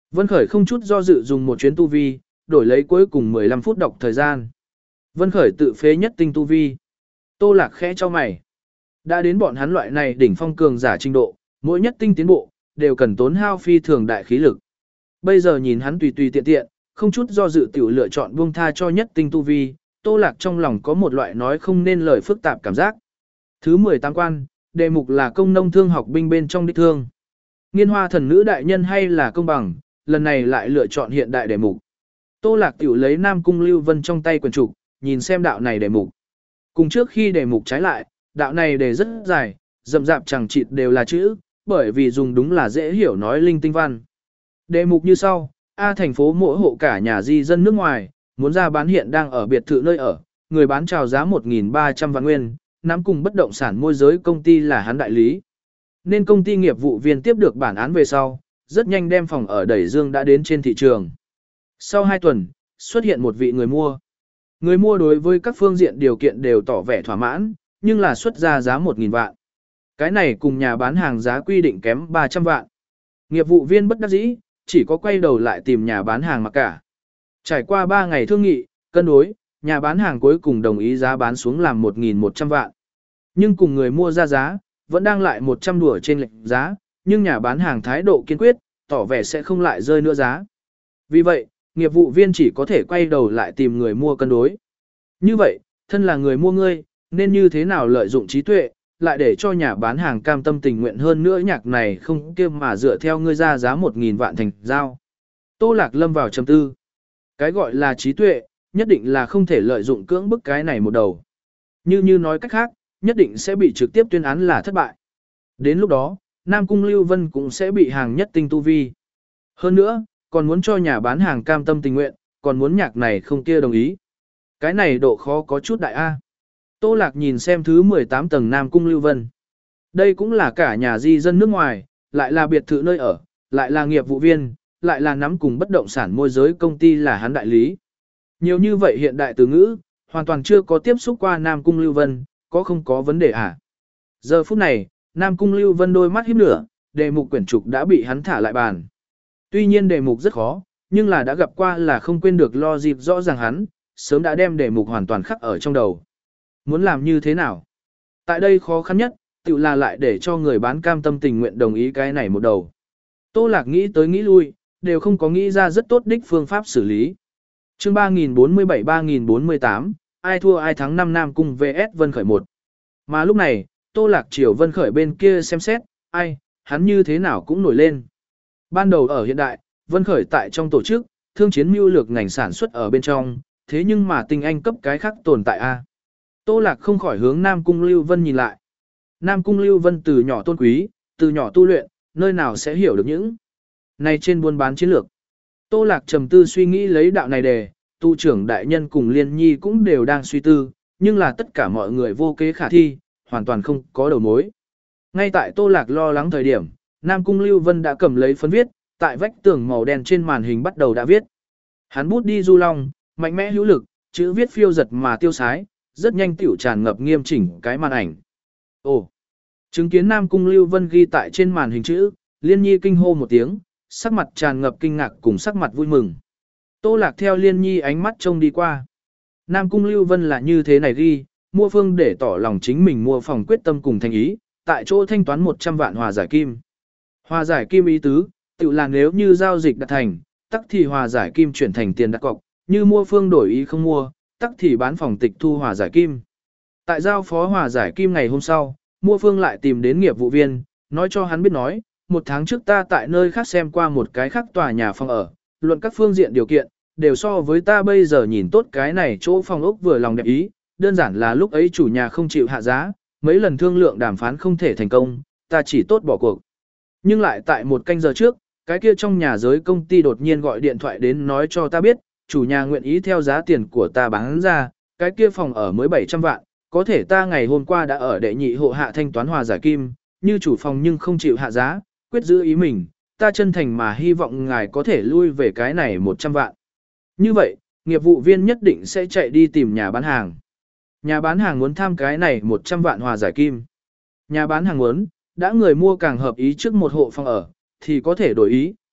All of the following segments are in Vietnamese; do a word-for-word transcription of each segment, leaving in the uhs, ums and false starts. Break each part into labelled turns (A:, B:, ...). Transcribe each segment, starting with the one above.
A: Vân Khởi không chút do dự dùng một chuyến tu vi, đổi lấy cuối cùng mười lăm phút đọc thời gian. Vân Khởi tự phế nhất tinh tu vi. Tô Lạc khẽ cho mày. Đã đến bọn hắn loại này đỉnh phong cường giả trình độ, mỗi nhất tinh tiến bộ, đều cần tốn hao phi thường đại khí lực. Bây giờ nhìn hắn tùy tùy tiện tiện, không chút do dự tiểu lựa chọn buông tha cho nhất tinh tu vi, Tô Lạc trong lòng có một loại nói không nên lời phức tạp cảm giác. Thứ mười tám quan, đề mục là công nông thương học binh bên trong đích thương. Nghiên hoa thần nữ đại nhân hay là công bằng, lần này lại lựa chọn hiện đại đề mục. Tô Lạc tiểu lấy Nam Cung Lưu Vân trong tay quyển trục, nhìn xem đạo này đề mục. Cùng trước khi đề mục trái lại, đạo này đề rất dài, rậm rạp chẳng chịt đều là chữ, bởi vì dùng đúng là dễ hiểu nói linh tinh văn. Đề mục như sau, A thành phố mỗi hộ cả nhà di dân nước ngoài, muốn ra bán hiện đang ở biệt thự nơi ở, người bán chào giá một nghìn ba trăm vạn nguyên, nắm cùng bất động sản môi giới công ty là hắn đại lý. Nên công ty nghiệp vụ viên tiếp được bản án về sau, rất nhanh đem phòng ở đẩy dương đã đến trên thị trường. Sau hai tuần, xuất hiện một vị người mua. Người mua đối với các phương diện điều kiện đều tỏ vẻ thỏa mãn, nhưng là xuất ra giá một nghìn vạn. Cái này cùng nhà bán hàng giá quy định kém ba trăm vạn. Nghiệp vụ viên bất đắc dĩ, chỉ có quay đầu lại tìm nhà bán hàng mặc cả. Trải qua ba ngày thương nghị, cân đối, nhà bán hàng cuối cùng đồng ý giá bán xuống làm một nghìn một trăm vạn. Nhưng cùng người mua ra giá, vẫn đang lại một trăm đùa trên lệnh giá, nhưng nhà bán hàng thái độ kiên quyết, tỏ vẻ sẽ không lại rơi nữa giá. Vì vậy, nghiệp vụ viên chỉ có thể quay đầu lại tìm người mua cân đối. Như vậy, thân là người mua ngươi, nên như thế nào lợi dụng trí tuệ, lại để cho nhà bán hàng cam tâm tình nguyện hơn nữa nhạc này không kia mà dựa theo ngươi ra giá một nghìn vạn thành giao. Tô Lạc lâm vào trầm tư. Cái gọi là trí tuệ, nhất định là không thể lợi dụng cưỡng bức cái này một đầu. Như như nói cách khác, nhất định sẽ bị trực tiếp tuyên án là thất bại. Đến lúc đó, Nam Cung Lưu Vân cũng sẽ bị hàng nhất tinh tu vi. Hơn nữa, còn muốn cho nhà bán hàng cam tâm tình nguyện, còn muốn nhạc này không kia đồng ý. Cái này độ khó có chút đại A. Tô Lạc nhìn xem thứ mười tám tầng Nam Cung Lưu Vân. Đây cũng là cả nhà di dân nước ngoài, lại là biệt thự nơi ở, lại là nghiệp vụ viên, lại là nắm cùng bất động sản môi giới công ty là hắn đại lý. Nhiều như vậy hiện đại từ ngữ, hoàn toàn chưa có tiếp xúc qua Nam Cung Lưu Vân, có không có vấn đề à? Giờ phút này, Nam Cung Lưu Vân đôi mắt híp nửa, đề mục quyển trục đã bị hắn thả lại bàn. Tuy nhiên đề mục rất khó, nhưng là đã gặp qua là không quên được lo dịp rõ ràng hắn, sớm đã đem đề mục hoàn toàn khắc ở trong đầu. Muốn làm như thế nào? Tại đây khó khăn nhất, tự là lại để cho người bán cam tâm tình nguyện đồng ý cái này một đầu. Tô Lạc nghĩ tới nghĩ lui, đều không có nghĩ ra rất tốt đích phương pháp xử lý. Chương ba nghìn bốn mươi bảy ba nghìn bốn mươi tám, ai thua ai thắng năm Nam Cung vs Vân Khởi một. Mà lúc này, Tô Lạc chiều Vân Khởi bên kia xem xét, ai, hắn như thế nào cũng nổi lên. Ban đầu ở hiện đại, Vân Khởi tại trong tổ chức, thương chiến mưu lược ngành sản xuất ở bên trong, thế nhưng mà tinh anh cấp cái khác tồn tại a. Tô Lạc không khỏi hướng Nam Cung Lưu Vân nhìn lại. Nam Cung Lưu Vân từ nhỏ tôn quý, từ nhỏ tu luyện, nơi nào sẽ hiểu được những này trên buôn bán chiến lược. Tô Lạc trầm tư suy nghĩ lấy đạo này đề, tu trưởng đại nhân cùng Liên Nhi cũng đều đang suy tư, nhưng là tất cả mọi người vô kế khả thi, hoàn toàn không có đầu mối. Ngay tại Tô Lạc lo lắng thời điểm, Nam Cung Lưu Vân đã cầm lấy phấn viết, tại vách tường màu đen trên màn hình bắt đầu đã viết. Hắn bút đi du long, mạnh mẽ hữu lực, chữ viết phiêu giật mà tiêu sái, rất nhanh tiểu tràn ngập nghiêm chỉnh cái màn ảnh. Ồ! Chứng kiến Nam Cung Lưu Vân ghi tại trên màn hình chữ, Liên Nhi kinh hô một tiếng, sắc mặt tràn ngập kinh ngạc cùng sắc mặt vui mừng. Tô Lạc theo Liên Nhi ánh mắt trông đi qua. Nam Cung Lưu Vân là như thế này ghi, mua phương để tỏ lòng chính mình mua phòng quyết tâm cùng thành ý, tại chỗ thanh toán một trăm vạn hòa giải kim. Hòa giải kim ý tứ, tự là nếu như giao dịch đạt thành, tắc thì hòa giải kim chuyển thành tiền đặt cọc, như mua phương đổi ý không mua, tắc thì bán phòng tịch thu hòa giải kim. Tại giao phó hòa giải kim ngày hôm sau, mua phương lại tìm đến nghiệp vụ viên, nói cho hắn biết nói, một tháng trước ta tại nơi khác xem qua một cái khác tòa nhà phòng ở, luận các phương diện điều kiện, đều so với ta bây giờ nhìn tốt cái này chỗ phòng ốc vừa lòng đẹp ý, đơn giản là lúc ấy chủ nhà không chịu hạ giá, mấy lần thương lượng đàm phán không thể thành công, ta chỉ tốt bỏ cuộc. Nhưng lại tại một canh giờ trước, cái kia trong nhà giới công ty đột nhiên gọi điện thoại đến nói cho ta biết, chủ nhà nguyện ý theo giá tiền của ta bán ra, cái kia phòng ở mới bảy trăm vạn, có thể ta ngày hôm qua đã ở đệ nhị hộ hạ thanh toán hòa giải kim, như chủ phòng nhưng không chịu hạ giá, quyết giữ ý mình, ta chân thành mà hy vọng ngài có thể lui về cái này một trăm vạn. Như vậy, nghiệp vụ viên nhất định sẽ chạy đi tìm nhà bán hàng. Nhà bán hàng muốn tham cái này một trăm vạn hòa giải kim. Nhà bán hàng muốn, đã người mua càng hợp ý trước một hộ phòng ở, thì có thể đổi ý,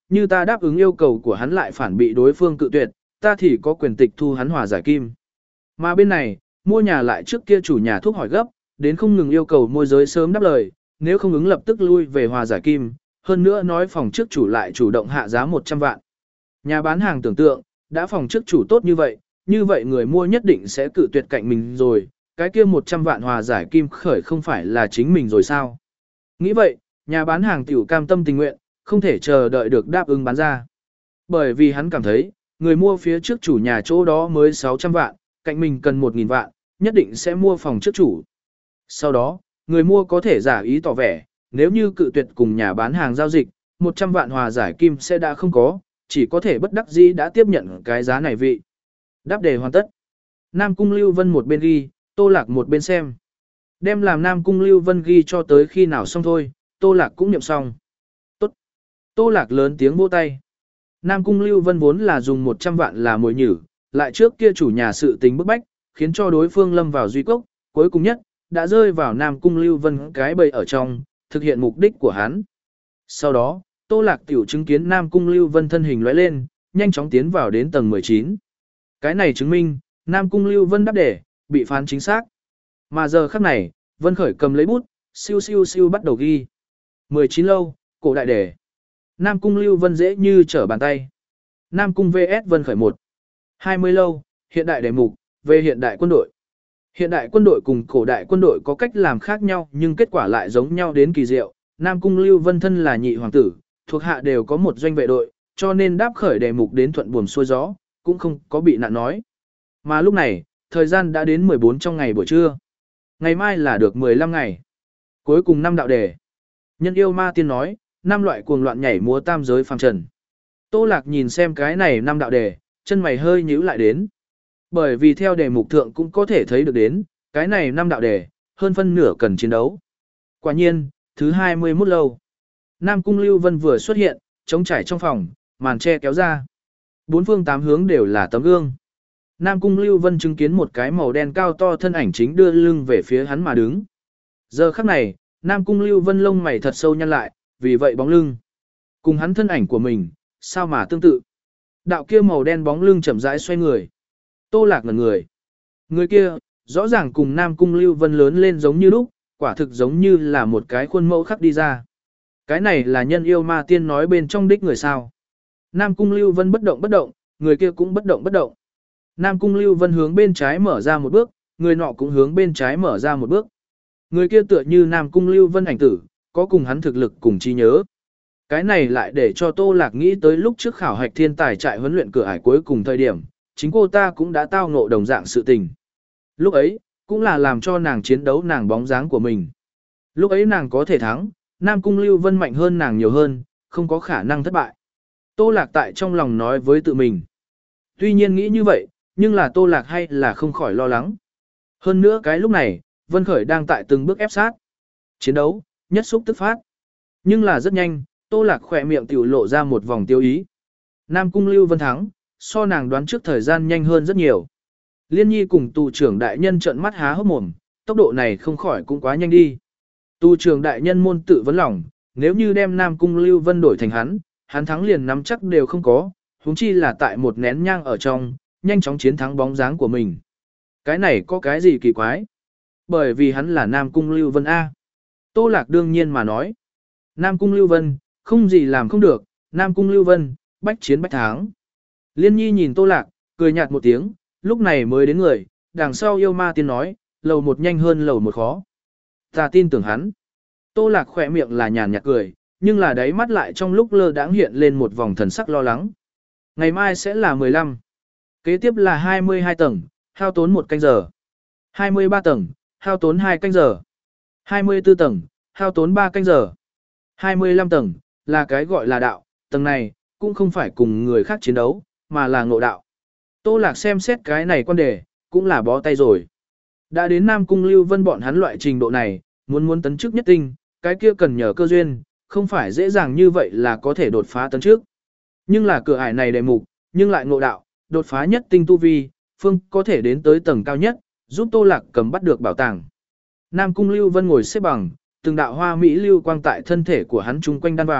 A: như ta đáp ứng yêu cầu của hắn lại phản bị đối phương cự tuyệt, ta thì có quyền tịch thu hắn hòa giải kim. Mà bên này, mua nhà lại trước kia chủ nhà thuốc hỏi gấp, đến không ngừng yêu cầu môi giới sớm đáp lời, nếu không ứng lập tức lui về hòa giải kim, hơn nữa nói phòng trước chủ lại chủ động hạ giá một trăm vạn. Nhà bán hàng tưởng tượng, đã phòng trước chủ tốt như vậy, như vậy người mua nhất định sẽ cự tuyệt cạnh mình rồi, cái kia một trăm vạn hòa giải kim khởi không phải là chính mình rồi sao. Nghĩ vậy, nhà bán hàng tiểu cam tâm tình nguyện, không thể chờ đợi được đáp ứng bán ra. Bởi vì hắn cảm thấy, người mua phía trước chủ nhà chỗ đó mới sáu trăm vạn, cạnh mình cần một nghìn vạn, nhất định sẽ mua phòng trước chủ. Sau đó, người mua có thể giả ý tỏ vẻ, nếu như cự tuyệt cùng nhà bán hàng giao dịch, một trăm vạn hòa giải kim sẽ đã không có, chỉ có thể bất đắc dĩ đã tiếp nhận cái giá này vị. Đáp đề hoàn tất. Nam Cung Lưu Vân một bên ghi, Tô Lạc một bên xem. Đem làm Nam Cung Lưu Vân ghi cho tới khi nào xong thôi, Tô Lạc cũng niệm xong. Tốt. Tô Lạc lớn tiếng vỗ tay. Nam Cung Lưu Vân vốn là dùng một trăm vạn là mồi nhử, lại trước kia chủ nhà sự tình bức bách, khiến cho đối phương lâm vào duy cốc, cuối cùng nhất, đã rơi vào Nam Cung Lưu Vân cái bầy ở trong, thực hiện mục đích của hắn. Sau đó, Tô Lạc tiểu chứng kiến Nam Cung Lưu Vân thân hình lóe lên, nhanh chóng tiến vào đến tầng mười chín. Cái này chứng minh, Nam Cung Lưu Vân đáp đề, bị phán chính xác. Mà giờ khắc này, Vân Khởi cầm lấy bút, siêu siêu siêu bắt đầu ghi. mười chín lâu, cổ đại đề. Nam Cung Lưu Vân dễ như trở bàn tay. Nam Cung vs Vân Khởi một. hai mươi lâu, hiện đại đề mục, về hiện đại quân đội. Hiện đại quân đội cùng cổ đại quân đội có cách làm khác nhau nhưng kết quả lại giống nhau đến kỳ diệu. Nam Cung Lưu Vân thân là nhị hoàng tử, thuộc hạ đều có một doanh vệ đội, cho nên đáp khởi đề mục đến thuận buồm xuôi gió, cũng không có bị nạn nói. Mà lúc này, thời gian đã đến mười bốn trong ngày buổi trưa. Ngày mai là được mười lăm ngày. Cuối cùng năm đạo đề. Nhân yêu ma tiên nói, năm loại cuồng loạn nhảy múa tam giới phàm trần. Tô Lạc nhìn xem cái này năm đạo đề, chân mày hơi nhíu lại đến. Bởi vì theo đề mục thượng cũng có thể thấy được đến, cái này năm đạo đề, hơn phân nửa cần chiến đấu. Quả nhiên, thứ hai mươi mốt lâu. Nam Cung Lưu Vân vừa xuất hiện, trống trải trong phòng, màn che kéo ra. Bốn phương tám hướng đều là tấm gương. Nam Cung Lưu Vân chứng kiến một cái màu đen cao to thân ảnh chính đưa lưng về phía hắn mà đứng. Giờ khắc này, Nam Cung Lưu Vân lông mày thật sâu nhăn lại, vì vậy bóng lưng. Cùng hắn thân ảnh của mình, sao mà tương tự. Đạo kia màu đen bóng lưng chậm rãi xoay người. Tô Lạc ngẩn người. Người kia, rõ ràng cùng Nam Cung Lưu Vân lớn lên giống như lúc, quả thực giống như là một cái khuôn mẫu khắc đi ra. Cái này là nhân yêu ma tiên nói bên trong đích người sao. Nam Cung Lưu Vân bất động bất động, người kia cũng bất động bất động. Nam Cung Lưu Vân hướng bên trái mở ra một bước, người nọ cũng hướng bên trái mở ra một bước. Người kia tựa như Nam Cung Lưu Vân ảnh tử, có cùng hắn thực lực cùng trí nhớ. Cái này lại để cho Tô Lạc nghĩ tới lúc trước khảo hạch thiên tài trại huấn luyện cửa ải cuối cùng thời điểm, chính cô ta cũng đã tao ngộ đồng dạng sự tình. Lúc ấy, cũng là làm cho nàng chiến đấu nàng bóng dáng của mình. Lúc ấy nàng có thể thắng, Nam Cung Lưu Vân mạnh hơn nàng nhiều hơn, không có khả năng thất bại. Tô Lạc tại trong lòng nói với tự mình. Tuy nhiên nghĩ như vậy, nhưng là Tô Lạc hay là không khỏi lo lắng. Hơn nữa cái lúc này, Vân Khởi đang tại từng bước ép sát. Chiến đấu, nhất xúc tức phát. Nhưng là rất nhanh, Tô Lạc khỏe miệng tiểu lộ ra một vòng tiêu ý. Nam Cung Lưu Vân thắng, so nàng đoán trước thời gian nhanh hơn rất nhiều. Liên Nhi cùng tù trưởng đại nhân trợn mắt há hốc mồm, tốc độ này không khỏi cũng quá nhanh đi. Tù trưởng đại nhân môn tự vấn lòng, nếu như đem Nam Cung Lưu Vân đổi thành hắn, hắn thắng liền nắm chắc đều không có, huống chi là tại một nén nhang ở trong, nhanh chóng chiến thắng bóng dáng của mình. Cái này có cái gì kỳ quái? Bởi vì hắn là Nam Cung Lưu Vân A. Tô Lạc đương nhiên mà nói. Nam Cung Lưu Vân, không gì làm không được, Nam Cung Lưu Vân, bách chiến bách thắng. Liên Nhi nhìn Tô Lạc, cười nhạt một tiếng, lúc này mới đến người, đằng sau yêu ma tiên nói, lầu một nhanh hơn lầu một khó. Ta tin tưởng hắn. Tô Lạc khỏe miệng là nhàn nhạt cười, nhưng là đáy mắt lại trong lúc lơ đãng hiện lên một vòng thần sắc lo lắng. Ngày mai sẽ là mười lăm. Kế tiếp là hai mươi hai tầng, hao tốn một canh giờ. hai mươi ba tầng, hao tốn hai canh giờ. hai mươi tư tầng, hao tốn ba canh giờ. hai mươi lăm tầng, là cái gọi là đạo, tầng này, cũng không phải cùng người khác chiến đấu, mà là ngộ đạo. Tô Lạc xem xét cái này quan đề, cũng là bó tay rồi. Đã đến Nam Cung Lưu Vân bọn hắn loại trình độ này, muốn muốn tấn chức nhất tinh, cái kia cần nhờ cơ duyên, không phải dễ dàng như vậy là có thể đột phá tấn trước. Nhưng là cửa ải này đề mục, nhưng lại ngộ đạo, đột phá nhất tinh tu vi, phương có thể đến tới tầng cao nhất, giúp Tô Lạc cầm bắt được bảo tàng. Nam Cung Lưu Vân ngồi xếp bằng, từng đạo hoa mỹ lưu quang tại thân thể của hắn chung quanh đan vào,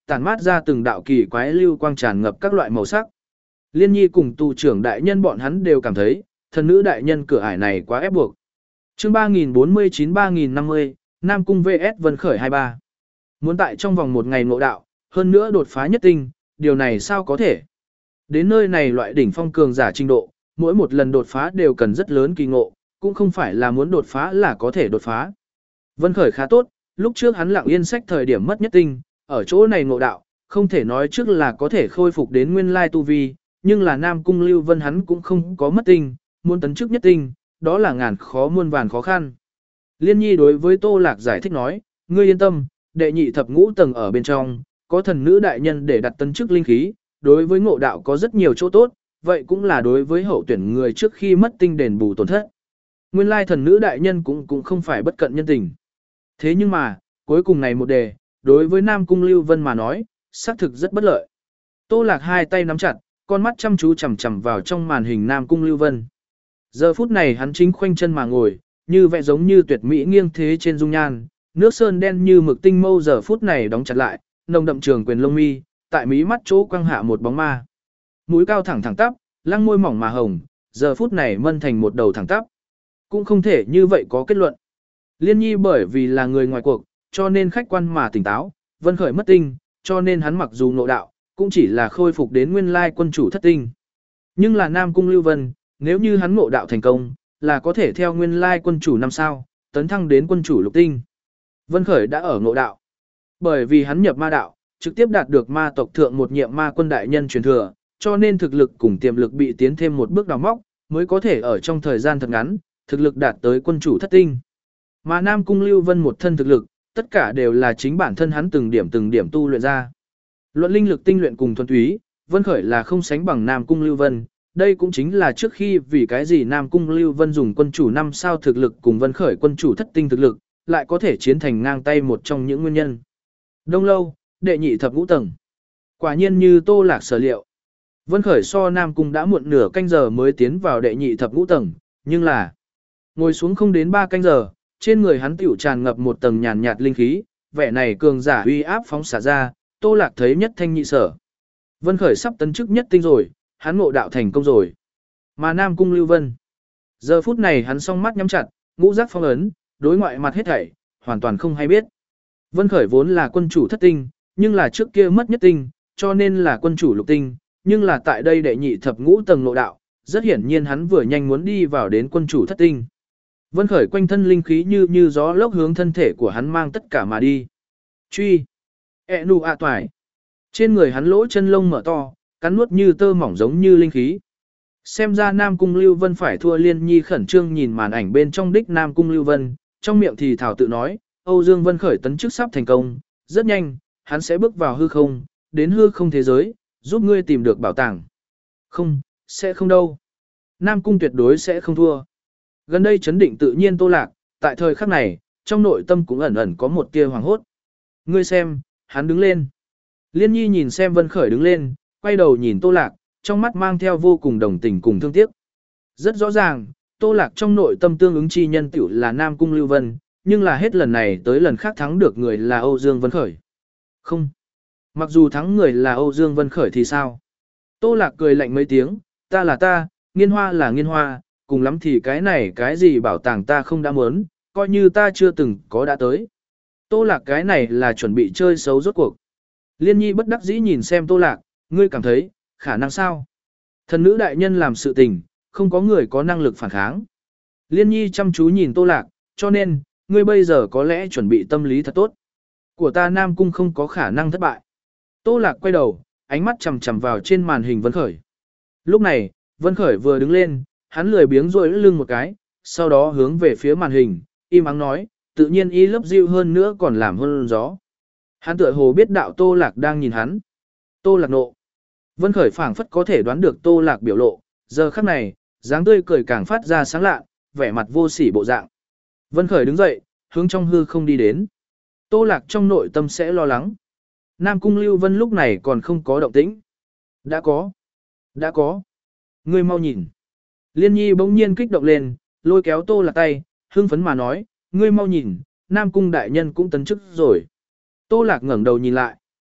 A: tản mát ra từng đạo kỳ quái lưu quang tràn ngập các loại màu sắc. Liên Nhi cùng tù trưởng đại nhân bọn hắn đều cảm thấy, thần nữ đại nhân cửa ải này quá ép buộc. Chương ba nghìn bốn mươi chín ba nghìn năm mươi, Nam Cung vs Vân Khởi hai ba. Muốn tại trong vòng một ngày ngộ đạo, hơn nữa đột phá nhất tinh, điều này sao có thể? Đến nơi này loại đỉnh phong cường giả trình độ, mỗi một lần đột phá đều cần rất lớn kỳ ngộ, cũng không phải là muốn đột phá là có thể đột phá. Vân Khởi khá tốt, lúc trước hắn lặng yên sách thời điểm mất nhất tinh, ở chỗ này ngộ đạo, không thể nói trước là có thể khôi phục đến nguyên lai tu vi, nhưng là Nam Cung Lưu Vân hắn cũng không có mất tinh, muốn tấn chức nhất tinh, đó là ngàn khó muôn vàn khó khăn. Liên Nhi đối với Tô Lạc giải thích nói, ngươi yên tâm, đệ nhị thập ngũ tầng ở bên trong, có thần nữ đại nhân để đặt tấn chức linh khí, đối với ngộ đạo có rất nhiều chỗ tốt, vậy cũng là đối với hậu tuyển người trước khi mất tinh đền bù tổn thất. Nguyên lai thần nữ đại nhân cũng cũng không phải bất cận nhân tình. Thế nhưng mà, cuối cùng này một đề, đối với Nam Cung Lưu Vân mà nói, xác thực rất bất lợi. Tô Lạc hai tay nắm chặt, con mắt chăm chú chằm chằm vào trong màn hình Nam Cung Lưu Vân. Giờ phút này hắn chính khoanh chân mà ngồi, như vẽ giống như tuyệt mỹ nghiêng thế trên dung nhan, nước sơn đen như mực tinh mâu giờ phút này đóng chặt lại, nồng đậm trường quyền lông mi, tại mí mắt chỗ quăng hạ một bóng ma. Mũi cao thẳng thẳng tắp, lăng môi mỏng mà hồng, giờ phút này mân thành một đầu thẳng tắp. Cũng không thể như vậy có kết luận. Liên Nhi bởi vì là người ngoài cuộc, cho nên khách quan mà tỉnh táo, Vân Khởi mất tinh, cho nên hắn mặc dù ngộ đạo, cũng chỉ là khôi phục đến nguyên lai quân chủ thất tinh. Nhưng là Nam Cung Lưu Vân, nếu như hắn ngộ đạo thành công, là có thể theo nguyên lai quân chủ năm sao, tấn thăng đến quân chủ lục tinh. Vân Khởi đã ở ngộ đạo. Bởi vì hắn nhập ma đạo, trực tiếp đạt được ma tộc thượng một nhiệm ma quân đại nhân truyền thừa, cho nên thực lực cùng tiềm lực bị tiến thêm một bước đào móc, mới có thể ở trong thời gian thật ngắn, thực lực đạt tới quân chủ thất tinh. Mà Nam Cung Lưu Vân một thân thực lực, tất cả đều là chính bản thân hắn từng điểm từng điểm tu luyện ra. Luận linh lực tinh luyện cùng thuần túy, Vân Khởi là không sánh bằng Nam Cung Lưu Vân. Đây cũng chính là trước khi vì cái gì Nam Cung Lưu Vân dùng quân chủ năm sao thực lực cùng Vân Khởi quân chủ thất tinh thực lực, lại có thể chiến thành ngang tay một trong những nguyên nhân. Đông lâu, đệ nhị thập ngũ tầng. Quả nhiên như Tô Lạc sở liệu. Vân Khởi so Nam Cung đã muộn nửa canh giờ mới tiến vào đệ nhị thập ngũ tầng, nhưng là ngồi xuống không đến ba canh giờ, trên người hắn tiểu tràn ngập một tầng nhàn nhạt linh khí, vẻ này cường giả uy áp phóng xả ra, Tô Lạc thấy nhất thanh nhị sở. Vân Khởi sắp tấn chức nhất tinh rồi, hắn ngộ đạo thành công rồi. Mà Nam Cung Lưu Vân, giờ phút này hắn song mắt nhắm chặt, ngũ giác phong ấn, đối ngoại mặt hết thảy, hoàn toàn không hay biết. Vân Khởi vốn là quân chủ thất tinh, nhưng là trước kia mất nhất tinh, cho nên là quân chủ lục tinh, nhưng là tại đây đệ nhị thập ngũ tầng ngộ đạo, rất hiển nhiên hắn vừa nhanh muốn đi vào đến quân chủ thất tinh. Vân Khởi quanh thân linh khí như như gió lốc hướng thân thể của hắn mang tất cả mà đi. Truy, ẹ nụ ạ toài. Trên người hắn lỗ chân lông mở to, cắn nuốt như tơ mỏng giống như linh khí. Xem ra Nam Cung Lưu Vân phải thua. Liên Nhi khẩn trương nhìn màn ảnh bên trong đích Nam Cung Lưu Vân, trong miệng thì thảo tự nói, Âu Dương Vân Khởi tấn chức sắp thành công, rất nhanh, hắn sẽ bước vào hư không, đến hư không thế giới, giúp ngươi tìm được bảo tàng. Không, sẽ không đâu. Nam Cung tuyệt đối sẽ không thua. Gần đây chấn định tự nhiên Tô Lạc, tại thời khắc này, trong nội tâm cũng ẩn ẩn có một tia hoàng hốt. Ngươi xem, hắn đứng lên. Liên Nhi nhìn xem Vân Khởi đứng lên, quay đầu nhìn Tô Lạc, trong mắt mang theo vô cùng đồng tình cùng thương tiếc. Rất rõ ràng, Tô Lạc trong nội tâm tương ứng chi nhân tiểu là Nam Cung Lưu Vân, nhưng là hết lần này tới lần khác thắng được người là Âu Dương Vân Khởi. Không. Mặc dù thắng người là Âu Dương Vân Khởi thì sao? Tô Lạc cười lạnh mấy tiếng, ta là ta, nghiên hoa là nghiên hoa, cùng lắm thì cái này cái gì bảo tàng ta không đã muốn, coi như ta chưa từng có đã tới. Tô Lạc cái này là chuẩn bị chơi xấu rốt cuộc. Liên Nhi bất đắc dĩ nhìn xem Tô Lạc, ngươi cảm thấy, khả năng sao? Thần nữ đại nhân làm sự tình, không có người có năng lực phản kháng. Liên Nhi chăm chú nhìn Tô Lạc, cho nên, ngươi bây giờ có lẽ chuẩn bị tâm lý thật tốt. Của ta Nam Cung không có khả năng thất bại. Tô Lạc quay đầu, ánh mắt chằm chằm vào trên màn hình Vân Khởi. Lúc này, Vân Khởi vừa đứng lên, hắn lười biếng rôi lưng một cái, sau đó hướng về phía màn hình, im ắng nói, tự nhiên y lấp dịu hơn nữa còn làm hơn gió. Hắn tựa hồ biết đạo Tô Lạc đang nhìn hắn. Tô Lạc nộ. Vân Khởi phảng phất có thể đoán được Tô Lạc biểu lộ, giờ khắc này, dáng tươi cười càng phát ra sáng lạ, vẻ mặt vô sỉ bộ dạng. Vân Khởi đứng dậy, hướng trong hư không đi đến. Tô Lạc trong nội tâm sẽ lo lắng. Nam Cung Lưu Vân lúc này còn không có động tĩnh. Đã có. Đã có. Ngươi mau nhìn. Liên Nhi bỗng nhiên kích động lên, lôi kéo Tô Lạc tay, hưng phấn mà nói, ngươi mau nhìn, Nam Cung đại nhân cũng tấn chức rồi. Tô Lạc ngẩng đầu nhìn lại. Quả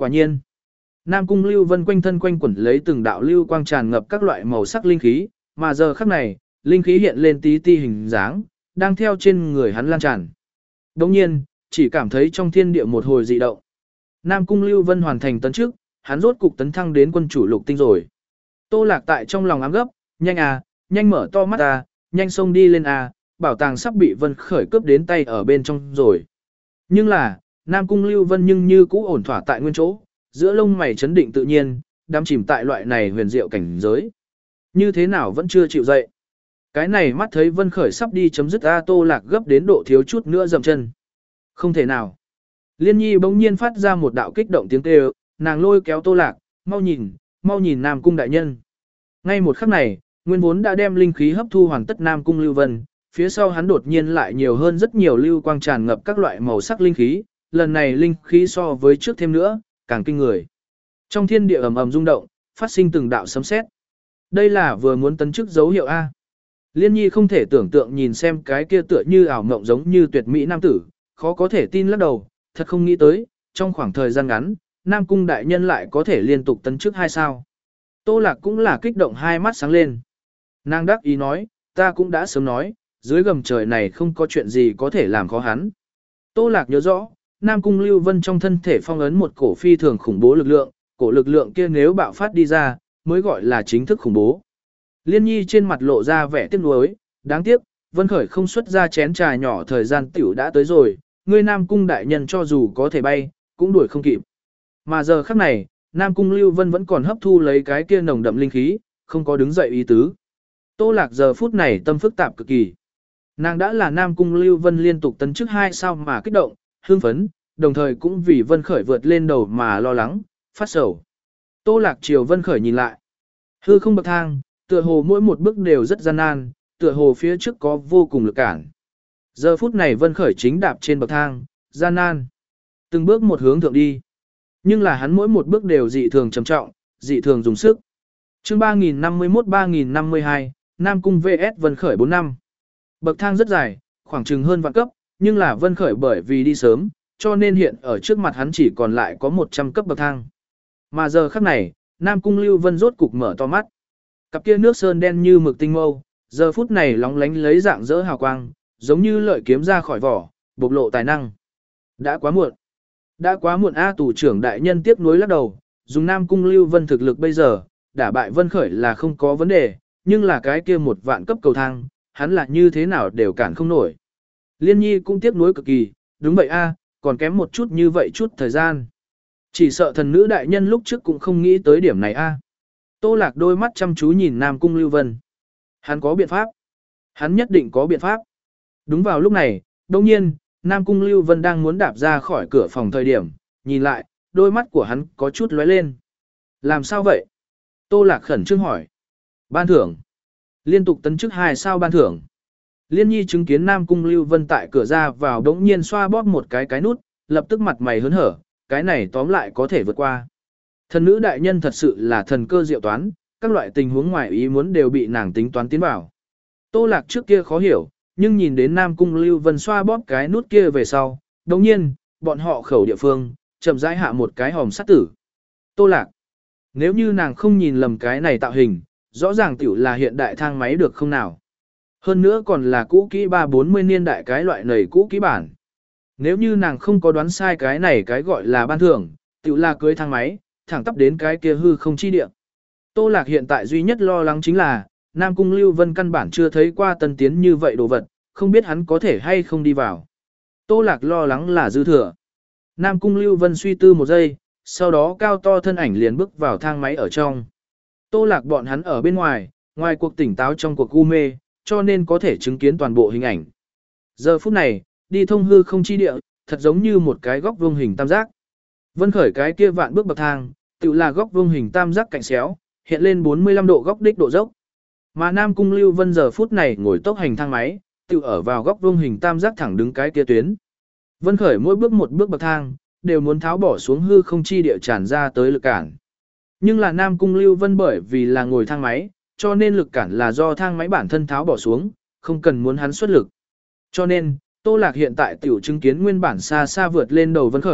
A: Quả nhiên, Nam Cung Lưu Vân quanh thân quanh quẩn lấy từng đạo lưu quang tràn ngập các loại màu sắc linh khí, mà giờ khắc này, linh khí hiện lên tí ti hình dáng, đang theo trên người hắn lan tràn. Đồng nhiên, chỉ cảm thấy trong thiên địa một hồi dị động. Nam Cung Lưu Vân hoàn thành tấn chức, hắn rốt cục tấn thăng đến quân chủ lục tinh rồi. Tô Lạc tại trong lòng ám gấp, nhanh à, nhanh mở to mắt à, nhanh xông đi lên à, bảo tàng sắp bị Vân Khởi cướp đến tay ở bên trong rồi. Nhưng là, Nam Cung Lưu Vân nhưng như cũ ổn thỏa tại nguyên chỗ, giữa lông mày chấn định tự nhiên, đắm chìm tại loại này huyền diệu cảnh giới. Như thế nào vẫn chưa chịu dậy. Cái này mắt thấy Vân Khởi sắp đi chấm dứt A, Tô Lạc gấp đến độ thiếu chút nữa dậm chân. Không thể nào. Liên Nhi bỗng nhiên phát ra một đạo kích động tiếng kêu, nàng lôi kéo Tô Lạc, mau nhìn, mau nhìn Nam Cung đại nhân. Ngay một khắc này, nguyên vốn đã đem linh khí hấp thu hoàn tất Nam Cung Lưu Vân, phía sau hắn đột nhiên lại nhiều hơn rất nhiều lưu quang tràn ngập các loại màu sắc linh khí, lần này linh khí so với trước thêm nữa, càng kinh người. Trong thiên địa ầm ầm rung động, phát sinh từng đạo sấm sét. Đây là vừa muốn tấn chức dấu hiệu A. Liên Nhi không thể tưởng tượng nhìn xem cái kia tựa như ảo mộng giống như tuyệt mỹ nam tử, khó có thể tin lắc đầu, thật không nghĩ tới, trong khoảng thời gian ngắn, Nam Cung đại nhân lại có thể liên tục tấn chức hai sao. Tô Lạc cũng là kích động hai mắt sáng lên. Nàng đắc ý nói, ta cũng đã sớm nói, dưới gầm trời này không có chuyện gì có thể làm khó hắn. Tô Lạc nhớ rõ, Nam Cung Lưu Vân trong thân thể phong ấn một cổ phi thường khủng bố lực lượng, cổ lực lượng kia nếu bạo phát đi ra, mới gọi là chính thức khủng bố. Liên Nhi trên mặt lộ ra vẻ tiếc nuối, đáng tiếc, Vân Khởi không xuất ra chén trà nhỏ thời gian tiểu đã tới rồi, ngươi Nam Cung đại nhân cho dù có thể bay, cũng đuổi không kịp. Mà giờ khắc này, Nam Cung Lưu Vân vẫn còn hấp thu lấy cái kia nồng đậm linh khí, không có đứng dậy ý tứ. Tô Lạc giờ phút này tâm phức tạp cực kỳ. Nàng đã là Nam Cung Lưu Vân liên tục tấn chức hai sao mà kích động, hưng phấn, đồng thời cũng vì Vân Khởi vượt lên đầu mà lo lắng, phát sầu. Tô Lạc chiều Vân Khởi nhìn lại. Hư không bậc thang, tựa hồ mỗi một bước đều rất gian nan, tựa hồ phía trước có vô cùng lực cản. Giờ phút này Vân Khởi chính đạp trên bậc thang, gian nan. Từng bước một hướng thượng đi. Nhưng là hắn mỗi một bước đều dị thường trầm trọng, dị thường dùng sức. Chương ba nghìn năm mươi mốt ba nghìn năm mươi hai, Nam Cung vs Vân Khởi bốn năm. Bậc thang rất dài, khoảng chừng hơn vạn cấp, nhưng là Vân Khởi bởi vì đi sớm, cho nên hiện ở trước mặt hắn chỉ còn lại có một trăm cấp bậc thang. Mà giờ khắc này, Nam Cung Lưu Vân rốt cục mở to mắt. Cặp kia nước sơn đen như mực tinh mâu, giờ phút này lóng lánh lấy dạng dỡ hào quang, giống như lợi kiếm ra khỏi vỏ, bộc lộ tài năng. Đã quá muộn. Đã quá muộn A, tù trưởng đại nhân tiếc nuối lắc đầu, dùng Nam Cung Lưu Vân thực lực bây giờ, đả bại Vân Khởi là không có vấn đề, nhưng là cái kia một vạn cấp cầu thang, hắn là như thế nào đều cản không nổi. Liên Nhi cũng tiếc nuối cực kỳ, đúng vậy A, còn kém một chút như vậy chút thời gian. Chỉ sợ thần nữ đại nhân lúc trước cũng không nghĩ tới điểm này A. Tô Lạc đôi mắt chăm chú nhìn Nam Cung Lưu Vân. Hắn có biện pháp. Hắn nhất định có biện pháp. Đúng vào lúc này, đồng nhiên, Nam Cung Lưu Vân đang muốn đạp ra khỏi cửa phòng thời điểm, nhìn lại, đôi mắt của hắn có chút lóe lên. Làm sao vậy? Tô Lạc khẩn trương hỏi. Ban thưởng. Liên tục tấn chức hai sao ban thưởng. Liên Nhi chứng kiến Nam Cung Lưu Vân tại cửa ra vào đống nhiên xoa bóp một cái cái nút, lập tức mặt mày hớn hở, cái này tóm lại có thể vượt qua. Thần nữ đại nhân thật sự là thần cơ diệu toán, các loại tình huống ngoài ý muốn đều bị nàng tính toán tiến vào. Tô Lạc trước kia khó hiểu, nhưng nhìn đến Nam Cung Lưu Vân xoa bóp cái nút kia về sau, đồng nhiên, bọn họ khẩu địa phương, chậm rãi hạ một cái hòm sắt tử. Tô Lạc, nếu như nàng không nhìn lầm cái này tạo hình, rõ ràng tiểu là hiện đại thang máy được không nào. Hơn nữa còn là cũ kỹ ba bốn mươi niên đại cái loại nầy cũ kỹ bản. Nếu như nàng không có đoán sai cái này cái gọi là ban thưởng, tiểu là cưới thang máy, thẳng tắp đến cái kia hư không chi địa. Tô Lạc hiện tại duy nhất lo lắng chính là, Nam Cung Lưu Vân căn bản chưa thấy qua tân tiến như vậy đồ vật, không biết hắn có thể hay không đi vào. Tô Lạc lo lắng là dư thừa. Nam Cung Lưu Vân suy tư một giây, sau đó cao to thân ảnh liền bước vào thang máy ở trong. Tô Lạc bọn hắn ở bên ngoài, ngoài cuộc tỉnh táo trong cuộc u mê, cho nên có thể chứng kiến toàn bộ hình ảnh. Giờ phút này, đi thông hư không chi địa, thật giống như một cái góc vuông hình tam giác. Vân Khởi cái kia vạn bước bậc thang, tự là góc vuông hình tam giác cạnh xéo, hiện lên bốn mươi lăm độ góc đích độ dốc. Mà Nam Cung Lưu Vân giờ phút này ngồi tốc hành thang máy, tự ở vào góc vuông hình tam giác thẳng đứng cái kia tuyến. Vân Khởi mỗi bước một bước bậc thang, đều muốn tháo bỏ xuống hư không chi địa tràn ra tới lực cản. Nhưng là Nam Cung Lưu Vân bởi vì là ngồi thang máy, cho nên lực cản là do thang máy bản thân tháo bỏ xuống, không cần muốn hắn xuất lực. Cho nên, Tô Lạc hiện tại tiểu chứng kiến nguyên bản xa xa vượt lên đầu Vân Khởi,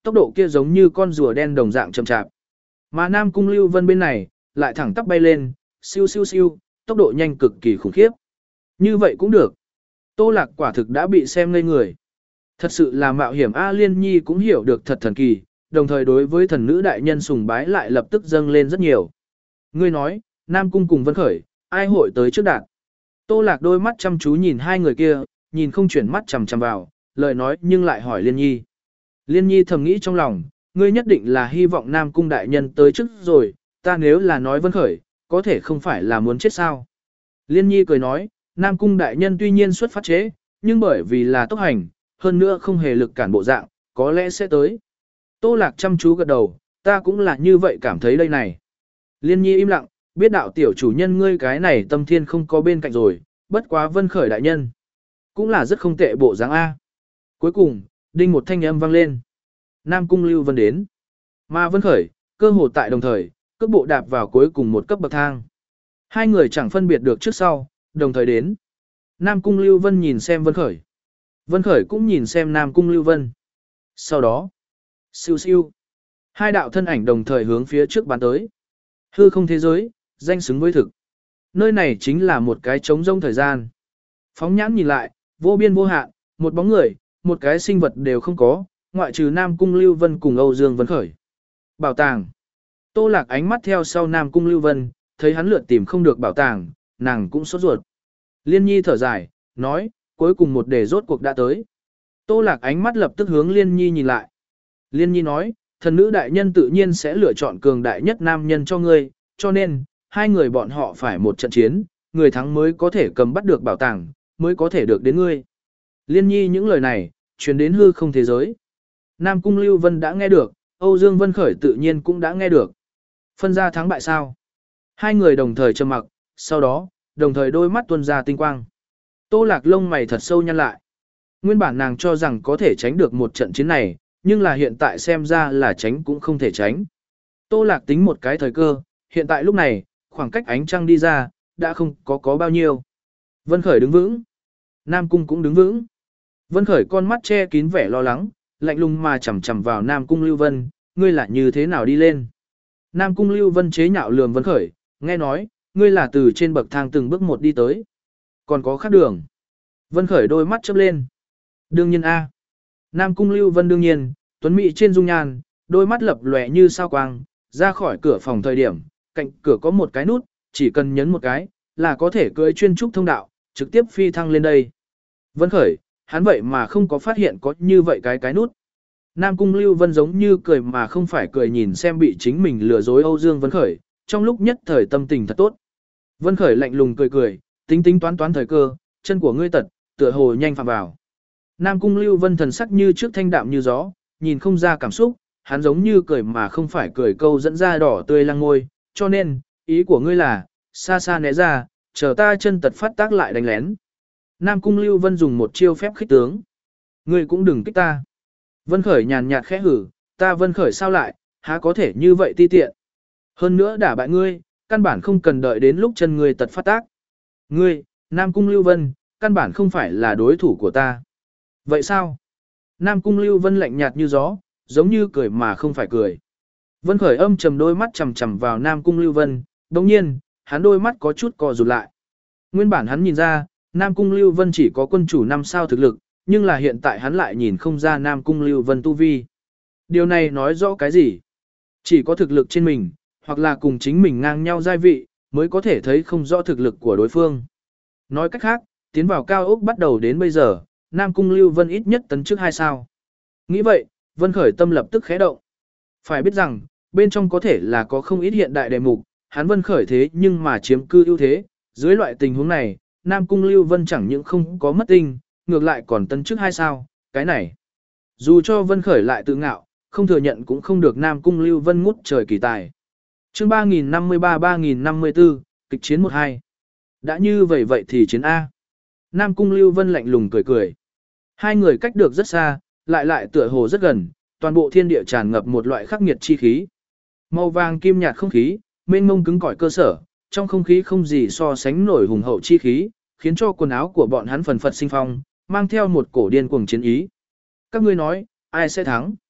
A: tốc độ kia giống như con rùa đen đồng dạng chậm chạp. Mà Nam Cung Lưu Vân bên này, lại thẳng tắp bay lên, siêu siêu siêu, tốc độ nhanh cực kỳ khủng khiếp. Như vậy cũng được. Tô Lạc quả thực đã bị xem ngây người. Thật sự là mạo hiểm A Liên Nhi cũng hiểu được thật thần kỳ, đồng thời đối với thần nữ đại nhân sùng bái lại lập tức dâng lên rất nhiều. Ngươi nói, Nam Cung cùng Vân Khởi, ai hội tới trước đạt? Tô Lạc đôi mắt chăm chú nhìn hai người kia, nhìn không chuyển mắt chằm chằm vào, lời nói nhưng lại hỏi Liên Nhi. Liên Nhi thầm nghĩ trong lòng, ngươi nhất định là hy vọng Nam Cung đại nhân tới trước rồi, ta nếu là nói Vân Khởi, có thể không phải là muốn chết sao. Liên Nhi cười nói, Nam Cung đại nhân tuy nhiên xuất phát chế, nhưng bởi vì là tốc hành, hơn nữa không hề lực cản bộ dạng, có lẽ sẽ tới. Tô Lạc chăm chú gật đầu, ta cũng là như vậy cảm thấy đây này. Liên Nhi im lặng, biết đạo tiểu chủ nhân ngươi cái này tâm thiên không có bên cạnh rồi, bất quá Vân Khởi đại nhân. Cũng là rất không tệ bộ dáng A. Cuối cùng, đinh một thanh âm vang lên. Nam Cung Lưu Vân đến. Mà Vân Khởi, cơ hồ tại đồng thời, cước bộ đạp vào cuối cùng một cấp bậc thang. Hai người chẳng phân biệt được trước sau, đồng thời đến. Nam Cung Lưu Vân nhìn xem Vân Khởi. Vân Khởi cũng nhìn xem Nam Cung Lưu Vân. Sau đó, siêu siêu. Hai đạo thân ảnh đồng thời hướng phía trước bắn tới. Hư không thế giới, danh xứng với thực. Nơi này chính là một cái trống rông thời gian. Phóng nhãn nhìn lại, vô biên vô hạn, một bóng người, một cái sinh vật đều không có, ngoại trừ Nam Cung Lưu Vân cùng Âu Dương Vân Khởi. Bảo tàng. Tô Lạc ánh mắt theo sau Nam Cung Lưu Vân, thấy hắn lượn tìm không được bảo tàng, nàng cũng sốt ruột. Liên Nhi thở dài, nói, cuối cùng một đề rốt cuộc đã tới. Tô Lạc ánh mắt lập tức hướng Liên Nhi nhìn lại. Liên Nhi nói, thần nữ đại nhân tự nhiên sẽ lựa chọn cường đại nhất nam nhân cho ngươi, cho nên, hai người bọn họ phải một trận chiến, người thắng mới có thể cầm bắt được bảo tàng, mới có thể được đến ngươi. Liên Nhi những lời này, truyền đến hư không thế giới. Nam Cung Lưu Vân đã nghe được, Âu Dương Vân Khởi tự nhiên cũng đã nghe được. Phân ra thắng bại sao? Hai người đồng thời trầm mặc, sau đó, đồng thời đôi mắt tuôn ra tinh quang. Tô Lạc lông mày thật sâu nhăn lại. Nguyên bản nàng cho rằng có thể tránh được một trận chiến này, nhưng là hiện tại xem ra là tránh cũng không thể tránh. Tô Lạc tính một cái thời cơ, hiện tại lúc này, khoảng cách ánh trăng đi ra, đã không có có bao nhiêu. Vân Khởi đứng vững. Nam Cung cũng đứng vững. Vân Khởi con mắt che kín vẻ lo lắng, lạnh lùng mà chằm chằm vào Nam Cung Lưu Vân, ngươi là như thế nào đi lên. Nam Cung Lưu Vân chế nhạo lườm Vân Khởi, nghe nói, ngươi là từ trên bậc thang từng bước một đi tới. Còn có khác đường. Vân Khởi đôi mắt chớp lên. Đương nhiên A. Nam Cung Lưu Vân đương nhiên, tuấn mỹ trên dung nhan, đôi mắt lập lòe như sao quang, ra khỏi cửa phòng thời điểm, cạnh cửa có một cái nút, chỉ cần nhấn một cái, là có thể cưỡi chuyên trúc thông đạo, trực tiếp phi thăng lên đây. Vân Khởi, hắn vậy mà không có phát hiện có như vậy cái cái nút. Nam Cung Lưu Vân giống như cười mà không phải cười nhìn xem bị chính mình lừa dối Âu Dương Vân Khởi, trong lúc nhất thời tâm tình thật tốt. Vân Khởi lạnh lùng cười cười, tính tính toán toán thời cơ, chân của ngươi tật, tựa hồ nhanh phạm vào. Nam Cung Lưu Vân thần sắc như trước thanh đạm như gió, nhìn không ra cảm xúc, hắn giống như cười mà không phải cười câu dẫn ra đỏ tươi lăng môi, cho nên, ý của ngươi là, xa xa né ra, chờ ta chân tật phát tác lại đánh lén. Nam Cung Lưu Vân dùng một chiêu phép khích tướng. Ngươi cũng đừng kích ta. Vân Khởi nhàn nhạt khẽ hử, ta Vân Khởi sao lại, há có thể như vậy ti tiện. Hơn nữa đả bại ngươi, căn bản không cần đợi đến lúc chân ngươi tật phát tác. Ngươi, Nam Cung Lưu Vân, căn bản không phải là đối thủ của ta. Vậy sao? Nam Cung Lưu Vân lạnh nhạt như gió, giống như cười mà không phải cười. Vân Khởi âm trầm đôi mắt chằm chằm vào Nam Cung Lưu Vân, đồng nhiên, hắn đôi mắt có chút co rụt lại. Nguyên bản hắn nhìn ra, Nam Cung Lưu Vân chỉ có quân chủ năm sao thực lực, nhưng là hiện tại hắn lại nhìn không ra Nam Cung Lưu Vân tu vi. Điều này nói rõ cái gì? Chỉ có thực lực trên mình, hoặc là cùng chính mình ngang nhau giai vị, mới có thể thấy không rõ thực lực của đối phương. Nói cách khác, tiến vào cao ốc bắt đầu đến bây giờ, Nam Cung Lưu Vân ít nhất tấn trước hai sao. Nghĩ vậy, Vân Khởi tâm lập tức khẽ động. Phải biết rằng, bên trong có thể là có không ít hiện đại đề mục, hắn Vân Khởi thế nhưng mà chiếm cư ưu thế, dưới loại tình huống này, Nam Cung Lưu Vân chẳng những không có mất tinh, ngược lại còn tấn trước hai sao, cái này. Dù cho Vân Khởi lại tự ngạo, không thừa nhận cũng không được Nam Cung Lưu Vân ngút trời kỳ tài. Chương ba nghìn năm mươi ba ba nghìn năm mươi tư, kịch chiến một hai. Đã như vậy vậy thì chiến A. Nam Cung Lưu Vân lạnh lùng cười cười. Hai người cách được rất xa, lại lại tựa hồ rất gần, toàn bộ thiên địa tràn ngập một loại khắc nghiệt chi khí. Màu vàng kim nhạt không khí, mênh mông cứng cỏi cơ sở, trong không khí không gì so sánh nổi hùng hậu chi khí, khiến cho quần áo của bọn hắn phần phật sinh phong, mang theo một cổ điên cuồng chiến ý. Các ngươi nói, ai sẽ thắng?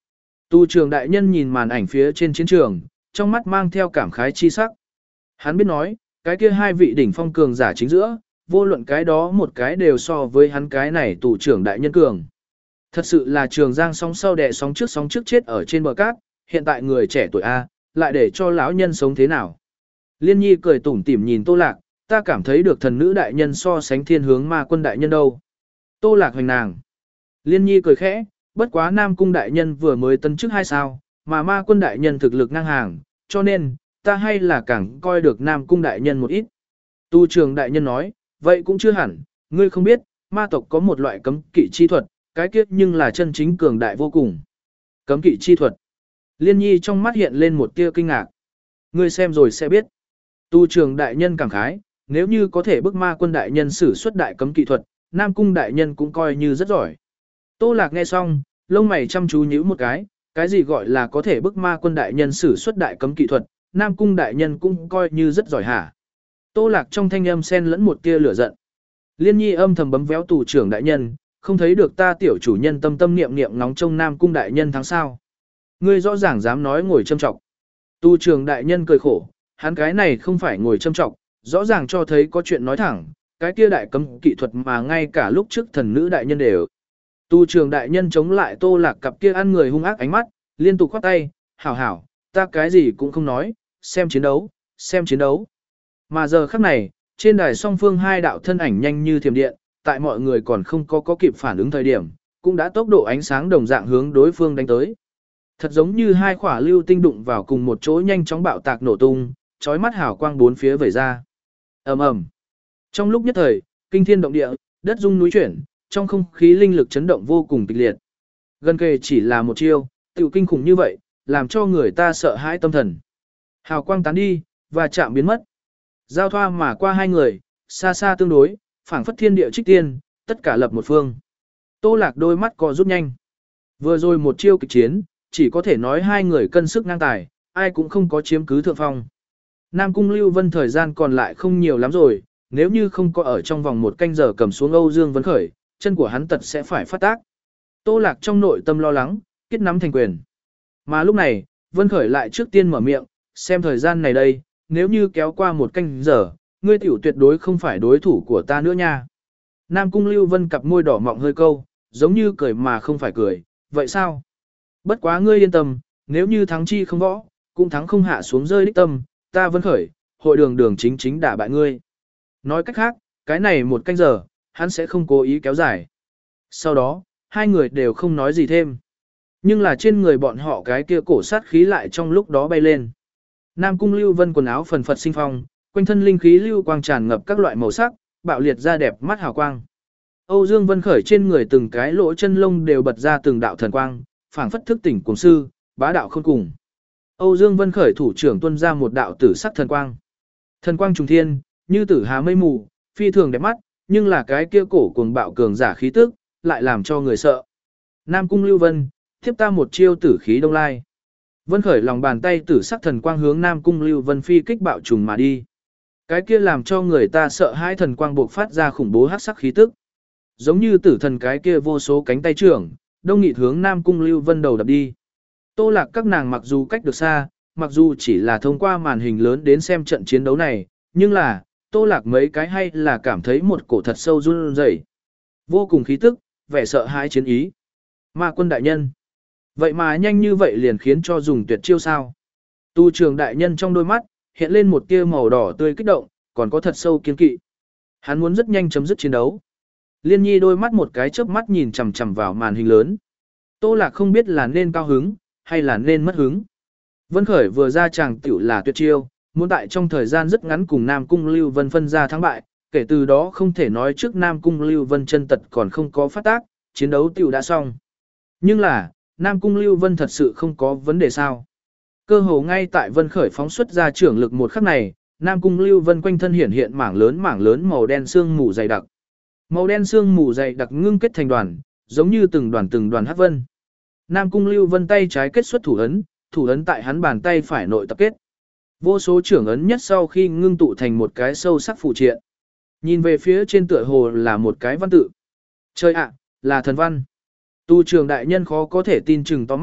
A: Tu trường đại nhân nhìn màn ảnh phía trên chiến trường, trong mắt mang theo cảm khái chi sắc. Hắn biết nói, cái kia hai vị đỉnh phong cường giả chính giữa, vô luận cái đó một cái đều so với hắn cái này tù trưởng đại nhân cường. Thật sự là Trường Giang sóng sau đè sóng trước sóng trước chết ở trên bờ cát, hiện tại người trẻ tuổi A, lại để cho lão nhân sống thế nào. Liên Nhi cười tủm tỉm nhìn Tô Lạc, ta cảm thấy được thần nữ đại nhân so sánh thiên hướng ma quân đại nhân đâu. Tô Lạc hoành nàng. Liên Nhi cười khẽ, bất quá Nam Cung đại nhân vừa mới tấn chức hai sao, mà ma quân đại nhân thực lực ngang hàng, cho nên, ta hay là càng coi được Nam Cung đại nhân một ít. Tu trường đại nhân nói, vậy cũng chưa hẳn, ngươi không biết, ma tộc có một loại cấm kỵ chi thuật, cái kiếp nhưng là chân chính cường đại vô cùng. Cấm kỵ chi thuật. Liên Nhi trong mắt hiện lên một tia kinh ngạc. Ngươi xem rồi sẽ biết. Tu trường đại nhân cảm khái, nếu như có thể bức ma quân đại nhân sử xuất đại cấm kỵ thuật, Nam Cung đại nhân cũng coi như rất giỏi. Tô Lạc nghe xong, lông mày chăm chú nhíu một cái, cái gì gọi là có thể bức ma quân đại nhân sử xuất đại cấm kỵ thuật, Nam Cung đại nhân cũng coi như rất giỏi hả. Tô Lạc trong thanh âm xen lẫn một tia lửa giận. Liên Nhi âm thầm bấm véo tù trưởng đại nhân, không thấy được ta tiểu chủ nhân tâm tâm niệm niệm ngóng trông Nam Cung đại nhân tháng sau. Ngươi rõ ràng dám nói ngồi châm trọng. Tu trường đại nhân cười khổ, hắn cái này không phải ngồi châm trọng, rõ ràng cho thấy có chuyện nói thẳng, cái kia đại cấm kỹ thuật mà ngay cả lúc trước thần nữ đại nhân đều. Tu trường đại nhân chống lại Tô Lạc cặp kia ăn người hung ác ánh mắt, liên tục khoát tay, hảo hảo, ta cái gì cũng không nói, xem chiến đấu, xem chiến đấu. Mà giờ khắc này, trên đài song phương hai đạo thân ảnh nhanh như thiểm điện, tại mọi người còn không có có kịp phản ứng thời điểm, cũng đã tốc độ ánh sáng đồng dạng hướng đối phương đánh tới. Thật giống như hai quả lưu tinh đụng vào cùng một chỗ nhanh chóng bạo tạc nổ tung, chói mắt hào quang bốn phía vẩy ra. Ầm ầm. Trong lúc nhất thời, kinh thiên động địa, đất rung núi chuyển, trong không khí linh lực chấn động vô cùng kịch liệt. Gần kề chỉ là một chiêu, tiểu kinh khủng như vậy, làm cho người ta sợ hãi tâm thần. Hào quang tán đi, và chạm biến mất. Giao thoa mà qua hai người, xa xa tương đối, phảng phất thiên địa trích tiên, tất cả lập một phương. Tô Lạc đôi mắt co rút nhanh. Vừa rồi một chiêu kịch chiến, chỉ có thể nói hai người cân sức ngang tài, ai cũng không có chiếm cứ thượng phong. Nam Cung Lưu Vân thời gian còn lại không nhiều lắm rồi, nếu như không có ở trong vòng một canh giờ cầm xuống Âu Dương Vân Khởi, chân của hắn tật sẽ phải phát tác. Tô Lạc trong nội tâm lo lắng, kết nắm thành quyền. Mà lúc này, Vân Khởi lại trước tiên mở miệng, xem thời gian này đây, nếu như kéo qua một canh giờ, ngươi tiểu tuyệt đối không phải đối thủ của ta nữa nha. Nam Cung Lưu Vân cặp môi đỏ mọng hơi câu, giống như cười mà không phải cười, vậy sao? Bất quá ngươi yên tâm, nếu như thắng chi không võ, cũng thắng không hạ xuống rơi đích tâm, ta Vân Khởi, hội đường đường chính chính đả bại ngươi. Nói cách khác, cái này một canh giờ, hắn sẽ không cố ý kéo dài. Sau đó, hai người đều không nói gì thêm. Nhưng là trên người bọn họ cái kia cổ sát khí lại trong lúc đó bay lên. Nam Cung Lưu Vân quần áo phần phật sinh phong, quanh thân linh khí lưu quang tràn ngập các loại màu sắc, bạo liệt ra đẹp mắt hào quang. Âu Dương Vân Khởi trên người từng cái lỗ chân lông đều bật ra từng đạo thần quang, phảng phất thức tỉnh cuồng sư, bá đạo không cùng. Âu Dương Vân Khởi thủ trưởng tuôn ra một đạo tử sắc thần quang. Thần quang trùng thiên, như tử hà mây mù, phi thường đẹp mắt, nhưng là cái kia cổ cuồng bạo cường giả khí tức, lại làm cho người sợ. Nam Cung Lưu Vân, tiếp ta một chiêu tử khí đông lai. Vân Khởi lòng bàn tay tử sắc thần quang hướng Nam Cung Lưu Vân phi kích bạo trùng mà đi. Cái kia làm cho người ta sợ hãi thần quang bộc phát ra khủng bố hắc sắc khí tức. Giống như tử thần cái kia vô số cánh tay trưởng, đông nghịt hướng Nam Cung Lưu Vân đầu đập đi. Tô Lạc các nàng mặc dù cách được xa, mặc dù chỉ là thông qua màn hình lớn đến xem trận chiến đấu này, nhưng là, Tô Lạc mấy cái hay là cảm thấy một cổ thật sâu run rẩy. Vô cùng khí tức, vẻ sợ hãi chiến ý. Ma quân đại nhân. Vậy mà nhanh như vậy liền khiến cho dùng tuyệt chiêu sao. Tu trường đại nhân trong đôi mắt, hiện lên một tia màu đỏ tươi kích động, còn có thật sâu kiên kỵ. Hắn muốn rất nhanh chấm dứt chiến đấu. Liên Nhi đôi mắt một cái chớp mắt nhìn chằm chằm vào màn hình lớn. Tô Lạc không biết là nên cao hứng, hay là nên mất hứng. Vân Khởi vừa ra chàng tiểu là tuyệt chiêu, muốn tại trong thời gian rất ngắn cùng Nam Cung Lưu Vân phân ra thắng bại, kể từ đó không thể nói trước Nam Cung Lưu Vân chân tật còn không có phát tác, chiến đấu tiểu đã xong. Nhưng là, Nam Cung Lưu Vân thật sự không có vấn đề sao. Cơ hồ ngay tại Vân Khởi phóng xuất ra trưởng lực một khắc này, Nam Cung Lưu Vân quanh thân hiển hiện mảng lớn mảng lớn màu đen xương mù dày đặc. Màu đen xương mù dày đặc ngưng kết thành đoàn, giống như từng đoàn từng đoàn hắc vân. Nam Cung Lưu Vân tay trái kết xuất thủ ấn, thủ ấn tại hắn bàn tay phải nội tập kết. Vô số trưởng ấn nhất sau khi ngưng tụ thành một cái sâu sắc phụ triện. Nhìn về phía trên tựa hồ là một cái văn tự. Trời ạ, là thần văn. Tu trường đại nhân khó có thể tin chừng to mắt,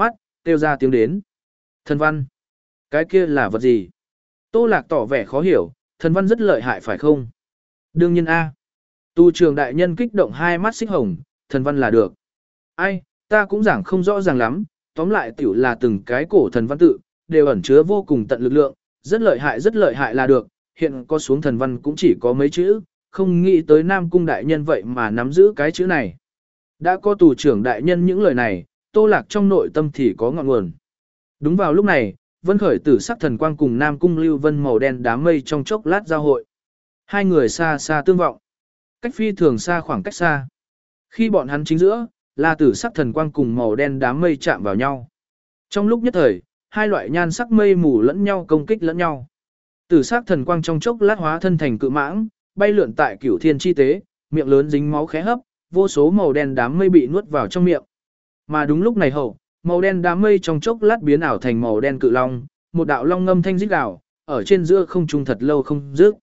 A: kêu ra tiếng đến. Thần văn. Cái kia là vật gì? Tô Lạc tỏ vẻ khó hiểu, thần văn rất lợi hại phải không? Đương nhiên a. Tu trường đại nhân kích động hai mắt xích hồng, thần văn là được. Ai, ta cũng giảng không rõ ràng lắm, tóm lại tiểu là từng cái cổ thần văn tự, đều ẩn chứa vô cùng tận lực lượng, rất lợi hại rất lợi hại là được, hiện có xuống thần văn cũng chỉ có mấy chữ, không nghĩ tới Nam Cung đại nhân vậy mà nắm giữ cái chữ này. Đã có tù trưởng đại nhân những lời này, Tô Lạc trong nội tâm thì có ngọn nguồn. Đúng vào lúc này, Vân Khởi Tử sắc thần quang cùng Nam Cung Lưu Vân màu đen đám mây trong chốc lát giao hội. Hai người xa xa tương vọng, cách phi thường xa khoảng cách xa. Khi bọn hắn chính giữa, là tử sắc thần quang cùng màu đen đám mây chạm vào nhau. Trong lúc nhất thời, hai loại nhan sắc mây mù lẫn nhau công kích lẫn nhau. Tử sắc thần quang trong chốc lát hóa thân thành cự mãng, bay lượn tại cửu thiên chi tế, miệng lớn dính máu khẽ hấp, vô số màu đen đám mây bị nuốt vào trong miệng. Mà đúng lúc này hậu, màu đen đám mây trong chốc lát biến ảo thành màu đen cự long, một đạo long ngâm thanh rít gào, ở trên giữa không trung thật lâu không dứt.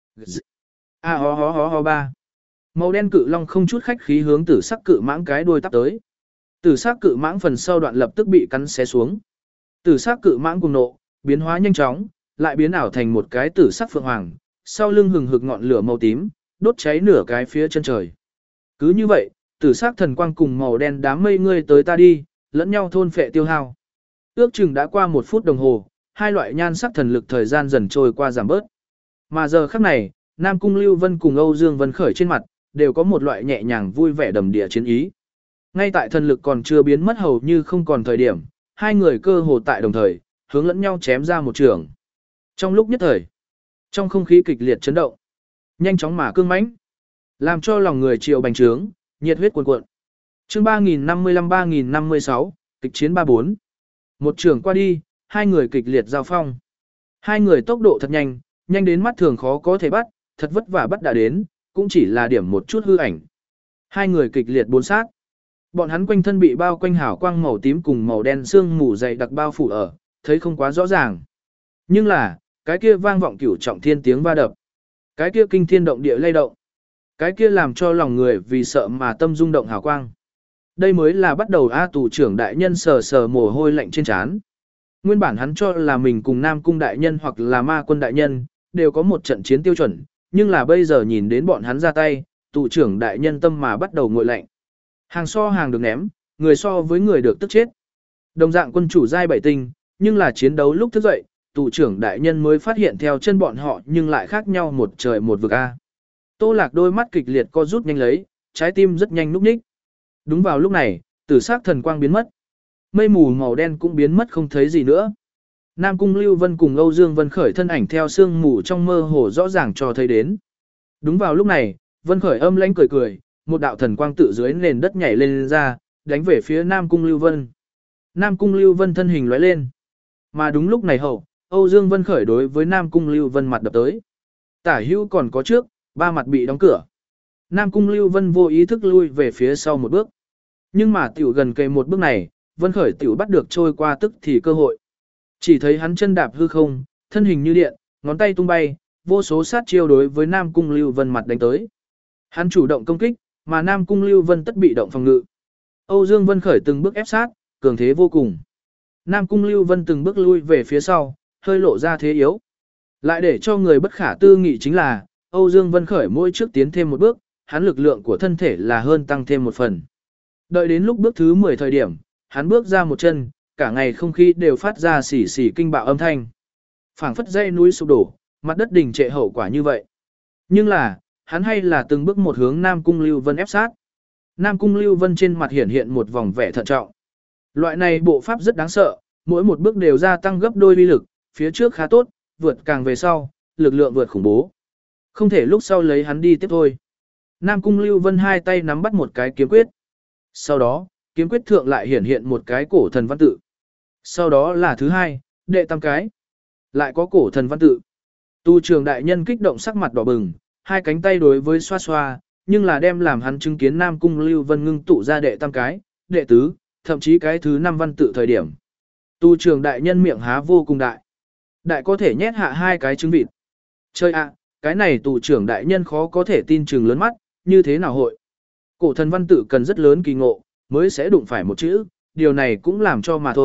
A: A ho ho ho ho ba. Màu đen cự long không chút khách khí hướng tử sắc cự mãng cái đuôi tắp tới. Tử sắc cự mãng phần sau đoạn lập tức bị cắn xé xuống. Tử sắc cự mãng cùng nộ, biến hóa nhanh chóng, lại biến ảo thành một cái tử sắc phượng hoàng, sau lưng hừng hực ngọn lửa màu tím, đốt cháy nửa cái phía chân trời. Cứ như vậy, tử sắc thần quang cùng màu đen đám mây ngươi tới ta đi, lẫn nhau thôn phệ tiêu hao. Ước chừng đã qua một phút đồng hồ, hai loại nhan sắc thần lực thời gian dần trôi qua giảm bớt. Mà giờ khắc này, Nam Cung Lưu Vân cùng Âu Dương Vân Khởi trên mặt, đều có một loại nhẹ nhàng vui vẻ đầm địa chiến ý. Ngay tại thần lực còn chưa biến mất hầu như không còn thời điểm, hai người cơ hồ tại đồng thời, hướng lẫn nhau chém ra một trường. Trong lúc nhất thời, trong không khí kịch liệt chấn động, nhanh chóng mà cương mãnh, làm cho lòng người triều bành trướng, nhiệt huyết cuồn cuộn. Chương ba nghìn năm mươi lăm ba nghìn năm mươi sáu, kịch chiến ba bốn. Một trường qua đi, hai người kịch liệt giao phong. Hai người tốc độ thật nhanh, nhanh đến mắt thường khó có thể bắt, thật vất vả bắt đã đến, cũng chỉ là điểm một chút hư ảnh. Hai người kịch liệt bốn sát. Bọn hắn quanh thân bị bao quanh hào quang màu tím cùng màu đen sương mù dày đặc bao phủ ở, thấy không quá rõ ràng. Nhưng là, cái kia vang vọng cửu trọng thiên tiếng va đập, cái kia kinh thiên động địa lay động, cái kia làm cho lòng người vì sợ mà tâm rung động hào quang. Đây mới là bắt đầu A tù trưởng đại nhân sờ sờ mồ hôi lạnh trên trán. Nguyên bản hắn cho là mình cùng Nam Cung đại nhân hoặc là Ma Quân đại nhân, đều có một trận chiến tiêu chuẩn, nhưng là bây giờ nhìn đến bọn hắn ra tay, tù trưởng đại nhân tâm mà bắt đầu nguội lạnh. Hàng so hàng được ném, người so với người được tức chết. Đồng dạng quân chủ giai bảy tinh, nhưng là chiến đấu lúc thức dậy, tù trưởng đại nhân mới phát hiện theo chân bọn họ nhưng lại khác nhau một trời một vực A. Tô Lạc đôi mắt kịch liệt co rút nhanh lấy, trái tim rất nhanh núp ních. Đúng vào lúc này, tử sắc thần quang biến mất. Mây mù màu đen cũng biến mất không thấy gì nữa. Nam Cung Lưu Vân cùng Âu Dương Vân Khởi thân ảnh theo sương mù trong mơ hồ rõ ràng cho thấy đến. Đúng vào lúc này, Vân Khởi âm lãnh cười cười, một đạo thần quang tự dưới nền đất nhảy lên ra, đánh về phía Nam Cung Lưu Vân. Nam Cung Lưu Vân thân hình lóe lên. Mà đúng lúc này hậu, Âu Dương Vân Khởi đối với Nam Cung Lưu Vân mặt đập tới. Tả hữu còn có trước, ba mặt bị đóng cửa. Nam Cung Lưu Vân vô ý thức lui về phía sau một bước. Nhưng mà tiểu gần kề một bước này, Vân Khởi tiểu bắt được trôi qua tức thì cơ hội. Chỉ thấy hắn chân đạp hư không, thân hình như điện, ngón tay tung bay, vô số sát chiêu đối với Nam Cung Lưu Vân mặt đánh tới. Hắn chủ động công kích, mà Nam Cung Lưu Vân tất bị động phòng ngự. Âu Dương Vân Khởi từng bước ép sát, cường thế vô cùng. Nam Cung Lưu Vân từng bước lui về phía sau, hơi lộ ra thế yếu. Lại để cho người bất khả tư nghị chính là, Âu Dương Vân Khởi mỗi trước tiến thêm một bước, hắn lực lượng của thân thể là hơn tăng thêm một phần. Đợi đến lúc bước thứ mười thời điểm, hắn bước ra một chân, cả ngày không khí đều phát ra xỉ xỉ kinh bạo âm thanh. Phảng phất dãy núi sụp đổ, mặt đất đình trệ hậu quả như vậy. Nhưng là, hắn hay là từng bước một hướng Nam Cung Lưu Vân ép sát. Nam Cung Lưu Vân trên mặt hiển hiện một vòng vẻ thận trọng. Loại này bộ pháp rất đáng sợ, mỗi một bước đều gia tăng gấp đôi uy lực, phía trước khá tốt, vượt càng về sau, lực lượng vượt khủng bố. Không thể lúc sau lấy hắn đi tiếp thôi. Nam Cung Lưu Vân hai tay nắm bắt một cái kiếm quyết. Sau đó, kiếm quyết thượng lại hiển hiện một cái cổ thần văn tự. Sau đó là thứ hai, đệ tam cái. Lại có cổ thần văn tự. Tu trường đại nhân kích động sắc mặt đỏ bừng, hai cánh tay đối với xoa xoa, nhưng là đem làm hắn chứng kiến Nam Cung Lưu Vân ngưng tụ ra đệ tam cái, đệ tứ, thậm chí cái thứ năm văn tự thời điểm. Tu trường đại nhân miệng há vô cùng đại. Đại có thể nhét hạ hai cái trứng vịt. Chơi ạ, cái này tù trưởng đại nhân khó có thể tin chừng lớn mắt, như thế nào hội. Cổ thần văn tự cần rất lớn kỳ ngộ, mới sẽ đụng phải một chữ, điều này cũng làm cho mà thôi,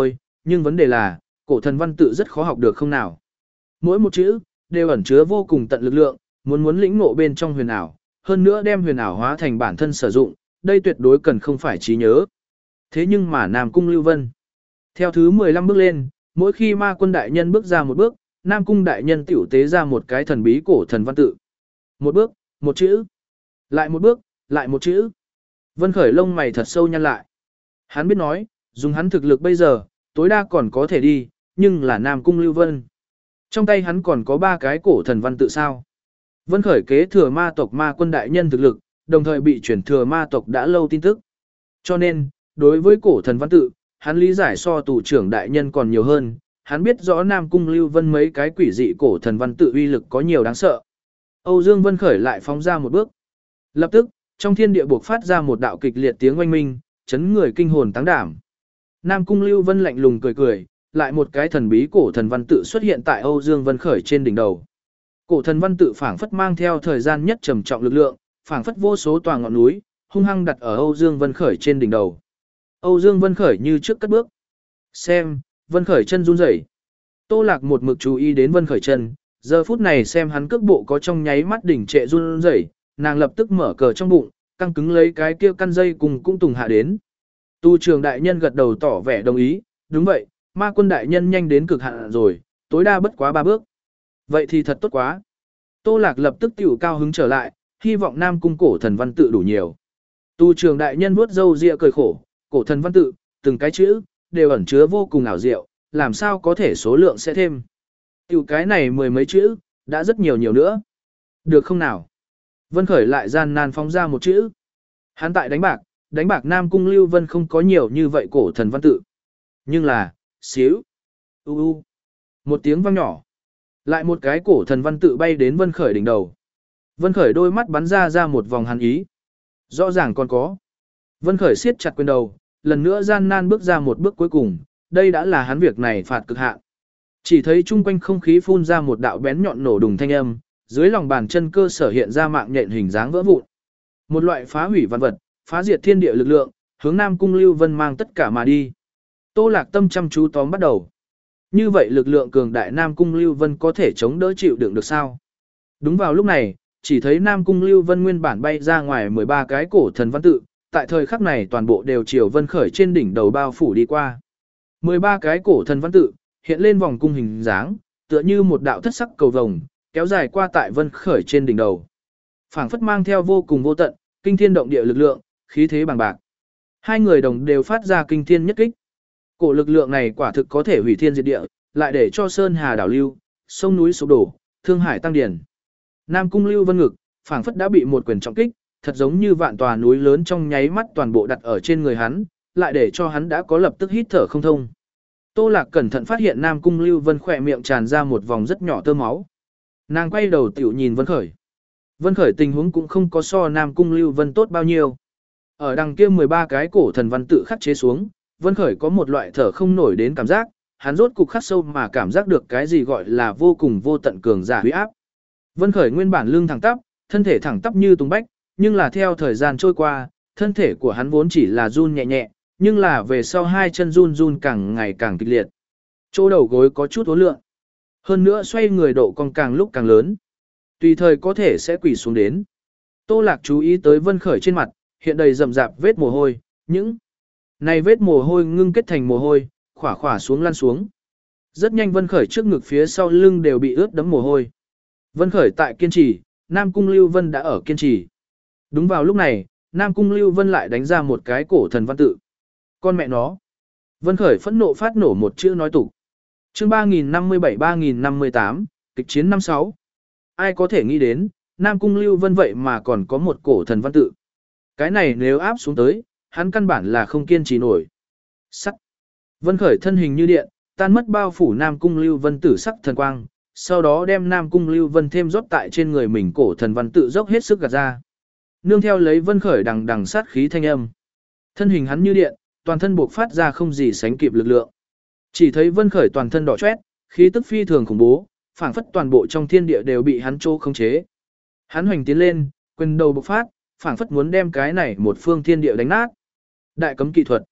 A: nhưng vấn đề là, cổ thần văn tự rất khó học được không nào. Mỗi một chữ, đều ẩn chứa vô cùng tận lực lượng, muốn muốn lĩnh ngộ bên trong huyền ảo, hơn nữa đem huyền ảo hóa thành bản thân sử dụng, đây tuyệt đối cần không phải trí nhớ. Thế nhưng mà Nam Cung Lưu Vân, theo thứ mười lăm bước lên, mỗi khi ma quân đại nhân bước ra một bước, Nam Cung đại nhân tiểu tế ra một cái thần bí cổ thần văn tự. Một bước, một chữ, lại một bước, lại một chữ. Vân Khởi lông mày thật sâu nhăn lại. Hắn biết nói, dùng hắn thực lực bây giờ, tối đa còn có thể đi, nhưng là Nam Cung Lưu Vân. Trong tay hắn còn có ba cái cổ thần văn tự sao. Vân Khởi kế thừa ma tộc ma quân đại nhân thực lực, đồng thời bị chuyển thừa ma tộc đã lâu tin tức. Cho nên, đối với cổ thần văn tự, hắn lý giải so tù trưởng đại nhân còn nhiều hơn, hắn biết rõ Nam Cung Lưu Vân mấy cái quỷ dị cổ thần văn tự uy lực có nhiều đáng sợ. Âu Dương Vân Khởi lại phóng ra một bước. Lập tức, trong thiên địa buộc phát ra một đạo kịch liệt tiếng oanh minh, chấn người kinh hồn táng đảm. Nam Cung Lưu Vân lạnh lùng cười cười, lại một cái thần bí cổ thần văn tự xuất hiện tại Âu Dương Vân Khởi trên đỉnh đầu. Cổ thần văn tự phảng phất mang theo thời gian nhất trầm trọng lực lượng, phảng phất vô số tòa ngọn núi, hung hăng đặt ở Âu Dương Vân Khởi trên đỉnh đầu. Âu Dương Vân Khởi như trước cất bước. Xem, Vân Khởi chân run rẩy. Tô Lạc một mực chú ý đến Vân Khởi chân, giờ phút này xem hắn cước bộ có trong nháy mắt đỉnh trệ run rẩy, nàng lập tức mở cờ trong bụng, căng cứng lấy cái kia căn dây cùng cũng tùng hạ đến. Tu trường đại nhân gật đầu tỏ vẻ đồng ý, đúng vậy, ma quân đại nhân nhanh đến cực hạn rồi, tối đa bất quá ba bước. Vậy thì thật tốt quá. Tô Lạc lập tức tiểu cao hứng trở lại, hy vọng Nam Cung cổ thần văn tự đủ nhiều. Tu trường đại nhân vuốt râu ria cười khổ, cổ thần văn tự, từng cái chữ, đều ẩn chứa vô cùng ảo diệu, làm sao có thể số lượng sẽ thêm. Tiểu cái này mười mấy chữ, đã rất nhiều nhiều nữa. Được không nào? Vân Khởi lại gian nan phóng ra một chữ. Hắn tại đánh bạc, đánh bạc Nam Cung Lưu Vân không có nhiều như vậy cổ thần văn tự. Nhưng là, xíu, u u, một tiếng vang nhỏ. Lại một cái cổ thần văn tự bay đến Vân Khởi đỉnh đầu. Vân Khởi đôi mắt bắn ra ra một vòng hàn ý. Rõ ràng còn có. Vân Khởi siết chặt quyền đầu, lần nữa gian nan bước ra một bước cuối cùng, đây đã là hắn việc này phạt cực hạn. Chỉ thấy chung quanh không khí phun ra một đạo bén nhọn nổ đùng thanh âm, dưới lòng bàn chân cơ sở hiện ra mạng nhện hình dáng vỡ vụn. Một loại phá hủy vạn vật, phá diệt thiên địa lực lượng, hướng Nam Cung Lưu Vân mang tất cả mà đi. Tô Lạc tâm chăm chú tóm bắt đầu. Như vậy lực lượng cường đại Nam Cung Lưu Vân có thể chống đỡ chịu đựng được sao? Đúng vào lúc này, chỉ thấy Nam Cung Lưu Vân nguyên bản bay ra ngoài mười ba cái cổ thần văn tự, tại thời khắc này toàn bộ đều chiều Vân Khởi trên đỉnh đầu bao phủ đi qua. mười ba cái cổ thần văn tự, hiện lên vòng cung hình dáng, tựa như một đạo thất sắc cầu vồng, kéo dài qua tại Vân Khởi trên đỉnh đầu. Phảng phất mang theo vô cùng vô tận, kinh thiên động địa lực lượng, khí thế bằng bạc. Hai người đồng đều phát ra kinh thiên nhất kích. Cổ lực lượng này quả thực có thể hủy thiên diệt địa, lại để cho sơn hà đảo lưu, sông núi sụp đổ, thương hải tăng điển. Nam Cung Lưu Vân ngực, phảng phất đã bị một quyền trọng kích, thật giống như vạn tòa núi lớn trong nháy mắt toàn bộ đặt ở trên người hắn, lại để cho hắn đã có lập tức hít thở không thông. Tô Lạc cẩn thận phát hiện Nam Cung Lưu Vân khỏe miệng tràn ra một vòng rất nhỏ tơ máu. Nàng quay đầu tiểu nhìn Vân Khởi. Vân Khởi tình huống cũng không có so Nam Cung Lưu Vân tốt bao nhiêu. Ở đằng kia mười ba cái cổ thần văn tự khắc chế xuống, Vân Khởi có một loại thở không nổi đến cảm giác, hắn rốt cục khắc sâu mà cảm giác được cái gì gọi là vô cùng vô tận cường giả huy áp. Vân Khởi nguyên bản lưng thẳng tắp, thân thể thẳng tắp như tung bách, nhưng là theo thời gian trôi qua, thân thể của hắn vốn chỉ là run nhẹ nhẹ, nhưng là về sau hai chân run run càng ngày càng kịch liệt. Chỗ đầu gối có chút uốn lượn. Hơn nữa xoay người độ cong càng lúc càng lớn. Tùy thời có thể sẽ quỳ xuống đến. Tô Lạc chú ý tới Vân Khởi trên mặt, hiện đầy rậm rạp vết mồ hôi, những này vết mồ hôi ngưng kết thành mồ hôi, khỏa khỏa xuống lăn xuống. Rất nhanh Vân Khởi trước ngực phía sau lưng đều bị ướt đẫm mồ hôi. Vân Khởi tại kiên trì, Nam Cung Lưu Vân đã ở kiên trì. Đúng vào lúc này, Nam Cung Lưu Vân lại đánh ra một cái cổ thần văn tự. Con mẹ nó. Vân Khởi phẫn nộ phát nổ một chữ nói tục. Chương ba nghìn năm mươi bảy ba nghìn năm mươi tám, kịch chiến năm sáu. Ai có thể nghĩ đến, Nam Cung Lưu Vân vậy mà còn có một cổ thần văn tự. Cái này nếu áp xuống tới, hắn căn bản là không kiên trì nổi. Sắt. Vân Khởi thân hình như điện, tan mất bao phủ Nam Cung Lưu Vân tử sắc thần quang, sau đó đem Nam Cung Lưu Vân thêm rót tại trên người mình cổ thần văn tự dốc hết sức gạt ra. Nương theo lấy Vân Khởi đằng đằng sát khí thanh âm. Thân hình hắn như điện, toàn thân buộc phát ra không gì sánh kịp lực lượng. Chỉ thấy Vân Khởi toàn thân đỏ chót, khí tức phi thường khủng bố, phảng phất toàn bộ trong thiên địa đều bị hắn trô khống chế. Hắn hoành tiến lên, quyền đầu bộc phát, phảng phất muốn đem cái này một phương thiên địa đánh nát. Đại cấm kỹ thuật.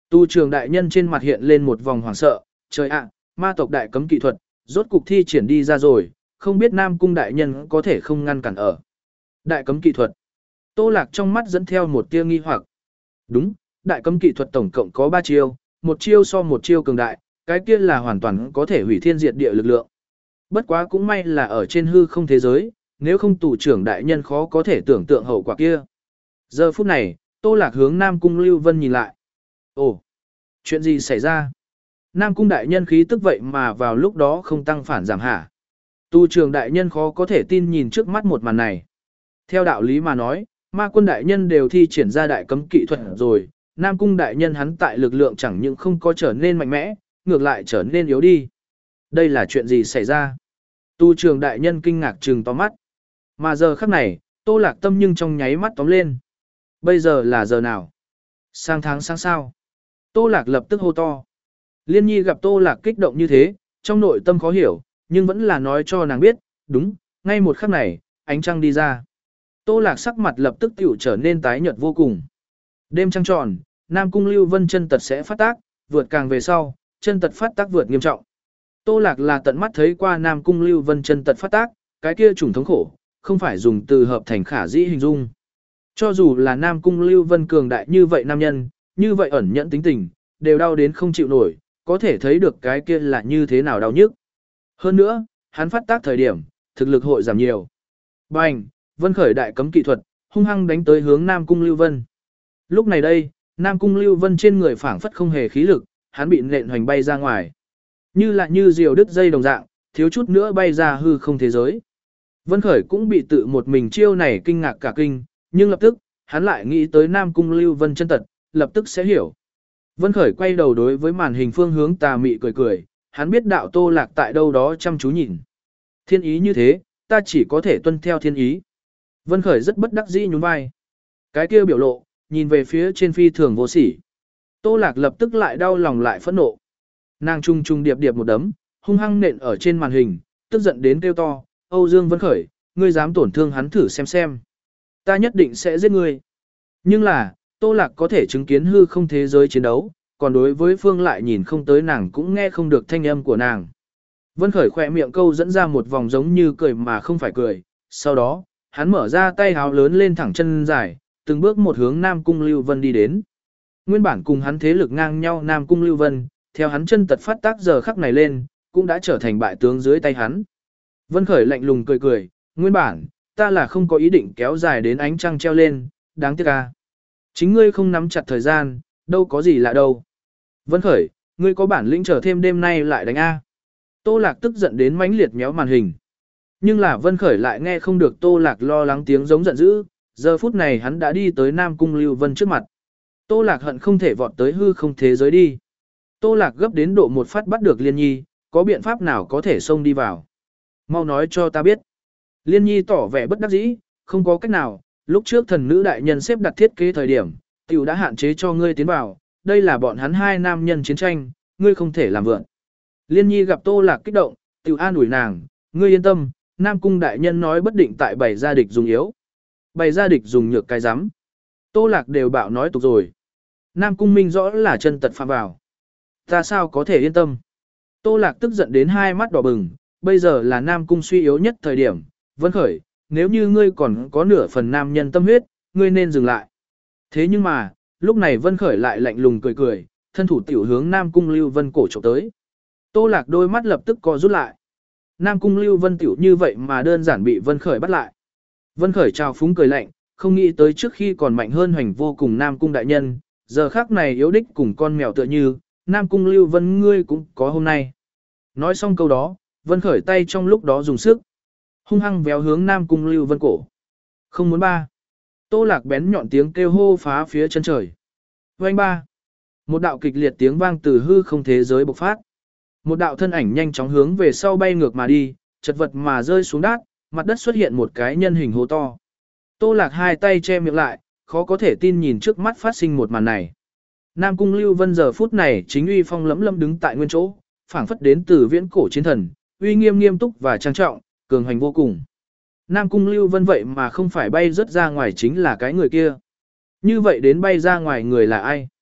A: Tu trường đại nhân trên mặt hiện lên một vòng hoảng sợ, trời ạ, ma tộc đại cấm kỵ thuật, rốt cục thi triển đi ra rồi, không biết Nam Cung đại nhân có thể không ngăn cản ở. Đại cấm kỵ thuật. Tô Lạc trong mắt dẫn theo một tia nghi hoặc. Đúng, đại cấm kỵ thuật tổng cộng có ba chiêu, một chiêu so một chiêu cường đại, cái kia là hoàn toàn có thể hủy thiên diệt địa lực lượng. Bất quá cũng may là ở trên hư không thế giới, nếu không tù trưởng đại nhân khó có thể tưởng tượng hậu quả kia. Giờ phút này, Tô Lạc hướng Nam Cung Lưu Vân nhìn lại. Ồ, chuyện gì xảy ra? Nam Cung đại nhân khí tức vậy mà vào lúc đó không tăng phản giảm hả? Tu trường đại nhân khó có thể tin nhìn trước mắt một màn này. Theo đạo lý mà nói, ma quân đại nhân đều thi triển ra đại cấm kỵ thuật rồi, Nam Cung đại nhân hắn tại lực lượng chẳng những không có trở nên mạnh mẽ, ngược lại trở nên yếu đi. Đây là chuyện gì xảy ra? Tu trường đại nhân kinh ngạc trừng to mắt. Mà giờ khắc này, Tô Lạc tâm nhưng trong nháy mắt tóm lên. Bây giờ là giờ nào? Sang tháng sáng sao? Tô Lạc lập tức hô to. Liên Nhi gặp Tô Lạc kích động như thế, trong nội tâm khó hiểu, nhưng vẫn là nói cho nàng biết, đúng, ngay một khắc này, ánh trăng đi ra. Tô Lạc sắc mặt lập tức tiểu trở nên tái nhợt vô cùng. Đêm trăng tròn, Nam Cung Lưu Vân chân tật sẽ phát tác, vượt càng về sau, chân tật phát tác vượt nghiêm trọng. Tô Lạc là tận mắt thấy qua Nam Cung Lưu Vân chân tật phát tác, cái kia trùng thống khổ, không phải dùng từ hợp thành khả dĩ hình dung. Cho dù là Nam Cung Lưu Vân cường đại như vậy nam nhân, như vậy ẩn nhẫn tính tình, đều đau đến không chịu nổi, có thể thấy được cái kia là như thế nào đau nhức. Hơn nữa, hắn phát tác thời điểm, thực lực hội giảm nhiều. Bành, Vân khởi đại cấm kỵ thuật, hung hăng đánh tới hướng Nam Cung Lưu Vân. Lúc này đây, Nam Cung Lưu Vân trên người phảng phất không hề khí lực, hắn bị nện hoành bay ra ngoài. Như là như diều đứt dây đồng dạng, thiếu chút nữa bay ra hư không thế giới. Vân khởi cũng bị tự một mình chiêu này kinh ngạc cả kinh, nhưng lập tức, hắn lại nghĩ tới Nam Cung Lưu Vân chân tật, lập tức sẽ hiểu. Vân khởi quay đầu đối với màn hình phương hướng tà mị cười cười, hắn biết đạo Tô Lạc tại đâu đó chăm chú nhìn. Thiên ý như thế, ta chỉ có thể tuân theo thiên ý. Vân khởi rất bất đắc dĩ nhún vai. Cái kia biểu lộ, nhìn về phía trên phi thường vô sỉ. Tô Lạc lập tức lại đau lòng lại phẫn nộ. Nàng trung trung điệp điệp một đấm, hung hăng nện ở trên màn hình, tức giận đến kêu to, Âu Dương Vân khởi, ngươi dám tổn thương hắn thử xem xem. Ta nhất định sẽ giết ngươi. Nhưng là, Tô Lạc có thể chứng kiến hư không thế giới chiến đấu, còn đối với Phương lại nhìn không tới nàng cũng nghe không được thanh âm của nàng. Vân khởi khỏe miệng câu dẫn ra một vòng giống như cười mà không phải cười, sau đó, hắn mở ra tay háo lớn lên thẳng chân dài, từng bước một hướng Nam Cung Lưu Vân đi đến. Nguyên bản cùng hắn thế lực ngang nhau Nam Cung Lưu Vân, theo hắn chân tật phát tác giờ khắc này lên, cũng đã trở thành bại tướng dưới tay hắn. Vân khởi lạnh lùng cười cười, nguyên bản, ta là không có ý định kéo dài đến ánh trăng treo lên, đáng tiếc à. Chính ngươi không nắm chặt thời gian, đâu có gì lạ đâu. Vân khởi, ngươi có bản lĩnh chờ thêm đêm nay lại đánh A. Tô Lạc tức giận đến mãnh liệt méo màn hình. Nhưng là Vân khởi lại nghe không được Tô Lạc lo lắng tiếng giống giận dữ, giờ phút này hắn đã đi tới Nam Cung Lưu Vân trước mặt. Tô Lạc hận không thể vọt tới hư không thế giới đi. Tô Lạc gấp đến độ một phát bắt được Liên Nhi, có biện pháp nào có thể xông đi vào. Mau nói cho ta biết. Liên Nhi tỏ vẻ bất đắc dĩ, không có cách nào, lúc trước thần nữ đại nhân xếp đặt thiết kế thời điểm, tiểu đã hạn chế cho ngươi tiến vào, đây là bọn hắn hai nam nhân chiến tranh, ngươi không thể làm vượn. Liên Nhi gặp Tô Lạc kích động, tiểu an ủi nàng, ngươi yên tâm, Nam Cung đại nhân nói bất định tại bày gia địch dùng yếu. Bày gia địch dùng nhược cái rắm. Tô Lạc đều bạo nói tục rồi. Nam Cung minh rõ là chân tật phạm vào. Ta sao có thể yên tâm. Tô Lạc tức giận đến hai mắt đỏ bừng, bây giờ là Nam Cung suy yếu nhất thời điểm, Vân khởi, nếu như ngươi còn có nửa phần nam nhân tâm huyết, ngươi nên dừng lại. Thế nhưng mà, lúc này Vân khởi lại lạnh lùng cười cười, thân thủ tiểu hướng Nam Cung Lưu Vân cổ chụp tới. Tô Lạc đôi mắt lập tức co rút lại. Nam Cung Lưu Vân tiểu như vậy mà đơn giản bị Vân khởi bắt lại. Vân khởi trào phúng cười lạnh, không nghĩ tới trước khi còn mạnh hơn hoành vô cùng Nam Cung đại nhân, giờ khác này yếu đích cùng con mèo tựa như, Nam Cung Lưu Vân ngươi cũng có hôm nay. Nói xong câu đó, Vân khởi tay trong lúc đó dùng sức, hung hăng véo hướng Nam Cung Lưu Vân cổ. Không muốn ba. Tô Lạc bén nhọn tiếng kêu hô phá phía chân trời. Vành ba. Một đạo kịch liệt tiếng vang từ hư không thế giới bộc phát. Một đạo thân ảnh nhanh chóng hướng về sau bay ngược mà đi, chật vật mà rơi xuống đát, mặt đất xuất hiện một cái nhân hình hố to. Tô Lạc hai tay che miệng lại, khó có thể tin nhìn trước mắt phát sinh một màn này. Nam Cung Lưu Vân giờ phút này chính uy phong lẫm lâm đứng tại nguyên chỗ, phảng phất đến từ viễn cổ chiến thần, uy nghiêm nghiêm túc và trang trọng, cường hành vô cùng. Nam Cung Lưu Vân vậy mà không phải bay rớt ra ngoài chính là cái người kia. Như vậy đến bay ra ngoài người là ai?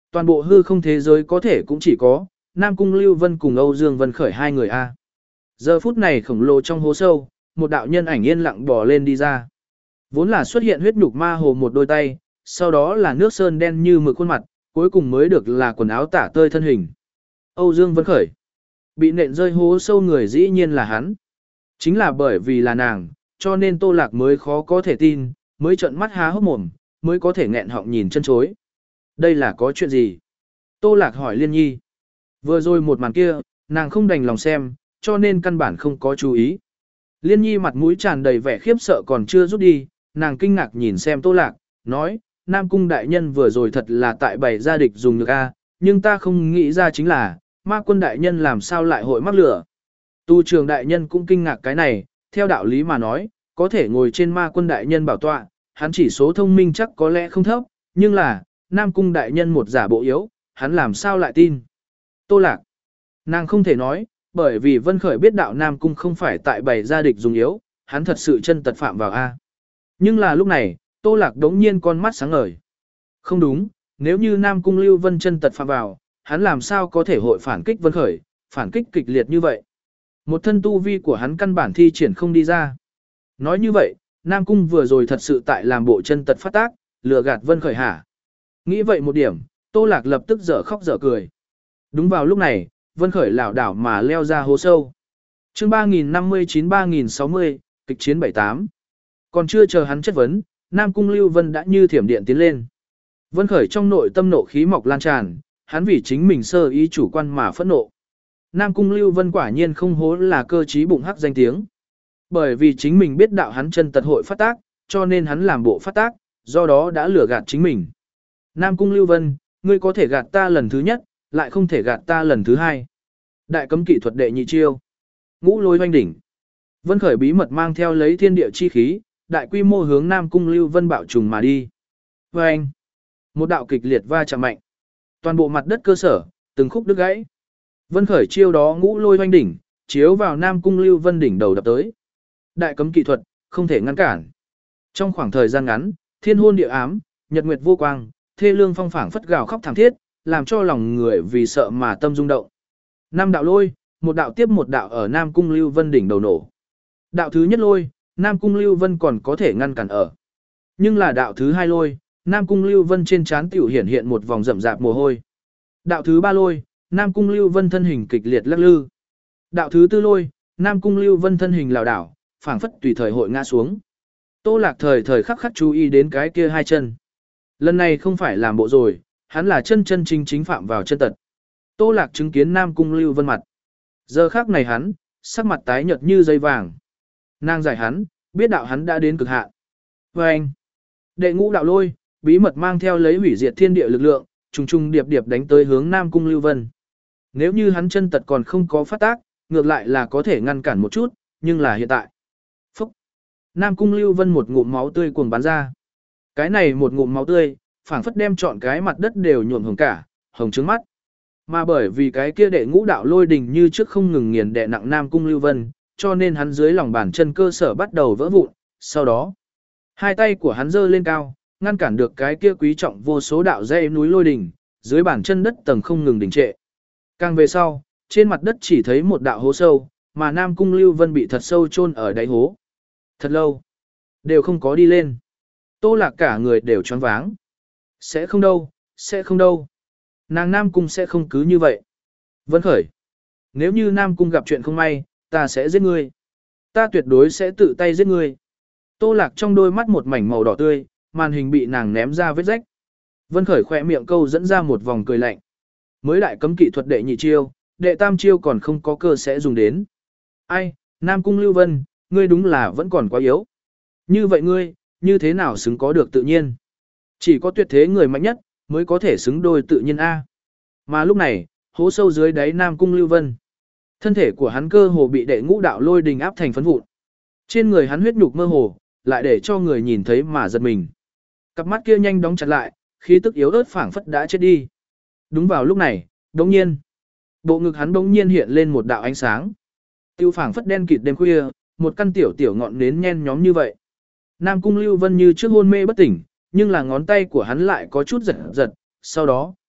A: Toàn bộ hư không thế giới có thể cũng chỉ có Nam Cung Lưu Vân cùng Âu Dương Vân Khởi hai người a. Giờ phút này khổng lồ trong hố sâu, một đạo nhân ảnh yên lặng bò lên đi ra. Vốn là xuất hiện huyết nhục ma hồ một đôi tay, sau đó là nước sơn đen như mực khuôn mặt, cuối cùng mới được là quần áo tả tơi thân hình. Âu Dương Vân Khởi. Bị nện rơi hố sâu người dĩ nhiên là hắn. Chính là bởi vì là nàng, cho nên Tô Lạc mới khó có thể tin, mới trợn mắt há hốc mồm, mới có thể nghẹn họng nhìn chân chối. Đây là có chuyện gì? Tô Lạc hỏi Liên Nhi. Vừa rồi một màn kia, nàng không đành lòng xem, cho nên căn bản không có chú ý. Liên Nhi mặt mũi tràn đầy vẻ khiếp sợ còn chưa rút đi, nàng kinh ngạc nhìn xem Tô Lạc, nói, Nam Cung đại nhân vừa rồi thật là tại bày gia địch dùng nhược A, nhưng ta không nghĩ ra chính là, ma quân đại nhân làm sao lại hội mắc lửa. Tu trường đại nhân cũng kinh ngạc cái này, theo đạo lý mà nói, có thể ngồi trên ma quân đại nhân bảo tọa, hắn chỉ số thông minh chắc có lẽ không thấp, nhưng là, Nam Cung đại nhân một giả bộ yếu, hắn làm sao lại tin. Tô Lạc, nàng không thể nói, bởi vì Vân Khởi biết đạo Nam Cung không phải tại bày gia địch dùng yếu, hắn thật sự chân tật phạm vào A. Nhưng là lúc này, Tô Lạc đống nhiên con mắt sáng ngời. Không đúng, nếu như Nam Cung Lưu Vân chân tật phạm vào, hắn làm sao có thể hội phản kích Vân Khởi, phản kích kịch liệt như vậy. Một thân tu vi của hắn căn bản thi triển không đi ra. Nói như vậy, Nam Cung vừa rồi thật sự tại làm bộ chân tật phát tác, lừa gạt Vân Khởi hả? Nghĩ vậy một điểm, Tô Lạc lập tức dở khóc dở cười. Đúng vào lúc này, Vân Khởi lảo đảo mà leo ra hố sâu. Chương ba nghìn năm mươi chín ba nghìn sáu mươi, kịch chiến bảy tám. Còn chưa chờ hắn chất vấn, Nam Cung Lưu Vân đã như thiểm điện tiến lên. Vân Khởi trong nội tâm nộ khí mọc lan tràn, hắn vì chính mình sơ ý chủ quan mà phẫn nộ. Nam Cung Lưu Vân quả nhiên không hố là cơ trí bụng hắc danh tiếng. Bởi vì chính mình biết đạo hắn chân tật hội phát tác, cho nên hắn làm bộ phát tác, do đó đã lừa gạt chính mình. Nam Cung Lưu Vân, ngươi có thể gạt ta lần thứ nhất, lại không thể gạt ta lần thứ hai. Đại cấm kỵ thuật đệ nhị chiêu. Ngũ lôi hoanh đỉnh. Vân Khởi bí mật mang theo lấy thiên địa chi khí, đại quy mô hướng Nam Cung Lưu Vân bạo trùng mà đi. Và anh, một đạo kịch liệt va chạm mạnh. Toàn bộ mặt đất cơ sở, từng khúc đứt gãy. Vân Khởi chiêu đó ngũ lôi hoanh đỉnh, chiếu vào Nam Cung Lưu Vân đỉnh đầu đập tới. Đại cấm kỵ thuật, không thể ngăn cản. Trong khoảng thời gian ngắn, thiên hôn địa ám, nhật nguyệt vô quang, thê lương phong phảng phất gào khóc thảm thiết, làm cho lòng người vì sợ mà tâm rung động. Năm đạo lôi, một đạo tiếp một đạo ở Nam Cung Lưu Vân đỉnh đầu nổ. Đạo thứ nhất lôi, Nam Cung Lưu Vân còn có thể ngăn cản ở. Nhưng là đạo thứ hai lôi, Nam Cung Lưu Vân trên trán tiểu hiện hiện một vòng rậm rạp mồ hôi. Đạo thứ ba lôi, Nam Cung Lưu Vân thân hình kịch liệt lắc lư. Đạo thứ tư lôi, Nam Cung Lưu Vân thân hình lảo đảo, phảng phất tùy thời hội ngã xuống. Tô Lạc thời thời khắc khắc chú ý đến cái kia hai chân. Lần này không phải làm bộ rồi, hắn là chân chân chính chính phạm vào chân tật. Tô Lạc chứng kiến Nam Cung Lưu Vân mặt. Giờ khắc này hắn, sắc mặt tái nhợt như dây vàng. Nàng giải hắn, biết đạo hắn đã đến cực hạn. Và anh, đệ ngũ đạo lôi, bí mật mang theo lấy hủy diệt thiên địa lực lượng, trùng trùng điệp điệp đánh tới hướng Nam Cung Lưu Vân. Nếu như hắn chân tật còn không có phát tác, ngược lại là có thể ngăn cản một chút, nhưng là hiện tại. Phúc! Nam Cung Lưu Vân một ngụm máu tươi cuồng bắn ra. Cái này một ngụm máu tươi, phảng phất đem trọn cái mặt đất đều nhuộm hồng cả, hồng trứng mắt. Mà bởi vì cái kia đệ ngũ đạo lôi đình như trước không ngừng nghiền đè nặng Nam Cung Lưu Vân, cho nên hắn dưới lòng bàn chân cơ sở bắt đầu vỡ vụn, sau đó, hai tay của hắn giơ lên cao, ngăn cản được cái kia quý trọng vô số đạo dãy núi lôi đình, dưới bàn chân đất tầng không ngừng đình trệ. Càng về sau, trên mặt đất chỉ thấy một đạo hố sâu, mà Nam Cung Lưu Vân bị thật sâu chôn ở đáy hố. Thật lâu, đều không có đi lên. Tô Lạc cả người đều choáng váng. Sẽ không đâu, sẽ không đâu. Nàng Nam Cung sẽ không cứ như vậy. Vân Khởi, nếu như Nam Cung gặp chuyện không may, ta sẽ giết ngươi. Ta tuyệt đối sẽ tự tay giết ngươi. Tô Lạc trong đôi mắt một mảnh màu đỏ tươi, màn hình bị nàng ném ra vết rách. Vân Khởi khỏe miệng câu dẫn ra một vòng cười lạnh. Mới đại cấm kỵ thuật đệ nhị chiêu, đệ tam chiêu còn không có cơ sẽ dùng đến. Ai, Nam Cung Lưu Vân, ngươi đúng là vẫn còn quá yếu. Như vậy ngươi, như thế nào xứng có được tự nhiên? Chỉ có tuyệt thế người mạnh nhất, mới có thể xứng đôi tự nhiên A. Mà lúc này, hố sâu dưới đáy Nam Cung Lưu Vân. Thân thể của hắn cơ hồ bị đệ ngũ đạo lôi đình áp thành phấn vụn. Trên người hắn huyết nhục mơ hồ, lại để cho người nhìn thấy mà giật mình. Cặp mắt kia nhanh đóng chặt lại, khí tức yếu ớt phảng phất đã chết đi. Đúng vào lúc này, đống nhiên, bộ ngực hắn đống nhiên hiện lên một đạo ánh sáng. Tiêu phảng phất đen kịt đêm khuya, một căn tiểu tiểu ngọn nến nhen nhóm như vậy. Nam Cung Lưu Vân như trước hôn mê bất tỉnh, nhưng là ngón tay của hắn lại có chút giật giật, sau đó,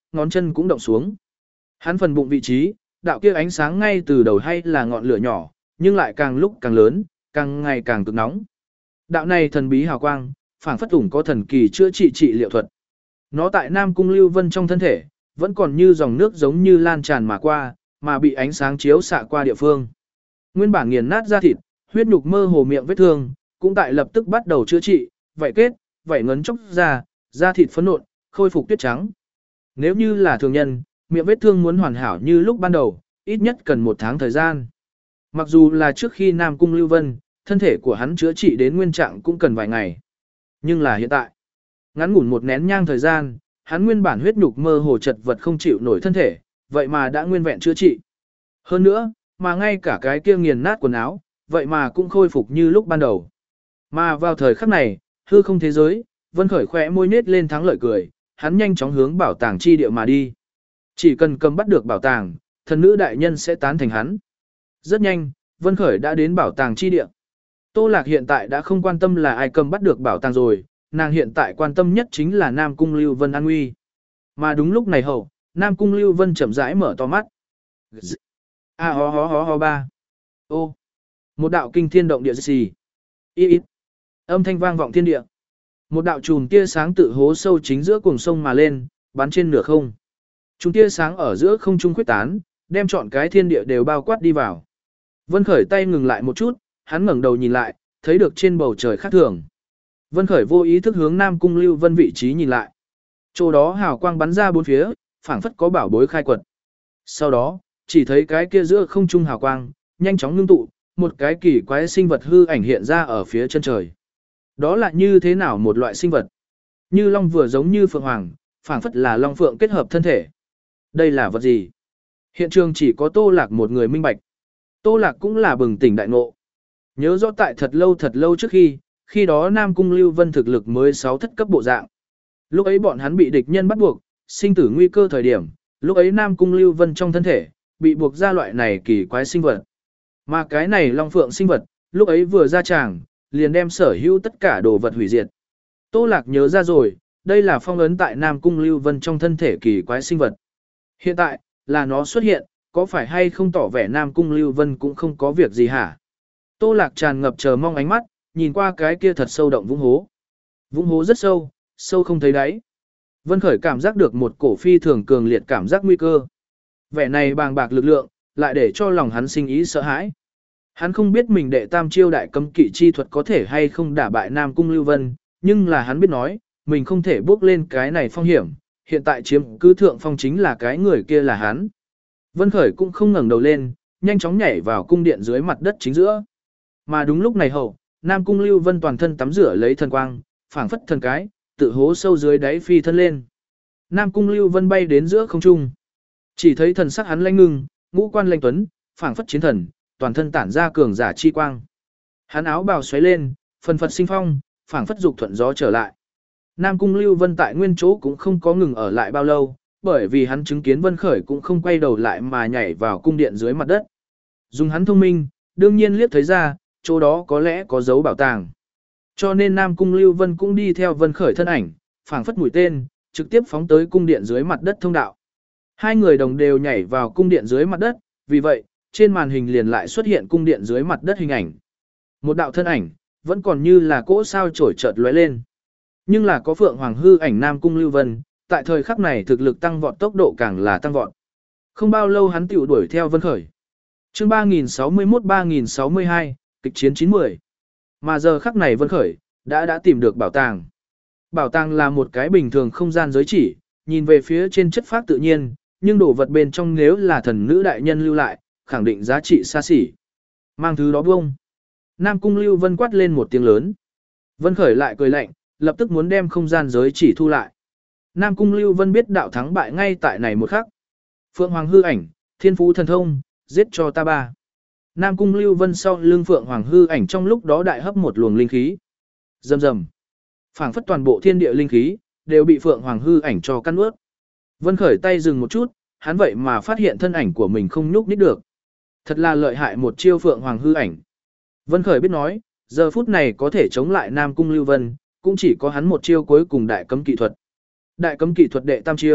A: ngón chân cũng động xuống. Hắn phần bụng vị trí, đạo kia ánh sáng ngay từ đầu hay là ngọn lửa nhỏ, nhưng lại càng lúc càng lớn, càng ngày càng cực nóng. Đạo này thần bí hào quang, phảng phất ủng có thần kỳ chữa trị trị liệu thuật. Nó tại Nam Cung Lưu Vân trong thân thể, vẫn còn như dòng nước giống như lan tràn mà qua, mà bị ánh sáng chiếu xạ qua địa phương. Nguyên bản nghiền nát da thịt, huyết nhục mơ hồ miệng vết thương, cũng tại lập tức bắt đầu chữa trị, vảy kết, vảy ngấn chốc ra, da thịt phấn nộn, khôi phục tuyết trắng. Nếu như là thường nhân, miệng vết thương muốn hoàn hảo như lúc ban đầu, ít nhất cần một tháng thời gian. Mặc dù là trước khi Nam Cung Lưu Vân, thân thể của hắn chữa trị đến nguyên trạng cũng cần vài ngày. Nhưng là hiện tại, ngắn ngủn một nén nhang thời gian, hắn nguyên bản huyết nhục mơ hồ chật vật không chịu nổi thân thể, vậy mà đã nguyên vẹn chữa trị. Hơn nữa, mà ngay cả cái kia nghiền nát quần áo, vậy mà cũng khôi phục như lúc ban đầu. Mà vào thời khắc này, hư không thế giới, Vân Khởi khỏe môi nết lên thắng lợi cười, hắn nhanh chóng hướng bảo tàng chi địa mà đi. Chỉ cần cầm bắt được bảo tàng, thần nữ đại nhân sẽ tán thành hắn. Rất nhanh, Vân Khởi đã đến bảo tàng chi địa. Tô Lạc hiện tại đã không quan tâm là ai cầm bắt được bảo tàng rồi, nàng hiện tại quan tâm nhất chính là Nam Cung Lưu Vân an nguy. Mà đúng lúc này hậu, Nam Cung Lưu Vân chậm rãi mở to mắt. A ho ho ho ho ba. Ô. Một đạo kinh thiên động địa xì. Y ít. Âm thanh vang vọng thiên địa. Một đạo chùm tia sáng tự hố sâu chính giữa cuồng sông mà lên, bắn trên nửa không. Chùm tia sáng ở giữa không trung khuếch tán, đem trọn cái thiên địa đều bao quát đi vào. Vân Khởi tay ngừng lại một chút, hắn ngẩng đầu nhìn lại, thấy được trên bầu trời khác thường. Vân Khởi vô ý thức hướng Nam Cung Lưu Vân vị trí nhìn lại. Chỗ đó hào quang bắn ra bốn phía, phảng phất có bảo bối khai quật. Sau đó, chỉ thấy cái kia giữa không trung hào quang, nhanh chóng ngưng tụ, một cái kỳ quái sinh vật hư ảnh hiện ra ở phía chân trời. Đó là như thế nào một loại sinh vật? Như long vừa giống như phượng hoàng, phảng phất là long phượng kết hợp thân thể. Đây là vật gì? Hiện trường chỉ có Tô Lạc một người minh bạch. Tô Lạc cũng là bừng tỉnh đại ngộ. Nhớ rõ tại thật lâu thật lâu trước khi, khi đó Nam Cung Lưu Vân thực lực mới sáu thất cấp bộ dạng. Lúc ấy bọn hắn bị địch nhân bắt buộc, sinh tử nguy cơ thời điểm, lúc ấy Nam Cung Lưu Vân trong thân thể, bị buộc ra loại này kỳ quái sinh vật. Mà cái này long phượng sinh vật, lúc ấy vừa ra tràng, liền đem sở hữu tất cả đồ vật hủy diệt. Tô Lạc nhớ ra rồi, đây là phong ấn tại Nam Cung Lưu Vân trong thân thể kỳ quái sinh vật. Hiện tại, là nó xuất hiện, có phải hay không tỏ vẻ Nam Cung Lưu Vân cũng không có việc gì hả? Tô Lạc tràn ngập chờ mong ánh mắt, nhìn qua cái kia thật sâu động vũng hố. Vũng hố rất sâu, sâu không thấy đáy. Vân Khởi cảm giác được một cổ phi thường cường liệt cảm giác nguy cơ. Vẻ này bàng bạc lực lượng, lại để cho lòng hắn sinh ý sợ hãi. Hắn không biết mình đệ tam chiêu đại cấm kỵ chi thuật có thể hay không đả bại Nam Cung Lưu Vân, nhưng là hắn biết nói, mình không thể bước lên cái này phong hiểm, hiện tại chiếm cứ thượng phong chính là cái người kia là hắn. Vân Khởi cũng không ngẩng đầu lên, nhanh chóng nhảy vào cung điện dưới mặt đất chính giữa. Mà đúng lúc này hậu, Nam Cung Lưu Vân toàn thân tắm rửa lấy thần quang, phảng phất thần cái, tự hố sâu dưới đáy phi thân lên. Nam Cung Lưu Vân bay đến giữa không trung. Chỉ thấy thần sắc hắn lanh ngưng, ngũ quan lanh tuấn, phảng phất chiến thần, toàn thân tản ra cường giả chi quang. Hắn áo bào xoáy lên, phần phật sinh phong, phảng phất dục thuận gió trở lại. Nam Cung Lưu Vân tại nguyên chỗ cũng không có ngừng ở lại bao lâu, bởi vì hắn chứng kiến Vân Khởi cũng không quay đầu lại mà nhảy vào cung điện dưới mặt đất. Dùng hắn thông minh, đương nhiên liếc thấy ra, chỗ đó có lẽ có dấu bảo tàng. Cho nên Nam Cung Lưu Vân cũng đi theo Vân Khởi thân ảnh, phảng phất mũi tên, trực tiếp phóng tới cung điện dưới mặt đất thông đạo. Hai người đồng đều nhảy vào cung điện dưới mặt đất, vì vậy, trên màn hình liền lại xuất hiện cung điện dưới mặt đất hình ảnh. Một đạo thân ảnh, vẫn còn như là cỗ sao chổi chợt lóe lên. Nhưng là có Phượng Hoàng hư ảnh Nam Cung Lưu Vân, tại thời khắc này thực lực tăng vọt tốc độ càng là tăng vọt. Không bao lâu hắn tiểu đuổi theo Vân Khởi. Chương ba nghìn sáu mươi mốt ba nghìn sáu mươi hai, kịch chiến chín mươi. Mà giờ khắc này Vân Khởi đã đã tìm được bảo tàng. Bảo tàng là một cái bình thường không gian giới chỉ, nhìn về phía trên chất phác tự nhiên, nhưng đồ vật bên trong nếu là thần nữ đại nhân lưu lại, khẳng định giá trị xa xỉ. Mang thứ đó bông. Nam Cung Lưu Vân quát lên một tiếng lớn. Vân Khởi lại cười lạnh, lập tức muốn đem không gian giới chỉ thu lại. Nam Cung Lưu Vân biết đạo thắng bại ngay tại này một khắc. Phượng Hoàng hư ảnh, thiên phú thần thông, giết cho ta ba. Nam Cung Lưu Vân sau lưng Phượng Hoàng hư ảnh trong lúc đó đại hấp một luồng linh khí. Rầm rầm. Phảng phất toàn bộ thiên địa linh khí đều bị Phượng Hoàng hư ảnh cho căn ướt. Vân Khởi tay dừng một chút, hắn vậy mà phát hiện thân ảnh của mình không nhúc nhích được. Thật là lợi hại một chiêu Phượng Hoàng hư ảnh. Vân Khởi biết nói, giờ phút này có thể chống lại Nam Cung Lưu Vân, cũng chỉ có hắn một chiêu cuối cùng đại cấm kỵ thuật. Đại cấm kỵ thuật đệ tam chiêu,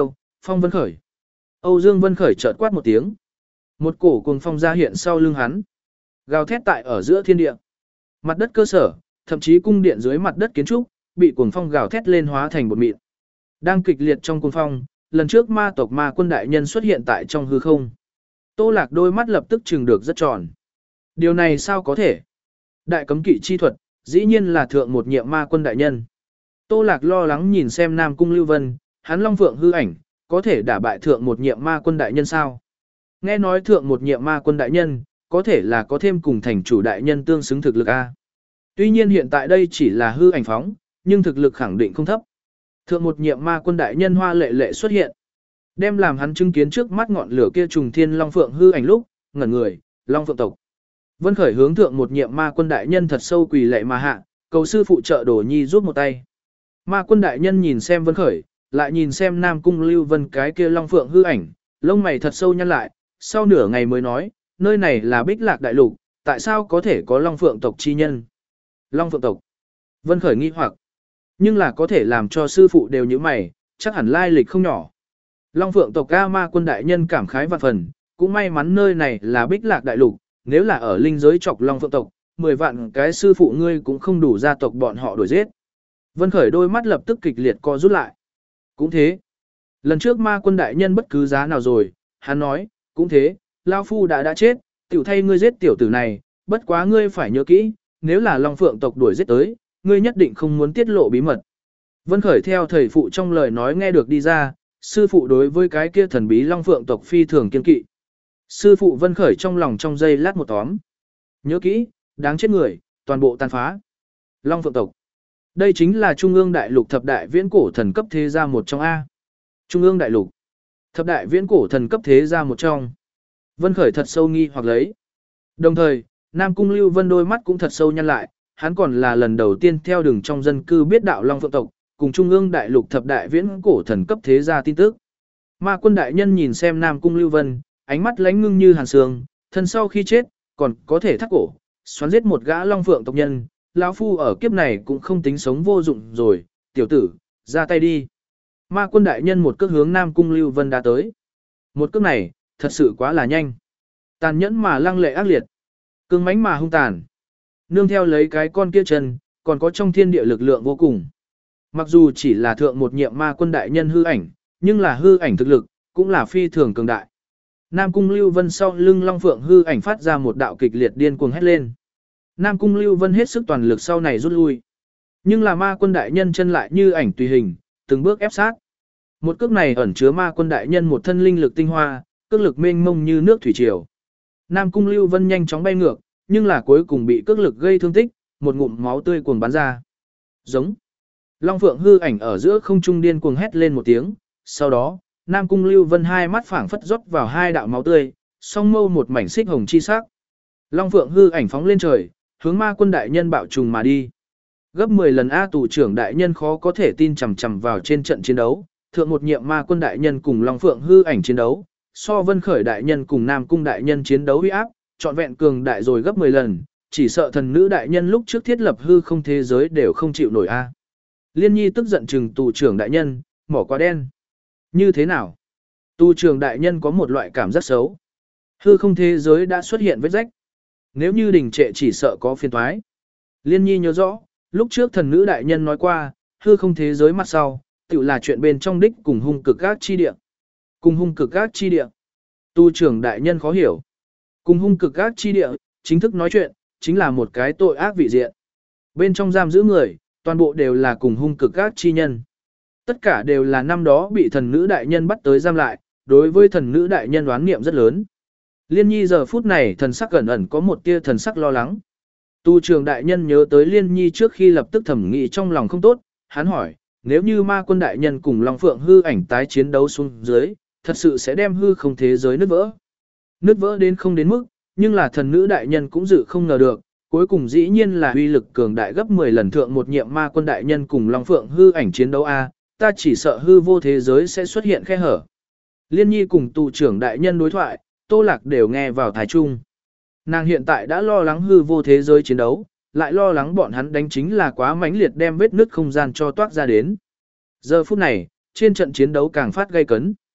A: Phong Vân Khởi. Âu Dương Vân Khởi chợt quát một tiếng. Một cổ cuồng phong ra hiện sau lưng hắn. Gào thét tại ở giữa thiên địa. Mặt đất cơ sở, thậm chí cung điện dưới mặt đất kiến trúc, bị cuồng phong gào thét lên hóa thành bột mịn. Đang kịch liệt trong cuồng phong, lần trước ma tộc ma quân đại nhân xuất hiện tại trong hư không. Tô Lạc đôi mắt lập tức trừng được rất tròn. Điều này sao có thể? Đại cấm kỵ chi thuật, dĩ nhiên là thượng một nhiệm ma quân đại nhân. Tô Lạc lo lắng nhìn xem Nam Cung Lưu Vân, hắn Long Phượng hư ảnh, có thể đả bại thượng một nhiệm ma quân đại nhân sao? Nghe nói thượng một nhiệm ma quân đại nhân, có thể là có thêm cùng thành chủ đại nhân tương xứng thực lực A. Tuy nhiên hiện tại đây chỉ là hư ảnh phóng, nhưng thực lực khẳng định không thấp. Thượng một nhiệm ma quân đại nhân hoa lệ lệ xuất hiện. Đem làm hắn chứng kiến trước mắt ngọn lửa kia trùng thiên Long Phượng hư ảnh lúc, ngẩn người, Long Phượng tộc. Vân Khởi hướng thượng một nhiệm ma quân đại nhân thật sâu quỳ lệ mà hạ, cầu sư phụ trợ Đồ Nhi giúp một tay. Ma quân đại nhân nhìn xem Vân Khởi, lại nhìn xem Nam Cung Lưu Vân cái kia Long Phượng hư ảnh, lông mày thật sâu nhăn lại, sau nửa ngày mới nói, nơi này là Bích Lạc Đại Lục, tại sao có thể có Long Phượng tộc chi nhân? Long Phượng tộc. Vân Khởi nghi hoặc, nhưng là có thể làm cho sư phụ đều như mày, chắc hẳn lai lịch không nhỏ. Long Phượng tộc A Ma quân đại nhân cảm khái vạn phần, cũng may mắn nơi này là Bích Lạc Đại Lục, nếu là ở linh giới chọc Long Phượng tộc, mười vạn cái sư phụ ngươi cũng không đủ gia tộc bọn họ đuổi giết. Vân Khởi đôi mắt lập tức kịch liệt co rút lại. Cũng thế. Lần trước Ma quân đại nhân bất cứ giá nào rồi, hắn nói, cũng thế, Lao Phu đã đã chết, tiểu thay ngươi giết tiểu tử này, bất quá ngươi phải nhớ kỹ, nếu là Long Phượng tộc đuổi giết tới, ngươi nhất định không muốn tiết lộ bí mật. Vân Khởi theo thầy phụ trong lời nói nghe được đi ra, sư phụ đối với cái kia thần bí Long Phượng tộc phi thường kiên kỵ. Sư phụ Vân Khởi trong lòng trong giây lát một tóm. Nhớ kỹ, đáng chết người, toàn bộ tàn phá. Long Phượng tộc. Đây chính là Trung ương Đại Lục thập đại viễn cổ thần cấp thế gia một trong A. Trung ương Đại Lục. Thập đại viễn cổ thần cấp thế gia một trong. Vân Khởi thật sâu nghi hoặc lấy. Đồng thời, Nam Cung Lưu Vân đôi mắt cũng thật sâu nhăn lại, hắn còn là lần đầu tiên theo đường trong dân cư biết đạo Long Phượng tộc, cùng Trung ương Đại Lục thập đại viễn cổ thần cấp thế gia tin tức. Ma quân đại nhân nhìn xem Nam Cung Lưu Vân, ánh mắt lánh ngưng như hàn sương, thân sau khi chết, còn có thể thắt cổ, xoắn giết một gã Long Phượng tộc nhân, lão phu ở kiếp này cũng không tính sống vô dụng rồi, tiểu tử, ra tay đi. Ma quân đại nhân một cước hướng Nam Cung Lưu Vân đã tới. Một cước này, thật sự quá là nhanh. Tàn nhẫn mà lăng lệ ác liệt. Cứng mãnh mà hung tàn. Nương theo lấy cái con kia chân, còn có trong thiên địa lực lượng vô cùng. Mặc dù chỉ là thượng một nhiệm ma quân đại nhân hư ảnh, nhưng là hư ảnh thực lực, cũng là phi thường cường đại. Nam Cung Lưu Vân sau lưng Long Phượng hư ảnh phát ra một đạo kịch liệt điên cuồng hét lên. Nam Cung Lưu Vân hết sức toàn lực sau này rút lui. Nhưng là ma quân đại nhân chân lại như ảnh tùy hình, từng bước ép sát. Một cước này ẩn chứa ma quân đại nhân một thân linh lực tinh hoa, cước lực mênh mông như nước thủy triều. Nam Cung Lưu Vân nhanh chóng bay ngược, nhưng là cuối cùng bị cước lực gây thương tích, một ngụm máu tươi cuồng bắn ra. Giống. Long Phượng hư ảnh ở giữa không trung điên cuồng hét lên một tiếng, sau đó, Nam Cung Lưu Vân hai mắt phảng phất rót vào hai đạo máu tươi, song mâu một mảnh xích hồng chi sắc. Long Phượng hư ảnh phóng lên trời, hướng ma quân đại nhân bạo trùng mà đi. Gấp mười lần A tù trưởng đại nhân khó có thể tin chằm chằm vào trên trận chiến đấu, thượng một nhiệm ma quân đại nhân cùng Long Phượng hư ảnh chiến đấu, so Vân Khởi đại nhân cùng Nam Cung đại nhân chiến đấu uy áp, trọn vẹn cường đại rồi gấp mười lần, chỉ sợ thần nữ đại nhân lúc trước thiết lập hư không thế giới đều không chịu nổi A. Liên Nhi tức giận trừng tù trưởng đại nhân, mỏ quá đen. Như thế nào? Tù trưởng đại nhân có một loại cảm giác xấu. Hư không thế giới đã xuất hiện vết rách. Nếu như đình trệ chỉ sợ có phiền toái. Liên Nhi nhớ rõ, lúc trước thần nữ đại nhân nói qua, hư không thế giới mặt sau, tự là chuyện bên trong đích cùng hung cực các chi địa. Cùng hung cực các chi địa. Tu trưởng đại nhân khó hiểu. Cùng hung cực các chi địa, chính thức nói chuyện, chính là một cái tội ác vị diện. Bên trong giam giữ người, toàn bộ đều là cùng hung cực các chi nhân. Tất cả đều là năm đó bị thần nữ đại nhân bắt tới giam lại, đối với thần nữ đại nhân đoán niệm rất lớn. Liên Nhi giờ phút này thần sắc ẩn ẩn có một tia thần sắc lo lắng. Tu trường đại nhân nhớ tới Liên Nhi trước khi lập tức thẩm nghĩ trong lòng không tốt, hắn hỏi, nếu như ma quân đại nhân cùng Long Phượng hư ảnh tái chiến đấu xuống dưới, thật sự sẽ đem hư không thế giới nứt vỡ. Nứt vỡ đến không đến mức, nhưng là thần nữ đại nhân cũng dự không ngờ được, cuối cùng dĩ nhiên là uy lực cường đại gấp mười lần thượng một nhiệm ma quân đại nhân cùng Long Phượng hư ảnh chiến đấu A, ta chỉ sợ hư vô thế giới sẽ xuất hiện khe hở. Liên Nhi cùng tù trưởng đại nhân đối thoại, Tô Lạc đều nghe vào thái trung. Nàng hiện tại đã lo lắng hư vô thế giới chiến đấu, lại lo lắng bọn hắn đánh chính là quá mãnh liệt đem vết nứt không gian cho toát ra đến. Giờ phút này, trên trận chiến đấu càng phát gay cấn.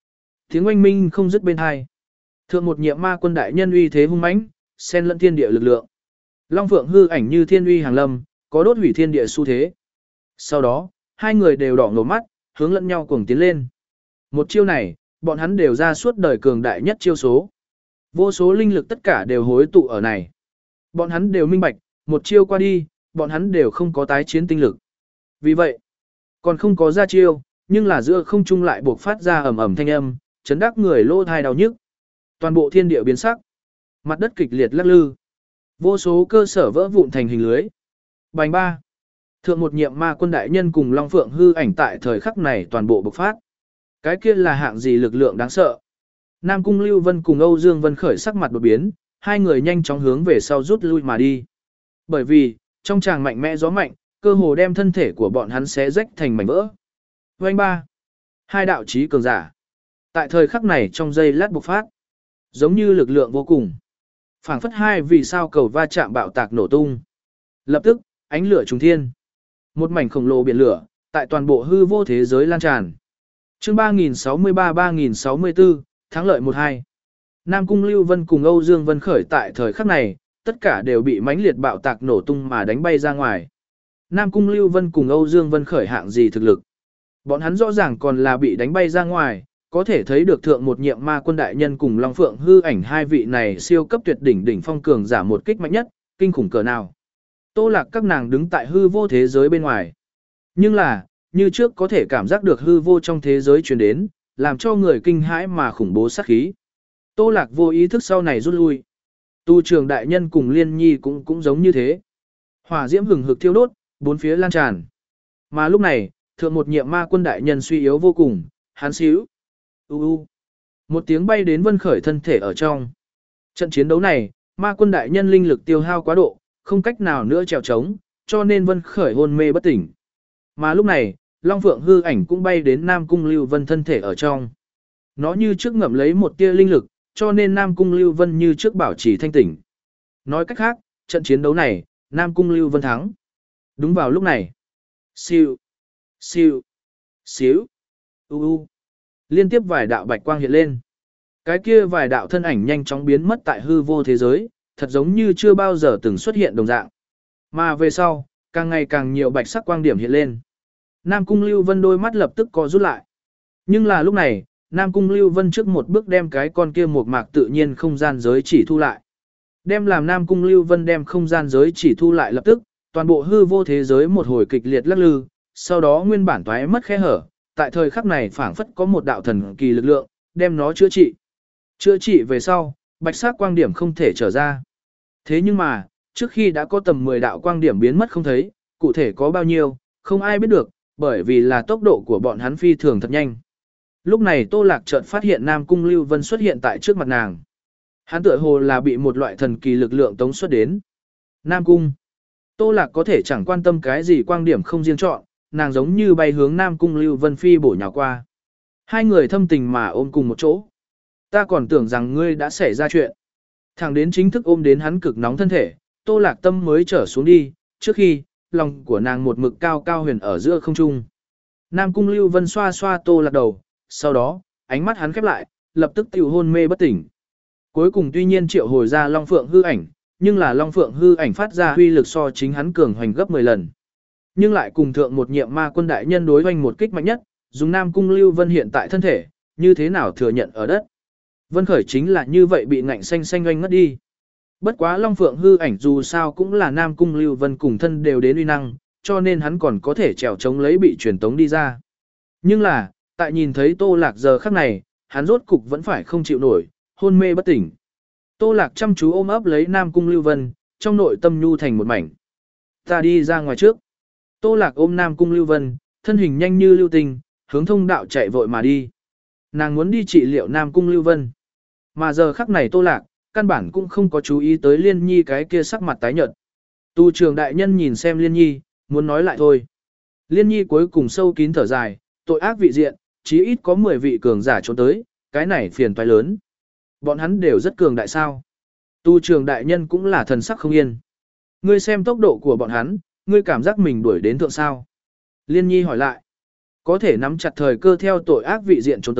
A: Tiếng oanh minh không dứt bên hai. Thượng một nhiệm ma quân đại nhân uy thế hung mãnh, xen lẫn thiên địa lực lượng. Long Phượng hư ảnh như thiên uy hàng lâm, có đốt hủy thiên địa xu thế. Sau đó, hai người đều đỏ ngầu mắt, hướng lẫn nhau cuồng tiến lên. Một chiêu này, bọn hắn đều ra suốt đời cường đại nhất chiêu số. Vô số linh lực tất cả đều hối tụ ở này. Bọn hắn đều minh bạch, một chiêu qua đi, bọn hắn đều không có tái chiến tinh lực. Vì vậy, còn không có ra chiêu, nhưng là giữa không trung lại buộc phát ra ầm ầm thanh âm, chấn đắc người lỗ thai đau nhức. Toàn bộ thiên địa biến sắc, mặt đất kịch liệt lắc lư. Vô số cơ sở vỡ vụn thành hình lưới. Bành ba. Thượng một nhiệm ma quân đại nhân cùng Long Phượng hư ảnh tại thời khắc này toàn bộ bộc phát. Cái kia là hạng gì lực lượng đáng sợ. Nam Cung Lưu Vân cùng Âu Dương Vân khởi sắc mặt đột biến, hai người nhanh chóng hướng về sau rút lui mà đi. Bởi vì, trong tràng mạnh mẽ gió mạnh, cơ hồ đem thân thể của bọn hắn xé rách thành mảnh vỡ. Vành ba. Hai đạo chí cường giả. Tại thời khắc này trong giây lát bộc phát, giống như lực lượng vô cùng. Phảng phất hai vì sao cầu va chạm bạo tạc nổ tung. Lập tức, ánh lửa trùng thiên. Một mảnh khổng lồ biển lửa, tại toàn bộ hư vô thế giới lan tràn. Chương ba nghìn sáu mươi ba ba nghìn sáu mươi tư, thắng lợi một hai. Nam Cung Lưu Vân cùng Âu Dương Vân khởi tại thời khắc này, tất cả đều bị mãnh liệt bạo tạc nổ tung mà đánh bay ra ngoài. Nam Cung Lưu Vân cùng Âu Dương Vân khởi hạng gì thực lực? Bọn hắn rõ ràng còn là bị đánh bay ra ngoài, có thể thấy được thượng một nhiệm ma quân đại nhân cùng Long Phượng hư ảnh hai vị này siêu cấp tuyệt đỉnh đỉnh phong cường giả một kích mạnh nhất, kinh khủng cỡ nào. Tô Lạc các nàng đứng tại hư vô thế giới bên ngoài. Nhưng là, như trước có thể cảm giác được hư vô trong thế giới truyền đến, làm cho người kinh hãi mà khủng bố sát khí. Tô Lạc vô ý thức sau này rút lui. Tu Trường đại nhân cùng Liên Nhi cũng cũng giống như thế. Hỏa diễm hừng hực thiêu đốt, bốn phía lan tràn. Mà lúc này, thượng một nhiệm ma quân đại nhân suy yếu vô cùng, hắn xíu. U u. Một tiếng bay đến Vân Khởi thân thể ở trong. Trận chiến đấu này, ma quân đại nhân linh lực tiêu hao quá độ, không cách nào nữa trèo trống, cho nên Vân Khởi hôn mê bất tỉnh. Mà lúc này, Long Phượng hư ảnh cũng bay đến Nam Cung Lưu Vân thân thể ở trong. Nó như trước ngậm lấy một tia linh lực, cho nên Nam Cung Lưu Vân như trước bảo trì thanh tỉnh. Nói cách khác, trận chiến đấu này, Nam Cung Lưu Vân thắng. Đúng vào lúc này. Siêu, siêu, xíu, u u. Liên tiếp vài đạo bạch quang hiện lên. Cái kia vài đạo thân ảnh nhanh chóng biến mất tại hư vô thế giới, thật giống như chưa bao giờ từng xuất hiện đồng dạng. Mà về sau, càng ngày càng nhiều bạch sắc quang điểm hiện lên. Nam Cung Lưu Vân đôi mắt lập tức co rút lại. Nhưng là lúc này, Nam Cung Lưu Vân trước một bước đem cái con kia một mạc tự nhiên không gian giới chỉ thu lại. Đem làm Nam Cung Lưu Vân đem không gian giới chỉ thu lại lập tức, toàn bộ hư vô thế giới một hồi kịch liệt lắc lư, sau đó nguyên bản toái mất khe hở, tại thời khắc này phảng phất có một đạo thần kỳ lực lượng, đem nó chữa trị. Chữa trị về sau, bạch sắc quang điểm không thể trở ra. Thế nhưng mà, trước khi đã có tầm mười đạo quang điểm biến mất không thấy, cụ thể có bao nhiêu, không ai biết được, bởi vì là tốc độ của bọn hắn phi thường thật nhanh. Lúc này Tô Lạc chợt phát hiện Nam Cung Lưu Vân xuất hiện tại trước mặt nàng. Hắn tựa hồ là bị một loại thần kỳ lực lượng tống xuất đến. Nam Cung. Tô Lạc có thể chẳng quan tâm cái gì quang điểm không riêng chọn, nàng giống như bay hướng Nam Cung Lưu Vân phi bổ nhào qua. Hai người thâm tình mà ôm cùng một chỗ. Ta còn tưởng rằng ngươi đã xảy ra chuyện. Thẳng đến chính thức ôm đến hắn cực nóng thân thể, Tô Lạc tâm mới trở xuống đi, trước khi, lòng của nàng một mực cao cao huyền ở giữa không trung. Nam Cung Lưu Vân xoa xoa Tô Lạc đầu, sau đó, ánh mắt hắn khép lại, lập tức tiểu hôn mê bất tỉnh. Cuối cùng tuy nhiên triệu hồi ra Long Phượng hư ảnh, nhưng là Long Phượng hư ảnh phát ra huy lực so chính hắn cường hoành gấp mười lần. Nhưng lại cùng thượng một nhiệm ma quân đại nhân đối hoành một kích mạnh nhất, dùng Nam Cung Lưu Vân hiện tại thân thể, như thế nào thừa nhận ở đất. Vân Khởi chính là như vậy bị ngạnh xanh xanh oanh ngất đi. Bất quá Long Phượng hư ảnh dù sao cũng là Nam Cung Lưu Vân cùng thân đều đến uy năng, cho nên hắn còn có thể trèo chống lấy bị truyền tống đi ra. Nhưng là, tại nhìn thấy Tô Lạc giờ khắc này, hắn rốt cục vẫn phải không chịu nổi, hôn mê bất tỉnh. Tô Lạc chăm chú ôm ấp lấy Nam Cung Lưu Vân, trong nội tâm nhu thành một mảnh. Ta đi ra ngoài trước. Tô Lạc ôm Nam Cung Lưu Vân, thân hình nhanh như lưu tình, hướng thông đạo chạy vội mà đi. Nàng muốn đi trị liệu Nam Cung Lưu Vân. Mà giờ khắc này Tô Lạc, căn bản cũng không có chú ý tới Liên Nhi cái kia sắc mặt tái nhợt. Tu Trường đại nhân nhìn xem Liên Nhi, muốn nói lại thôi. Liên Nhi cuối cùng sâu kín thở dài, tội ác vị diện, chí ít có mười vị cường giả trốn tới, cái này phiền toái lớn. Bọn hắn đều rất cường đại sao. Tu Trường đại nhân cũng là thần sắc không yên. Ngươi xem tốc độ của bọn hắn, ngươi cảm giác mình đuổi đến thượng sao. Liên Nhi hỏi lại. Có thể nắm chặt thời cơ theo tội ác vị diện trốn tới,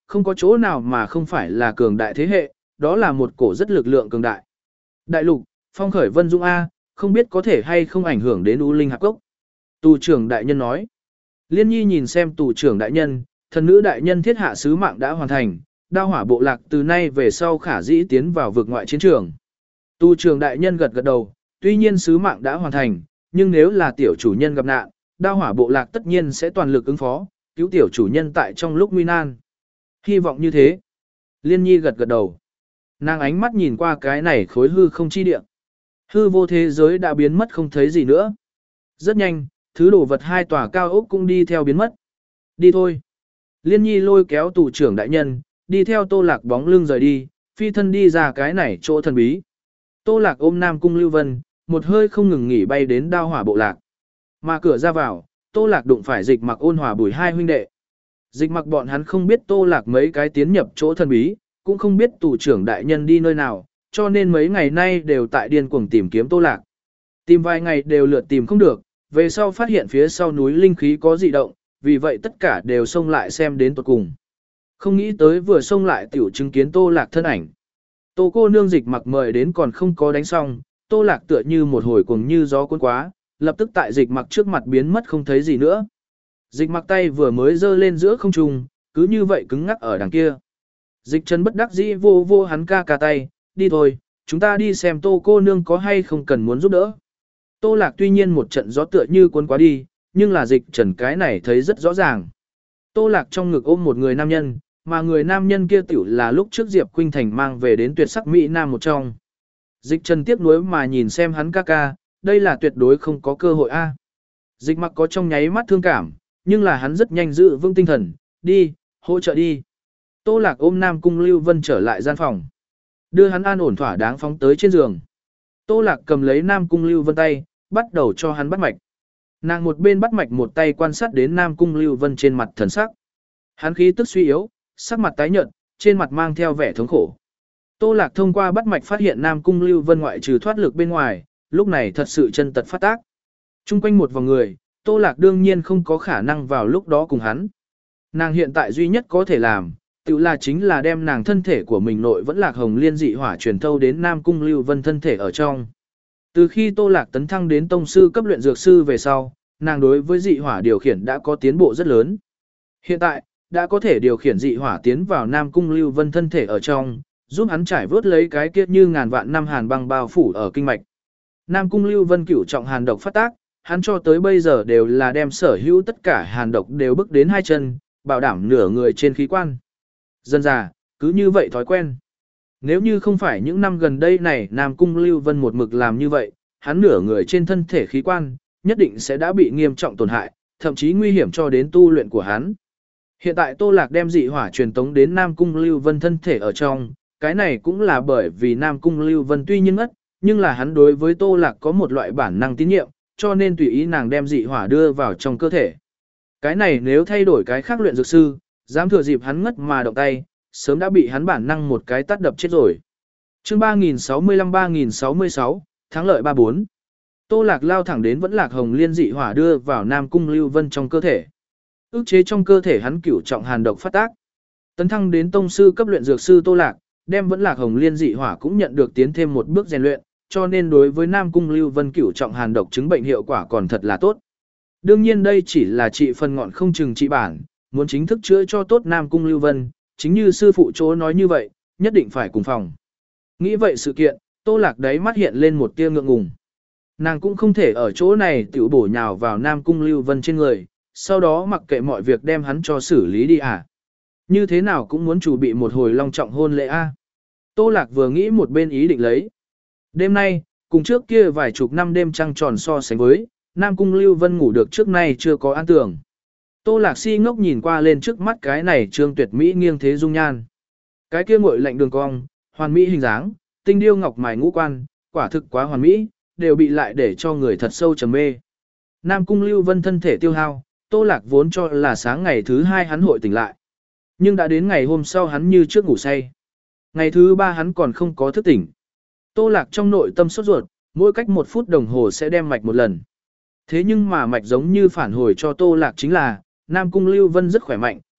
A: không có chỗ nào mà không phải là cường đại thế hệ, đó là một cổ rất lực lượng cường đại. Đại lục, phong khởi vân dung A, không biết có thể hay không ảnh hưởng đến U Linh Hạp Cốc. Tù trưởng đại nhân nói. Liên Nhi nhìn xem tù trưởng đại nhân, thần nữ đại nhân thiết hạ sứ mạng đã hoàn thành, đao hỏa bộ lạc từ nay về sau khả dĩ tiến vào vực ngoại chiến trường. Tù trưởng đại nhân gật gật đầu, tuy nhiên sứ mạng đã hoàn thành, nhưng nếu là tiểu chủ nhân gặp nạn, đao hỏa bộ lạc tất nhiên sẽ toàn lực ứng phó, cứu tiểu chủ nhân tại trong lúc nguy nan. Hy vọng như thế. Liên Nhi gật gật đầu. Nàng ánh mắt nhìn qua cái này khối hư không chi địa. Hư vô thế giới đã biến mất không thấy gì nữa. Rất nhanh, thứ đồ vật hai tòa cao ốc cũng đi theo biến mất. Đi thôi. Liên Nhi lôi kéo tù trưởng đại nhân, đi theo Tô Lạc bóng lưng rời đi, phi thân đi ra cái này chỗ thần bí. Tô Lạc ôm Nam Cung Lưu Vân, một hơi không ngừng nghỉ bay đến đao hỏa bộ lạc. Mà cửa ra vào, Tô Lạc đụng phải Dịch Mặc Ôn Hòa Bùi hai huynh đệ. Dịch Mặc bọn hắn không biết Tô Lạc mấy cái tiến nhập chỗ thần bí, cũng không biết tù trưởng đại nhân đi nơi nào, cho nên mấy ngày nay đều tại điên cuồng tìm kiếm Tô Lạc. Tìm vài ngày đều lượt tìm không được, về sau phát hiện phía sau núi linh khí có dị động, vì vậy tất cả đều xông lại xem đến tuột cùng. Không nghĩ tới vừa xông lại tiểu chứng kiến Tô Lạc thân ảnh. Tô cô nương Dịch Mặc mời đến còn không có đánh xong, Tô Lạc tựa như một hồi cuồng như gió cuốn quá, lập tức tại Dịch Mặc trước mặt biến mất không thấy gì nữa. Dịch Mặc tay vừa mới giơ lên giữa không trung, cứ như vậy cứng ngắc ở đằng kia. Dịch Trần bất đắc dĩ vô vô hắn ca ca tay, đi thôi, chúng ta đi xem Tô cô nương có hay không cần muốn giúp đỡ. Tô Lạc tuy nhiên một trận gió tựa như cuốn quá đi, nhưng là Dịch Trần cái này thấy rất rõ ràng. Tô Lạc trong ngực ôm một người nam nhân, mà người nam nhân kia tiểu là lúc trước Diệp Khuynh Thành mang về đến tuyệt sắc Mỹ Nam một trong. Dịch Trần tiếc nuối mà nhìn xem hắn ca ca, đây là tuyệt đối không có cơ hội a. Dịch Mặc có trong nháy mắt thương cảm, nhưng là hắn rất nhanh giữ vững tinh thần, đi, hỗ trợ đi. Tô Lạc ôm Nam Cung Lưu Vân trở lại gian phòng, đưa hắn an ổn thỏa đáng phóng tới trên giường. Tô Lạc cầm lấy Nam Cung Lưu Vân tay, bắt đầu cho hắn bắt mạch. Nàng một bên bắt mạch một tay quan sát đến Nam Cung Lưu Vân trên mặt thần sắc. Hắn khí tức suy yếu, sắc mặt tái nhợt, trên mặt mang theo vẻ thống khổ. Tô Lạc thông qua bắt mạch phát hiện Nam Cung Lưu Vân ngoại trừ thoát lực bên ngoài, lúc này thật sự chân tật phát tác. Trung quanh một vòng người, Tô Lạc đương nhiên không có khả năng vào lúc đó cùng hắn. Nàng hiện tại duy nhất có thể làm, tự là chính là đem nàng thân thể của mình nội vẫn Lạc Hồng Liên dị hỏa truyền thâu đến Nam Cung Lưu Vân thân thể ở trong. Từ khi Tô Lạc tấn thăng đến tông sư cấp luyện dược sư về sau, nàng đối với dị hỏa điều khiển đã có tiến bộ rất lớn. Hiện tại, đã có thể điều khiển dị hỏa tiến vào Nam Cung Lưu Vân thân thể ở trong, giúp hắn trải vớt lấy cái kia như ngàn vạn năm hàn băng bao phủ ở kinh mạch. Nam Cung Lưu Vân cửu trọng hàn độc phát tác, hắn cho tới bây giờ đều là đem sở hữu tất cả hàn độc đều bước đến hai chân, bảo đảm nửa người trên khí quan. Dân già, cứ như vậy thói quen. Nếu như không phải những năm gần đây này Nam Cung Lưu Vân một mực làm như vậy, hắn nửa người trên thân thể khí quan, nhất định sẽ đã bị nghiêm trọng tổn hại, thậm chí nguy hiểm cho đến tu luyện của hắn. Hiện tại Tô Lạc đem dị hỏa truyền tống đến Nam Cung Lưu Vân thân thể ở trong, cái này cũng là bởi vì Nam Cung Lưu Vân tuy nhiên ngất, nhưng là hắn đối với Tô Lạc có một loại bản năng tín nhiệm, cho nên tùy ý nàng đem dị hỏa đưa vào trong cơ thể. Cái này nếu thay đổi cái khác luyện dược sư, dám thừa dịp hắn ngất mà động tay, sớm đã bị hắn bản năng một cái tát đập chết rồi. Chương ba nghìn sáu mươi lăm ba nghìn sáu mươi sáu, thắng lợi ba bốn. Tô Lạc lao thẳng đến vẫn Lạc Hồng Liên dị hỏa đưa vào Nam Cung Lưu Vân trong cơ thể. Ức chế trong cơ thể hắn cửu trọng hàn độc phát tác. Tấn thăng đến tông sư cấp luyện dược sư Tô Lạc, đem vẫn Lạc Hồng Liên dị hỏa cũng nhận được tiến thêm một bước rèn luyện, cho nên đối với Nam Cung Lưu Vân cửu trọng hàn độc chứng bệnh hiệu quả còn thật là tốt. Đương nhiên đây chỉ là trị phần ngọn không chừng trị bản, muốn chính thức chữa cho tốt Nam Cung Lưu Vân, chính như sư phụ chỗ nói như vậy, nhất định phải cùng phòng. Nghĩ vậy sự kiện, Tô Lạc đáy mắt hiện lên một tia ngượng ngùng. Nàng cũng không thể ở chỗ này tiểu bổ nhào vào Nam Cung Lưu Vân trên người, sau đó mặc kệ mọi việc đem hắn cho xử lý đi à. Như thế nào cũng muốn chuẩn bị một hồi long trọng hôn lễ a. Tô Lạc vừa nghĩ một bên ý định lấy. Đêm nay, cùng trước kia vài chục năm đêm trăng tròn so sánh với, Nam Cung Lưu Vân ngủ được trước nay chưa có an tưởng. Tô Lạc si ngốc nhìn qua lên trước mắt cái này trương tuyệt mỹ nghiêng thế dung nhan. Cái kia ngội lạnh đường cong, hoàn mỹ hình dáng, tinh điêu ngọc mài ngũ quan, quả thực quá hoàn mỹ, đều bị lại để cho người thật sâu trầm mê. Nam Cung Lưu Vân thân thể tiêu hao, Tô Lạc vốn cho là sáng ngày thứ hai hắn hội tỉnh lại. Nhưng đã đến ngày hôm sau hắn như trước ngủ say. Ngày thứ ba hắn còn không có thức tỉnh. Tô Lạc trong nội tâm sốt ruột, mỗi cách một phút đồng hồ sẽ đem mạch một lần. Thế nhưng mà mạch giống như phản hồi cho Tô Lạc chính là, Nam Cung Lưu Vân rất khỏe mạnh,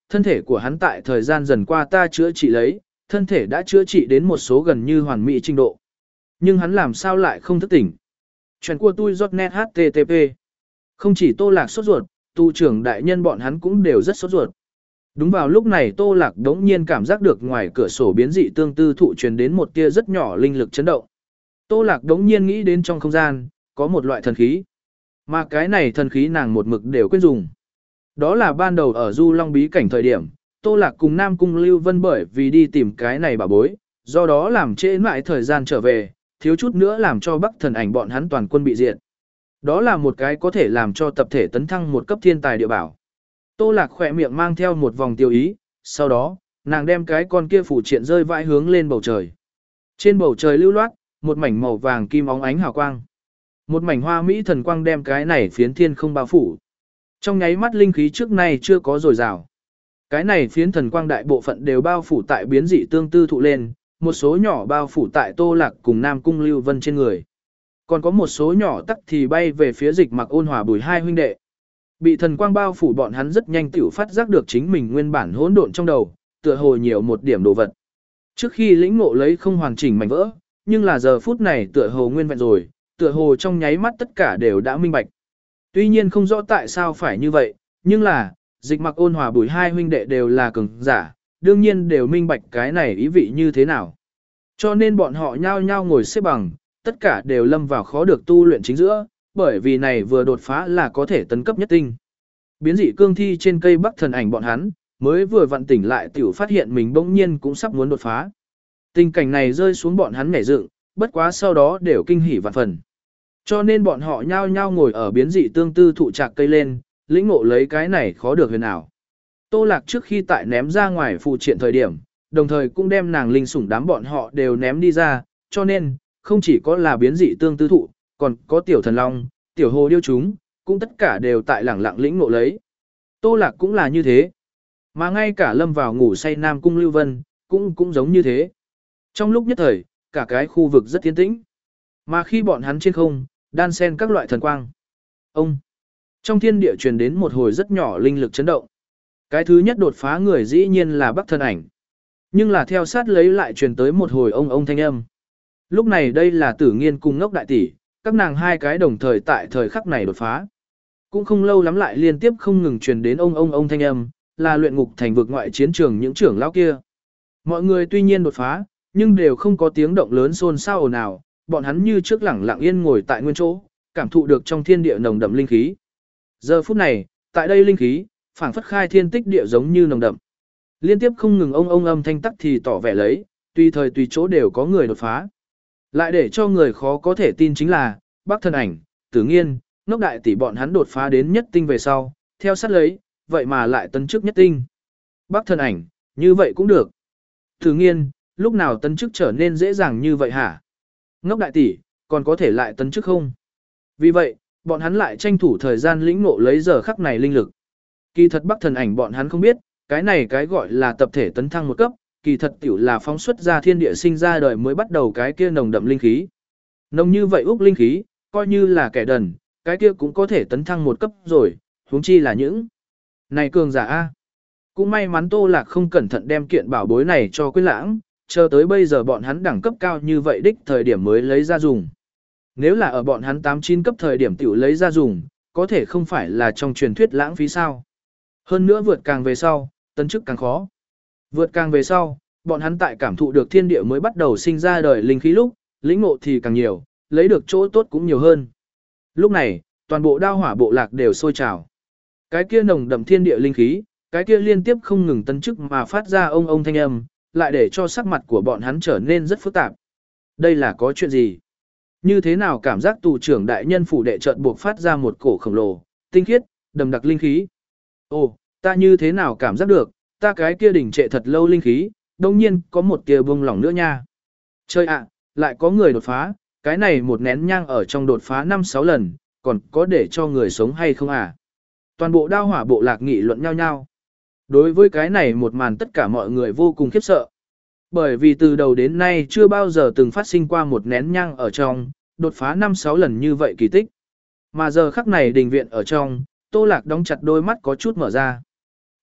A: thân thể của hắn tại thời gian dần qua ta chữa trị lấy, thân thể đã chữa trị đến một số gần như hoàn mỹ trình độ. Nhưng hắn làm sao lại không thức tỉnh? Chuyện của tôi giọt net hát tê tê pê. Không chỉ Tô Lạc sốt ruột, tu trưởng đại nhân bọn hắn cũng đều rất sốt ruột. Đúng vào lúc này Tô Lạc đống nhiên cảm giác được ngoài cửa sổ biến dị tương tư thụ truyền đến một tia rất nhỏ linh lực chấn động. Tô Lạc đống nhiên nghĩ đến trong không gian, có một loại thần khí. Mà cái này thần khí nàng một mực đều quên dùng. Đó là ban đầu ở Du Long bí cảnh thời điểm, Tô Lạc cùng Nam Cung Lưu Vân bởi vì đi tìm cái này bảo bối, do đó làm trễ mãi thời gian trở về, thiếu chút nữa làm cho Bắc Thần Ảnh bọn hắn toàn quân bị diệt. Đó là một cái có thể làm cho tập thể tấn thăng một cấp thiên tài địa bảo. Tô Lạc khỏe miệng mang theo một vòng tiêu ý, sau đó, nàng đem cái con kia phủ triện rơi vãi hướng lên bầu trời. Trên bầu trời lưu loát, một mảnh màu vàng kim óng ánh hào quang. Một mảnh hoa mỹ thần quang đem cái này phiến thiên không bao phủ. Trong nháy mắt linh khí trước nay chưa có dồi dào. Cái này phiến thần quang đại bộ phận đều bao phủ tại biến dị tương tư thụ lên, một số nhỏ bao phủ tại Tô Lạc cùng Nam Cung Lưu Vân trên người. Còn có một số nhỏ tắc thì bay về phía Dịch Mặc Ôn Hòa Bùi hai huynh đệ. Bị thần quang bao phủ bọn hắn rất nhanh tiểu phát giác được chính mình nguyên bản hỗn độn trong đầu, tựa hồ nhiều một điểm đồ vật. Trước khi lĩnh ngộ lấy không hoàn chỉnh mảnh vỡ, nhưng là giờ phút này tựa hồ nguyên vẹn rồi, tựa hồ trong nháy mắt tất cả đều đã minh bạch. Tuy nhiên không rõ tại sao phải như vậy, nhưng là, Dịch Mặc Ôn Hòa Bùi hai huynh đệ đều là cường giả, đương nhiên đều minh bạch cái này ý vị như thế nào. Cho nên bọn họ nhao nhao ngồi xếp bằng, tất cả đều lâm vào khó được tu luyện chính giữa, bởi vì này vừa đột phá là có thể tấn cấp nhất tinh. Biến dị cương thi trên cây Bắc Thần Ảnh bọn hắn, mới vừa vặn tỉnh lại tiểu phát hiện mình bỗng nhiên cũng sắp muốn đột phá. Tình cảnh này rơi xuống bọn hắn nhảy dựng, bất quá sau đó đều kinh hỉ vạn phần. Cho nên bọn họ nhao nhao ngồi ở biến dị tương tư thụ trạc cây lên, lĩnh ngộ lấy cái này khó được huyền ảo. Tô Lạc trước khi tại ném ra ngoài phù triện thời điểm, đồng thời cũng đem nàng linh sủng đám bọn họ đều ném đi ra, cho nên, không chỉ có là biến dị tương tư thụ, còn có tiểu thần long, tiểu hồ điêu chúng, cũng tất cả đều tại lẳng lặng lĩnh ngộ lấy. Tô Lạc cũng là như thế. Mà ngay cả lâm vào ngủ say Nam Cung Lưu Vân, cũng cũng giống như thế. Trong lúc nhất thời, cả cái khu vực rất tiến tĩnh. Mà khi bọn hắn trên không, đan xen các loại thần quang. Ông! Trong thiên địa truyền đến một hồi rất nhỏ linh lực chấn động. Cái thứ nhất đột phá người dĩ nhiên là Bắc Thần Ảnh. Nhưng là theo sát lấy lại truyền tới một hồi ông ông thanh âm. Lúc này đây là Tử Nghiên cùng Ngốc Đại Tỷ, các nàng hai cái đồng thời tại thời khắc này đột phá. Cũng không lâu lắm lại liên tiếp không ngừng truyền đến ông ông ông thanh âm, là luyện ngục thành vực ngoại chiến trường những trưởng lão kia. Mọi người tuy nhiên đột phá, nhưng đều không có tiếng động lớn xôn xao ồn ào, bọn hắn như trước lẳng lặng yên ngồi tại nguyên chỗ, cảm thụ được trong thiên địa nồng đậm linh khí. Giờ phút này, tại đây linh khí, phảng phất khai thiên tích địa giống như nồng đậm. Liên tiếp không ngừng ông ông âm thanh tắc thì tỏ vẻ lấy, tùy thời tùy chỗ đều có người đột phá. Lại để cho người khó có thể tin chính là, Bắc Thần Ảnh, Tử Nghiên, Ngốc Đại Tỷ bọn hắn đột phá đến nhất tinh về sau, theo sát lấy, vậy mà lại tấn chức nhất tinh. Bắc Thần Ảnh, như vậy cũng được. Tử Nghiên, lúc nào tấn chức trở nên dễ dàng như vậy hả? Ngốc Đại Tỷ, còn có thể lại tấn chức không? Vì vậy, bọn hắn lại tranh thủ thời gian lĩnh ngộ lấy giờ khắc này linh lực. Kỳ thật Bắc Thần Ảnh bọn hắn không biết, cái này cái gọi là tập thể tấn thăng một cấp, kỳ thật tiểu là phóng xuất ra thiên địa sinh ra đời mới bắt đầu cái kia nồng đậm linh khí. Nồng như vậy úc linh khí, coi như là kẻ đần, cái kia cũng có thể tấn thăng một cấp rồi, huống chi là những này cường giả a. Cũng may mắn Tô Lạc không cẩn thận đem kiện bảo bối này cho Quyên Lãng, chờ tới bây giờ bọn hắn đẳng cấp cao như vậy đích thời điểm mới lấy ra dùng. Nếu là ở bọn hắn tám chín cấp thời điểm tiểu lấy ra dùng, có thể không phải là trong truyền thuyết lãng phí sao. Hơn nữa vượt càng về sau, tấn chức càng khó. Vượt càng về sau, bọn hắn tại cảm thụ được thiên địa mới bắt đầu sinh ra đời linh khí lúc, lĩnh ngộ thì càng nhiều, lấy được chỗ tốt cũng nhiều hơn. Lúc này, toàn bộ Đao Hỏa bộ lạc đều sôi trào. Cái kia nồng đậm thiên địa linh khí, cái kia liên tiếp không ngừng tấn chức mà phát ra ông ông thanh âm, lại để cho sắc mặt của bọn hắn trở nên rất phức tạp. Đây là có chuyện gì? Như thế nào cảm giác tù trưởng đại nhân phủ đệ chợt buộc phát ra một cổ khổng lồ, tinh khiết, đầm đặc linh khí. Ồ, ta như thế nào cảm giác được, ta cái kia đỉnh trệ thật lâu linh khí, đồng nhiên có một tia bông lỏng nữa nha. Chơi ạ, lại có người đột phá, cái này một nén nhang ở trong đột phá năm sáu lần, còn có để cho người sống hay không à? Toàn bộ Đao Hỏa bộ lạc nghị luận nhau nhau. Đối với cái này một màn tất cả mọi người vô cùng khiếp sợ. Bởi vì từ đầu đến nay chưa bao giờ từng phát sinh qua một nén nhang ở trong, đột phá năm sáu lần như vậy kỳ tích. Mà giờ khắc này đình viện ở trong, Tô Lạc đóng chặt đôi mắt có chút mở ra.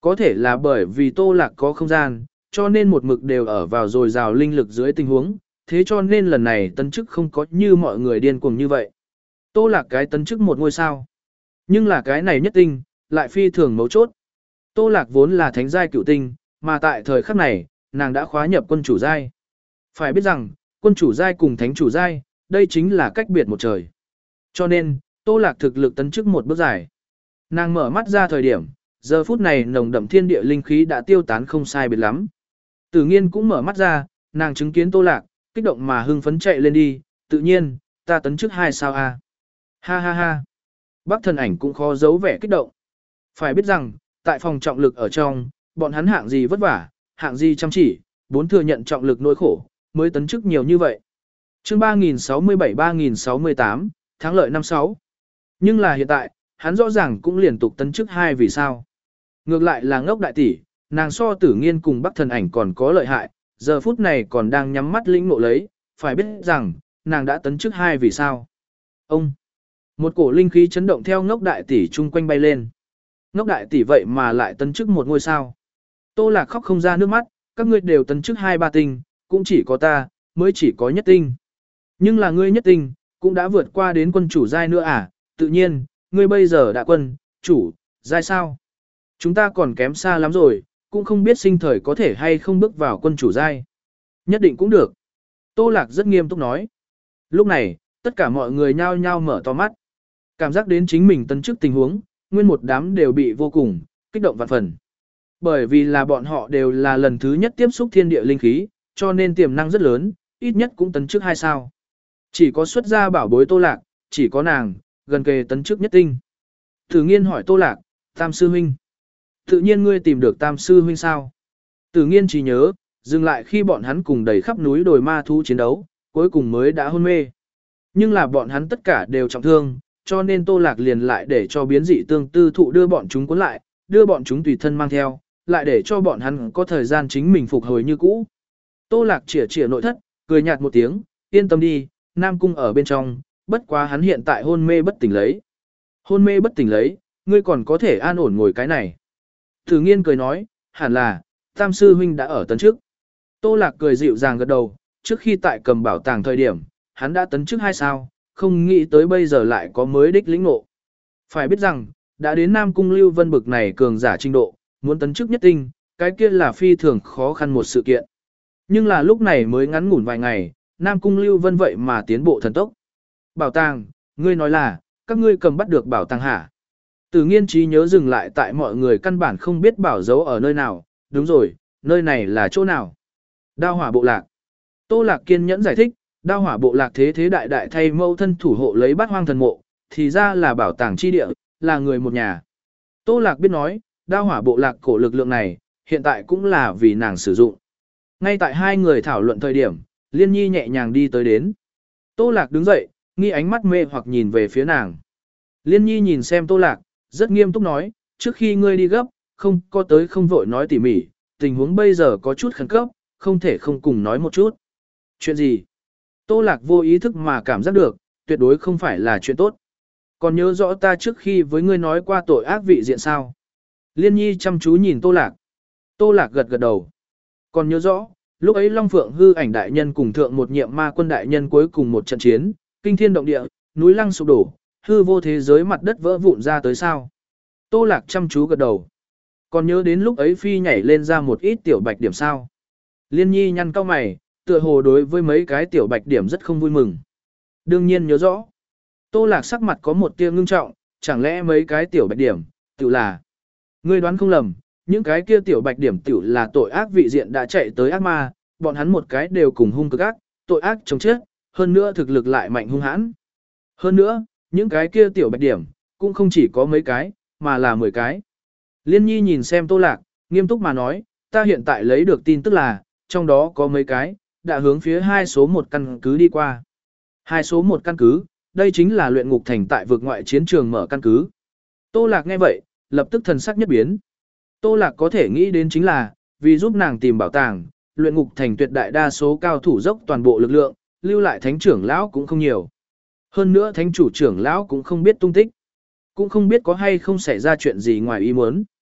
A: Có thể là bởi vì Tô Lạc có không gian, cho nên một mực đều ở vào dồi dào linh lực dưới tình huống, thế cho nên lần này tấn chức không có như mọi người điên cuồng như vậy. Tô Lạc cái tấn chức một ngôi sao. Nhưng là cái này nhất tinh, lại phi thường mấu chốt. Tô Lạc vốn là thánh giai cựu tinh, mà tại thời khắc này, nàng đã khóa nhập quân chủ giai. Phải biết rằng, quân chủ giai cùng thánh chủ giai, đây chính là cách biệt một trời. Cho nên, Tô Lạc thực lực tấn chức một bước dài. Nàng mở mắt ra thời điểm, giờ phút này nồng đậm thiên địa linh khí đã tiêu tán không sai biệt lắm. Tử Nghiên cũng mở mắt ra, nàng chứng kiến Tô Lạc, kích động mà hưng phấn chạy lên đi, tự nhiên, ta tấn chức hai sao a. Ha ha ha. Bác Thần Ảnh cũng khó giấu vẻ kích động. Phải biết rằng, tại phòng trọng lực ở trong, bọn hắn hạng gì vất vả, hạng gì chăm chỉ, bốn thừa nhận trọng lực nỗi khổ, mới tấn chức nhiều như vậy. Chương ba nghìn sáu mươi bảy ba nghìn sáu mươi tám, thắng lợi năm sáu. Nhưng là hiện tại, hắn rõ ràng cũng liên tục tấn chức hai vì sao. Ngược lại là Ngốc đại tỷ, nàng so Tử Nghiên cùng Bắc Thần Ảnh còn có lợi hại, giờ phút này còn đang nhắm mắt lĩnh ngộ lấy, phải biết rằng, nàng đã tấn chức hai vì sao. Ông, một cổ linh khí chấn động theo Ngốc đại tỷ chung quanh bay lên. Ngốc đại tỷ vậy mà lại tấn chức một ngôi sao. Tô Lạc khóc không ra nước mắt, các ngươi đều tấn chức hai ba tinh, cũng chỉ có ta, mới chỉ có nhất tinh. Nhưng là ngươi nhất tinh, cũng đã vượt qua đến quân chủ giai nữa à, tự nhiên, ngươi bây giờ đã quân, chủ, giai sao. Chúng ta còn kém xa lắm rồi, cũng không biết sinh thời có thể hay không bước vào quân chủ giai. Nhất định cũng được. Tô Lạc rất nghiêm túc nói. Lúc này, tất cả mọi người nhao nhao mở to mắt. Cảm giác đến chính mình tấn chức tình huống, nguyên một đám đều bị vô cùng, kích động vạn phần. Bởi vì là bọn họ đều là lần thứ nhất tiếp xúc thiên địa linh khí, cho nên tiềm năng rất lớn, ít nhất cũng tấn chức hai sao. Chỉ có xuất gia bảo bối Tô Lạc, chỉ có nàng, gần kề tấn chức nhất tinh. Tử Nghiên hỏi Tô Lạc, Tam sư huynh. Tự nhiên ngươi tìm được Tam sư huynh sao? Tử Nghiên chỉ nhớ, dừng lại khi bọn hắn cùng đầy khắp núi đồi ma thú chiến đấu, cuối cùng mới đã hôn mê. Nhưng là bọn hắn tất cả đều trọng thương, cho nên Tô Lạc liền lại để cho biến dị tương tư thụ đưa bọn chúng cuốn lại, đưa bọn chúng tùy thân mang theo, lại để cho bọn hắn có thời gian chính mình phục hồi như cũ. Tô Lạc chỉa chỉa nội thất, cười nhạt một tiếng, yên tâm đi, Nam Cung ở bên trong, bất quá hắn hiện tại hôn mê bất tỉnh lấy. Hôn mê bất tỉnh lấy, ngươi còn có thể an ổn ngồi cái này. Tử Nghiên cười nói, hẳn là, Tam sư huynh đã ở tấn trước. Tô Lạc cười dịu dàng gật đầu, trước khi tại cầm bảo tàng thời điểm, hắn đã tấn chức hai sao, không nghĩ tới bây giờ lại có mới đích lĩnh ngộ. Phải biết rằng, đã đến Nam Cung Lưu Vân bực này cường giả trình độ, muốn tấn chức nhất tinh, cái kia là phi thường khó khăn một sự kiện. Nhưng là lúc này mới ngắn ngủn vài ngày, Nam Cung Lưu Vân vậy mà tiến bộ thần tốc. Bảo tàng, ngươi nói là, các ngươi cầm bắt được bảo tàng hả? Tử Nghiên trí nhớ dừng lại tại mọi người căn bản không biết bảo dấu ở nơi nào, đúng rồi, nơi này là chỗ nào? Đao hỏa bộ lạc. Tô Lạc kiên nhẫn giải thích, đao hỏa bộ lạc thế thế đại đại thay mâu thân thủ hộ lấy bát hoang thần mộ, thì ra là bảo tàng chi địa, là người một nhà. Tô Lạc biết nói, đao hỏa bộ lạc cổ lực lượng này, hiện tại cũng là vì nàng sử dụng. Ngay tại hai người thảo luận thời điểm, Liên Nhi nhẹ nhàng đi tới đến. Tô Lạc đứng dậy, nghi ánh mắt mê hoặc nhìn về phía nàng. Liên Nhi nhìn xem Tô Lạc, rất nghiêm túc nói, trước khi ngươi đi gấp, không có tới không vội nói tỉ mỉ, tình huống bây giờ có chút khẩn cấp, không thể không cùng nói một chút. Chuyện gì? Tô Lạc vô ý thức mà cảm giác được, tuyệt đối không phải là chuyện tốt. Còn nhớ rõ ta trước khi với ngươi nói qua tội ác vị diện sao? Liên Nhi chăm chú nhìn Tô Lạc. Tô Lạc gật gật đầu. Còn nhớ rõ, lúc ấy Long Phượng hư ảnh đại nhân cùng thượng một nhiệm ma quân đại nhân cuối cùng một trận chiến, kinh thiên động địa, núi lăng sụp đổ, hư vô thế giới mặt đất vỡ vụn ra tới sao? Tô Lạc chăm chú gật đầu. Còn nhớ đến lúc ấy phi nhảy lên ra một ít tiểu bạch điểm sao? Liên Nhi nhăn cau mày, tựa hồ đối với mấy cái tiểu bạch điểm rất không vui mừng. Đương nhiên nhớ rõ. Tô Lạc sắc mặt có một tia ngưng trọng, chẳng lẽ mấy cái tiểu bạch điểm, tự là. Ngươi đoán không lầm, những cái kia tiểu bạch điểm tiểu là tội ác vị diện đã chạy tới ác ma, bọn hắn một cái đều cùng hung cực ác, tội ác chống chết, hơn nữa thực lực lại mạnh hung hãn. Hơn nữa, những cái kia tiểu bạch điểm, cũng không chỉ có mấy cái, mà là mười cái. Liên Nhi nhìn xem Tô Lạc, nghiêm túc mà nói, ta hiện tại lấy được tin tức là, trong đó có mấy cái, đã hướng phía hai số một căn cứ đi qua. Hai số một căn cứ, đây chính là luyện ngục thành tại vực ngoại chiến trường mở căn cứ. Tô Lạc nghe vậy, lập tức thần sắc nhất biến. Tô Lạc có thể nghĩ đến chính là, vì giúp nàng tìm bảo tàng, luyện ngục thành tuyệt đại đa số cao thủ dốc toàn bộ lực lượng, lưu lại thánh trưởng lão cũng không nhiều. Hơn nữa thánh chủ trưởng lão cũng không biết tung tích. Cũng không biết có hay không xảy ra chuyện gì ngoài ý muốn.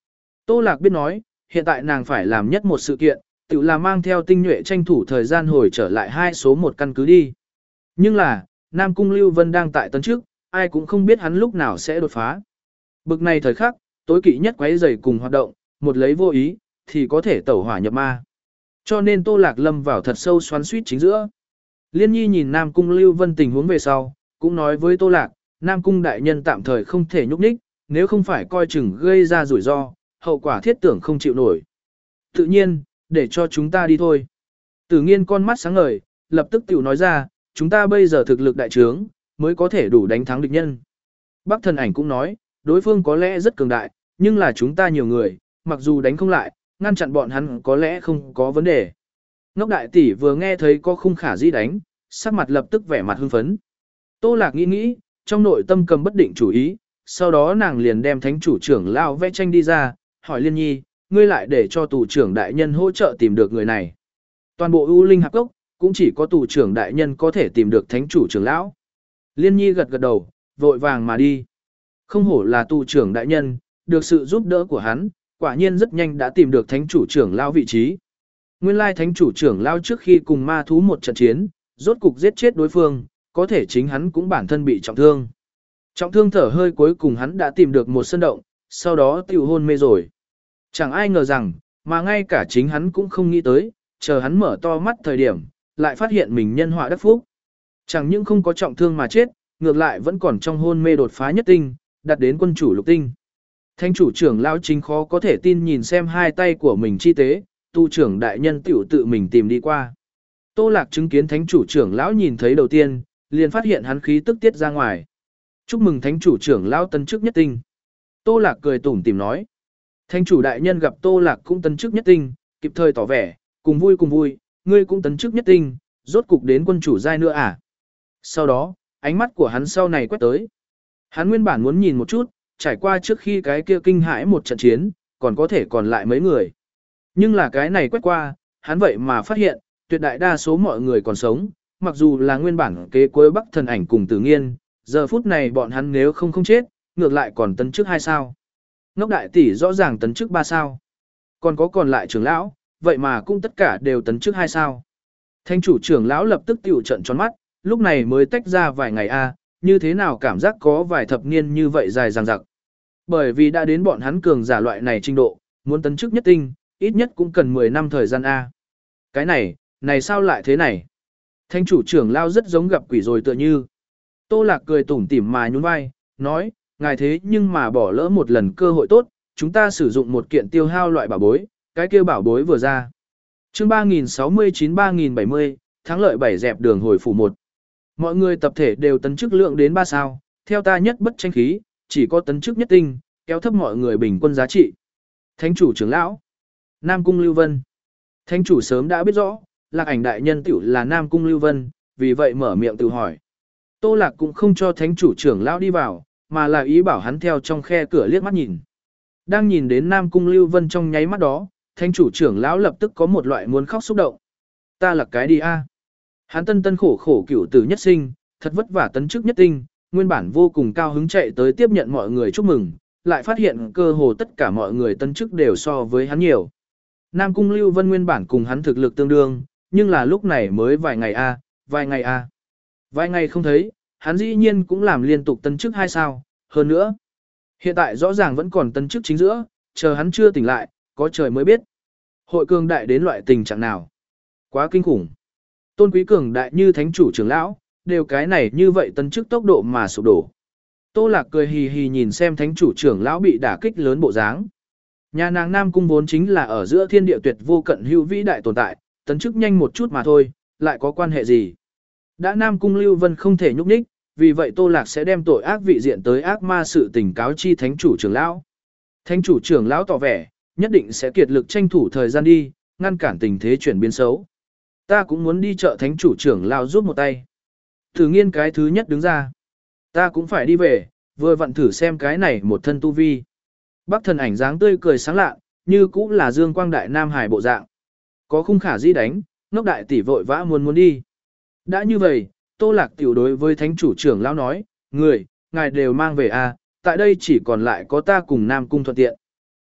A: Tô Lạc biết nói, hiện tại nàng phải làm nhất một sự kiện, tự là mang theo tinh nhuệ tranh thủ thời gian hồi trở lại hai số một căn cứ đi. Nhưng là, Nam Cung Lưu Vân đang tại tấn trước, ai cũng không biết hắn lúc nào sẽ đột phá. Bực này thời khắc, tối kỵ nhất quấy rầy cùng hoạt động, một lấy vô ý, thì có thể tẩu hỏa nhập ma. Cho nên Tô Lạc lâm vào thật sâu xoắn suýt chính giữa. Liên Nhi nhìn Nam Cung Lưu Vân tình huống về sau, cũng nói với Tô Lạc, Nam Cung đại nhân tạm thời không thể nhúc nhích, nếu không phải coi chừng gây ra rủi ro, hậu quả thiết tưởng không chịu nổi. Tự nhiên, để cho chúng ta đi thôi. Tử Nghiên con mắt sáng ngời, lập tức tiểu nói ra, chúng ta bây giờ thực lực đại trướng, mới có thể đủ đánh thắng địch nhân. Bắc Thần Ảnh cũng nói, đối phương có lẽ rất cường đại, nhưng là chúng ta nhiều người, mặc dù đánh không lại, ngăn chặn bọn hắn có lẽ không có vấn đề. Ngốc đại tỷ vừa nghe thấy có khung khả dĩ đánh, sắc mặt lập tức vẻ mặt hưng phấn. Tô Lạc nghĩ nghĩ, trong nội tâm cầm bất định chủ ý, sau đó nàng liền đem thánh chủ trưởng lao vẽ tranh đi ra, hỏi Liên Nhi, ngươi lại để cho tù trưởng đại nhân hỗ trợ tìm được người này. Toàn bộ U Linh Hạp Cốc, cũng chỉ có tù trưởng đại nhân có thể tìm được thánh chủ trưởng lão. Liên Nhi gật gật đầu, vội vàng mà đi. Không hổ là tù trưởng đại nhân, được sự giúp đỡ của hắn, quả nhiên rất nhanh đã tìm được thánh chủ trưởng lão vị trí. Nguyên lai thánh chủ trưởng lão trước khi cùng ma thú một trận chiến, rốt cục giết chết đối phương, có thể chính hắn cũng bản thân bị trọng thương. Trọng thương thở hơi cuối cùng hắn đã tìm được một sân động, sau đó tiêu hôn mê rồi. Chẳng ai ngờ rằng, mà ngay cả chính hắn cũng không nghĩ tới, chờ hắn mở to mắt thời điểm, lại phát hiện mình nhân họa đắc phúc. Chẳng những không có trọng thương mà chết, ngược lại vẫn còn trong hôn mê đột phá nhất tinh, đạt đến quân chủ lục tinh. Thánh chủ trưởng lão chính khó có thể tin nhìn xem hai tay của mình chi tế, tu trưởng đại nhân tiểu tự mình tìm đi qua. Tô Lạc chứng kiến thánh chủ trưởng lão nhìn thấy đầu tiên, liền phát hiện hắn khí tức tiết ra ngoài. Chúc mừng thánh chủ trưởng lão tân chức nhất tinh. Tô Lạc cười tủm tỉm nói. Thánh chủ đại nhân gặp Tô Lạc cũng tân chức nhất tinh, kịp thời tỏ vẻ, cùng vui cùng vui, ngươi cũng tấn chức nhất tinh, rốt cục đến quân chủ giai nữa à. Sau đó, ánh mắt của hắn sau này quét tới. Hắn nguyên bản muốn nhìn một chút, trải qua trước khi cái kia kinh hãi một trận chiến, còn có thể còn lại mấy người. Nhưng là cái này quét qua, hắn vậy mà phát hiện, tuyệt đại đa số mọi người còn sống, mặc dù là nguyên bản kế cuối Bắc Thần Ảnh cùng Tử Nghiên, giờ phút này bọn hắn nếu không không chết, ngược lại còn tấn chức hai sao. Ngốc đại tỷ rõ ràng tấn chức ba sao. Còn có còn lại trưởng lão, vậy mà cũng tất cả đều tấn chức hai sao. Thánh chủ trưởng lão lập tức tiểu trận tròn mắt, lúc này mới tách ra vài ngày a, như thế nào cảm giác có vài thập niên như vậy dài dằng dặc. Bởi vì đã đến bọn hắn cường giả loại này trình độ, muốn tấn chức nhất tinh, ít nhất cũng cần mười năm thời gian a. Cái này, này sao lại thế này? Thánh chủ trưởng lão rất giống gặp quỷ rồi tựa như. Tô Lạc cười tủm tỉm mà nhún vai, nói, ngài thế nhưng mà bỏ lỡ một lần cơ hội tốt, chúng ta sử dụng một kiện tiêu hao loại bảo bối, cái kia bảo bối vừa ra. Chương ba nghìn sáu mươi chín ba nghìn bảy mươi, thắng lợi bảy dẹp đường hồi phủ một. Mọi người tập thể đều tấn chức lượng đến ba sao, theo ta nhất bất tranh khí, chỉ có tấn chức nhất tinh, kéo thấp mọi người bình quân giá trị. Thánh chủ trưởng lão, Nam Cung Lưu Vân. Thánh chủ sớm đã biết rõ, Lạc Ảnh đại nhân tiểu là Nam Cung Lưu Vân, vì vậy mở miệng tự hỏi. Tô Lạc cũng không cho thánh chủ trưởng lão đi vào, mà là ý bảo hắn theo trong khe cửa liếc mắt nhìn. Đang nhìn đến Nam Cung Lưu Vân trong nháy mắt đó, thánh chủ trưởng lão lập tức có một loại muốn khóc xúc động. Ta là cái đi a. Hắn tân tân khổ khổ cửu tử nhất sinh, thật vất vả tấn chức nhất tinh, nguyên bản vô cùng cao hứng chạy tới tiếp nhận mọi người chúc mừng, lại phát hiện cơ hồ tất cả mọi người tân chức đều so với hắn nhiều. Nam Cung Lưu Vân nguyên bản cùng hắn thực lực tương đương, nhưng là lúc này mới vài ngày a, vài ngày a. Vài ngày không thấy, hắn dĩ nhiên cũng làm liên tục tân chức hai sao, hơn nữa. Hiện tại rõ ràng vẫn còn tân chức chính giữa, chờ hắn chưa tỉnh lại, có trời mới biết. Hội cường đại đến loại tình trạng nào. Quá kinh khủng. Tôn quý cường đại như thánh chủ trưởng lão, đều cái này như vậy tân chức tốc độ mà sụp đổ. Tô Lạc cười hì hì nhìn xem thánh chủ trưởng lão bị đả kích lớn bộ dáng. Nhà nàng Nam Cung vốn chính là ở giữa thiên địa tuyệt vô cận hữu vĩ đại tồn tại, tấn chức nhanh một chút mà thôi, lại có quan hệ gì. Đã Nam Cung Lưu Vân không thể nhúc nhích, vì vậy Tô Lạc sẽ đem tội ác vị diện tới ác ma sự tình cáo chi thánh chủ trưởng lão. Thánh chủ trưởng lão tỏ vẻ, nhất định sẽ kiệt lực tranh thủ thời gian đi, ngăn cản tình thế chuyển biến xấu. Ta cũng muốn đi chợ thánh chủ trưởng lão giúp một tay. Thử Nghiên cái thứ nhất đứng ra. Ta cũng phải đi về, vừa vặn thử xem cái này một thân tu vi. Bắc Thần Ảnh dáng tươi cười sáng lạ, như cũng là dương quang đại nam hải bộ dạng. Có khung khả dĩ đánh, ngốc đại tỷ vội vã muốn muốn đi. Đã như vậy, Tô Lạc tiểu đối với thánh chủ trưởng lão nói, người, ngài đều mang về à, tại đây chỉ còn lại có ta cùng Nam Cung thuận tiện.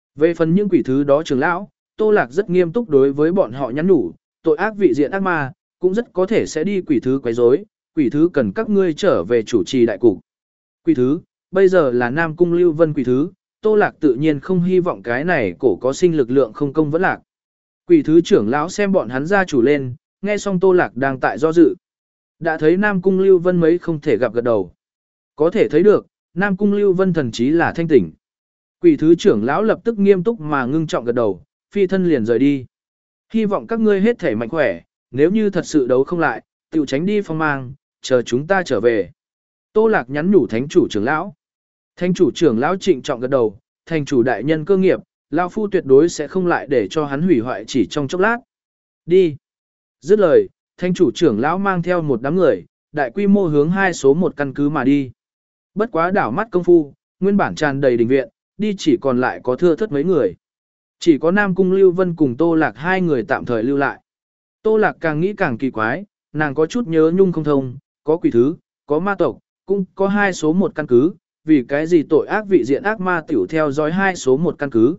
A: Về phần những quỷ thứ đó trưởng lão, Tô Lạc rất nghiêm túc đối với bọn họ nhắn nhủ, tội ác vị diện ác ma, cũng rất có thể sẽ đi quỷ thứ quấy rối, quỷ thứ cần các ngươi trở về chủ trì đại cục. Quỷ thứ, bây giờ là Nam Cung Lưu Vân quỷ thứ, Tô Lạc tự nhiên không hy vọng cái này cổ có sinh lực lượng không công vẫn lạc. Quỷ thứ trưởng lão xem bọn hắn gia chủ lên, nghe xong Tô Lạc đang tại do dự. Đã thấy Nam Cung Lưu Vân mấy không thể gặp gật đầu. Có thể thấy được, Nam Cung Lưu Vân thần chí là thanh tỉnh. Quỷ thứ trưởng lão lập tức nghiêm túc mà ngưng trọng gật đầu, phi thân liền rời đi. Hy vọng các ngươi hết thể mạnh khỏe, nếu như thật sự đấu không lại, tự tránh đi phong mang, chờ chúng ta trở về. Tô Lạc nhắn nhủ thánh chủ trưởng lão. Thánh chủ trưởng lão trịnh trọng gật đầu, thành chủ đại nhân cơ nghiệp, lão phu tuyệt đối sẽ không lại để cho hắn hủy hoại chỉ trong chốc lát. Đi. Dứt lời, thánh chủ trưởng lão mang theo một đám người, đại quy mô hướng hai số một căn cứ mà đi. Bất quá đảo mắt công phu, nguyên bản tràn đầy đình viện, đi chỉ còn lại có thưa thớt mấy người. Chỉ có Nam Cung Lưu Vân cùng Tô Lạc hai người tạm thời lưu lại. Tô Lạc càng nghĩ càng kỳ quái, nàng có chút nhớ nhung không thông, có quỷ thứ, có ma tộc, cũng có hai số một căn cứ, vì cái gì tội ác vị diện ác ma tiểu theo dõi hai số một căn cứ.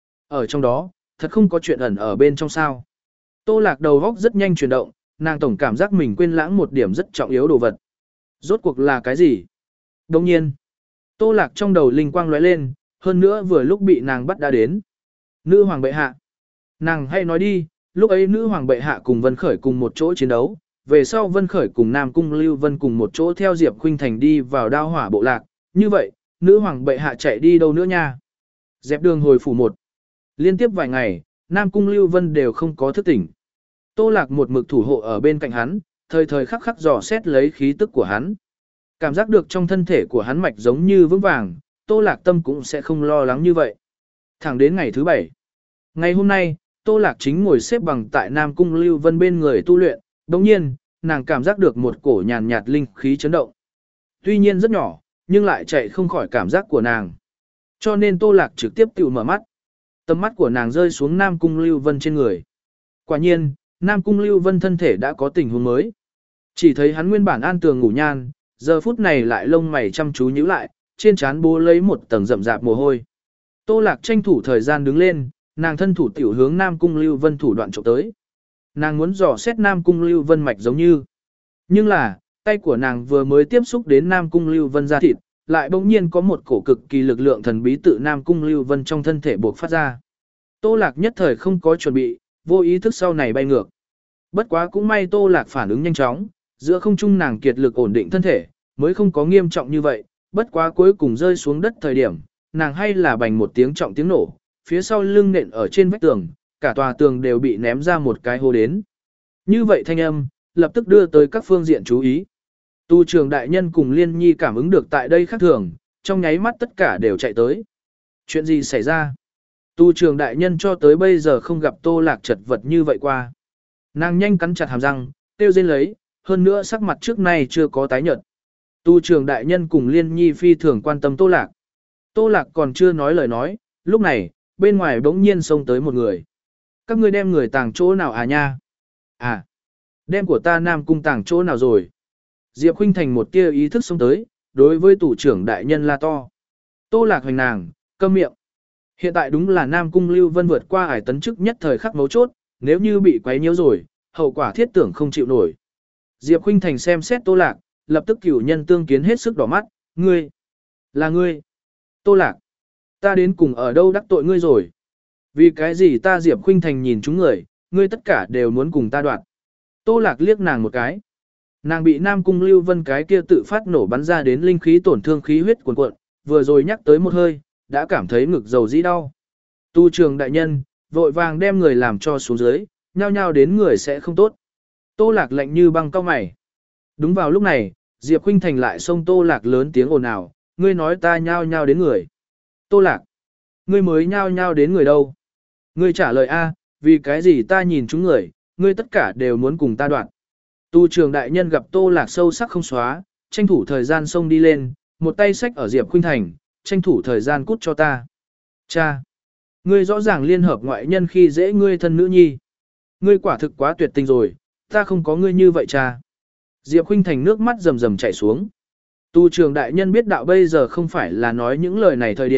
A: Ở trong đó, thật không có chuyện ẩn ở bên trong sao. Tô Lạc đầu góc rất nhanh chuyển động, nàng tổng cảm giác mình quên lãng một điểm rất trọng yếu đồ vật. Rốt cuộc là cái gì? Đồng nhiên, Tô Lạc trong đầu linh quang lóe lên, hơn nữa vừa lúc bị nàng bắt đã đến. Nữ hoàng bệ hạ. Nàng hay nói đi, lúc ấy nữ hoàng bệ hạ cùng Vân Khởi cùng một chỗ chiến đấu, về sau Vân Khởi cùng Nam Cung Lưu Vân cùng một chỗ theo Diệp Khuynh Thành đi vào đao hỏa bộ lạc, như vậy, nữ hoàng bệ hạ chạy đi đâu nữa nha? Dẹp đường hồi phủ một. Liên tiếp vài ngày, Nam Cung Lưu Vân đều không có thức tỉnh. Tô Lạc một mực thủ hộ ở bên cạnh hắn, thời thời khắc khắc dò xét lấy khí tức của hắn. Cảm giác được trong thân thể của hắn mạch giống như vững vàng, Tô Lạc tâm cũng sẽ không lo lắng như vậy. Thẳng đến ngày thứ bảy. Ngày hôm nay, Tô Lạc chính ngồi xếp bằng tại Nam Cung Lưu Vân bên người tu luyện, đồng nhiên, nàng cảm giác được một cổ nhàn nhạt linh khí chấn động. Tuy nhiên rất nhỏ, nhưng lại chạy không khỏi cảm giác của nàng. Cho nên Tô Lạc trực tiếp tự mở mắt. Tầm mắt của nàng rơi xuống Nam Cung Lưu Vân trên người. Quả nhiên, Nam Cung Lưu Vân thân thể đã có tình huống mới. Chỉ thấy hắn nguyên bản an tường ngủ nhan, giờ phút này lại lông mày chăm chú nhíu lại, trên trán bố lấy một tầng rậm rạp mồ hôi. Tô Lạc tranh thủ thời gian đứng lên, nàng thân thủ tiểu hướng Nam Cung Lưu Vân thủ đoạn trộm tới. Nàng muốn dò xét Nam Cung Lưu Vân mạch giống như. Nhưng là, tay của nàng vừa mới tiếp xúc đến Nam Cung Lưu Vân da thịt, lại bỗng nhiên có một cổ cực kỳ lực lượng thần bí tự Nam Cung Lưu Vân trong thân thể buộc phát ra. Tô Lạc nhất thời không có chuẩn bị, vô ý thức sau này bay ngược. Bất quá cũng may Tô Lạc phản ứng nhanh chóng, giữa không trung nàng kiệt lực ổn định thân thể, mới không có nghiêm trọng như vậy, bất quá cuối cùng rơi xuống đất thời điểm, nàng hay là bành một tiếng trọng tiếng nổ, phía sau lưng nện ở trên vách tường, cả tòa tường đều bị ném ra một cái hố đến. Như vậy thanh âm, lập tức đưa tới các phương diện chú ý. Tu trường đại nhân cùng Liên Nhi cảm ứng được tại đây khác thường, trong nháy mắt tất cả đều chạy tới. Chuyện gì xảy ra? Tu trường đại nhân cho tới bây giờ không gặp Tô Lạc chật vật như vậy qua. Nàng nhanh cắn chặt hàm răng, tiêu rên lấy, hơn nữa sắc mặt trước nay chưa có tái nhợt. Tu trường đại nhân cùng Liên Nhi phi thường quan tâm Tô Lạc. Tô Lạc còn chưa nói lời nói, lúc này, bên ngoài bỗng nhiên xông tới một người. Các ngươi đem người tàng chỗ nào à nha? À, đem của ta Nam Cung tàng chỗ nào rồi? Diệp Khuynh Thành một tia ý thức xông tới, đối với tủ trưởng đại nhân la to. Tô Lạc hoành nàng, câm miệng. Hiện tại đúng là Nam Cung Lưu Vân vượt qua ải tấn chức nhất thời khắc mấu chốt, nếu như bị quấy nhiễu rồi, hậu quả thiết tưởng không chịu nổi. Diệp Khuynh Thành xem xét Tô Lạc, lập tức cửu nhân tương kiến hết sức đỏ mắt, ngươi, là ngươi. Tô Lạc, ta đến cùng ở đâu đắc tội ngươi rồi? Vì cái gì ta Diệp Khuynh Thành nhìn chúng người, ngươi tất cả đều muốn cùng ta đoạt. Tô Lạc liếc nàng một cái. Nàng bị Nam Cung Lưu Vân cái kia tự phát nổ bắn ra đến linh khí tổn thương khí huyết cuồn cuộn, vừa rồi nhắc tới một hơi, đã cảm thấy ngực dầu dĩ đau. Tu trường đại nhân, vội vàng đem người làm cho xuống dưới, nhao nhao đến người sẽ không tốt. Tô Lạc lạnh như băng cau mày. Đúng vào lúc này, Diệp Khuynh Thành lại xông Tô Lạc lớn tiếng ồn ào, ngươi nói ta nhao nhao đến người. Tô Lạc, ngươi mới nhao nhao đến người đâu? Ngươi trả lời a, vì cái gì ta nhìn chúng người, ngươi tất cả đều muốn cùng ta đoạt. Tu trường đại nhân gặp Tô Lạc sâu sắc không xóa, tranh thủ thời gian xông đi lên, một tay xách ở Diệp Khuynh Thành, tranh thủ thời gian cút cho ta. Cha, ngươi rõ ràng liên hợp ngoại nhân khi dễ ngươi thân nữ nhi. Ngươi quả thực quá tuyệt tình rồi, ta không có ngươi như vậy cha. Diệp Khuynh Thành nước mắt rầm rầm chảy xuống. Tu trường đại nhân biết đạo bây giờ không phải là nói những lời này thời điểm,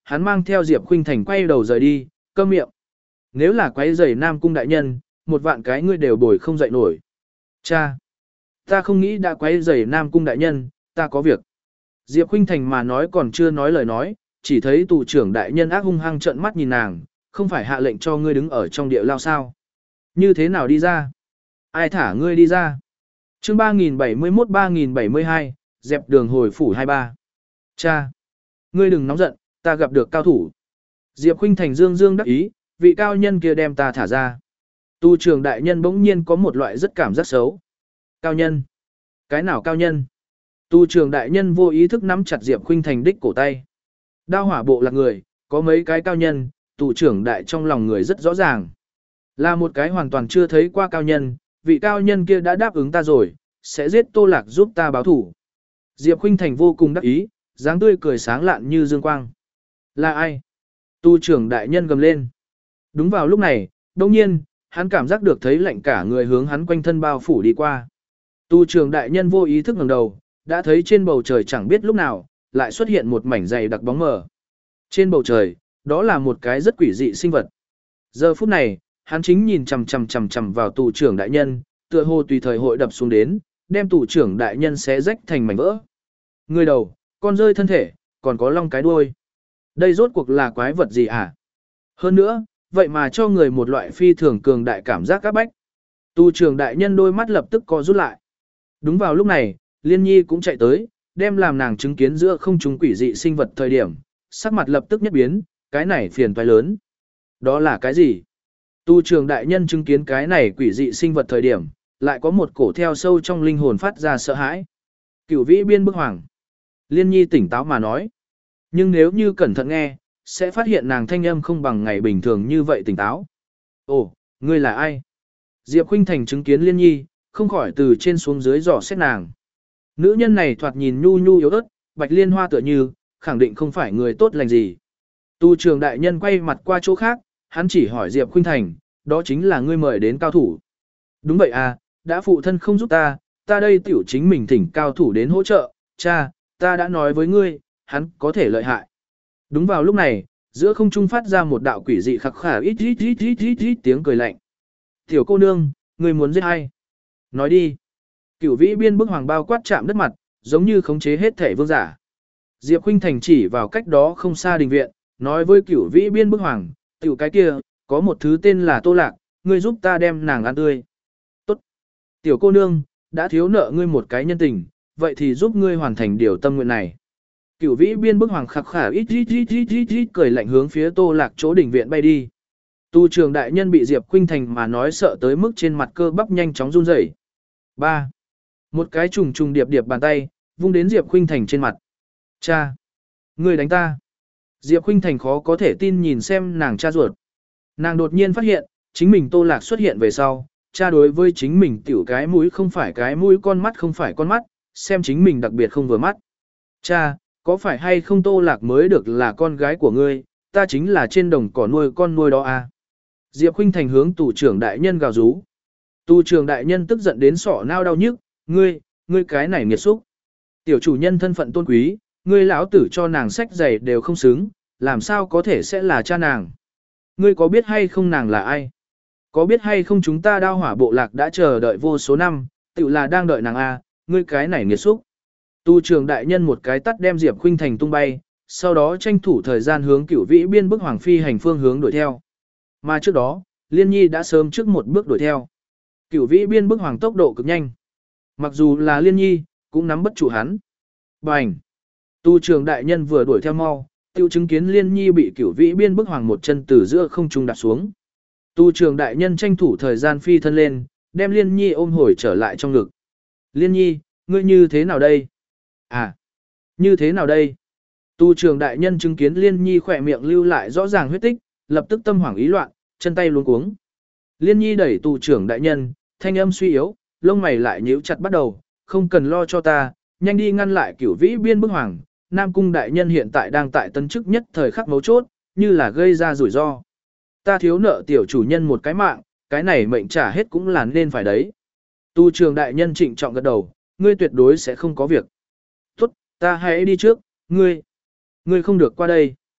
A: hắn mang theo Diệp Khuynh Thành quay đầu rời đi, câm miệng. Nếu là quấy rầy Nam cung đại nhân, một vạn cái ngươi đều bồi không dậy nổi. Cha, ta không nghĩ đã quấy rầy Nam cung đại nhân, ta có việc. Diệp Khuynh Thành mà nói còn chưa nói lời nói, chỉ thấy tù trưởng đại nhân ác hung hăng trợn mắt nhìn nàng, không phải hạ lệnh cho ngươi đứng ở trong địa lao sao. Như thế nào đi ra? Ai thả ngươi đi ra? Chương ba nghìn bảy mươi mốt ba nghìn bảy mươi hai, dẹp đường hồi phủ hai ba. Cha, ngươi đừng nóng giận, ta gặp được cao thủ. Diệp Khuynh Thành dương dương đắc ý, vị cao nhân kia đem ta thả ra. Tu trưởng đại nhân bỗng nhiên có một loại rất cảm giác xấu. Cao nhân? Cái nào cao nhân? Tu trưởng đại nhân vô ý thức nắm chặt Diệp Khuynh Thành đích cổ tay. Đao hỏa bộ là người, có mấy cái cao nhân, tu trưởng đại trong lòng người rất rõ ràng. Là một cái hoàn toàn chưa thấy qua cao nhân, vị cao nhân kia đã đáp ứng ta rồi, sẽ giết Tô Lạc giúp ta báo thủ. Diệp Khuynh Thành vô cùng đắc ý, dáng tươi cười sáng lạn như dương quang. Là ai? Tu trưởng đại nhân gầm lên. Đúng vào lúc này, đồng nhiên, hắn cảm giác được thấy lạnh cả người hướng hắn quanh thân bao phủ đi qua. Tu trưởng đại nhân vô ý thức ngẩng đầu, đã thấy trên bầu trời chẳng biết lúc nào, lại xuất hiện một mảnh dày đặc bóng mờ. Trên bầu trời, đó là một cái rất quỷ dị sinh vật. Giờ phút này, hắn chính nhìn chằm chằm chằm chằm vào tù trưởng đại nhân, tựa hồ tùy thời hội đập xuống đến, đem tù trưởng đại nhân xé rách thành mảnh vỡ. Người đầu, con rơi thân thể, còn có long cái đuôi. Đây rốt cuộc là quái vật gì hả? Hơn nữa, vậy mà cho người một loại phi thường cường đại cảm giác các bách. Tù trưởng đại nhân đôi mắt lập tức co rút lại. Đúng vào lúc này, Liên Nhi cũng chạy tới, đem làm nàng chứng kiến giữa không trung quỷ dị sinh vật thời điểm, sắc mặt lập tức nhất biến, cái này phiền toái lớn. Đó là cái gì? Tu trường đại nhân chứng kiến cái này quỷ dị sinh vật thời điểm, lại có một cổ theo sâu trong linh hồn phát ra sợ hãi. Cửu vĩ biên bức hoàng. Liên Nhi tỉnh táo mà nói. Nhưng nếu như cẩn thận nghe, sẽ phát hiện nàng thanh âm không bằng ngày bình thường như vậy tỉnh táo. Ồ, ngươi là ai? Diệp Khuynh Thành chứng kiến Liên Nhi, không khỏi từ trên xuống dưới dò xét nàng. Nữ nhân này thoạt nhìn nhu nhu yếu ớt, bạch liên hoa tựa như, khẳng định không phải người tốt lành gì. Tu trường đại nhân quay mặt qua chỗ khác, hắn chỉ hỏi Diệp Khuynh Thành, đó chính là ngươi mời đến cao thủ. Đúng vậy à, đã phụ thân không giúp ta, ta đây tiểu chính mình thỉnh cao thủ đến hỗ trợ, cha, ta đã nói với ngươi, hắn có thể lợi hại. Đúng vào lúc này, giữa không trung phát ra một đạo quỷ dị khắc khả ít ít ít ít ít ít tiếng cười lạnh. Tiểu cô nương, ngươi muốn giết ai? Nói đi. Cửu vĩ biên bức hoàng bao quát chạm đất mặt, giống như khống chế hết thể vương giả. Diệp Khuynh Thành chỉ vào cách đó không xa đình viện, nói với cửu vĩ biên bức hoàng, tiểu cái kia, có một thứ tên là Tô Lạc, ngươi giúp ta đem nàng ăn tươi. Tốt. Tiểu cô nương, đã thiếu nợ ngươi một cái nhân tình, vậy thì giúp ngươi hoàn thành điều tâm nguyện này. Cửu vĩ biên bức hoàng khắc khả ít ít ít ít ít ít cười lạnh hướng phía Tô Lạc chỗ đình viện bay đi. Tu trường đại nhân bị Diệp Khuynh Thành mà nói sợ tới mức trên mặt cơ bắp nhanh chóng run rẩy. ba. Một cái trùng trùng điệp điệp bàn tay, vung đến Diệp Khuynh Thành trên mặt. Cha! Ngươi đánh ta! Diệp Khuynh Thành khó có thể tin nhìn xem nàng cha ruột. Nàng đột nhiên phát hiện, chính mình Tô Lạc xuất hiện về sau, cha đối với chính mình tiểu cái mũi không phải cái mũi, con mắt không phải con mắt, xem chính mình đặc biệt không vừa mắt. Cha, có phải hay không Tô Lạc mới được là con gái của ngươi, ta chính là trên đồng cỏ nuôi con nuôi đó à? Diệp Khuynh Thành hướng tù trưởng đại nhân gào rú. Tù trưởng đại nhân tức giận đến sọ nao đau nhức, ngươi, ngươi cái này nghiệt xúc. Tiểu chủ nhân thân phận tôn quý, ngươi lão tử cho nàng sách giày đều không xứng, làm sao có thể sẽ là cha nàng. Ngươi có biết hay không nàng là ai? Có biết hay không chúng ta Đao Hỏa bộ lạc đã chờ đợi vô số năm, tự là đang đợi nàng a, ngươi cái này nghiệt xúc. Tu trường đại nhân một cái tắt đem Diệp Khuynh Thành tung bay, sau đó tranh thủ thời gian hướng Cửu vĩ biên bức hoàng phi hành phương hướng đuổi theo. Mà trước đó, Liên Nhi đã sớm trước một bước đuổi theo. Cửu vĩ biên bức hoàng tốc độ cực nhanh. Mặc dù là Liên Nhi, cũng nắm bất trụ hắn. Bành! Tu trường đại nhân vừa đuổi theo mau, tiêu chứng kiến Liên Nhi bị Cửu vĩ biên bức hoàng một chân từ giữa không trung đạp xuống. Tu trường đại nhân tranh thủ thời gian phi thân lên, đem Liên Nhi ôm hồi trở lại trong ngực. Liên Nhi, ngươi như thế nào đây? À! Như thế nào đây? Tu trường đại nhân chứng kiến Liên Nhi khỏe miệng lưu lại rõ ràng huyết tích, lập tức tâm hoảng ý loạn, chân tay luống cuống. Liên Nhi đẩy tu trưởng đại nhân, thanh âm suy yếu, lông mày lại nhíu chặt bắt đầu, không cần lo cho ta, nhanh đi ngăn lại Cửu vĩ biên bức hoàng, Nam cung đại nhân hiện tại đang tại tân chức nhất thời khắc mấu chốt, như là gây ra rủi ro. Ta thiếu nợ tiểu chủ nhân một cái mạng, cái này mệnh trả hết cũng là nên phải đấy. Tu trường đại nhân trịnh trọng gật đầu, ngươi tuyệt đối sẽ không có việc. Tốt, ta hãy đi trước, ngươi, ngươi không được qua đây.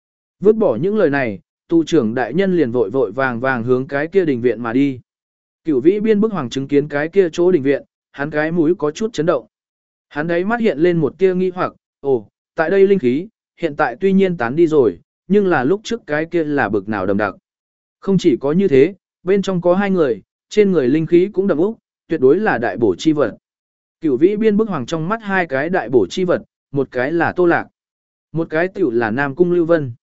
A: Vứt bỏ những lời này, tu trưởng đại nhân liền vội vội vàng vàng hướng cái kia đình viện mà đi. Cửu vĩ biên bức hoàng chứng kiến cái kia chỗ đình viện, hắn cái mũi có chút chấn động. Hắn đấy mắt hiện lên một tia nghi hoặc, ồ, tại đây linh khí, hiện tại tuy nhiên tán đi rồi, nhưng là lúc trước cái kia là bực nào đậm đặc. Không chỉ có như thế, bên trong có hai người, trên người linh khí cũng đậm úc, tuyệt đối là đại bổ chi vật. Cửu vĩ biên bức hoàng trong mắt hai cái đại bổ chi vật, một cái là Tô Lạc, một cái tiểu là Nam Cung Lưu Vân.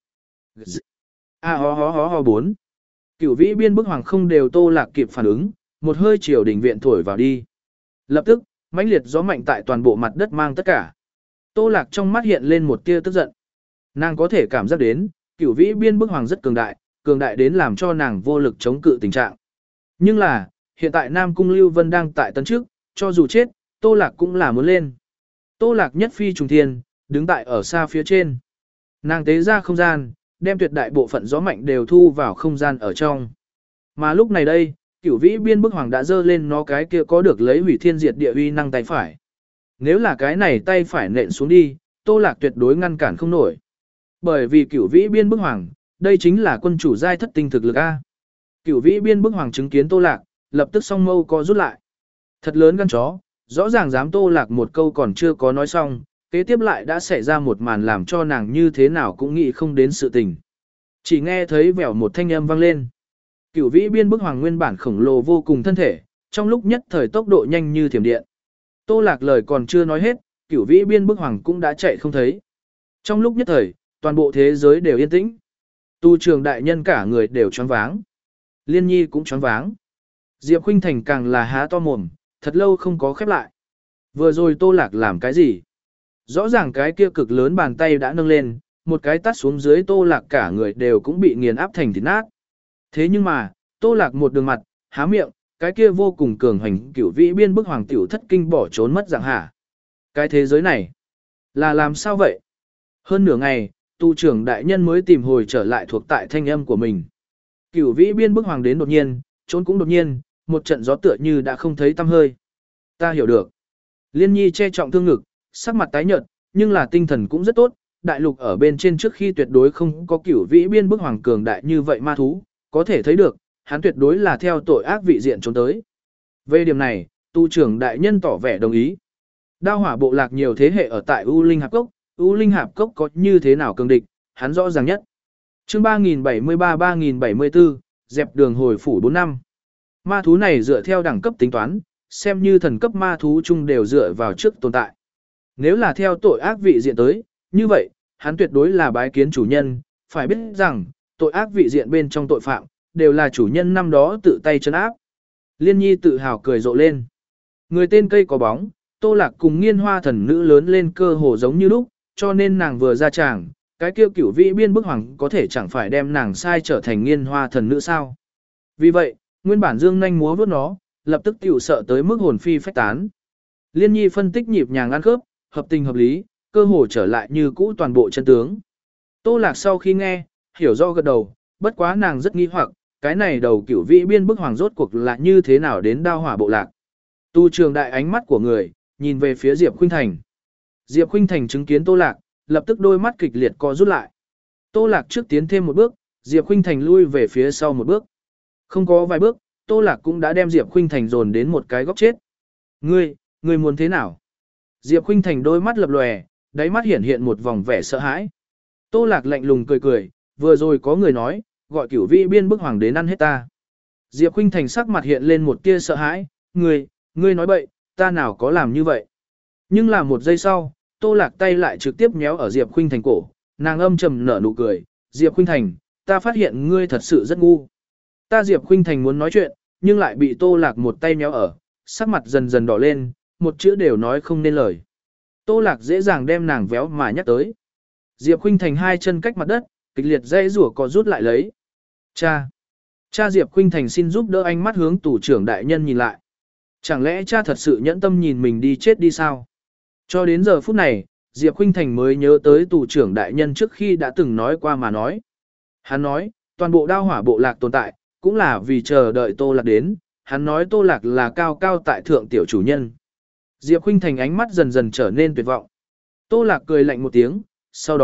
A: A ho ho ho ho bốn. Cửu vĩ biên bức hoàng không đều Tô Lạc kịp phản ứng, một hơi chiều đỉnh viện thổi vào đi. Lập tức, mãnh liệt gió mạnh tại toàn bộ mặt đất mang tất cả. Tô Lạc trong mắt hiện lên một tia tức giận. Nàng có thể cảm giác đến, cửu vĩ biên bức hoàng rất cường đại, cường đại đến làm cho nàng vô lực chống cự tình trạng. Nhưng là, hiện tại Nam Cung Lưu Vân đang tại tấn trước, cho dù chết, Tô Lạc cũng là muốn lên. Tô Lạc nhất phi trùng thiên, đứng tại ở xa phía trên. Nàng tế ra không gian, đem tuyệt đại bộ phận gió mạnh đều thu vào không gian ở trong. Mà lúc này đây, cửu vĩ biên bức hoàng đã dơ lên nó cái kia có được lấy hủy thiên diệt địa uy năng tay phải. Nếu là cái này tay phải nện xuống đi, Tô Lạc tuyệt đối ngăn cản không nổi. Bởi vì cửu vĩ biên bức hoàng, đây chính là quân chủ giai thất tinh thực lực A. Cửu vĩ biên bức hoàng chứng kiến Tô Lạc, lập tức song mâu co rút lại. Thật lớn gan chó, rõ ràng dám Tô Lạc một câu còn chưa có nói xong, kế tiếp lại đã xảy ra một màn làm cho nàng như thế nào cũng nghĩ không đến sự tình. Chỉ nghe thấy vèo một thanh âm vang lên. Cửu vĩ biên bức hoàng nguyên bản khổng lồ vô cùng thân thể, trong lúc nhất thời tốc độ nhanh như thiểm điện. Tô Lạc lời còn chưa nói hết, cửu vĩ biên bức hoàng cũng đã chạy không thấy. Trong lúc nhất thời, toàn bộ thế giới đều yên tĩnh. Tu trường đại nhân cả người đều choáng váng. Liên Nhi cũng choáng váng. Diệp Khuynh Thành càng là há to mồm, thật lâu không có khép lại. Vừa rồi Tô Lạc làm cái gì? Rõ ràng cái kia cực lớn bàn tay đã nâng lên, một cái tát xuống dưới Tô Lạc cả người đều cũng bị nghiền áp thành thịt nát. Thế nhưng mà, Tô Lạc một đường mặt, há miệng, cái kia vô cùng cường hành cửu vĩ biên bức hoàng tiểu thất kinh bỏ trốn mất dạng hả. Cái thế giới này, là làm sao vậy? Hơn nửa ngày, tu trưởng đại nhân mới tìm hồi trở lại thuộc tại thanh âm của mình. Cửu vĩ biên bức hoàng đến đột nhiên, trốn cũng đột nhiên, một trận gió tựa như đã không thấy tăm hơi. Ta hiểu được. Liên Nhi che trọng thương ngực, sắc mặt tái nhợt, nhưng là tinh thần cũng rất tốt, đại lục ở bên trên trước khi tuyệt đối không có cửu vĩ biên bức hoàng cường đại như vậy ma thú, có thể thấy được, hắn tuyệt đối là theo tội ác vị diện trốn tới. Về điểm này, tu trưởng đại nhân tỏ vẻ đồng ý. Đao hỏa bộ lạc nhiều thế hệ ở tại U Linh Hạp Cốc, U Linh Hạp Cốc có như thế nào cường địch, hắn rõ ràng nhất. Chương ba nghìn bảy mươi ba ba nghìn bảy mươi bốn, dẹp đường hồi phủ bốn năm. Ma thú này dựa theo đẳng cấp tính toán, xem như thần cấp ma thú chung đều dựa vào trước tồn tại. Nếu là theo tội ác vị diện tới, như vậy, hắn tuyệt đối là bái kiến chủ nhân, phải biết rằng, tội ác vị diện bên trong tội phạm, đều là chủ nhân năm đó tự tay trấn áp. Liên Nhi tự hào cười rộ lên. Người tên cây có bóng, Tô Lạc cùng Nghiên Hoa thần nữ lớn lên cơ hồ giống như lúc, cho nên nàng vừa ra tràng, cái kia cửu vĩ biên bức hoàng có thể chẳng phải đem nàng sai trở thành Nghiên Hoa thần nữ sao. Vì vậy, nguyên bản dương nhanh múa vuốt nó, lập tức tiểu sợ tới mức hồn phi phách tán. Liên Nhi phân tích nhịp nhàng ăn khớp, hợp tình hợp lý, cơ hồ trở lại như cũ toàn bộ chân tướng. Tô Lạc sau khi nghe, hiểu rõ gật đầu, bất quá nàng rất nghi hoặc, cái này đầu cửu vĩ biên bức hoàng rốt cuộc là như thế nào đến đao hỏa bộ lạc. Tu trường đại ánh mắt của người, nhìn về phía Diệp Khuynh Thành. Diệp Khuynh Thành chứng kiến Tô Lạc, lập tức đôi mắt kịch liệt co rút lại. Tô Lạc trước tiến thêm một bước, Diệp Khuynh Thành lui về phía sau một bước. Không có vài bước, Tô Lạc cũng đã đem Diệp Khuynh Thành dồn đến một cái góc chết. Ngươi, ngươi muốn thế nào? Diệp Khuynh Thành đôi mắt lập lòe, đáy mắt hiện hiện một vòng vẻ sợ hãi. Tô Lạc lạnh lùng cười cười, vừa rồi có người nói, gọi cửu vĩ biên bức hoàng đến ăn hết ta. Diệp Khuynh Thành sắc mặt hiện lên một tia sợ hãi, ngươi, ngươi nói bậy, ta nào có làm như vậy. Nhưng là một giây sau, Tô Lạc tay lại trực tiếp nhéo ở Diệp Khuynh Thành cổ, nàng âm trầm nở nụ cười, Diệp Khuynh Thành, ta phát hiện ngươi thật sự rất ngu. Ta Diệp Khuynh Thành muốn nói chuyện, nhưng lại bị Tô Lạc một tay nhéo ở, sắc mặt dần dần đỏ lên, một chữ đều nói không nên lời. Tô Lạc dễ dàng đem nàng véo mà nhắc tới. Diệp Khuynh Thành hai chân cách mặt đất, kịch liệt dây rủa có rút lại lấy. Cha! Cha Diệp Khuynh Thành xin giúp đỡ ánh mắt hướng tù trưởng đại nhân nhìn lại. Chẳng lẽ cha thật sự nhẫn tâm nhìn mình đi chết đi sao? Cho đến giờ phút này, Diệp Khuynh Thành mới nhớ tới tù trưởng đại nhân trước khi đã từng nói qua mà nói. Hắn nói, toàn bộ đao hỏa bộ lạc tồn tại, cũng là vì chờ đợi Tô Lạc đến. Hắn nói Tô Lạc là cao cao tại thượng tiểu chủ nhân. Diệp Khuynh Thành ánh mắt dần dần trở nên tuyệt vọng. Tô Lạc cười lạnh một tiếng, sau đó,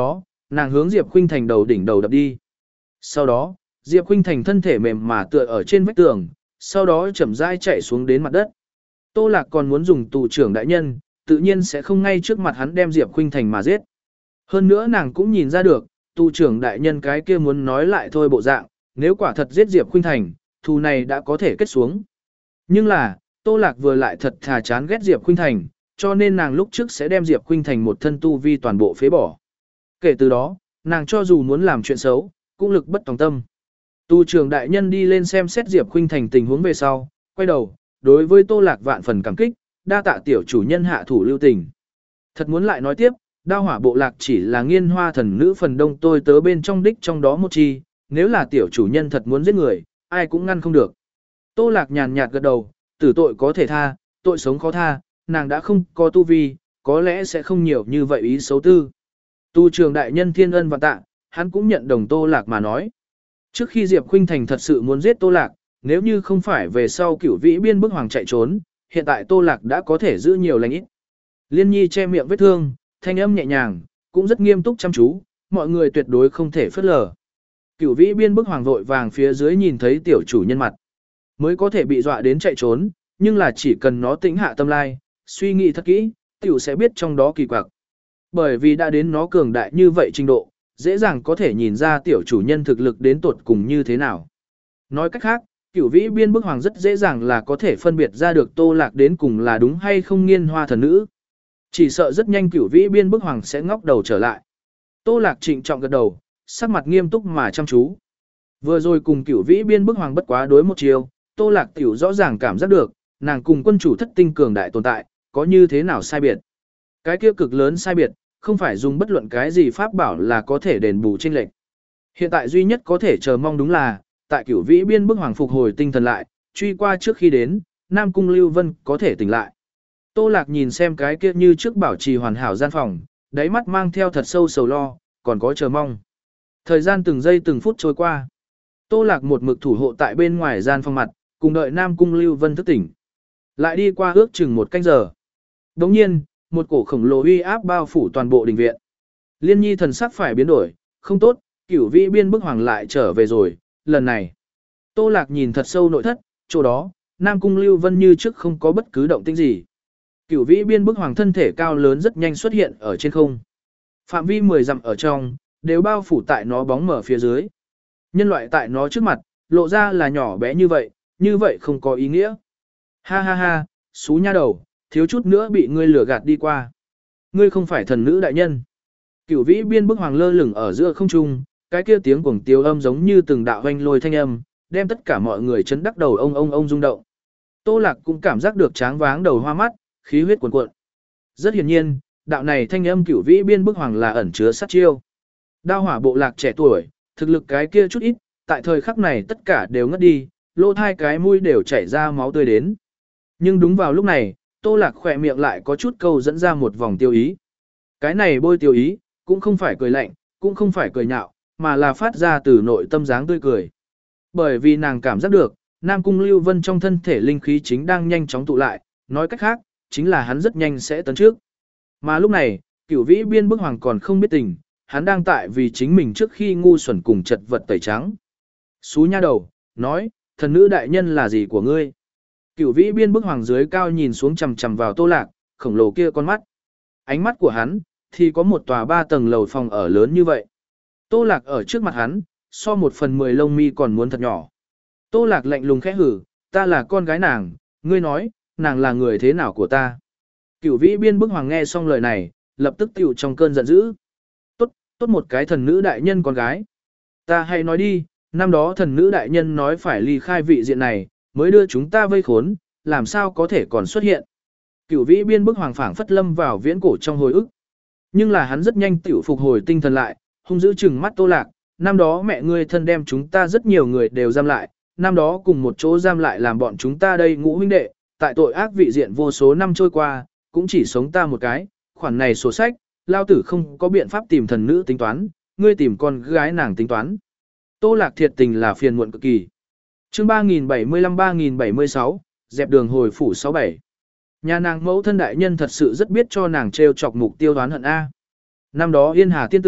A: nàng hướng Diệp Khuynh Thành đầu đỉnh đầu đập đi. Sau đó, Diệp Khuynh Thành thân thể mềm mà tựa ở trên vách tường, sau đó chậm rãi chạy xuống đến mặt đất. Tô Lạc còn muốn dùng tù trưởng đại nhân, tự nhiên sẽ không ngay trước mặt hắn đem Diệp Khuynh Thành mà giết. Hơn nữa nàng cũng nhìn ra được, tù trưởng đại nhân cái kia muốn nói lại thôi bộ dạng, nếu quả thật giết Diệp Khuynh Thành, thù này đã có thể kết xuống. Nhưng là, Tô Lạc vừa lại thật thà chán ghét Diệp Khuynh Thành, cho nên nàng lúc trước sẽ đem Diệp Khuynh Thành một thân tu vi toàn bộ phế bỏ. Kể từ đó, nàng cho dù muốn làm chuyện xấu, cũng lực bất tòng tâm. Tu trưởng đại nhân đi lên xem xét Diệp Khuynh Thành tình huống về sau, quay đầu, đối với Tô Lạc vạn phần cảm kích, đa tạ tiểu chủ nhân hạ thủ lưu tình. Thật muốn lại nói tiếp, Đao Hỏa bộ lạc chỉ là Nghiên Hoa thần nữ phần đông tôi tớ bên trong đích trong đó một chi, nếu là tiểu chủ nhân thật muốn giết người, ai cũng ngăn không được. Tô Lạc nhàn nhạt gật đầu, tử tội có thể tha, tội sống khó tha, nàng đã không có tu vi, có lẽ sẽ không nhiều như vậy ý xấu tư. Tu trường đại nhân thiên ân và tạ, hắn cũng nhận đồng Tô Lạc mà nói. Trước khi Diệp Khuynh Thành thật sự muốn giết Tô Lạc, nếu như không phải về sau Cửu Vĩ Biên bức hoàng chạy trốn, hiện tại Tô Lạc đã có thể giữ nhiều lành ít. Liên Nhi che miệng vết thương, thanh âm nhẹ nhàng, cũng rất nghiêm túc chăm chú, mọi người tuyệt đối không thể phớt lờ. Cửu Vĩ Biên bức hoàng vội vàng phía dưới nhìn thấy tiểu chủ nhân mặt, mới có thể bị dọa đến chạy trốn, nhưng là chỉ cần nó tĩnh hạ tâm lai, suy nghĩ thật kỹ, tiểu sẽ biết trong đó kỳ quặc. Bởi vì đã đến nó cường đại như vậy trình độ, dễ dàng có thể nhìn ra tiểu chủ nhân thực lực đến tột cùng như thế nào. Nói cách khác, Cửu Vĩ Biên bức hoàng rất dễ dàng là có thể phân biệt ra được Tô Lạc đến cùng là đúng hay không Nghiên Hoa thần nữ. Chỉ sợ rất nhanh Cửu Vĩ Biên bức hoàng sẽ ngóc đầu trở lại. Tô Lạc trịnh trọng gật đầu, sắc mặt nghiêm túc mà chăm chú. Vừa rồi cùng Cửu Vĩ Biên bức hoàng bất quá đối một chiều, Tô Lạc tiểu rõ ràng cảm giác được, nàng cùng quân chủ thất tinh cường đại tồn tại, có như thế nào sai biệt. Cái kia cực lớn sai biệt, không phải dùng bất luận cái gì pháp bảo là có thể đền bù chênh lệch. Hiện tại duy nhất có thể chờ mong đúng là, tại Cửu Vĩ Biên bức hoàng phục hồi tinh thần lại, truy qua trước khi đến, Nam Cung Lưu Vân có thể tỉnh lại. Tô Lạc nhìn xem cái kia như trước bảo trì hoàn hảo gian phòng, đáy mắt mang theo thật sâu sầu lo, còn có chờ mong. Thời gian từng giây từng phút trôi qua. Tô Lạc một mực thủ hộ tại bên ngoài gian phòng mặt, cùng đợi Nam Cung Lưu Vân thức tỉnh. Lại đi qua ước chừng một canh giờ. Đồng nhiên, một cổ khổng lồ uy áp bao phủ toàn bộ đình viện. Liên Nhi thần sắc phải biến đổi, không tốt, Cửu Vĩ Biên bức hoàng lại trở về rồi, lần này. Tô Lạc nhìn thật sâu nội thất, chỗ đó, Nam Cung Lưu Vân như trước không có bất cứ động tĩnh gì. Cửu Vĩ Biên bức hoàng thân thể cao lớn rất nhanh xuất hiện ở trên không. Phạm vi mười dặm ở trong, đều bao phủ tại nó bóng mở phía dưới. Nhân loại tại nó trước mặt, lộ ra là nhỏ bé như vậy, như vậy không có ý nghĩa. Ha ha ha, xú nha đầu, thiếu chút nữa bị ngươi lừa gạt đi qua. Ngươi không phải thần nữ đại nhân. Cửu Vĩ Biên bức hoàng lơ lửng ở giữa không trung, cái kia tiếng cuồng tiếu âm giống như từng đạo hoanh lôi thanh âm, đem tất cả mọi người chấn đắc đầu ông ông ông rung động. Tô Lạc cũng cảm giác được tráng váng đầu hoa mắt, khí huyết cuồn cuộn. Rất hiển nhiên, đạo này thanh âm Cửu Vĩ Biên bức hoàng là ẩn chứa sát chiêu. Đao Hỏa bộ lạc trẻ tuổi, thực lực cái kia chút ít, tại thời khắc này tất cả đều ngất đi, lỗ hai cái mũi đều chảy ra máu tươi đến. Nhưng đúng vào lúc này, Tô Lạc khỏe miệng lại có chút câu dẫn ra một vòng tiêu ý. Cái này bôi tiêu ý, cũng không phải cười lạnh, cũng không phải cười nhạo, mà là phát ra từ nội tâm dáng tươi cười. Bởi vì nàng cảm giác được, Nam Cung Lưu Vân trong thân thể linh khí chính đang nhanh chóng tụ lại, nói cách khác, chính là hắn rất nhanh sẽ tấn trước. Mà lúc này, Cửu Vĩ Biên bức hoàng còn không biết tình, hắn đang tại vì chính mình trước khi ngu xuẩn cùng chật vật tẩy trắng. Xú nha đầu, nói, thần nữ đại nhân là gì của ngươi? Cửu Vĩ Biên bức hoàng dưới cao nhìn xuống chằm chằm vào Tô Lạc, khổng lồ kia con mắt. Ánh mắt của hắn, thì có một tòa ba tầng lầu phòng ở lớn như vậy. Tô Lạc ở trước mặt hắn, so một phần mười lông mi còn muốn thật nhỏ. Tô Lạc lạnh lùng khẽ hử, ta là con gái nàng, ngươi nói, nàng là người thế nào của ta? Cửu Vĩ Biên bức hoàng nghe xong lời này, lập tức tiểu trong cơn giận dữ. Tốt, tốt một cái thần nữ đại nhân con gái. Ta hay nói đi, năm đó thần nữ đại nhân nói phải ly khai vị diện này, mới đưa chúng ta vây khốn, làm sao có thể còn xuất hiện. Cửu Vĩ Biên bức hoàng phảng phất lâm vào viễn cổ trong hồi ức. Nhưng là hắn rất nhanh tiểu phục hồi tinh thần lại, hung dữ trừng mắt Tô Lạc, năm đó mẹ ngươi thân đem chúng ta rất nhiều người đều giam lại, năm đó cùng một chỗ giam lại làm bọn chúng ta đây ngũ huynh đệ, tại tội ác vị diện vô số năm trôi qua, cũng chỉ sống ta một cái, khoản này sổ sách, lao tử không có biện pháp tìm thần nữ tính toán, ngươi tìm con gái nàng tính toán. Tô Lạc thiệt tình là phiền muộn cực kỳ. Chương ba nghìn bảy mươi lăm ba nghìn bảy mươi sáu, dẹp đường hồi phủ sáu bảy. Nhà nàng mẫu thân đại nhân thật sự rất biết cho nàng trêu chọc mục tiêu đoán hận A. Năm đó Yên Hà tiên tử,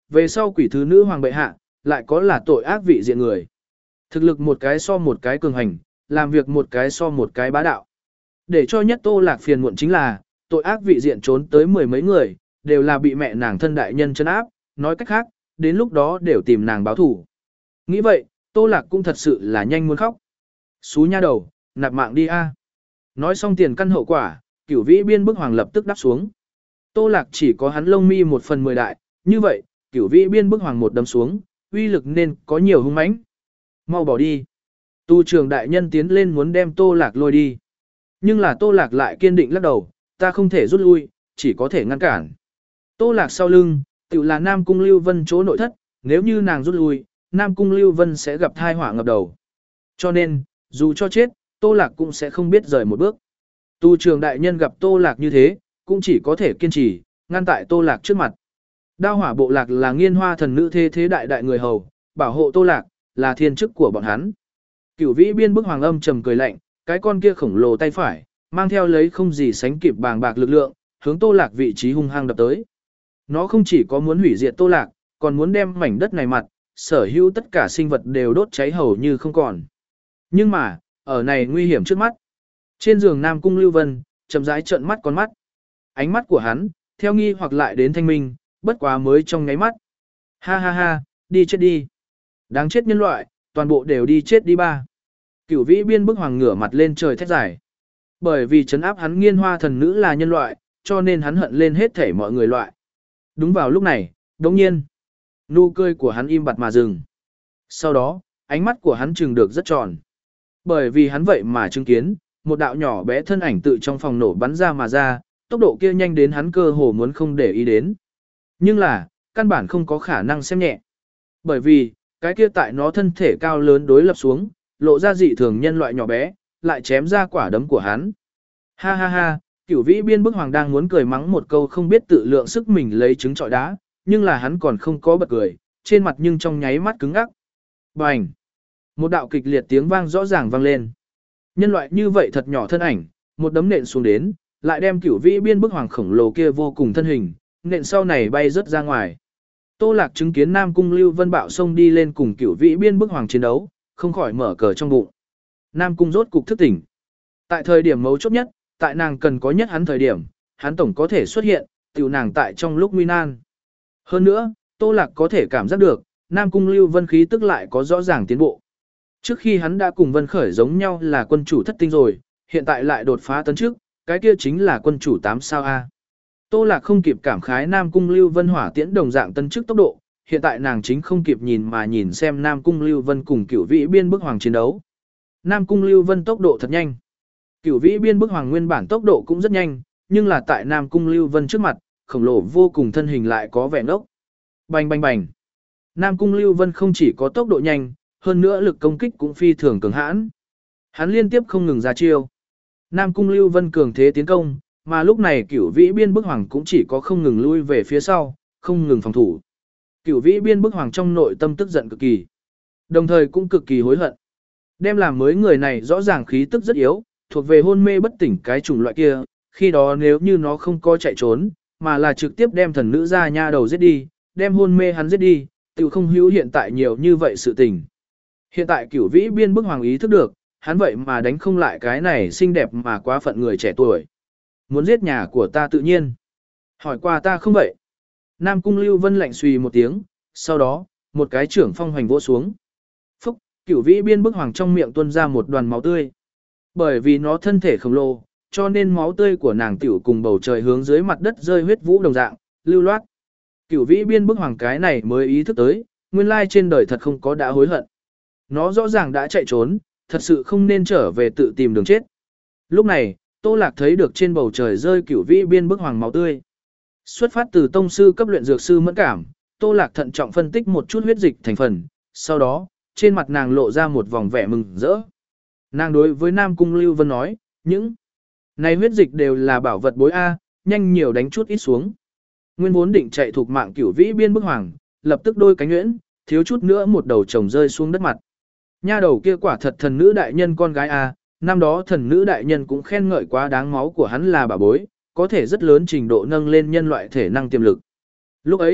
A: về sau quỷ thứ nữ hoàng bệ hạ, lại có là tội ác vị diện người. Thực lực một cái so một cái cường hành, làm việc một cái so một cái bá đạo. Để cho nhất Tô Lạc phiền muộn chính là, tội ác vị diện trốn tới mười mấy người, đều là bị mẹ nàng thân đại nhân trấn áp, nói cách khác, đến lúc đó đều tìm nàng báo thủ. Nghĩ vậy, Tô Lạc cũng thật sự là nhanh muốn khóc. Xú nha đầu, nạp mạng đi a. Nói xong tiền căn hậu quả, Cửu Vĩ Biên bức hoàng lập tức đáp xuống. Tô Lạc chỉ có hắn lông mi một phần mười đại, như vậy, Cửu Vĩ Biên bức hoàng một đấm xuống, uy lực nên có nhiều hung mãnh. Mau bỏ đi. Tu trường đại nhân tiến lên muốn đem Tô Lạc lôi đi. Nhưng là Tô Lạc lại kiên định lắc đầu, ta không thể rút lui, chỉ có thể ngăn cản. Tô Lạc sau lưng, tự là Nam Cung Lưu Vân chỗ nội thất, nếu như nàng rút lui, Nam Cung Lưu Vân sẽ gặp thai họa ngập đầu. Cho nên, dù cho chết, Tô Lạc cũng sẽ không biết rời một bước. Tu trường đại nhân gặp Tô Lạc như thế, cũng chỉ có thể kiên trì, ngăn tại Tô Lạc trước mặt. Đao hỏa bộ lạc là nghiên hoa thần nữ thế thế đại đại người hầu, bảo hộ Tô Lạc, là thiên chức của bọn hắn. Cửu Vĩ Biên bức hoàng âm trầm cười lạnh, cái con kia khổng lồ tay phải, mang theo lấy không gì sánh kịp bàng bạc lực lượng, hướng Tô Lạc vị trí hung hăng đập tới. Nó không chỉ có muốn hủy diệt Tô Lạc, còn muốn đem mảnh đất này mặt, sở hữu tất cả sinh vật đều đốt cháy hầu như không còn. Nhưng mà, ở này nguy hiểm trước mắt. Trên giường Nam Cung Lưu Vân, chậm rãi trợn mắt con mắt. Ánh mắt của hắn, theo nghi hoặc lại đến thanh minh, bất quá mới trong ngáy mắt. Ha ha ha, đi chết đi. Đáng chết nhân loại, toàn bộ đều đi chết đi ba. Cửu Vĩ Biên bức hoàng ngửa mặt lên trời thét dài. Bởi vì trấn áp hắn nghiên hoa thần nữ là nhân loại, cho nên hắn hận lên hết thể mọi người loại. Đúng vào lúc này, đống nhiên, nụ cười của hắn im bặt mà dừng. Sau đó, ánh mắt của hắn trừng được rất tròn. Bởi vì hắn vậy mà chứng kiến, một đạo nhỏ bé thân ảnh tự trong phòng nổ bắn ra mà ra, tốc độ kia nhanh đến hắn cơ hồ muốn không để ý đến. Nhưng là, căn bản không có khả năng xem nhẹ. Bởi vì, cái kia tại nó thân thể cao lớn đối lập xuống, lộ ra dị thường nhân loại nhỏ bé, lại chém ra quả đấm của hắn. Ha ha ha, Cửu Vĩ Biên bức hoàng đang muốn cười mắng một câu không biết tự lượng sức mình lấy trứng trọi đá, nhưng là hắn còn không có bật cười, trên mặt nhưng trong nháy mắt cứng ngắc. Bành! Một đạo kịch liệt tiếng vang rõ ràng vang lên. Nhân loại như vậy thật nhỏ thân ảnh, một đấm nện xuống đến, lại đem Cửu Vĩ Biên bức hoàng khổng lồ kia vô cùng thân hình, nện sau này bay rất ra ngoài. Tô Lạc chứng kiến Nam Cung Lưu Vân bạo xông đi lên cùng Cửu Vĩ Biên bức hoàng chiến đấu, không khỏi mở cờ trong bụng. Nam Cung rốt cục thức tỉnh. Tại thời điểm mấu chốt nhất, tại nàng cần có nhất hắn thời điểm, hắn tổng có thể xuất hiện, tiểu nàng tại trong lúc nguy nan. Hơn nữa, Tô Lạc có thể cảm giác được, Nam Cung Lưu Vân khí tức lại có rõ ràng tiến bộ. Trước khi hắn đã cùng Vân Khởi giống nhau là quân chủ thất tinh rồi, hiện tại lại đột phá tấn trước, cái kia chính là quân chủ tám sao A. Tô Lạc không kịp cảm khái Nam Cung Lưu Vân hỏa tiễn đồng dạng tấn trước tốc độ, hiện tại nàng chính không kịp nhìn mà nhìn xem Nam Cung Lưu Vân cùng Cửu Vĩ Biên bức hoàng chiến đấu. Nam Cung Lưu Vân tốc độ thật nhanh. Cửu Vĩ Biên bức hoàng nguyên bản tốc độ cũng rất nhanh, nhưng là tại Nam Cung Lưu Vân trước mặt, khổng lồ vô cùng thân hình lại có vẻ ngốc. Bành bành bành. Nam Cung Lưu Vân không chỉ có tốc độ nhanh, hơn nữa lực công kích cũng phi thường cường hãn. Hắn liên tiếp không ngừng ra chiêu. Nam Cung Lưu Vân cường thế tiến công, mà lúc này Cửu Vĩ Biên bức hoàng cũng chỉ có không ngừng lui về phía sau, không ngừng phòng thủ. Cửu Vĩ Biên bức hoàng trong nội tâm tức giận cực kỳ, đồng thời cũng cực kỳ hối hận. Đem làm mới người này rõ ràng khí tức rất yếu, thuộc về hôn mê bất tỉnh cái chủng loại kia, khi đó nếu như nó không có chạy trốn, mà là trực tiếp đem thần nữ ra nha đầu giết đi, đem hôn mê hắn giết đi, tự không hữu hiện tại nhiều như vậy sự tình. Hiện tại Cửu Vĩ Biên bức hoàng ý thức được, hắn vậy mà đánh không lại cái này xinh đẹp mà quá phận người trẻ tuổi. Muốn giết nhà của ta tự nhiên. Hỏi qua ta không vậy. Nam Cung Lưu Vân lạnh xùy một tiếng, sau đó, một cái trưởng phong hoành vỗ xuống. Phúc, Cửu Vĩ Biên bức hoàng trong miệng tuôn ra một đoàn máu tươi. Bởi vì nó thân thể khổng lồ, cho nên máu tươi của nàng tiểu cùng bầu trời hướng dưới mặt đất rơi huyết vũ đồng dạng, lưu loát. Cửu Vĩ Biên bức hoàng cái này mới ý thức tới, nguyên lai trên đời thật không có đã hối hận. Nó rõ ràng đã chạy trốn, thật sự không nên trở về tự tìm đường chết. Lúc này, Tô Lạc thấy được trên bầu trời rơi Cửu Vĩ Biên bức hoàng máu tươi. Xuất phát từ tông sư cấp luyện dược sư mẫn cảm, Tô Lạc thận trọng phân tích một chút huyết dịch thành phần, sau đó, trên mặt nàng lộ ra một vòng vẻ mừng rỡ. Nàng đối với Nam Cung Lưu Vân nói, những này huyết dịch đều là bảo vật bối A, nhanh nhiều đánh chút ít xuống. Nguyên vốn định chạy thuộc mạng Cửu Vĩ Biên bức hoàng, lập tức đôi cánh nhuyễn, thiếu chút nữa một đầu chồng rơi xuống đất mặt. Nha đầu kia quả thật thần nữ đại nhân con gái A, năm đó thần nữ đại nhân cũng khen ngợi quá đáng máu của hắn là bà bối, có thể rất lớn trình độ nâng lên nhân loại thể năng tiềm lực. Lúc ấy,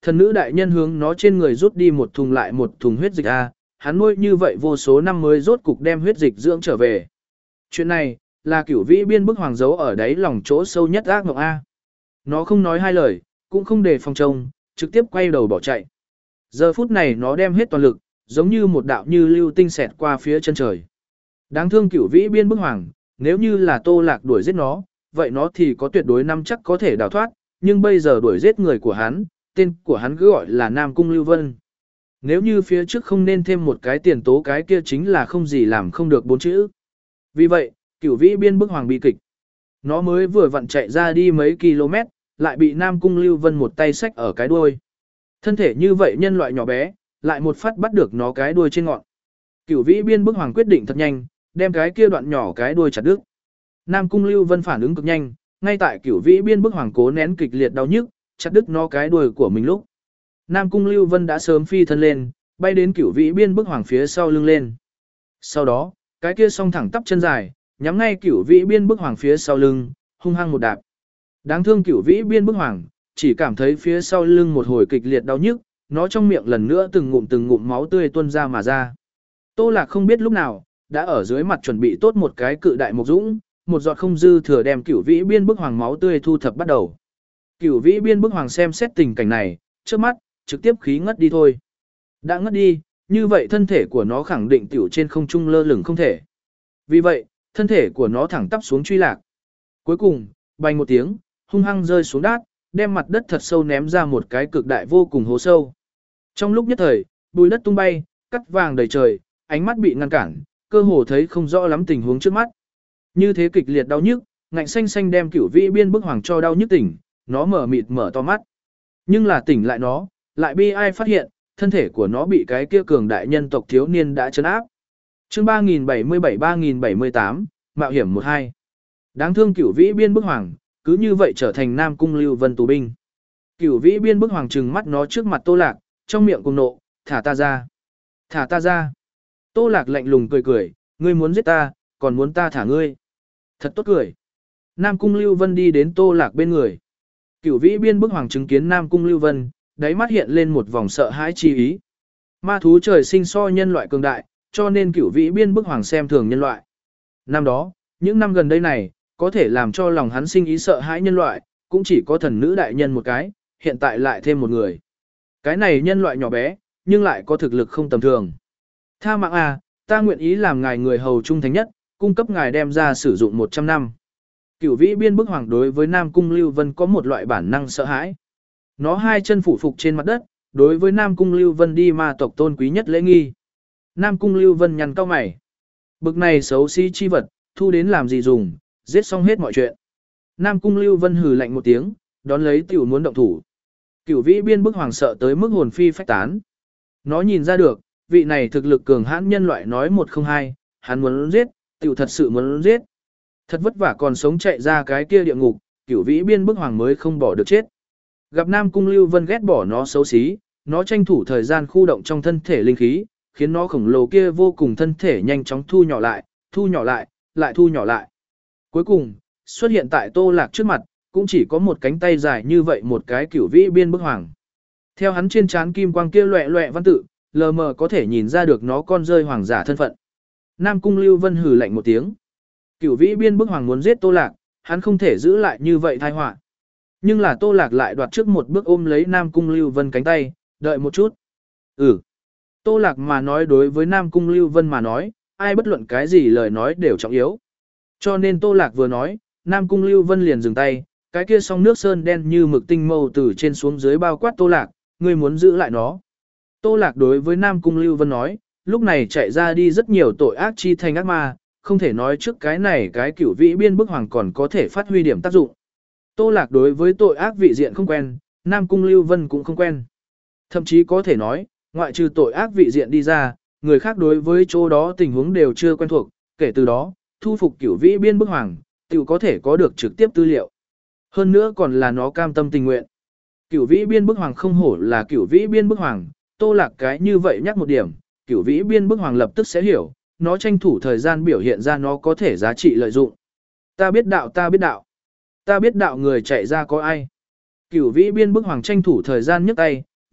A: Thần nữ đại nhân hướng nó trên người rút đi một thùng lại một thùng huyết dịch A, hắn nuôi như vậy vô số năm mới rốt cục đem huyết dịch dưỡng trở về. Chuyện này, là cửu vĩ biên bức hoàng giấu ở đáy lòng chỗ sâu nhất ác mộng A. Nó không nói hai lời, cũng không để phòng trông, trực tiếp quay đầu bỏ chạy. Giờ phút này nó đem hết toàn lực, giống như một đạo như lưu tinh xẹt qua phía chân trời. Đáng thương cửu vĩ biên bức hoàng, nếu như là Tô Lạc đuổi giết nó, vậy nó thì có tuyệt đối năm chắc có thể đào thoát, nhưng bây giờ đuổi giết người của hắn, tên của hắn cứ gọi là Nam Cung Lưu Vân. Nếu như phía trước không nên thêm một cái tiền tố, cái kia chính là không gì làm không được bốn chữ. Vì vậy, cửu vĩ biên bức hoàng bi kịch. Nó mới vừa vặn chạy ra đi mấy km, lại bị Nam Cung Lưu Vân một tay xách ở cái đuôi. Thân thể như vậy nhân loại nhỏ bé, lại một phát bắt được nó cái đuôi trên ngọn. Cửu vĩ biên bức hoàng quyết định thật nhanh, đem cái kia đoạn nhỏ cái đuôi chặt đứt. Nam Cung Lưu Vân phản ứng cực nhanh, ngay tại cửu vĩ biên bức hoàng cố nén kịch liệt đau nhức, chặt đứt nó cái đuôi của mình lúc. Nam Cung Lưu Vân đã sớm phi thân lên, bay đến cửu vĩ biên bức hoàng phía sau lưng lên. Sau đó, cái kia song thẳng tắp chân dài, nhắm ngay cửu vĩ biên bức hoàng phía sau lưng, hung hăng một đạp. Đáng thương cửu vĩ biên bức hoàng, chỉ cảm thấy phía sau lưng một hồi kịch liệt đau nhức, nó trong miệng lần nữa từng ngụm từng ngụm máu tươi tuôn ra mà ra. Tô Lạc không biết lúc nào, đã ở dưới mặt chuẩn bị tốt một cái cự đại mộc dũng, một giọt không dư thừa đem cửu vĩ biên bức hoàng máu tươi thu thập bắt đầu. Cửu vĩ biên bức hoàng xem xét tình cảnh này, trước mắt, trực tiếp khí ngất đi thôi. Đã ngất đi, như vậy thân thể của nó khẳng định tiểu trên không trung lơ lửng không thể. Vì vậy, thân thể của nó thẳng tắp xuống truy lạc. Cuối cùng, bành một tiếng, hung hăng rơi xuống đát, đem mặt đất thật sâu ném ra một cái cực đại vô cùng hố sâu. Trong lúc nhất thời, bùi đất tung bay, cắt vàng đầy trời, ánh mắt bị ngăn cản, cơ hồ thấy không rõ lắm tình huống trước mắt. Như thế kịch liệt đau nhức, ngạnh xanh xanh đem cửu vĩ biên bức hoàng cho đau nhức tỉnh, nó mở mịt mở to mắt. Nhưng là tỉnh lại nó, lại bi ai phát hiện, thân thể của nó bị cái kia cường đại nhân tộc thiếu niên đã trấn áp. Chương ba nghìn bảy mươi bảy ba nghìn bảy mươi tám, mạo hiểm một hai. Đáng thương cửu vĩ biên bức hoàng, cứ như vậy trở thành Nam Cung Lưu Vân tù binh. Cửu vĩ biên bức hoàng trừng mắt nó trước mặt Tô Lạc, trong miệng cùng nộ, thả ta ra. Thả ta ra. Tô Lạc lạnh lùng cười cười, ngươi muốn giết ta, còn muốn ta thả ngươi. Thật tốt cười. Nam Cung Lưu Vân đi đến Tô Lạc bên người. Cửu vĩ biên bức hoàng chứng kiến Nam Cung Lưu Vân, đáy mắt hiện lên một vòng sợ hãi chi ý. Ma thú trời sinh so nhân loại cường đại, cho nên cửu vĩ biên bức hoàng xem thường nhân loại. Năm đó, những năm gần đây này, có thể làm cho lòng hắn sinh ý sợ hãi nhân loại, cũng chỉ có thần nữ đại nhân một cái, hiện tại lại thêm một người. Cái này nhân loại nhỏ bé, nhưng lại có thực lực không tầm thường. Tha mạng à, ta nguyện ý làm ngài người hầu trung thành nhất, cung cấp ngài đem ra sử dụng một trăm năm. Cửu vĩ biên bức hoàng đối với Nam Cung Lưu Vân có một loại bản năng sợ hãi. Nó hai chân phủ phục trên mặt đất, đối với Nam Cung Lưu Vân đi ma tộc tôn quý nhất lễ nghi. Nam Cung Lưu Vân nhăn cau mày. Bực này xấu xí chi vật, thu đến làm gì dùng, giết xong hết mọi chuyện. Nam Cung Lưu Vân hừ lạnh một tiếng, đón lấy tiểu muốn động thủ. Cửu vĩ biên bức hoàng sợ tới mức hồn phi phách tán. Nó nhìn ra được, vị này thực lực cường hãn nhân loại nói một không hai, hắn muốn giết, tiểu thật sự muốn giết. Thật vất vả còn sống chạy ra cái kia địa ngục, cửu vĩ biên bức hoàng mới không bỏ được chết. Gặp Nam Cung Lưu Vân ghét bỏ nó xấu xí, nó tranh thủ thời gian khu động trong thân thể linh khí, khiến nó khổng lồ kia vô cùng thân thể nhanh chóng thu nhỏ lại, thu nhỏ lại, lại thu nhỏ lại. Cuối cùng, xuất hiện tại Tô Lạc trước mặt, cũng chỉ có một cánh tay dài như vậy một cái cửu vĩ biên bức hoàng. Theo hắn trên trán kim quang kia loẹ loẹ văn tự, lờ mờ có thể nhìn ra được nó con rơi hoàng giả thân phận. Nam Cung Lưu Vân hừ lạnh một tiếng. Cửu vĩ biên bức hoàng muốn giết Tô Lạc, hắn không thể giữ lại như vậy tai họa. Nhưng là Tô Lạc lại đoạt trước một bước ôm lấy Nam Cung Lưu Vân cánh tay, đợi một chút. Ừ. Tô Lạc mà nói đối với Nam Cung Lưu Vân mà nói, ai bất luận cái gì lời nói đều trọng yếu. Cho nên Tô Lạc vừa nói, Nam Cung Lưu Vân liền dừng tay, cái kia song nước sơn đen như mực tinh mâu từ trên xuống dưới bao quát Tô Lạc, ngươi muốn giữ lại nó. Tô Lạc đối với Nam Cung Lưu Vân nói, lúc này chạy ra đi rất nhiều tội ác chi thành ác ma, không thể nói trước cái này cái cửu vĩ biên bức hoàng còn có thể phát huy điểm tác dụng. Tô Lạc đối với tội ác vị diện không quen, Nam Cung Lưu Vân cũng không quen. Thậm chí có thể nói, ngoại trừ tội ác vị diện đi ra, người khác đối với chỗ đó tình huống đều chưa quen thuộc, kể từ đó, thu phục cửu vĩ biên bức hoàng, tiểu có thể có được trực tiếp tư liệu. Hơn nữa còn là nó cam tâm tình nguyện. Cửu vĩ biên bức hoàng không hổ là cửu vĩ biên bức hoàng, Tô Lạc cái như vậy nhắc một điểm, cửu vĩ biên bức hoàng lập tức sẽ hiểu, nó tranh thủ thời gian biểu hiện ra nó có thể giá trị lợi dụng. Ta biết đạo ta biết đạo. Ta biết đạo người chạy ra có ai. Cửu vĩ biên bức hoàng tranh thủ thời gian nhấc tay,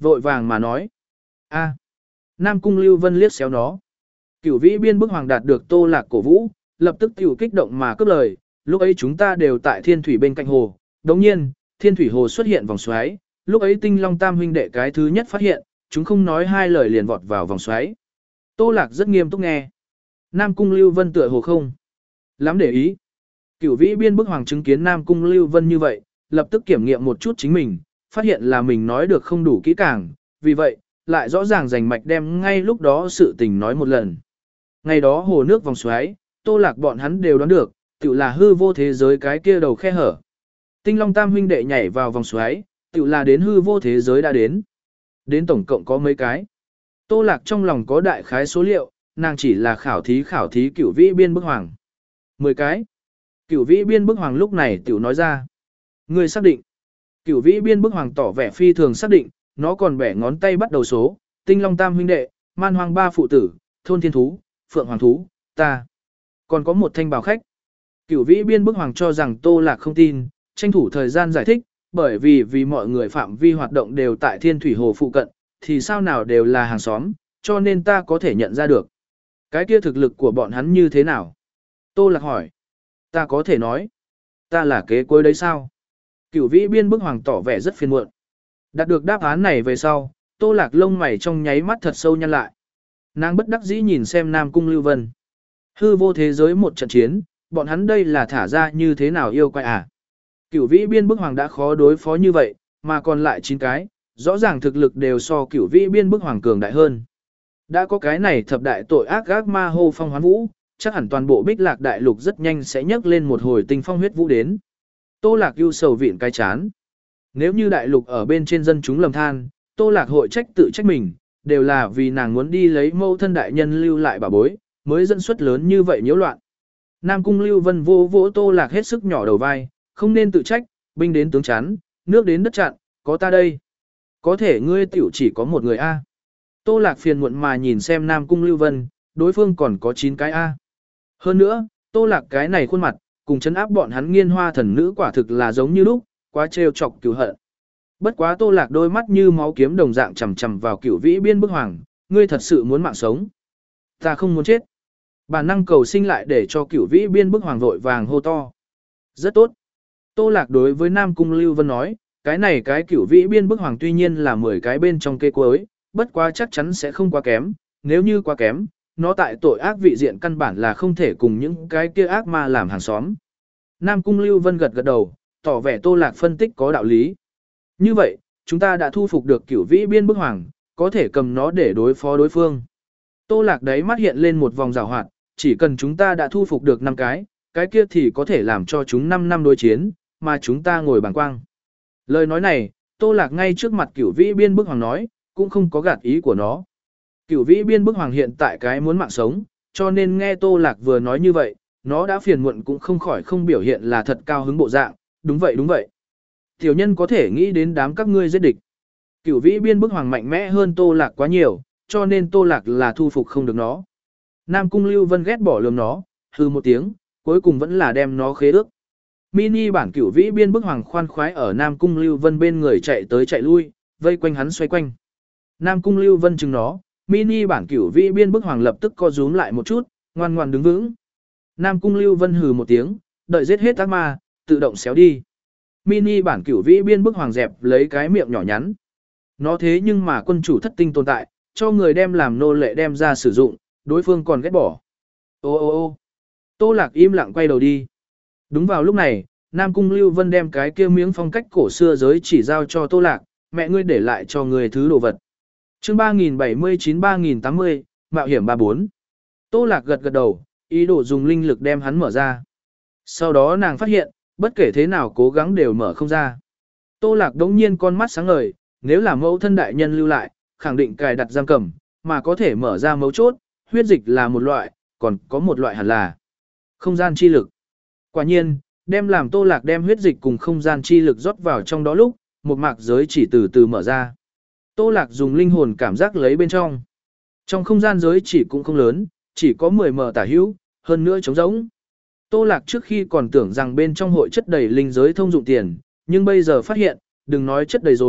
A: vội vàng mà nói. A. Nam Cung Lưu Vân liếc xéo nó. Cửu vĩ biên bức hoàng đạt được Tô Lạc cổ vũ, lập tức tiểu kích động mà cướp lời, lúc ấy chúng ta đều tại thiên thủy bên cạnh hồ, đồng nhiên, thiên thủy hồ xuất hiện vòng xoáy, lúc ấy tinh long tam huynh đệ cái thứ nhất phát hiện, chúng không nói hai lời liền vọt vào vòng xoáy. Tô Lạc rất nghiêm túc nghe. Nam Cung Lưu Vân tựa hồ không lắm để ý. Cửu vĩ biên bức hoàng chứng kiến Nam Cung Lưu Vân như vậy, lập tức kiểm nghiệm một chút chính mình, phát hiện là mình nói được không đủ kỹ càng, vì vậy, lại rõ ràng rành mạch đem ngay lúc đó sự tình nói một lần. Ngày đó hồ nước vòng xoáy, Tô Lạc bọn hắn đều đoán được, tự là hư vô thế giới cái kia đầu khe hở. Tinh Long Tam huynh đệ nhảy vào vòng xoáy, tự là đến hư vô thế giới đã đến. Đến tổng cộng có mấy cái. Tô Lạc trong lòng có đại khái số liệu, nàng chỉ là khảo thí khảo thí cửu vĩ biên bức hoàng. Mười cái. Cửu vĩ biên bức hoàng lúc này tiểu nói ra. Người xác định. Cửu vĩ biên bức hoàng tỏ vẻ phi thường xác định, nó còn bẻ ngón tay bắt đầu số, Tinh Long Tam huynh đệ, man hoang ba phụ tử, thôn thiên thú, phượng hoàng thú, ta. Còn có một thanh bào khách. Cửu vĩ biên bức hoàng cho rằng Tô Lạc không tin, tranh thủ thời gian giải thích, bởi vì vì mọi người phạm vi hoạt động đều tại thiên thủy hồ phụ cận, thì sao nào đều là hàng xóm, cho nên ta có thể nhận ra được. Cái kia thực lực của bọn hắn như thế nào? Tô Lạc hỏi. Ta có thể nói. Ta là kế cuối đấy sao? Cửu vĩ biên bức hoàng tỏ vẻ rất phiền muộn. Đạt được đáp án này về sau, Tô Lạc lông mày trong nháy mắt thật sâu nhăn lại. Nàng bất đắc dĩ nhìn xem Nam Cung Lưu Vân. Hư vô thế giới một trận chiến, bọn hắn đây là thả ra như thế nào yêu quái à? Cửu vĩ biên bức hoàng đã khó đối phó như vậy, mà còn lại chín cái, rõ ràng thực lực đều so cửu vĩ biên bức hoàng cường đại hơn. Đã có cái này thập đại tội ác ác ma hô phong hoán vũ, chắc hẳn toàn bộ Bích Lạc đại lục rất nhanh sẽ nhấc lên một hồi tinh phong huyết vũ đến. Tô Lạc ưu sầu vịn cái chán. Nếu như đại lục ở bên trên dân chúng lầm than, Tô Lạc hội trách tự trách mình, đều là vì nàng muốn đi lấy mâu thân đại nhân lưu lại bà bối, mới dẫn xuất lớn như vậy nhiễu loạn. Nam Cung Lưu Vân vô vỗ Tô Lạc hết sức nhỏ đầu vai, không nên tự trách, binh đến tướng chắn, nước đến đất chặn, có ta đây. Có thể ngươi tiểu chỉ có một người A. Tô Lạc phiền muộn mà nhìn xem Nam Cung Lưu Vân, đối phương còn có chín cái A. Hơn nữa, Tô Lạc cái này khuôn mặt, cùng chấn áp bọn hắn nghiên hoa thần nữ quả thực là giống như lúc, quá trêu chọc cửu hận. Bất quá Tô Lạc đôi mắt như máu kiếm đồng dạng chằm chằm vào cửu vĩ biên bức hoàng, ngươi thật sự muốn mạng sống. Ta không muốn chết. Bản năng cầu sinh lại để cho cửu vĩ biên bức hoàng vội vàng hô to. Rất tốt. Tô Lạc đối với Nam Cung Lưu Vân nói, cái này cái cửu vĩ biên bức hoàng tuy nhiên là mười cái bên trong kê cuối, bất quá chắc chắn sẽ không quá kém, nếu như quá kém, nó tại tội ác vị diện căn bản là không thể cùng những cái kia ác ma làm hàng xóm. Nam Cung Lưu Vân gật gật đầu, tỏ vẻ Tô Lạc phân tích có đạo lý. Như vậy, chúng ta đã thu phục được cửu vĩ biên bức hoàng, có thể cầm nó để đối phó đối phương. Tô Lạc đấy mắt hiện lên một vòng rào hoạt, chỉ cần chúng ta đã thu phục được năm cái, cái kia thì có thể làm cho chúng năm năm đối chiến, mà chúng ta ngồi bàng quang. Lời nói này, Tô Lạc ngay trước mặt cửu vĩ biên bức hoàng nói, cũng không có gạt ý của nó. Cửu vĩ biên bức hoàng hiện tại cái muốn mạng sống, cho nên nghe Tô Lạc vừa nói như vậy, nó đã phiền muộn cũng không khỏi không biểu hiện là thật cao hứng bộ dạng, đúng vậy đúng vậy. Tiểu nhân có thể nghĩ đến đám các ngươi giết địch. Cửu vĩ biên bức hoàng mạnh mẽ hơn Tô Lạc quá nhiều, cho nên Tô Lạc là thu phục không được nó. Nam Cung Lưu Vân ghét bỏ lườm nó, hư một tiếng, cuối cùng vẫn là đem nó khế ước. Mini bản cửu vĩ biên bức hoàng khoan khoái ở Nam Cung Lưu Vân bên người chạy tới chạy lui, vây quanh hắn xoay quanh. Nam Cung Lưu Vân chừng nó, mini bản cửu vĩ biên bức hoàng lập tức co rúm lại một chút, ngoan ngoan đứng vững. Nam Cung Lưu Vân hừ một tiếng, đợi giết hết ác ma, tự động xéo đi. Mini bản cửu vĩ biên bức hoàng dẹp lấy cái miệng nhỏ nhắn. Nó thế nhưng mà quân chủ thất tinh tồn tại, cho người đem làm nô lệ đem ra sử dụng, đối phương còn ghét bỏ. Ô ô ô Tô Lạc im lặng quay đầu đi. Đúng vào lúc này, Nam Cung Lưu Vân đem cái kia miếng phong cách cổ xưa giới chỉ giao cho Tô Lạc, mẹ ngươi để lại cho người thứ đồ vật. Chương ba nghìn bảy mươi chín ba nghìn tám mươi, mạo hiểm ba bốn. Tô Lạc gật gật đầu, ý đồ dùng linh lực đem hắn mở ra. Sau đó nàng phát hiện, bất kể thế nào cố gắng đều mở không ra. Tô Lạc đống nhiên con mắt sáng ngời, nếu là mẫu thân đại nhân lưu lại, khẳng định cài đặt giam cầm, mà có thể mở ra mấu chốt, huyết dịch là một loại, còn có một loại hẳn là không gian chi lực. Quả nhiên, đem làm Tô Lạc đem huyết dịch cùng không gian chi lực rót vào trong đó lúc, một mạc giới chỉ từ từ mở ra. Tô Lạc dùng linh hồn cảm giác lấy bên trong. Trong không gian giới chỉ cũng không lớn, chỉ có mười mờ tả hữu, hơn nữa trống rỗng. Tô Lạc trước khi còn tưởng rằng bên trong hội chất đầy linh giới thông dụng tiền, nhưng bây giờ phát hiện, đừng nói chất đầy rồi,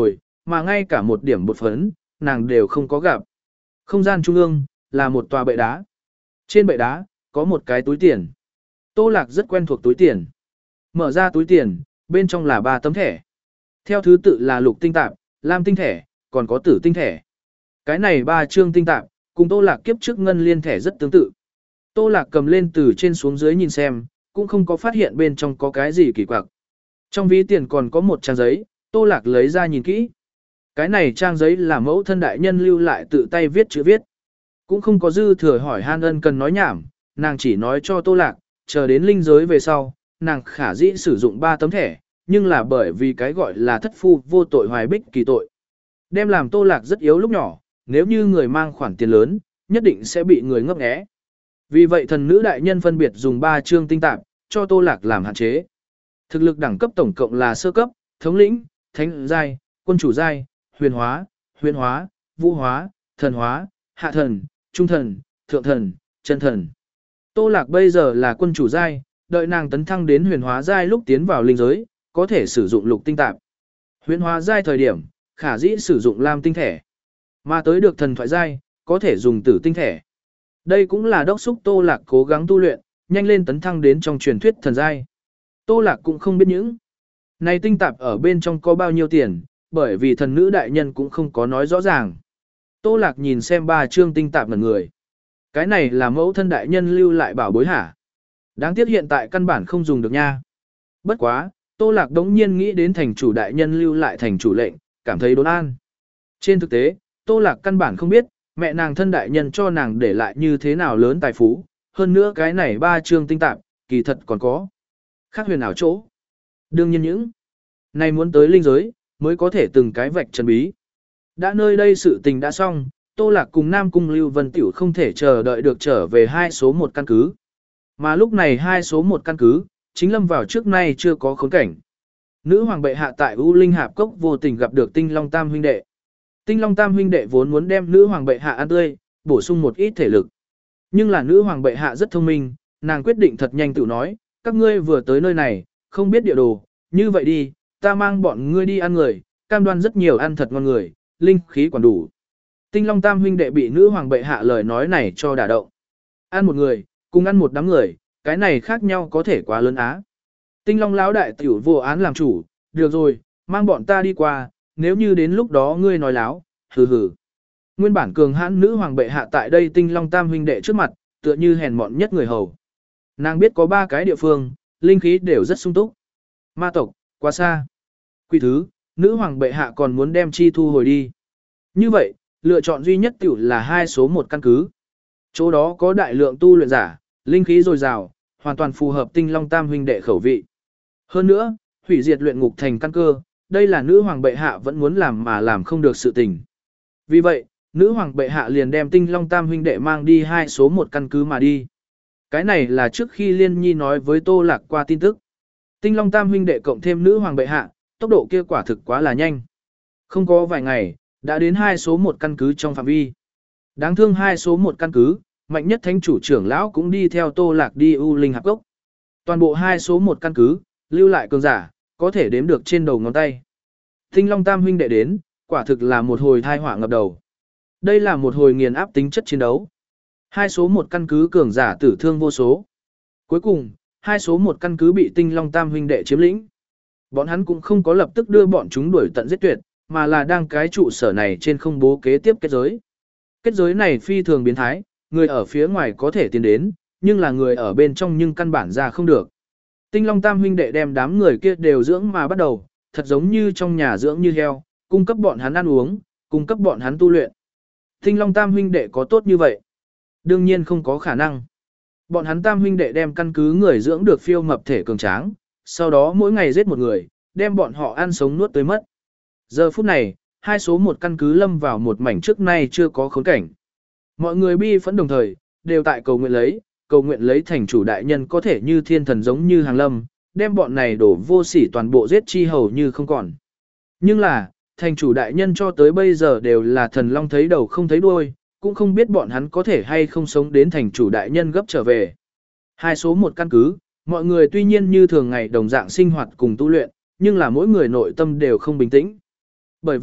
A: mà ngay cả một điểm bột phấn, nàng đều không có gặp. Không gian trung ương, là một tòa bệ đá. Trên bệ đá, có một cái túi tiền. Tô Lạc rất quen thuộc túi tiền. Mở ra túi tiền, bên trong là ba tấm thẻ. Theo thứ tự là lục tinh tạp, lam tinh thẻ, còn có tử tinh thẻ. Cái này ba chương tinh tạp, cùng Tô Lạc kiếp trước ngân liên thẻ rất tương tự. Tô Lạc cầm lên từ trên xuống dưới nhìn xem, cũng không có phát hiện bên trong có cái gì kỳ quặc. Trong ví tiền còn có một trang giấy, Tô Lạc lấy ra nhìn kỹ. Cái này trang giấy là mẫu thân đại nhân lưu lại tự tay viết chữ viết. Cũng không có dư thừa hỏi han ân cần nói nhảm, nàng chỉ nói cho Tô Lạc, chờ đến linh giới về sau, nàng khả dĩ sử dụng ba tấm thẻ, nhưng là bởi vì cái gọi là thất phu vô tội hoài bích kỳ tội. Đem làm Tô Lạc rất yếu lúc nhỏ, nếu như người mang khoản tiền lớn, nhất định sẽ bị người ngấp nghé. Vì vậy thần nữ đại nhân phân biệt dùng ba chương tinh tạp, cho Tô Lạc làm hạn chế. Thực lực đẳng cấp tổng cộng là sơ cấp, thống lĩnh, thánh giai, quân chủ giai, huyền hóa, huyền hóa, vũ hóa, thần hóa, hạ thần, trung thần, thượng thần, chân thần. Tô Lạc bây giờ là quân chủ giai, đợi nàng tấn thăng đến huyền hóa giai lúc tiến vào linh giới, có thể sử dụng lục tinh tạp. Huyền hóa giai thời điểm, khả dĩ sử dụng lam tinh thẻ. Mà tới được thần thoại giai, có thể dùng tử tinh thẻ. Đây cũng là đốc xúc Tô Lạc cố gắng tu luyện, nhanh lên tấn thăng đến trong truyền thuyết thần giai. Tô Lạc cũng không biết những này tinh tạp ở bên trong có bao nhiêu tiền, bởi vì thần nữ đại nhân cũng không có nói rõ ràng. Tô Lạc nhìn xem ba chương tinh tạp ngẩn người. Cái này là mẫu thân đại nhân lưu lại bảo bối hả? Đáng tiếc hiện tại căn bản không dùng được nha. Bất quá, Tô Lạc đống nhiên nghĩ đến thành chủ đại nhân lưu lại thành chủ lệnh, cảm thấy đốn an. Trên thực tế, Tô Lạc căn bản không biết, mẹ nàng thân đại nhân cho nàng để lại như thế nào lớn tài phú, hơn nữa cái này ba chương tinh tạp, kỳ thật còn có khác huyền ảo chỗ. Đương nhiên những này muốn tới linh giới, mới có thể từng cái vạch chân bí. Đã nơi đây sự tình đã xong, Tô Lạc cùng Nam Cung Lưu Vân Tiểu không thể chờ đợi được trở về hai số một căn cứ. Mà lúc này hai số một căn cứ, chính lâm vào trước nay chưa có khốn cảnh. Nữ hoàng bệ hạ tại U Linh Hạp Cốc vô tình gặp được Tinh Long Tam huynh đệ. Tinh Long Tam huynh đệ vốn muốn đem nữ hoàng bệ hạ ăn tươi, bổ sung một ít thể lực. Nhưng là nữ hoàng bệ hạ rất thông minh, nàng quyết định thật nhanh tự nói, các ngươi vừa tới nơi này, không biết địa đồ, như vậy đi, ta mang bọn ngươi đi ăn người, cam đoan rất nhiều ăn thật ngon người, linh khí quản đủ. Tinh Long Tam huynh đệ bị nữ hoàng bệ hạ lời nói này cho đả động. Ăn một người, cùng ăn một đám người, cái này khác nhau có thể quá lớn á. Tinh Long lão đại tiểu vô án làm chủ, được rồi, mang bọn ta đi qua, nếu như đến lúc đó ngươi nói láo, hừ hừ. Nguyên bản cường hãn nữ hoàng bệ hạ tại đây Tinh Long Tam huynh đệ trước mặt, tựa như hèn mọn nhất người hầu. Nàng biết có ba cái địa phương, linh khí đều rất sung túc. Ma tộc, quá xa. Quỷ thứ, nữ hoàng bệ hạ còn muốn đem chi thu hồi đi. Như vậy, lựa chọn duy nhất tiểu là hai số một căn cứ. Chỗ đó có đại lượng tu luyện giả, linh khí dồi dào, hoàn toàn phù hợp Tinh Long Tam huynh đệ khẩu vị. Hơn nữa, hủy diệt luyện ngục thành căn cơ, đây là nữ hoàng bệ hạ vẫn muốn làm mà làm không được sự tình. Vì vậy, nữ hoàng bệ hạ liền đem Tinh Long Tam huynh đệ mang đi hai số một căn cứ mà đi. Cái này là trước khi Liên Nhi nói với Tô Lạc qua tin tức. Tinh Long Tam huynh đệ cộng thêm nữ hoàng bệ hạ, tốc độ kia quả thực quá là nhanh. Không có vài ngày, đã đến hai số một căn cứ trong phạm vi. Đáng thương hai số một căn cứ, mạnh nhất thánh chủ trưởng lão cũng đi theo Tô Lạc đi U Linh Hạp Cốc. Toàn bộ hai số một căn cứ, lưu lại cường giả, có thể đếm được trên đầu ngón tay. Tinh Long Tam huynh đệ đến, quả thực là một hồi thai họa ngập đầu. Đây là một hồi nghiền áp tính chất chiến đấu. Hai số một căn cứ cường giả tử thương vô số. Cuối cùng, hai số một căn cứ bị Tinh Long Tam huynh đệ chiếm lĩnh. Bọn hắn cũng không có lập tức đưa bọn chúng đuổi tận giết tuyệt, mà là đang cái trụ sở này trên không bố kế tiếp kết giới. Kết giới này phi thường biến thái, người ở phía ngoài có thể tiến đến, nhưng là người ở bên trong nhưng căn bản ra không được. Tinh Long Tam huynh đệ đem đám người kia đều dưỡng mà bắt đầu, thật giống như trong nhà dưỡng như heo, cung cấp bọn hắn ăn uống, cung cấp bọn hắn tu luyện. Tinh Long Tam huynh đệ có tốt như vậy? Đương nhiên không có khả năng. Bọn hắn Tam huynh đệ đem căn cứ người dưỡng được phiêu mập thể cường tráng, sau đó mỗi ngày giết một người, đem bọn họ ăn sống nuốt tới mất. Giờ phút này, hai số một căn cứ lâm vào một mảnh trước nay chưa có khốn cảnh. Mọi người bi phẫn đồng thời, đều tại cầu nguyện lấy, cầu nguyện lấy thành chủ đại nhân có thể như thiên thần giống như hàng lâm, đem bọn này đổ vô sỉ toàn bộ giết chi hầu như không còn. Nhưng là, thành chủ đại nhân cho tới bây giờ đều là thần long thấy đầu không thấy đuôi, cũng không biết bọn hắn có thể hay không sống đến thành chủ đại nhân gấp trở về. Hai số một căn cứ, mọi người tuy nhiên như thường ngày đồng dạng sinh hoạt cùng tu luyện, nhưng là mỗi người nội tâm đều không bình tĩnh. Bởi vì,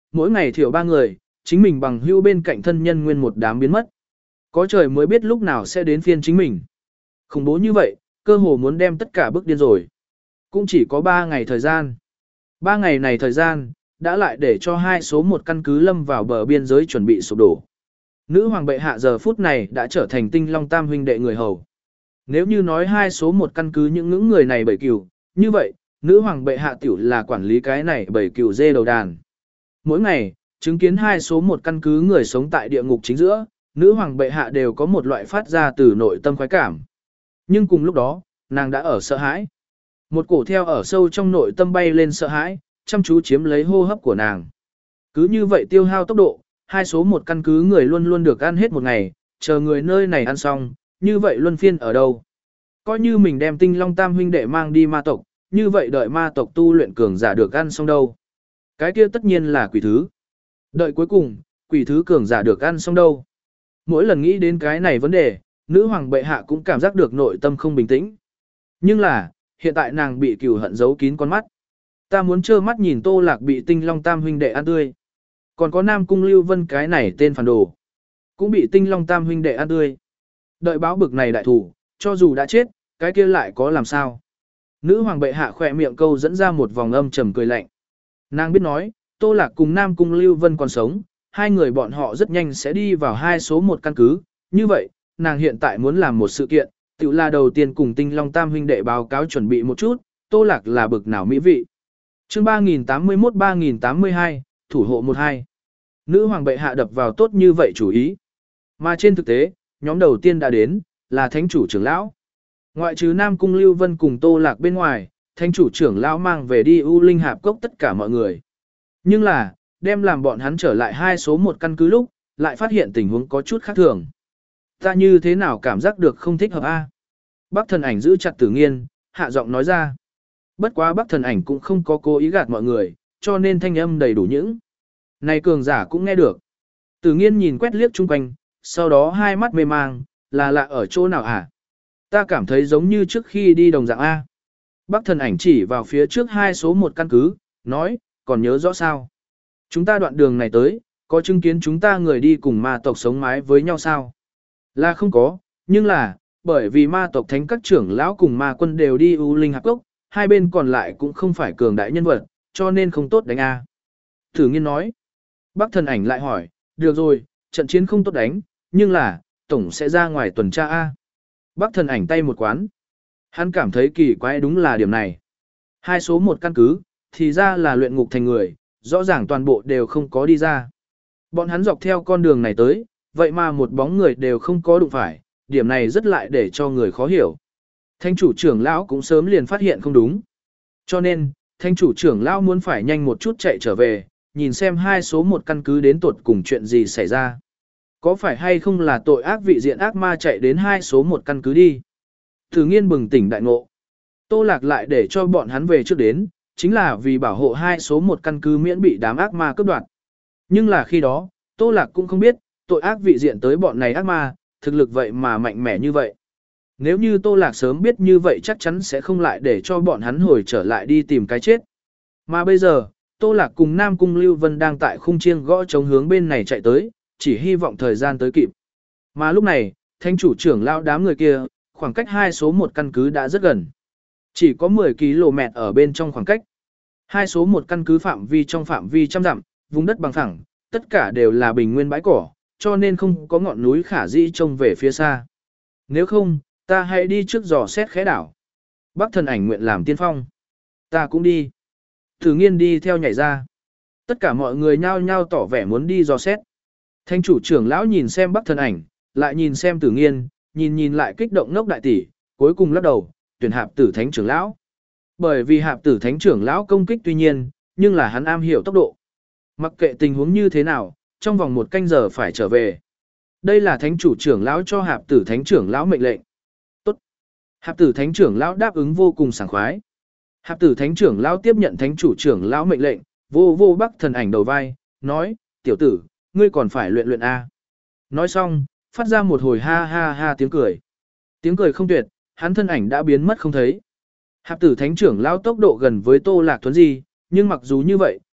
A: mỗi ngày thiểu ba người, chính mình bằng hữu bên cạnh thân nhân nguyên một đám biến mất. Có trời mới biết lúc nào sẽ đến phiên chính mình. Khủng bố như vậy, cơ hồ muốn đem tất cả bước điên rồi. Cũng chỉ có ba ngày thời gian. Ba ngày này thời gian, đã lại để cho hai số một căn cứ lâm vào bờ biên giới chuẩn bị sụp đổ. Nữ hoàng bệ hạ giờ phút này đã trở thành Tinh Long Tam huynh đệ người hầu. Nếu như nói hai số một căn cứ những ngưỡng người này bảy cừu, như vậy, nữ hoàng bệ hạ tiểu là quản lý cái này bảy cừu dê đầu đàn. Mỗi ngày, chứng kiến hai số một căn cứ người sống tại địa ngục chính giữa, nữ hoàng bệ hạ đều có một loại phát ra từ nội tâm khoái cảm. Nhưng cùng lúc đó, nàng đã ở sợ hãi. Một cổ theo ở sâu trong nội tâm bay lên sợ hãi, chăm chú chiếm lấy hô hấp của nàng. Cứ như vậy tiêu hao tốc độ, hai số một căn cứ người luôn luôn được ăn hết một ngày, chờ người nơi này ăn xong, như vậy luân phiên ở đâu. Coi như mình đem Tinh Long Tam huynh đệ mang đi ma tộc, như vậy đợi ma tộc tu luyện cường giả được ăn xong đâu. Cái kia tất nhiên là quỷ thứ. Đợi cuối cùng, quỷ thứ cường giả được ăn xong đâu. Mỗi lần nghĩ đến cái này vấn đề, nữ hoàng bệ hạ cũng cảm giác được nội tâm không bình tĩnh. Nhưng là, hiện tại nàng bị cừu hận giấu kín con mắt. Ta muốn trơ mắt nhìn Tô Lạc bị Tinh Long Tam huynh đệ ăn tươi. Còn có Nam Cung Lưu Vân cái này tên phản đồ, cũng bị Tinh Long Tam huynh đệ ăn tươi. Đợi báo bực này đại thủ, cho dù đã chết, cái kia lại có làm sao. Nữ hoàng bệ hạ khỏe miệng câu dẫn ra một vòng âm trầm cười lạnh. Nàng biết nói, Tô Lạc cùng Nam Cung Lưu Vân còn sống, hai người bọn họ rất nhanh sẽ đi vào hai số một căn cứ. Như vậy, nàng hiện tại muốn làm một sự kiện, tự là đầu tiên cùng Tinh Long Tam huynh đệ báo cáo chuẩn bị một chút, Tô Lạc là bực nào mỹ vị. Chương ba nghìn tám mươi mốt ba nghìn tám mươi hai, thủ hộ một hai. Nữ hoàng bệ hạ đập vào tốt như vậy chủ ý. Mà trên thực tế, nhóm đầu tiên đã đến, là thánh chủ trưởng lão. Ngoại trừ Nam Cung Lưu Vân cùng Tô Lạc bên ngoài, thánh chủ trưởng lão mang về đi U Linh Hạp Cốc tất cả mọi người. Nhưng là, đem làm bọn hắn trở lại hai số một căn cứ lúc, lại phát hiện tình huống có chút khác thường. Ta như thế nào cảm giác được không thích hợp a? Bác thần ảnh giữ chặt Tử Nghiên, hạ giọng nói ra. Bất quá bác thần ảnh cũng không có cố ý gạt mọi người, cho nên thanh âm đầy đủ những. Này cường giả cũng nghe được. Tử Nghiên nhìn quét liếc chung quanh, sau đó hai mắt mê mang, là lạ ở chỗ nào hả? Ta cảm thấy giống như trước khi đi đồng dạng A. Bác thần ảnh chỉ vào phía trước hai số một căn cứ, nói, còn nhớ rõ sao? Chúng ta đoạn đường này tới, có chứng kiến chúng ta người đi cùng ma tộc sống mái với nhau sao? Là không có, nhưng là, bởi vì ma tộc thánh các trưởng lão cùng ma quân đều đi U Linh Hạp Cốc, hai bên còn lại cũng không phải cường đại nhân vật, cho nên không tốt đánh A. Thử Nghiên nói. Bác thần ảnh lại hỏi, được rồi, trận chiến không tốt đánh, nhưng là, tổng sẽ ra ngoài tuần tra A. Bác thần ảnh tay một quán. Hắn cảm thấy kỳ quái đúng là điểm này. Hai số một căn cứ, thì ra là luyện ngục thành người, rõ ràng toàn bộ đều không có đi ra. Bọn hắn dọc theo con đường này tới, vậy mà một bóng người đều không có đụng phải, điểm này rất lại để cho người khó hiểu. Thánh chủ trưởng lão cũng sớm liền phát hiện không đúng. Cho nên, thánh chủ trưởng lão muốn phải nhanh một chút chạy trở về, nhìn xem hai số một căn cứ đến tuột cùng chuyện gì xảy ra. Có phải hay không là tội ác vị diện ác ma chạy đến hai số một căn cứ đi? Thử Nghiên bừng tỉnh đại ngộ. Tô Lạc lại để cho bọn hắn về trước đến, chính là vì bảo hộ hai số một căn cứ miễn bị đám ác ma cướp đoạt. Nhưng là khi đó, Tô Lạc cũng không biết, tội ác vị diện tới bọn này ác ma, thực lực vậy mà mạnh mẽ như vậy. Nếu như Tô Lạc sớm biết như vậy chắc chắn sẽ không lại để cho bọn hắn hồi trở lại đi tìm cái chết. Mà bây giờ, Tô Lạc cùng Nam Cung Lưu Vân đang tại khung chiêng gõ chống hướng bên này chạy tới, chỉ hy vọng thời gian tới kịp. Mà lúc này, thánh chủ trưởng lao đám người kia, khoảng cách hai số một căn cứ đã rất gần. Chỉ có mười ki lô mét ở bên trong khoảng cách. Hai số một căn cứ phạm vi trong phạm vi trăm dặm, vùng đất bằng phẳng, tất cả đều là bình nguyên bãi cỏ, cho nên không có ngọn núi khả dĩ trông về phía xa. Nếu không, ta hãy đi trước dò xét khẽ đảo. Bác thần ảnh nguyện làm tiên phong. Ta cũng đi. Thử Nghiên đi theo nhảy ra. Tất cả mọi người nhao nhao tỏ vẻ muốn đi dò xét. Thánh chủ trưởng lão nhìn xem Bác thần ảnh, lại nhìn xem Tử Nghiên, nhìn nhìn lại kích động ngốc đại tỷ, cuối cùng lắc đầu, tuyển Hạp Tử Thánh trưởng lão. Bởi vì Hạp Tử Thánh trưởng lão công kích tuy nhiên, nhưng là hắn am hiểu tốc độ. Mặc kệ tình huống như thế nào, trong vòng một canh giờ phải trở về. Đây là Thánh chủ trưởng lão cho Hạp Tử Thánh trưởng lão mệnh lệnh. Tốt. Hạp Tử Thánh trưởng lão đáp ứng vô cùng sảng khoái. Hạp Tử Thánh trưởng lão tiếp nhận Thánh chủ trưởng lão mệnh lệnh, vô vô Bác thần ảnh đầu vai, nói, tiểu tử, ngươi còn phải luyện luyện A. Nói xong, phát ra một hồi ha ha ha tiếng cười. Tiếng cười không tuyệt, hắn thân ảnh đã biến mất không thấy. Hạp Tử Thánh trưởng lão tốc độ gần với Tô Lạc Thuấn Di, nhưng mặc dù như vậy,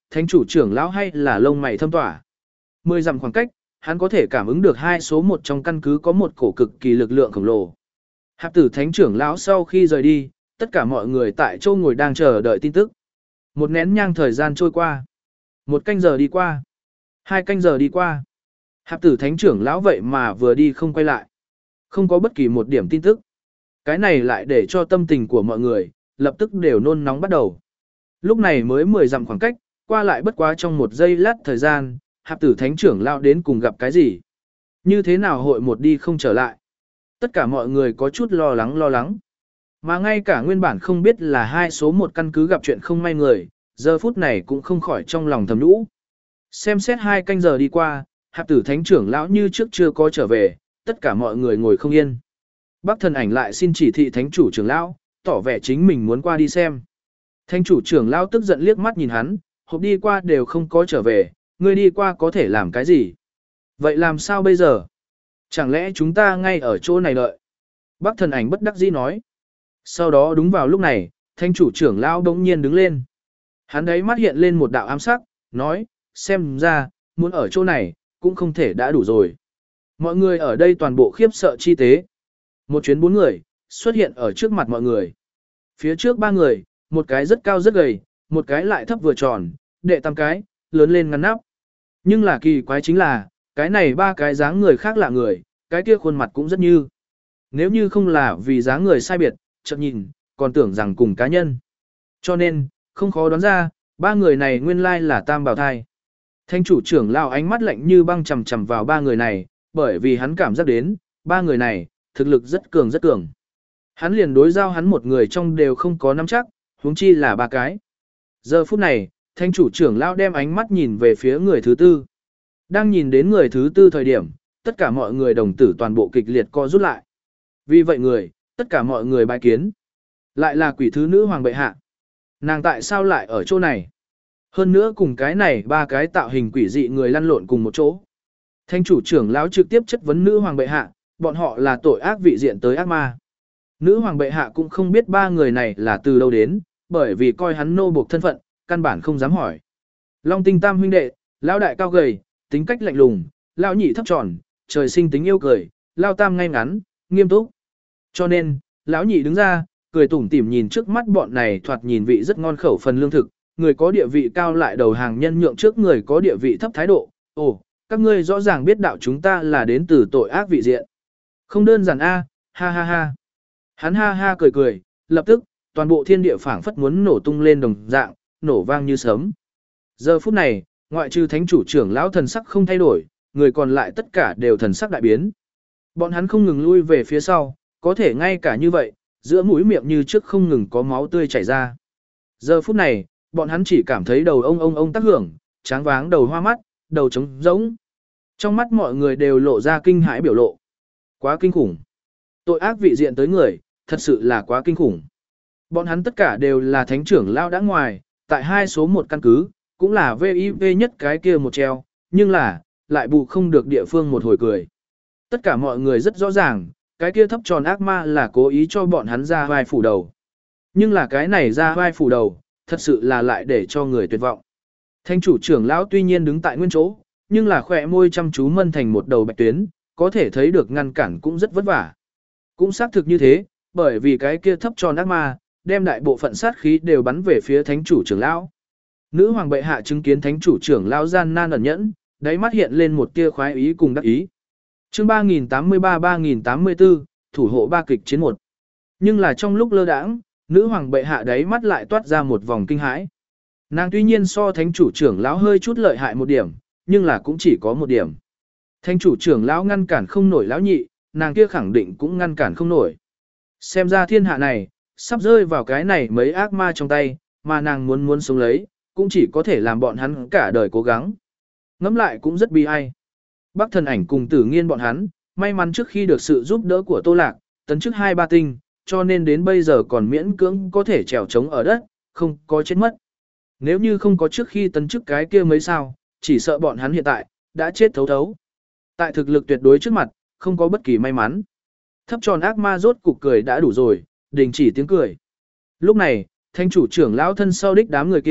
A: thánh chủ trưởng lão hay là lông mày thâm tỏa. Mười dặm khoảng cách, hắn có thể cảm ứng được hai số một trong căn cứ có một cổ cực kỳ lực lượng khổng lồ. Hạp tử thánh trưởng lão sau khi rời đi, tất cả mọi người tại chỗ ngồi đang chờ đợi tin tức. Một nén nhang thời gian trôi qua. Một canh giờ đi qua. Hai canh giờ đi qua. Hạp tử thánh trưởng lão vậy mà vừa đi không quay lại. Không có bất kỳ một điểm tin tức. Cái này lại để cho tâm tình của mọi người, lập tức đều nôn nóng bắt đầu. Lúc này mới mười dặm khoảng cách, qua lại bất quá trong một giây lát thời gian, hạp tử thánh trưởng lão đến cùng gặp cái gì? Như thế nào hội một đi không trở lại? Tất cả mọi người có chút lo lắng lo lắng. Mà ngay cả nguyên bản không biết là hai số một căn cứ gặp chuyện không may người, giờ phút này cũng không khỏi trong lòng thầm nhũ. Xem xét hai canh giờ đi qua, hạp tử thánh trưởng lão như trước chưa có trở về, tất cả mọi người ngồi không yên. Bác thần ảnh lại xin chỉ thị thánh chủ trưởng lão, tỏ vẻ chính mình muốn qua đi xem. Thánh chủ trưởng lão tức giận liếc mắt nhìn hắn, hộp đi qua đều không có trở về, ngươi đi qua có thể làm cái gì? Vậy làm sao bây giờ? Chẳng lẽ chúng ta ngay ở chỗ này đợi? Bác thần ảnh bất đắc dĩ nói. Sau đó đúng vào lúc này, thánh chủ trưởng lão bỗng nhiên đứng lên. Hắn đấy mắt hiện lên một đạo ám sắc, nói, xem ra, muốn ở chỗ này, cũng không thể đã đủ rồi. Mọi người ở đây toàn bộ khiếp sợ chi tế. Một chuyến bốn người, xuất hiện ở trước mặt mọi người. Phía trước ba người, một cái rất cao rất gầy, một cái lại thấp vừa tròn, đệ tam cái, lớn lên ngắn nắp. Nhưng là kỳ quái chính là, cái này ba cái dáng người khác lạ người, cái kia khuôn mặt cũng rất như. Nếu như không là vì dáng người sai biệt, chợt nhìn, còn tưởng rằng cùng cá nhân. Cho nên, không khó đoán ra, ba người này nguyên lai là tam bào thai. Thánh chủ trưởng lão ánh mắt lạnh như băng chằm chằm vào ba người này, bởi vì hắn cảm giác đến, ba người này, thực lực rất cường rất cường. Hắn liền đối giao hắn một người trong đều không có nắm chắc, huống chi là ba cái. Giờ phút này, thánh chủ trưởng lão đem ánh mắt nhìn về phía người thứ tư. Đang nhìn đến người thứ tư thời điểm, tất cả mọi người đồng tử toàn bộ kịch liệt co rút lại. Vì vậy người, tất cả mọi người bái kiến. Lại là quỷ thứ nữ hoàng bệ hạ. Nàng tại sao lại ở chỗ này? Hơn nữa cùng cái này ba cái tạo hình quỷ dị người lăn lộn cùng một chỗ. Thánh chủ trưởng lão trực tiếp chất vấn nữ hoàng bệ hạ, bọn họ là tội ác vị diện tới ác ma. Nữ hoàng bệ hạ cũng không biết ba người này là từ đâu đến, bởi vì coi hắn nô buộc thân phận, căn bản không dám hỏi. Long tinh tam huynh đệ, lão đại cao gầy, tính cách lạnh lùng, lão nhị thấp tròn, trời sinh tính yêu cười, lão tam ngay ngắn, nghiêm túc. Cho nên, lão nhị đứng ra, cười tủm tỉm nhìn trước mắt bọn này thoạt nhìn vị rất ngon khẩu phần lương thực, người có địa vị cao lại đầu hàng nhân nhượng trước người có địa vị thấp thái độ. Ồ, các ngươi rõ ràng biết đạo chúng ta là đến từ tội ác vị diện. Không đơn giản a, ha ha ha. Hắn ha ha cười cười, lập tức, toàn bộ thiên địa phảng phất muốn nổ tung lên đồng dạng, nổ vang như sấm. Giờ phút này, ngoại trừ thánh chủ trưởng lão thần sắc không thay đổi, người còn lại tất cả đều thần sắc đại biến. Bọn hắn không ngừng lui về phía sau, có thể ngay cả như vậy, giữa mũi miệng như trước không ngừng có máu tươi chảy ra. Giờ phút này, bọn hắn chỉ cảm thấy đầu ông ông ông tác hưởng, tráng váng đầu hoa mắt, đầu trống rỗng. Trong mắt mọi người đều lộ ra kinh hãi biểu lộ. Quá kinh khủng. Tội ác vị diện tới người, thật sự là quá kinh khủng. Bọn hắn tất cả đều là thánh trưởng lao đã ngoài, tại hai số một căn cứ, cũng là vê i vê nhất cái kia một treo, nhưng là, lại bù không được địa phương một hồi cười. Tất cả mọi người rất rõ ràng, cái kia thấp tròn ác ma là cố ý cho bọn hắn ra vai phủ đầu. Nhưng là cái này ra vai phủ đầu, thật sự là lại để cho người tuyệt vọng. Thánh chủ trưởng lão tuy nhiên đứng tại nguyên chỗ, nhưng là khỏe môi chăm chú mân thành một đầu bạch tuyến, có thể thấy được ngăn cản cũng rất vất vả. Cũng xác thực như thế, bởi vì cái kia thấp tròn ác ma, đem đại bộ phận sát khí đều bắn về phía thánh chủ trưởng lão. Nữ hoàng bệ hạ chứng kiến thánh chủ trưởng lão gian nan ẩn nhẫn, đáy mắt hiện lên một tia khoái ý cùng đắc ý. Chương ba nghìn tám mươi ba ba nghìn tám mươi tư, thủ hộ ba kịch chiến một. Nhưng là trong lúc lơ đãng, nữ hoàng bệ hạ đáy mắt lại toát ra một vòng kinh hãi. Nàng tuy nhiên so thánh chủ trưởng lão hơi chút lợi hại một điểm, nhưng là cũng chỉ có một điểm. Thánh chủ trưởng lão ngăn cản không nổi lão nhị, nàng kia khẳng định cũng ngăn cản không nổi. Xem ra thiên hạ này, sắp rơi vào cái này mấy ác ma trong tay, mà nàng muốn muốn sống lấy, cũng chỉ có thể làm bọn hắn cả đời cố gắng. Ngẫm lại cũng rất bi ai. Bác thần ảnh cùng tử nghiên bọn hắn, may mắn trước khi được sự giúp đỡ của Tô Lạc, tấn chức hai ba tinh, cho nên đến bây giờ còn miễn cưỡng có thể trèo trống ở đất, không có chết mất. Nếu như không có trước khi tấn chức cái kia mấy sao, chỉ sợ bọn hắn hiện tại, đã chết thấu thấu. Tại thực lực tuyệt đối trước mặt, không có bất kỳ may mắn. Thấp tròn ác ma rốt cục cười đã đủ rồi, đình chỉ tiếng cười. Lúc này, thanh chủ trưởng lão thân sau đích đám người kia,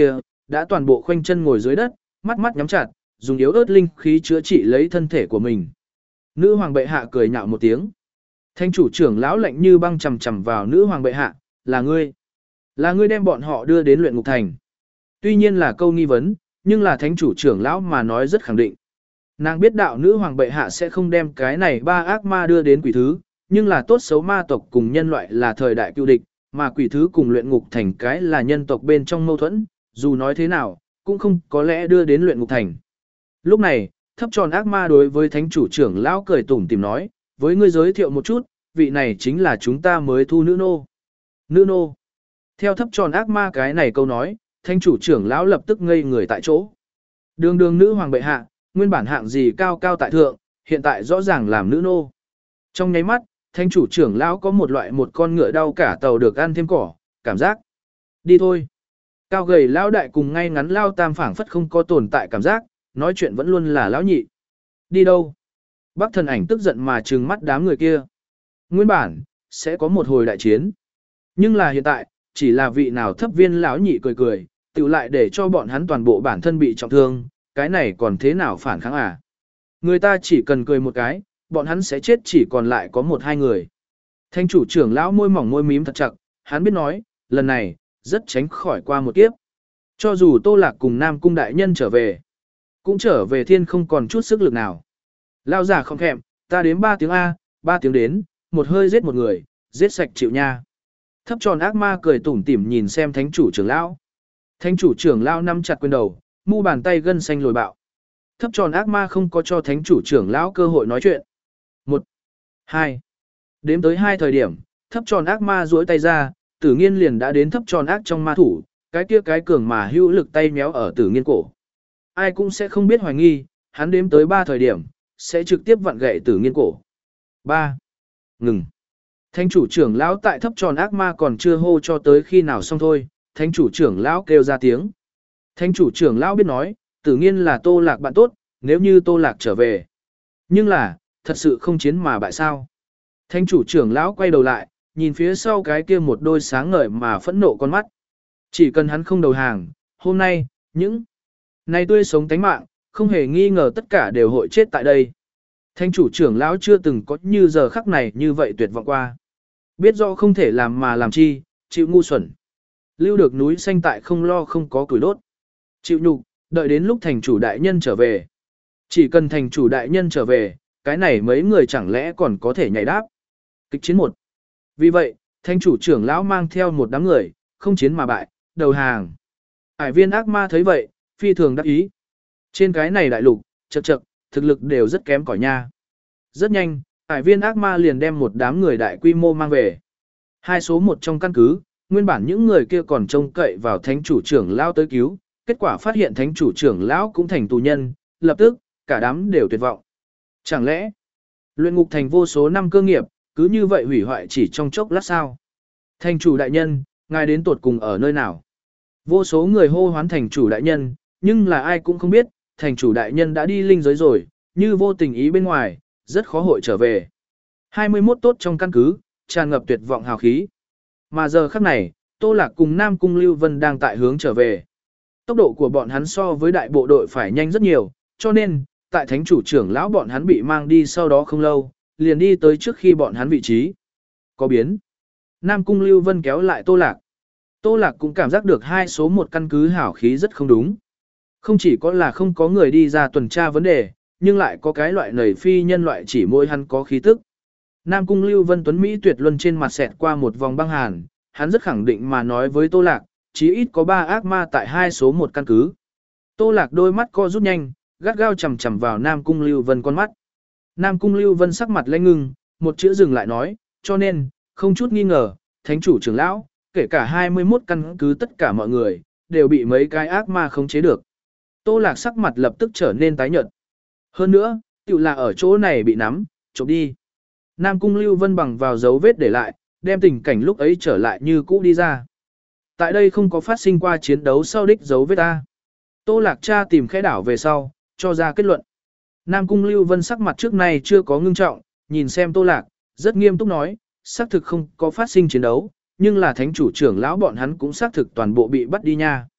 A: đã toàn bộ khoanh chân ngồi dưới đất, mắt mắt nhắm chặt, dùng yếu ớt linh khí chữa trị lấy thân thể của mình. Nữ hoàng bệ hạ cười nhạo một tiếng. Thánh chủ trưởng lão lạnh như băng chầm chầm vào nữ hoàng bệ hạ, là ngươi. Là ngươi đem bọn họ đưa đến luyện ngục thành. Tuy nhiên là câu nghi vấn, nhưng là thánh chủ trưởng lão mà nói rất khẳng định. Nàng biết đạo nữ hoàng bệ hạ sẽ không đem cái này ba ác ma đưa đến quỷ thứ, nhưng là tốt xấu ma tộc cùng nhân loại là thời đại cựu địch, mà quỷ thứ cùng luyện ngục thành cái là nhân tộc bên trong mâu thuẫn, dù nói thế nào, cũng không có lẽ đưa đến luyện ngục thành. Lúc này, thấp tròn ác ma đối với thánh chủ trưởng lão cười tủm tìm nói, với ngươi giới thiệu một chút, vị này chính là chúng ta mới thu nữ nô. Nữ nô. Theo thấp tròn ác ma cái này câu nói, thánh chủ trưởng lão lập tức ngây người tại chỗ. Đường đường nữ hoàng bệ hạ, nguyên bản hạng gì cao cao tại thượng, hiện tại rõ ràng làm nữ nô. Trong nháy mắt, thánh chủ trưởng lão có một loại một con ngựa đau cả tàu được ăn thêm cỏ, cảm giác. Đi thôi. Cao gầy lão đại cùng ngay ngắn lao tam phảng phất không có tồn tại cảm giác, nói chuyện vẫn luôn là lão nhị. Đi đâu? Bác thần ảnh tức giận mà trừng mắt đám người kia. Nguyên bản, sẽ có một hồi đại chiến. Nhưng là hiện tại, chỉ là vị nào thấp viên lão nhị cười cười, tự lại để cho bọn hắn toàn bộ bản thân bị trọng thương, cái này còn thế nào phản kháng à? Người ta chỉ cần cười một cái, bọn hắn sẽ chết chỉ còn lại có một hai người. Thanh chủ trưởng lão môi mỏng môi mím thật chặt, hắn biết nói, lần này, rất tránh khỏi qua một kiếp. Cho dù Tô Lạc cùng Nam Cung đại nhân trở về, cũng trở về thiên không còn chút sức lực nào. Lao giả không thèm, ta đếm ba tiếng A, ba tiếng đến, một hơi giết một người, giết sạch chịu nha. Thấp tròn ác ma cười tủm tỉm nhìn xem thánh chủ trưởng lão. Thánh chủ trưởng lão nắm chặt quyền đầu, mu bàn tay gân xanh lồi bạo. Thấp tròn ác ma không có cho thánh chủ trưởng lão cơ hội nói chuyện. Một, hai, đếm tới hai thời điểm, thấp tròn ác ma duỗi tay ra, tử nghiên liền đã đến thấp tròn ác trong ma thủ, cái kia cái cường mà hữu lực tay méo ở tử nghiên cổ. Ai cũng sẽ không biết hoài nghi, hắn đếm tới ba thời điểm, sẽ trực tiếp vặn gãy tử nghiên cổ. Ba, ngừng. Thánh chủ trưởng lão tại thấp tròn ác ma còn chưa hô cho tới khi nào xong thôi, thánh chủ trưởng lão kêu ra tiếng. Thánh chủ trưởng lão biết nói, tử nghiên là Tô Lạc bạn tốt, nếu như Tô Lạc trở về. Nhưng là, thật sự không chiến mà bại sao. Thánh chủ trưởng lão quay đầu lại, nhìn phía sau cái kia một đôi sáng ngời mà phẫn nộ con mắt. Chỉ cần hắn không đầu hàng, hôm nay, những này tươi sống tánh mạng, không hề nghi ngờ tất cả đều hội chết tại đây. Thánh chủ trưởng lão chưa từng có như giờ khắc này như vậy tuyệt vọng qua. Biết rõ không thể làm mà làm chi, chịu ngu xuẩn. Lưu được núi xanh tại không lo không có củi đốt. Chịu nhục, đợi đến lúc thành chủ đại nhân trở về. Chỉ cần thành chủ đại nhân trở về, cái này mấy người chẳng lẽ còn có thể nhảy đáp. Kịch chiến một. Vì vậy, thánh chủ trưởng lão mang theo một đám người, không chiến mà bại, đầu hàng. Hải viên ác ma thấy vậy, phi thường đắc ý. Trên cái này đại lục, chật chật, thực lực đều rất kém cỏi nha. Rất nhanh, hải viên ác ma liền đem một đám người đại quy mô mang về. Hai số một trong căn cứ, nguyên bản những người kia còn trông cậy vào thánh chủ trưởng lão tới cứu, kết quả phát hiện thánh chủ trưởng lão cũng thành tù nhân, lập tức, cả đám đều tuyệt vọng. Chẳng lẽ, luyện ngục thành vô số năm cơ nghiệp, cứ như vậy hủy hoại chỉ trong chốc lát sao? Thành chủ đại nhân, ngài đến tột cùng ở nơi nào? Vô số người hô hoán thành chủ đại nhân, nhưng là ai cũng không biết, thành chủ đại nhân đã đi linh giới rồi, như vô tình ý bên ngoài, rất khó hội trở về. hai mươi mốt tốt trong căn cứ, tràn ngập tuyệt vọng hào khí. Mà giờ khắc này, Tô Lạc cùng Nam Cung Lưu Vân đang tại hướng trở về. Tốc độ của bọn hắn so với đại bộ đội phải nhanh rất nhiều, cho nên, tại thánh chủ trưởng lão bọn hắn bị mang đi sau đó không lâu, liền đi tới trước khi bọn hắn vị trí. Có biến. Nam Cung Lưu Vân kéo lại Tô Lạc. Tô Lạc cũng cảm giác được hai số một căn cứ hảo khí rất không đúng. Không chỉ có là không có người đi ra tuần tra vấn đề, nhưng lại có cái loại nầy phi nhân loại chỉ môi hắn có khí tức. Nam Cung Lưu Vân Tuấn Mỹ tuyệt luân trên mặt xẹt qua một vòng băng hàn, hắn rất khẳng định mà nói với Tô Lạc, chí ít có ba ác ma tại hai số một căn cứ. Tô Lạc đôi mắt co rút nhanh, gắt gao chầm chầm vào Nam Cung Lưu Vân con mắt. Nam Cung Lưu Vân sắc mặt lãnh ngưng, một chữ dừng lại nói, cho nên, không chút nghi ngờ, thánh chủ trưởng lão, kể cả hai mươi mốt căn cứ tất cả mọi người, đều bị mấy cái ác ma khống chế được. Tô Lạc sắc mặt lập tức trở nên tái nhợt. Hơn nữa, tiểu là ở chỗ này bị nắm, trộm đi. Nam Cung Lưu Vân bằng vào dấu vết để lại, đem tình cảnh lúc ấy trở lại như cũ đi ra. Tại đây không có phát sinh qua chiến đấu sau đích dấu vết ta. Tô Lạc cha tìm khẽ đảo về sau, cho ra kết luận. Nam Cung Lưu Vân sắc mặt trước nay chưa có ngưng trọng, nhìn xem Tô Lạc, rất nghiêm túc nói, xác thực không có phát sinh chiến đấu, nhưng là thánh chủ trưởng lão bọn hắn cũng xác thực toàn bộ bị bắt đi nha.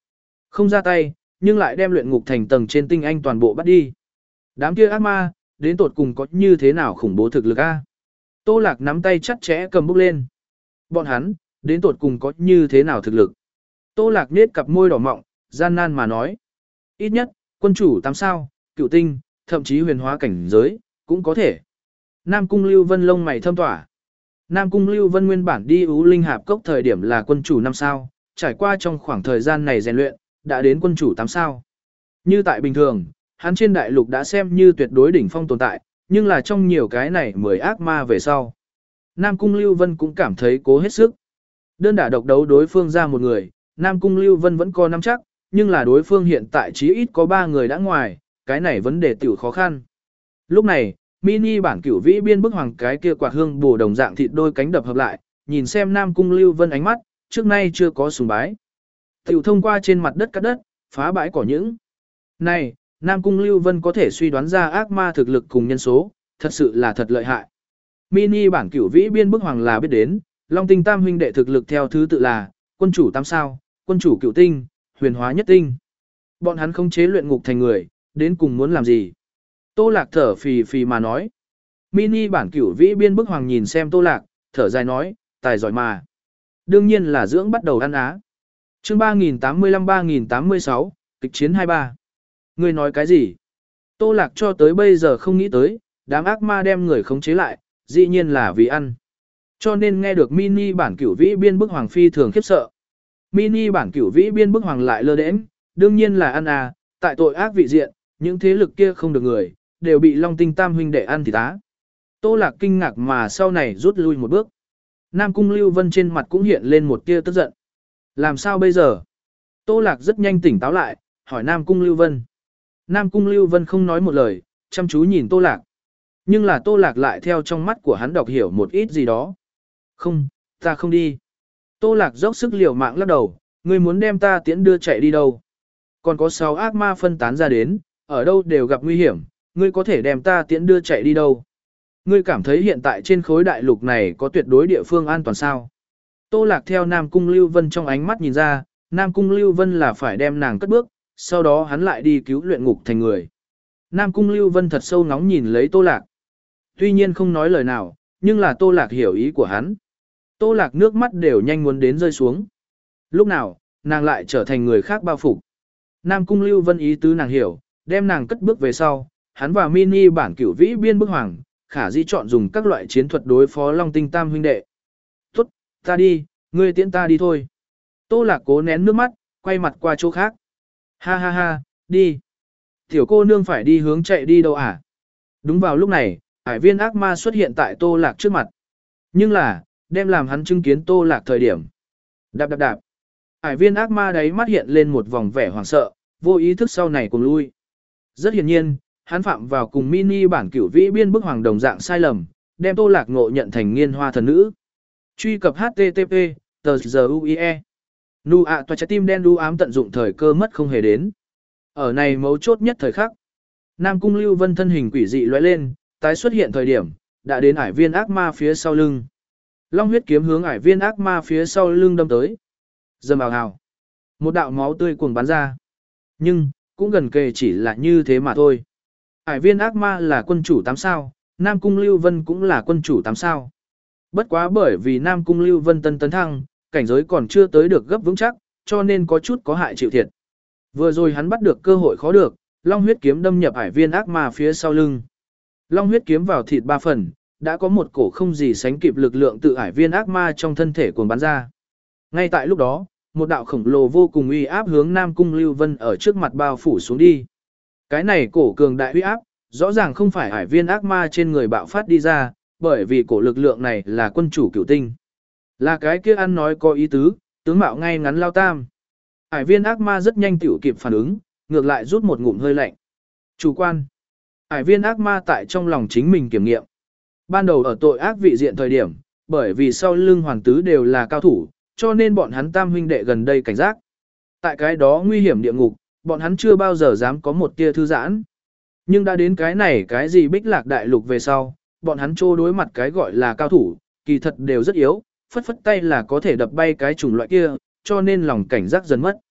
A: Không ra tay, nhưng lại đem luyện ngục thành tầng trên tinh anh toàn bộ bắt đi. Đám kia ác ma, đến tột cùng có như thế nào khủng bố thực lực a? Tô Lạc nắm tay chặt chẽ cầm bút lên. Bọn hắn, đến tột cùng có như thế nào thực lực? Tô Lạc nhếch cặp môi đỏ mọng, gian nan mà nói. Ít nhất, quân chủ tám sao, cựu tinh, thậm chí huyền hóa cảnh giới, cũng có thể. Nam Cung Lưu Vân lông mày thâm tỏa. Nam Cung Lưu Vân nguyên bản đi Ú Linh Hạp Cốc thời điểm là quân chủ năm sao, trải qua trong khoảng thời gian này rèn luyện, đã đến quân chủ tám sao. Như tại bình thường, hắn trên đại lục đã xem như tuyệt đối đỉnh phong tồn tại, nhưng là trong nhiều cái này mười ác ma về sau. Nam Cung Lưu Vân cũng cảm thấy cố hết sức. Đơn đả độc đấu đối phương ra một người, Nam Cung Lưu Vân vẫn có nắm chắc, nhưng là đối phương hiện tại chí ít có ba người đã ngoài, cái này vấn đề tiểu khó khăn. Lúc này, mini bản cửu vĩ biên bức hoàng cái kia quạt hương bổ đồng dạng thịt đôi cánh đập hợp lại, nhìn xem Nam Cung Lưu Vân ánh mắt, trước nay chưa có sùng bái. Tiểu thông qua trên mặt đất cắt đất, phá bãi cỏ những. Này, Nam Cung Lưu Vân có thể suy đoán ra ác ma thực lực cùng nhân số, thật sự là thật lợi hại. Mini bản cửu vĩ biên bức hoàng là biết đến, Long Tinh Tam huynh đệ thực lực theo thứ tự là, quân chủ tám sao, quân chủ cửu tinh, huyền hóa nhất tinh. Bọn hắn không chế luyện ngục thành người, đến cùng muốn làm gì? Tô Lạc thở phì phì mà nói. Mini bản cửu vĩ biên bức hoàng nhìn xem Tô Lạc, thở dài nói, tài giỏi mà. Đương nhiên là dưỡng bắt đầu ăn á. Chương ba nghìn tám mươi lăm ba nghìn tám mươi sáu, kịch chiến hai ba. Ngươi nói cái gì? Tô Lạc cho tới bây giờ không nghĩ tới, đám ác ma đem người khống chế lại, dĩ nhiên là vì ăn. Cho nên nghe được mini bản cửu vĩ biên bức hoàng phi thường khiếp sợ. Mini bản cửu vĩ biên bức hoàng lại lơ đễnh, đương nhiên là ăn à, tại tội ác vị diện, những thế lực kia không được người, đều bị Long Tinh Tam huynh đệ ăn thịt tá. Tô Lạc kinh ngạc mà sau này rút lui một bước. Nam Cung Lưu Vân trên mặt cũng hiện lên một tia tức giận. Làm sao bây giờ? Tô Lạc rất nhanh tỉnh táo lại, hỏi Nam Cung Lưu Vân. Nam Cung Lưu Vân không nói một lời, chăm chú nhìn Tô Lạc. Nhưng là Tô Lạc lại theo trong mắt của hắn đọc hiểu một ít gì đó. Không, ta không đi. Tô Lạc dốc sức liều mạng lắc đầu, ngươi muốn đem ta tiễn đưa chạy đi đâu? Còn có sáu ác ma phân tán ra đến, ở đâu đều gặp nguy hiểm, ngươi có thể đem ta tiễn đưa chạy đi đâu? Ngươi cảm thấy hiện tại trên khối đại lục này có tuyệt đối địa phương an toàn sao? Tô Lạc theo Nam Cung Lưu Vân trong ánh mắt nhìn ra, Nam Cung Lưu Vân là phải đem nàng cất bước, sau đó hắn lại đi cứu luyện ngục thành người. Nam Cung Lưu Vân thật sâu ngóng nhìn lấy Tô Lạc. Tuy nhiên không nói lời nào, nhưng là Tô Lạc hiểu ý của hắn. Tô Lạc nước mắt đều nhanh muốn đến rơi xuống. Lúc nào, nàng lại trở thành người khác bao phục. Nam Cung Lưu Vân ý tứ nàng hiểu, đem nàng cất bước về sau, hắn vào mini bản cửu vĩ biên bức hoàng, khả dĩ chọn dùng các loại chiến thuật đối phó Long Tinh Tam huynh đệ. Tốt, ta đi, ngươi tiễn ta đi thôi. Tô Lạc cố nén nước mắt, quay mặt qua chỗ khác. Ha ha ha, đi. Tiểu cô nương phải đi hướng chạy đi đâu à? Đúng vào lúc này, hải viên ác ma xuất hiện tại Tô Lạc trước mặt. Nhưng là, đem làm hắn chứng kiến Tô Lạc thời điểm. Đạp đạp đạp. Hải viên ác ma đấy mắt hiện lên một vòng vẻ hoảng sợ, vô ý thức sau này cùng lui. Rất hiển nhiên, hắn phạm vào cùng mini bản cửu vĩ biên bức hoàng đồng dạng sai lầm, đem Tô Lạc ngộ nhận thành nghiên hoa thần nữ. Truy cập H T T P, tờ giờ U I E. Nu ạ toa trái tim đen đu ám tận dụng thời cơ mất không hề đến. Ở này mấu chốt nhất thời khắc. Nam Cung Lưu Vân thân hình quỷ dị lóe lên, tái xuất hiện thời điểm, đã đến ải viên ác ma phía sau lưng. Long huyết kiếm hướng ải viên ác ma phía sau lưng đâm tới. Dầm ào hào. Một đạo máu tươi cuồng bắn ra. Nhưng, cũng gần kề chỉ là như thế mà thôi. Ải viên ác ma là quân chủ tám sao, Nam Cung Lưu Vân cũng là quân chủ tám sao. Bất quá bởi vì Nam Cung Lưu Vân tân tấn thăng, cảnh giới còn chưa tới được gấp vững chắc, cho nên có chút có hại chịu thiệt. Vừa rồi hắn bắt được cơ hội khó được, Long huyết kiếm đâm nhập ải viên ác ma phía sau lưng. Long huyết kiếm vào thịt ba phần, đã có một cổ không gì sánh kịp lực lượng tự ải viên ác ma trong thân thể cuồng bắn ra. Ngay tại lúc đó, một đạo khổng lồ vô cùng uy áp hướng Nam Cung Lưu Vân ở trước mặt bao phủ xuống đi. Cái này cổ cường đại uy áp, rõ ràng không phải ải viên ác ma trên người bạo phát đi ra, bởi vì cổ lực lượng này là quân chủ cửu tinh. Là cái kia ăn nói có ý tứ, tướng mạo ngay ngắn lao tam. Ải viên ác ma rất nhanh tiểu kịp phản ứng, ngược lại rút một ngụm hơi lạnh. Chủ quan. Ải viên ác ma tại trong lòng chính mình kiểm nghiệm. Ban đầu ở tội ác vị diện thời điểm, bởi vì sau lưng hoàng tứ đều là cao thủ, cho nên bọn hắn tam huynh đệ gần đây cảnh giác. Tại cái đó nguy hiểm địa ngục, bọn hắn chưa bao giờ dám có một tia thư giãn. Nhưng đã đến cái này cái gì bích lạc đại lục về sau, bọn hắn trô đối mặt cái gọi là cao thủ, kỳ thật đều rất yếu, phất phất tay là có thể đập bay cái chủng loại kia, cho nên lòng cảnh giác dần mất.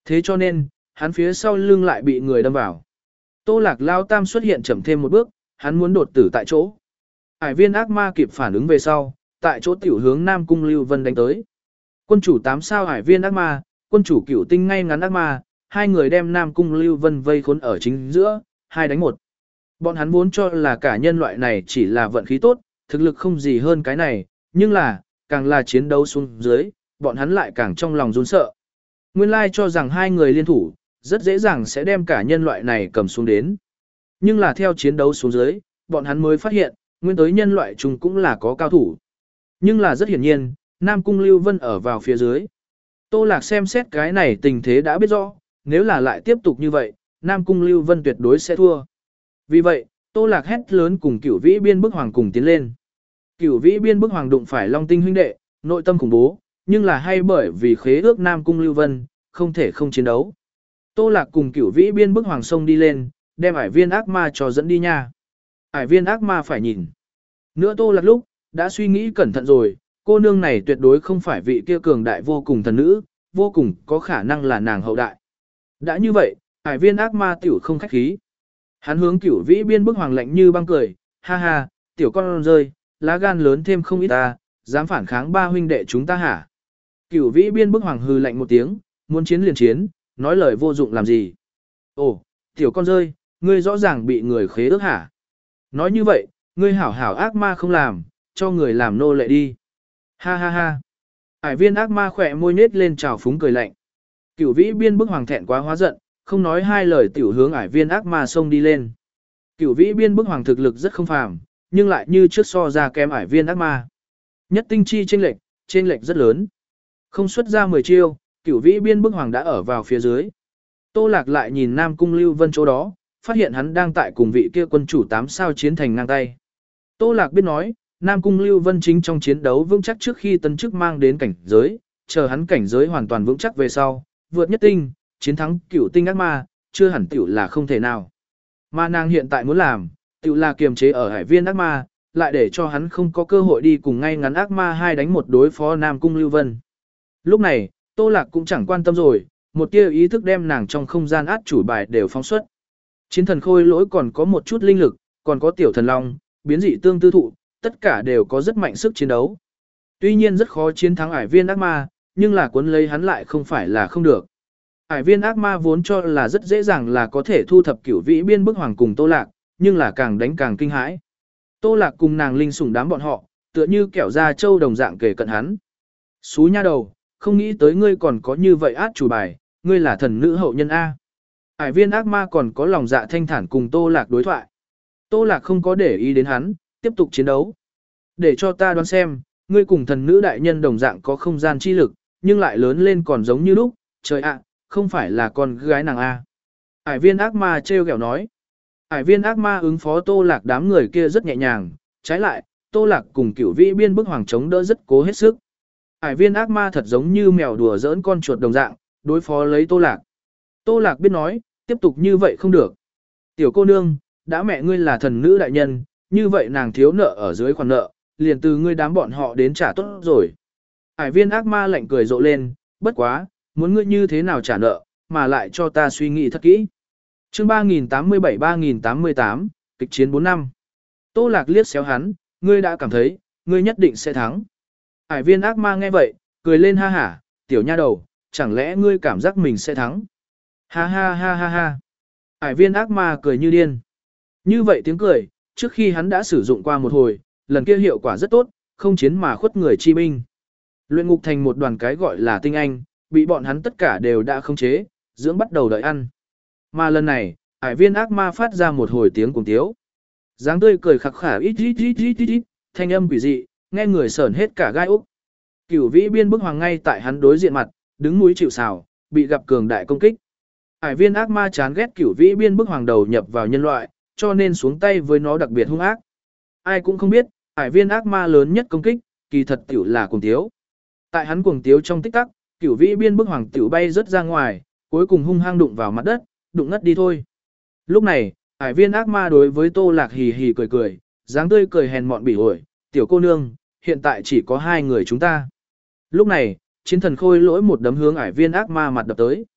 A: Thế cho nên, hắn phía sau lưng lại bị người đâm vào. Tô Lạc Lao Tam xuất hiện chậm thêm một bước, hắn muốn đột tử tại chỗ. Hải viên ác ma kịp phản ứng về sau, tại chỗ tiểu hướng Nam Cung Lưu Vân đánh tới. Quân chủ tám sao hải viên ác ma, quân chủ cửu tinh ngay ngắn ác ma, hai người đem Nam Cung Lưu Vân vây khốn ở chính giữa, hai đánh một. Bọn hắn vốn cho là cả nhân loại này chỉ là vận khí tốt, thực lực không gì hơn cái này, nhưng là, càng là chiến đấu xuống dưới, bọn hắn lại càng trong lòng run sợ. Nguyên lai cho rằng hai người liên thủ, rất dễ dàng sẽ đem cả nhân loại này cầm xuống đến. Nhưng là theo chiến đấu xuống dưới, bọn hắn mới phát hiện, nguyên tới nhân loại chung cũng là có cao thủ. Nhưng là rất hiển nhiên, Nam Cung Lưu Vân ở vào phía dưới. Tô Lạc xem xét cái này tình thế đã biết rõ, nếu là lại tiếp tục như vậy, Nam Cung Lưu Vân tuyệt đối sẽ thua. Vì vậy, Tô Lạc hét lớn cùng Cửu Vĩ Biên Bức Hoàng cùng tiến lên. Cửu Vĩ Biên Bức Hoàng đụng phải Long Tinh huynh đệ, nội tâm khủng bố, nhưng là hay bởi vì khế ước Nam Cung Lưu Vân, không thể không chiến đấu. Tô Lạc cùng Cửu Vĩ Biên Bức Hoàng sông đi lên, đem ải viên ác ma cho dẫn đi nha. Ải viên ác ma phải nhìn. Nữa Tô Lạc lúc, đã suy nghĩ cẩn thận rồi, cô nương này tuyệt đối không phải vị kia cường đại vô cùng thần nữ, vô cùng có khả năng là nàng hậu đại. Đã như vậy, ải viên ác ma tiểu không khách khí. Hắn hướng Cửu Vĩ Biên Bức Hoàng lạnh như băng cười, ha ha, tiểu con rơi, lá gan lớn thêm không ít ta, dám phản kháng ba huynh đệ chúng ta hả? Cửu Vĩ Biên Bức Hoàng hừ lạnh một tiếng, muốn chiến liền chiến, nói lời vô dụng làm gì? Ồ, tiểu con rơi, ngươi rõ ràng bị người khế ước hả? Nói như vậy, ngươi hảo hảo ác ma không làm, cho người làm nô lệ đi. Ha ha ha. Ải viên ác ma khỏe môi nết lên trào phúng cười lạnh. Cửu Vĩ Biên Bức Hoàng thẹn quá hóa giận, không nói hai lời tiểu hướng ải viên ác ma xông đi lên. Cửu Vĩ Biên Bức Hoàng thực lực rất không phàm, nhưng lại như trước so ra kém ải viên ác ma. Nhất tinh chi chênh lệch, chênh lệch rất lớn. Không xuất ra mười chiêu, Cửu Vĩ Biên Bức Hoàng đã ở vào phía dưới. Tô Lạc lại nhìn Nam Cung Lưu Vân chỗ đó, phát hiện hắn đang tại cùng vị kia quân chủ tám sao chiến thành ngang tay. Tô Lạc biết nói, Nam Cung Lưu Vân chính trong chiến đấu vững chắc trước khi tân chức mang đến cảnh giới, chờ hắn cảnh giới hoàn toàn vững chắc về sau, vượt nhất tinh, chiến thắng cửu tinh ác ma, chưa hẳn tiểu là không thể nào. Mà nàng hiện tại muốn làm, tiểu là kiềm chế ở hải viên ác ma, lại để cho hắn không có cơ hội đi cùng ngay ngắn ác ma hai đánh một đối phó Nam Cung Lưu Vân. Lúc này, Tô Lạc cũng chẳng quan tâm rồi, một tia ý thức đem nàng trong không gian át chủ bài đều phóng xuất. Chiến thần khôi lỗi còn có một chút linh lực, còn có tiểu thần long, biến dị tương tư thụ, tất cả đều có rất mạnh sức chiến đấu. Tuy nhiên rất khó chiến thắng ải viên ác ma, nhưng là cuốn lấy hắn lại không phải là không được. Ải viên ác ma vốn cho là rất dễ dàng là có thể thu thập Cửu Vĩ Biên Bức Hoàng cùng Tô Lạc, nhưng là càng đánh càng kinh hãi. Tô Lạc cùng nàng linh sủng đám bọn họ, tựa như kẻo da trâu đồng dạng kề cận hắn. Xú nha đầu, không nghĩ tới ngươi còn có như vậy át chủ bài, ngươi là thần nữ hậu nhân A. Ải viên ác ma còn có lòng dạ thanh thản cùng Tô Lạc đối thoại. Tô Lạc không có để ý đến hắn, tiếp tục chiến đấu. Để cho ta đoán xem, ngươi cùng thần nữ đại nhân đồng dạng có không gian chi lực, nhưng lại lớn lên còn giống như lúc, trời ạ, không phải là con gái nàng A. Ải viên ác ma trêu ghẹo nói. Ải viên ác ma ứng phó Tô Lạc đám người kia rất nhẹ nhàng, trái lại, Tô Lạc cùng Cửu Vĩ Biên Bức Hoàng chống đỡ rất cố hết sức. Ải viên ác ma thật giống như mèo đùa giỡn con chuột đồng dạng, đối phó lấy Tô Lạc. Tô Lạc biết nói, tiếp tục như vậy không được. Tiểu cô nương, đã mẹ ngươi là thần nữ đại nhân, như vậy nàng thiếu nợ ở dưới khoản nợ, liền từ ngươi đám bọn họ đến trả tốt rồi. Ải viên ác ma lạnh cười rộ lên, bất quá, muốn ngươi như thế nào trả nợ, mà lại cho ta suy nghĩ thật kỹ. Chương ba nghìn tám mươi bảy ba nghìn tám mươi tám, kịch chiến bốn năm. Tô Lạc liếc xéo hắn, ngươi đã cảm thấy, ngươi nhất định sẽ thắng. Ải viên ác ma nghe vậy, cười lên ha hả, tiểu nha đầu, chẳng lẽ ngươi cảm giác mình sẽ thắng? Ha ha ha ha ha. Ải viên ác ma cười như điên. Như vậy tiếng cười, trước khi hắn đã sử dụng qua một hồi, lần kia hiệu quả rất tốt, không chiến mà khuất người chi binh. Luyện ngục thành một đoàn cái gọi là tinh anh, bị bọn hắn tất cả đều đã khống chế, dưỡng bắt đầu đợi ăn. Mà lần này, ải viên ác ma phát ra một hồi tiếng cùng tiếu. Dáng tươi cười khặc khả ít ít ít ít ít ít, thanh âm quỷ dị, nghe người sởn hết cả gai úc. Cửu Vĩ Biên Bức Hoàng ngay tại hắn đối diện mặt, đứng mũi chịu sào, bị gặp cường đại công kích. Ải viên ác ma chán ghét Cửu Vĩ Biên Bức Hoàng đầu nhập vào nhân loại, cho nên xuống tay với nó đặc biệt hung ác. Ai cũng không biết, ải viên ác ma lớn nhất công kích, kỳ thật tiểu là cuồng tiếu. Tại hắn cuồng tiếu trong tích tắc, Cửu Vĩ Biên Bức Hoàng tiểu bay rất ra ngoài, cuối cùng hung hăng đụng vào mặt đất, đụng ngất đi thôi. Lúc này, ải viên ác ma đối với Tô Lạc hì hì cười cười, dáng tươi cười hèn mọn bỉ ổi, tiểu cô nương, hiện tại chỉ có hai người chúng ta. Lúc này, chiến thần khôi lỗi một đấm hướng ải viên ác ma mặt đập tới.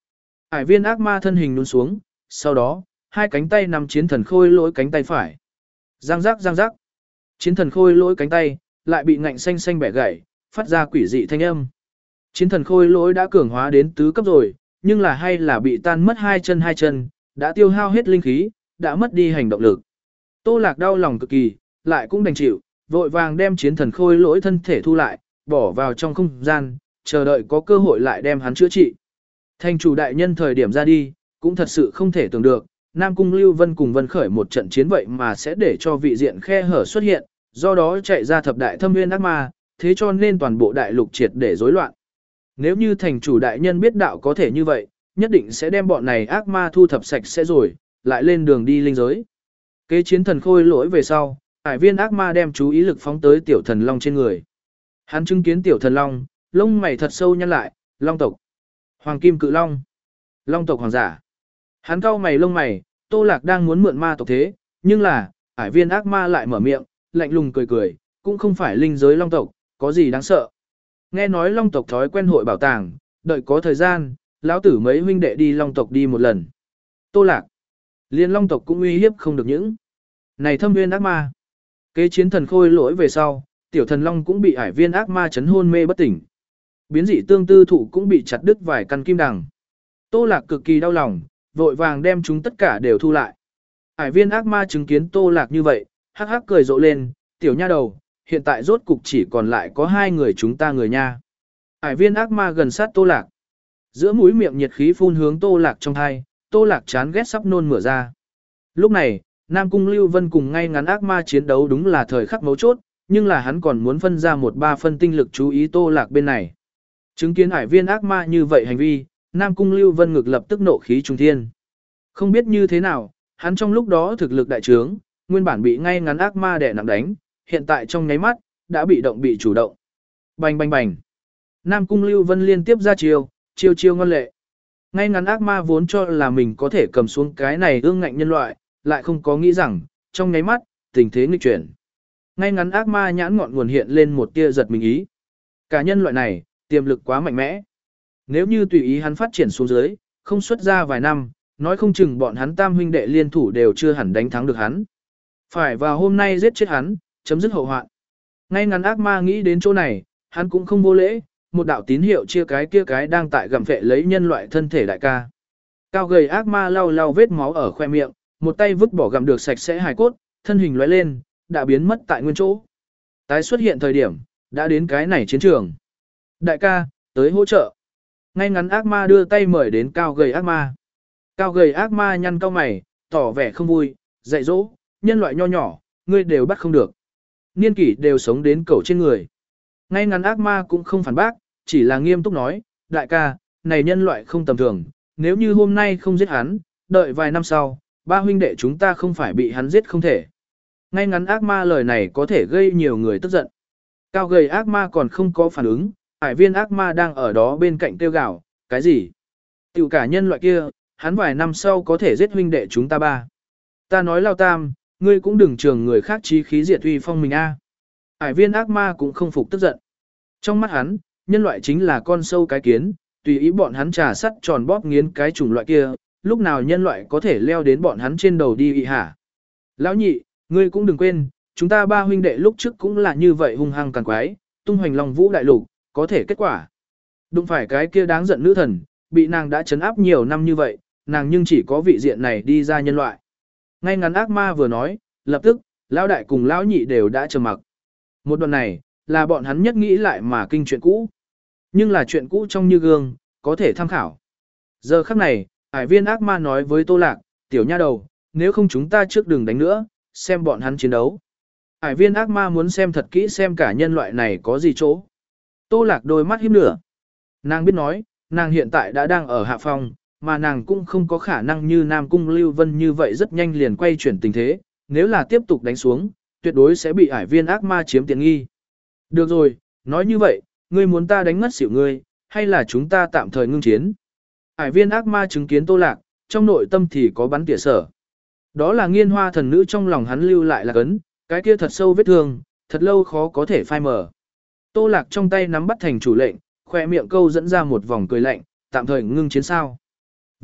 A: Hải viên ác ma thân hình nhún xuống, sau đó, hai cánh tay nắm chiến thần khôi lỗi cánh tay phải. Giang giác giang giác. Chiến thần khôi lỗi cánh tay, lại bị ngạnh xanh xanh bẻ gãy, phát ra quỷ dị thanh âm. Chiến thần khôi lỗi đã cường hóa đến tứ cấp rồi, nhưng là hay là bị tan mất hai chân hai chân, đã tiêu hao hết linh khí, đã mất đi hành động lực. Tô Lạc đau lòng cực kỳ, lại cũng đành chịu, vội vàng đem chiến thần khôi lỗi thân thể thu lại, bỏ vào trong không gian, chờ đợi có cơ hội lại đem hắn chữa trị. Thành chủ đại nhân thời điểm ra đi, cũng thật sự không thể tưởng được, Nam Cung Lưu Vân cùng Vân khởi một trận chiến vậy mà sẽ để cho vị diện khe hở xuất hiện, do đó chạy ra thập đại thâm nguyên ác ma, thế cho nên toàn bộ đại lục triệt để rối loạn. Nếu như thành chủ đại nhân biết đạo có thể như vậy, nhất định sẽ đem bọn này ác ma thu thập sạch sẽ rồi, lại lên đường đi linh giới. Kế chiến thần khôi lỗi về sau, hải viên ác ma đem chú ý lực phóng tới tiểu thần long trên người. Hắn chứng kiến tiểu thần long, lông mày thật sâu nhăn lại, long tộc, hoàng kim cự long, long tộc hoàng giả. Hắn cau mày lông mày, Tô Lạc đang muốn mượn ma tộc thế, nhưng là, hải viên ác ma lại mở miệng, lạnh lùng cười cười, cũng không phải linh giới long tộc, có gì đáng sợ. Nghe nói long tộc thói quen hội bảo tàng, đợi có thời gian, lão tử mấy huynh đệ đi long tộc đi một lần. Tô Lạc, liên long tộc cũng uy hiếp không được những. Này thâm viên ác ma. Kế chiến thần khôi lỗi về sau, tiểu thần long cũng bị hải viên ác ma chấn hôn mê bất tỉnh. Biến dị tương tư thụ cũng bị chặt đứt vài căn kim đằng. Tô Lạc cực kỳ đau lòng, vội vàng đem chúng tất cả đều thu lại. Hải viên ác ma chứng kiến Tô Lạc như vậy, hắc hắc cười rộ lên, tiểu nha đầu, hiện tại rốt cục chỉ còn lại có hai người chúng ta người nha. Hải viên ác ma gần sát Tô Lạc. Giữa mũi miệng nhiệt khí phun hướng Tô Lạc trong thai, Tô Lạc chán ghét sắp nôn mửa ra. Lúc này, Nam Cung Lưu Vân cùng ngay ngắn ác ma chiến đấu đúng là thời khắc mấu chốt, nhưng là hắn còn muốn phân ra một ba phân tinh lực chú ý Tô Lạc bên này. Chứng kiến hải viên ác ma như vậy hành vi, Nam Cung Lưu Vân ngực lập tức nộ khí trung thiên. Không biết như thế nào, hắn trong lúc đó thực lực đại trướng, nguyên bản bị ngay ngắn ác ma đè nặng đánh, hiện tại trong nháy mắt, đã bị động bị chủ động. Bành bành bành. Nam Cung Lưu Vân liên tiếp ra chiêu, chiêu chiêu ngon lệ. Ngay ngắn ác ma vốn cho là mình có thể cầm xuống cái này ương ngạnh nhân loại, lại không có nghĩ rằng, trong nháy mắt, tình thế nghịch chuyển. Ngay ngắn ác ma nhãn ngọn nguồn hiện lên một tia giật mình ý. Cả nhân loại này, tiềm lực quá mạnh mẽ. Nếu như tùy ý hắn phát triển xuống dưới, không xuất ra vài năm, nói không chừng bọn hắn tam huynh đệ liên thủ đều chưa hẳn đánh thắng được hắn. Phải vào hôm nay giết chết hắn, chấm dứt hậu hoạn. Ngay ngắn ác ma nghĩ đến chỗ này, hắn cũng không vô lễ, một đạo tín hiệu chia cái kia cái đang tại gặm vệ lấy nhân loại thân thể đại ca. Cao gầy ác ma lau lau vết máu ở khoe miệng, một tay vứt bỏ gặm được sạch sẽ hài cốt, thân hình lóe lên, đã biến mất tại nguyên chỗ. Tái xuất hiện thời điểm, đã đến cái này chiến trường. Đại ca, tới hỗ trợ. Ngay ngắn ác ma đưa tay mời đến cao gầy ác ma. Cao gầy ác ma nhăn cau mày, tỏ vẻ không vui, dạy dỗ, nhân loại nho nhỏ, ngươi đều bắt không được. Niên kỷ đều sống đến cầu trên người. Ngay ngắn ác ma cũng không phản bác, chỉ là nghiêm túc nói, đại ca, này nhân loại không tầm thường, nếu như hôm nay không giết hắn, đợi vài năm sau, ba huynh đệ chúng ta không phải bị hắn giết không thể. Ngay ngắn ác ma lời này có thể gây nhiều người tức giận. Cao gầy ác ma còn không có phản ứng, hải viên ác ma đang ở đó bên cạnh tiêu gạo, cái gì? Tiểu cả nhân loại kia, hắn vài năm sau có thể giết huynh đệ chúng ta ba. Ta nói lao tam, ngươi cũng đừng trường người khác chí khí diệt uy phong mình a. Hải viên ác ma cũng không phục tức giận. Trong mắt hắn, nhân loại chính là con sâu cái kiến, tùy ý bọn hắn trà sắt tròn bóp nghiến cái chủng loại kia, lúc nào nhân loại có thể leo đến bọn hắn trên đầu đi ị hả. Lão nhị, ngươi cũng đừng quên, chúng ta ba huynh đệ lúc trước cũng là như vậy hung hăng càng quái, tung hoành long vũ đại lục, có thể kết quả. Đụng phải cái kia đáng giận nữ thần, bị nàng đã trấn áp nhiều năm như vậy, nàng nhưng chỉ có vị diện này đi ra nhân loại. Ngay ngắn ác ma vừa nói, lập tức, lão đại cùng lão nhị đều đã trầm mặc. Một đoạn này, là bọn hắn nhất nghĩ lại mà kinh chuyện cũ. Nhưng là chuyện cũ trong như gương, có thể tham khảo. Giờ khắc này, hải viên ác ma nói với Tô Lạc, tiểu nha đầu, nếu không chúng ta trước đừng đánh nữa, xem bọn hắn chiến đấu. Hải viên ác ma muốn xem thật kỹ xem cả nhân loại này có gì chỗ. Tô Lạc đôi mắt híp lửa. Nàng biết nói, nàng hiện tại đã đang ở hạ phong, mà nàng cũng không có khả năng như Nam Cung Lưu Vân như vậy rất nhanh liền quay chuyển tình thế, nếu là tiếp tục đánh xuống, tuyệt đối sẽ bị hải viên ác ma chiếm tiện nghi. Được rồi, nói như vậy, ngươi muốn ta đánh ngất xỉu ngươi, hay là chúng ta tạm thời ngưng chiến? Hải viên ác ma chứng kiến Tô Lạc, trong nội tâm thì có bắn tỉa sở. Đó là nghiên hoa thần nữ trong lòng hắn lưu lại là cấn, cái kia thật sâu vết thương, thật lâu khó có thể phai mờ. Tô Lạc trong tay nắm bắt thành chủ lệnh, khoe miệng câu dẫn ra một vòng cười lạnh, tạm thời ngưng chiến sao.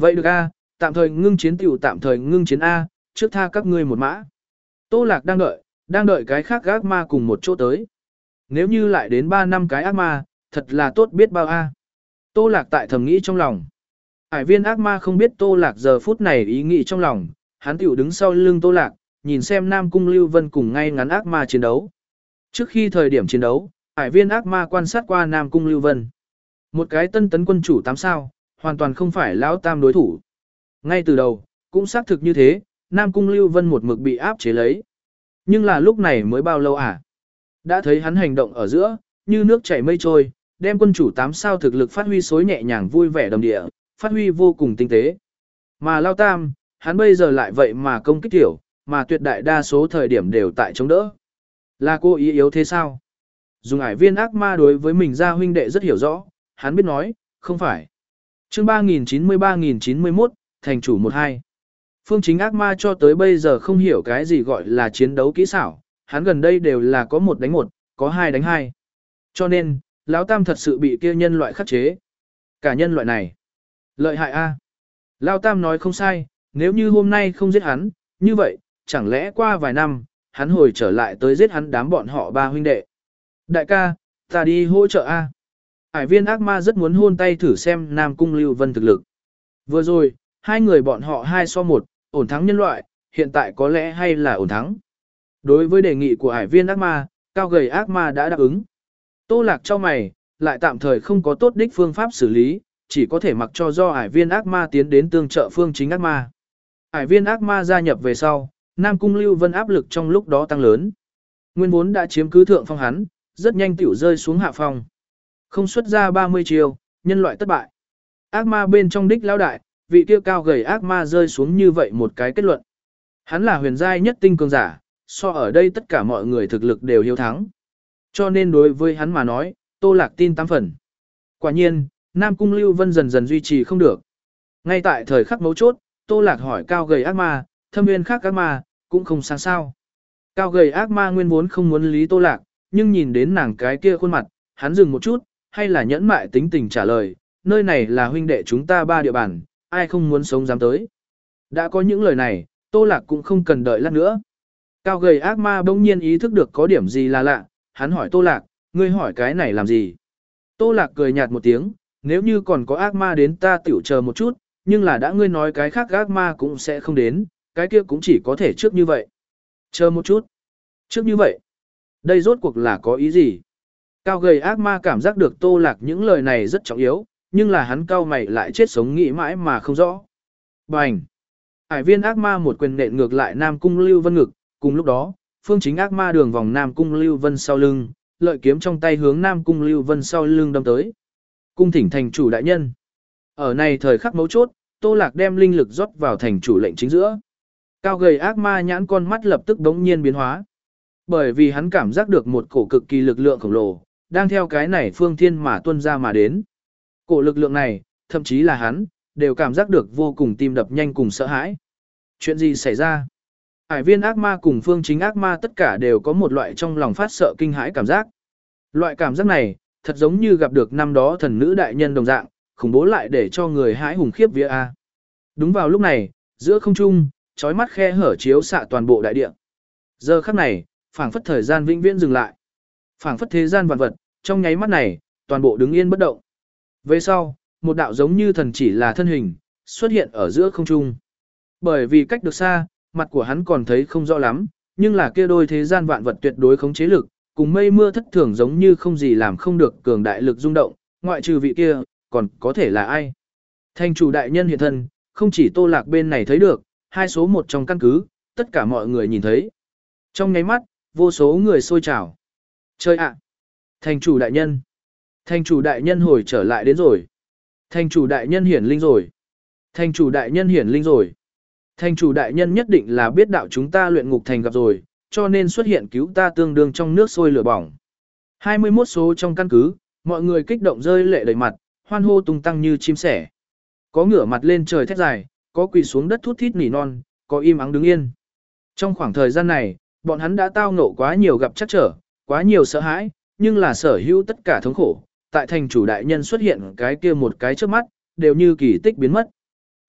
A: Vậy được a, tạm thời ngưng chiến tiểu tạm thời ngưng chiến A, trước tha các ngươi một mã. Tô Lạc đang đợi, đang đợi cái khác ác ma cùng một chỗ tới. Nếu như lại đến ba năm cái ác ma, thật là tốt biết bao A. Tô Lạc tại thầm nghĩ trong lòng. Hải viên ác ma không biết Tô Lạc giờ phút này ý nghĩ trong lòng, hắn tiểu đứng sau lưng Tô Lạc, nhìn xem Nam Cung Lưu Vân cùng ngay ngắn ác ma chiến đấu. Trước khi thời điểm chiến đấu, hải viên ác ma quan sát qua Nam Cung Lưu Vân. Một cái tân tấn quân chủ tám sao, hoàn toàn không phải lão tam đối thủ. Ngay từ đầu, cũng xác thực như thế, Nam Cung Lưu Vân một mực bị áp chế lấy. Nhưng là lúc này mới bao lâu à? Đã thấy hắn hành động ở giữa, như nước chảy mây trôi, đem quân chủ tám sao thực lực phát huy xối nhẹ nhàng vui vẻ đồng địa, phát huy vô cùng tinh tế. Mà Lao Tam, hắn bây giờ lại vậy mà công kích tiểu, mà tuyệt đại đa số thời điểm đều tại chống đỡ. Là cô ý yếu thế sao? Dùng ải viên ác ma đối với mình ra huynh đệ rất hiểu rõ, hắn biết nói, không phải. chương ba nghìn chín mươi ba nghìn chín mươi mốt, thành chủ một hai. Phương chính ác ma cho tới bây giờ không hiểu cái gì gọi là chiến đấu kỹ xảo, hắn gần đây đều là có một đánh một, có hai đánh hai. Cho nên, Lão Tam thật sự bị kia nhân loại khắc chế. Cả nhân loại này. Lợi hại a. Lão Tam nói không sai, nếu như hôm nay không giết hắn, như vậy, chẳng lẽ qua vài năm, hắn hồi trở lại tới giết hắn đám bọn họ ba huynh đệ. Đại ca, ta đi hỗ trợ a. Hải viên ác ma rất muốn hôn tay thử xem Nam Cung Lưu Vân thực lực. Vừa rồi, hai người bọn họ hai so một, ổn thắng nhân loại, hiện tại có lẽ hay là ổn thắng. Đối với đề nghị của hải viên ác ma, cao gầy ác ma đã đáp ứng. Tô Lạc cho mày, lại tạm thời không có tốt đích phương pháp xử lý, chỉ có thể mặc cho do hải viên ác ma tiến đến tương trợ phương chính ác ma. Hải viên ác ma gia nhập về sau, Nam Cung Lưu Vân áp lực trong lúc đó tăng lớn. Nguyên vốn đã chiếm cứ thượng phong hắn, rất nhanh tiểu rơi xuống hạ phong. Không xuất ra ba mươi chiều, nhân loại thất bại. Ác ma bên trong đích lão đại, vị kia cao gầy ác ma rơi xuống như vậy một cái kết luận. Hắn là huyền giai nhất tinh cường giả, so ở đây tất cả mọi người thực lực đều hiếu thắng. Cho nên đối với hắn mà nói, Tô Lạc tin tám phần. Quả nhiên, Nam Cung Lưu Vân dần dần duy trì không được. Ngay tại thời khắc mấu chốt, Tô Lạc hỏi cao gầy ác ma, thâm nguyên khác ác ma, cũng không sáng sao. Cao gầy ác ma nguyên vốn không muốn lý Tô Lạc, nhưng nhìn đến nàng cái kia khuôn mặt, hắn dừng một chút, hay là nhẫn mại tính tình trả lời, nơi này là huynh đệ chúng ta ba địa bàn, ai không muốn sống dám tới. Đã có những lời này, Tô Lạc cũng không cần đợi lát nữa. Cao gầy ác ma bỗng nhiên ý thức được có điểm gì là lạ, hắn hỏi Tô Lạc, ngươi hỏi cái này làm gì? Tô Lạc cười nhạt một tiếng, nếu như còn có ác ma đến ta tiểu chờ một chút, nhưng là đã ngươi nói cái khác ác ma cũng sẽ không đến, cái kia cũng chỉ có thể trước như vậy. Chờ một chút. Trước như vậy. Đây rốt cuộc là có ý gì? Cao gầy ác ma cảm giác được Tô Lạc những lời này rất trọng yếu, nhưng là hắn cao mày lại chết sống nghĩ mãi mà không rõ. Bành! Hải viên ác ma một quyền nện ngược lại Nam Cung Lưu Vân ngực, cùng lúc đó, phương chính ác ma đường vòng Nam Cung Lưu Vân sau lưng, lợi kiếm trong tay hướng Nam Cung Lưu Vân sau lưng đâm tới. Cung thỉnh thành chủ đại nhân. Ở này thời khắc mấu chốt, Tô Lạc đem linh lực rót vào thành chủ lệnh chính giữa. Cao gầy ác ma nhãn con mắt lập tức đống nhiên biến hóa. Bởi vì hắn cảm giác được một cổ cực kỳ lực lượng khổng lồ, đang theo cái này phương thiên mà tuân ra mà đến. Cổ lực lượng này, thậm chí là hắn, đều cảm giác được vô cùng tim đập nhanh cùng sợ hãi. Chuyện gì xảy ra? Hải viên ác ma cùng phương chính ác ma tất cả đều có một loại trong lòng phát sợ kinh hãi cảm giác. Loại cảm giác này, thật giống như gặp được năm đó thần nữ đại nhân đồng dạng, khủng bố lại để cho người hãi hùng khiếp vía a. Đúng vào lúc này, giữa không trung, chói mắt khe hở chiếu xạ toàn bộ đại địa. Giờ khắc này, phảng phất thời gian vĩnh viễn dừng lại. Phảng phất thế gian vạn vật, trong nháy mắt này, toàn bộ đứng yên bất động. Về sau, một đạo giống như thần chỉ là thân hình, xuất hiện ở giữa không trung. Bởi vì cách được xa, mặt của hắn còn thấy không rõ lắm, nhưng là kia đôi thế gian vạn vật tuyệt đối khống chế lực, cùng mây mưa thất thường giống như không gì làm không được cường đại lực rung động, ngoại trừ vị kia, còn có thể là ai. Thành chủ đại nhân hiện thân, không chỉ Tô Lạc bên này thấy được, hai số một trong căn cứ, tất cả mọi người nhìn thấy. Trong nháy mắt, vô số người sôi trào. Chơi ạ! Thành chủ đại nhân! Thành chủ đại nhân hồi trở lại đến rồi. Thành chủ đại nhân hiển linh rồi. Thành chủ đại nhân hiển linh rồi. Thành chủ đại nhân nhất định là biết đạo chúng ta luyện ngục thành gặp rồi, cho nên xuất hiện cứu ta tương đương trong nước sôi lửa bỏng. hai mươi mốt số trong căn cứ, mọi người kích động rơi lệ đầy mặt, hoan hô tung tăng như chim sẻ. Có ngửa mặt lên trời thét dài, có quỳ xuống đất thút thít nỉ non, có im ắng đứng yên. Trong khoảng thời gian này, bọn hắn đã tao ngộ quá nhiều gặp trắc trở, quá nhiều sợ hãi, nhưng là sở hữu tất cả thống khổ, tại thành chủ đại nhân xuất hiện cái kia một cái trước mắt, đều như kỳ tích biến mất.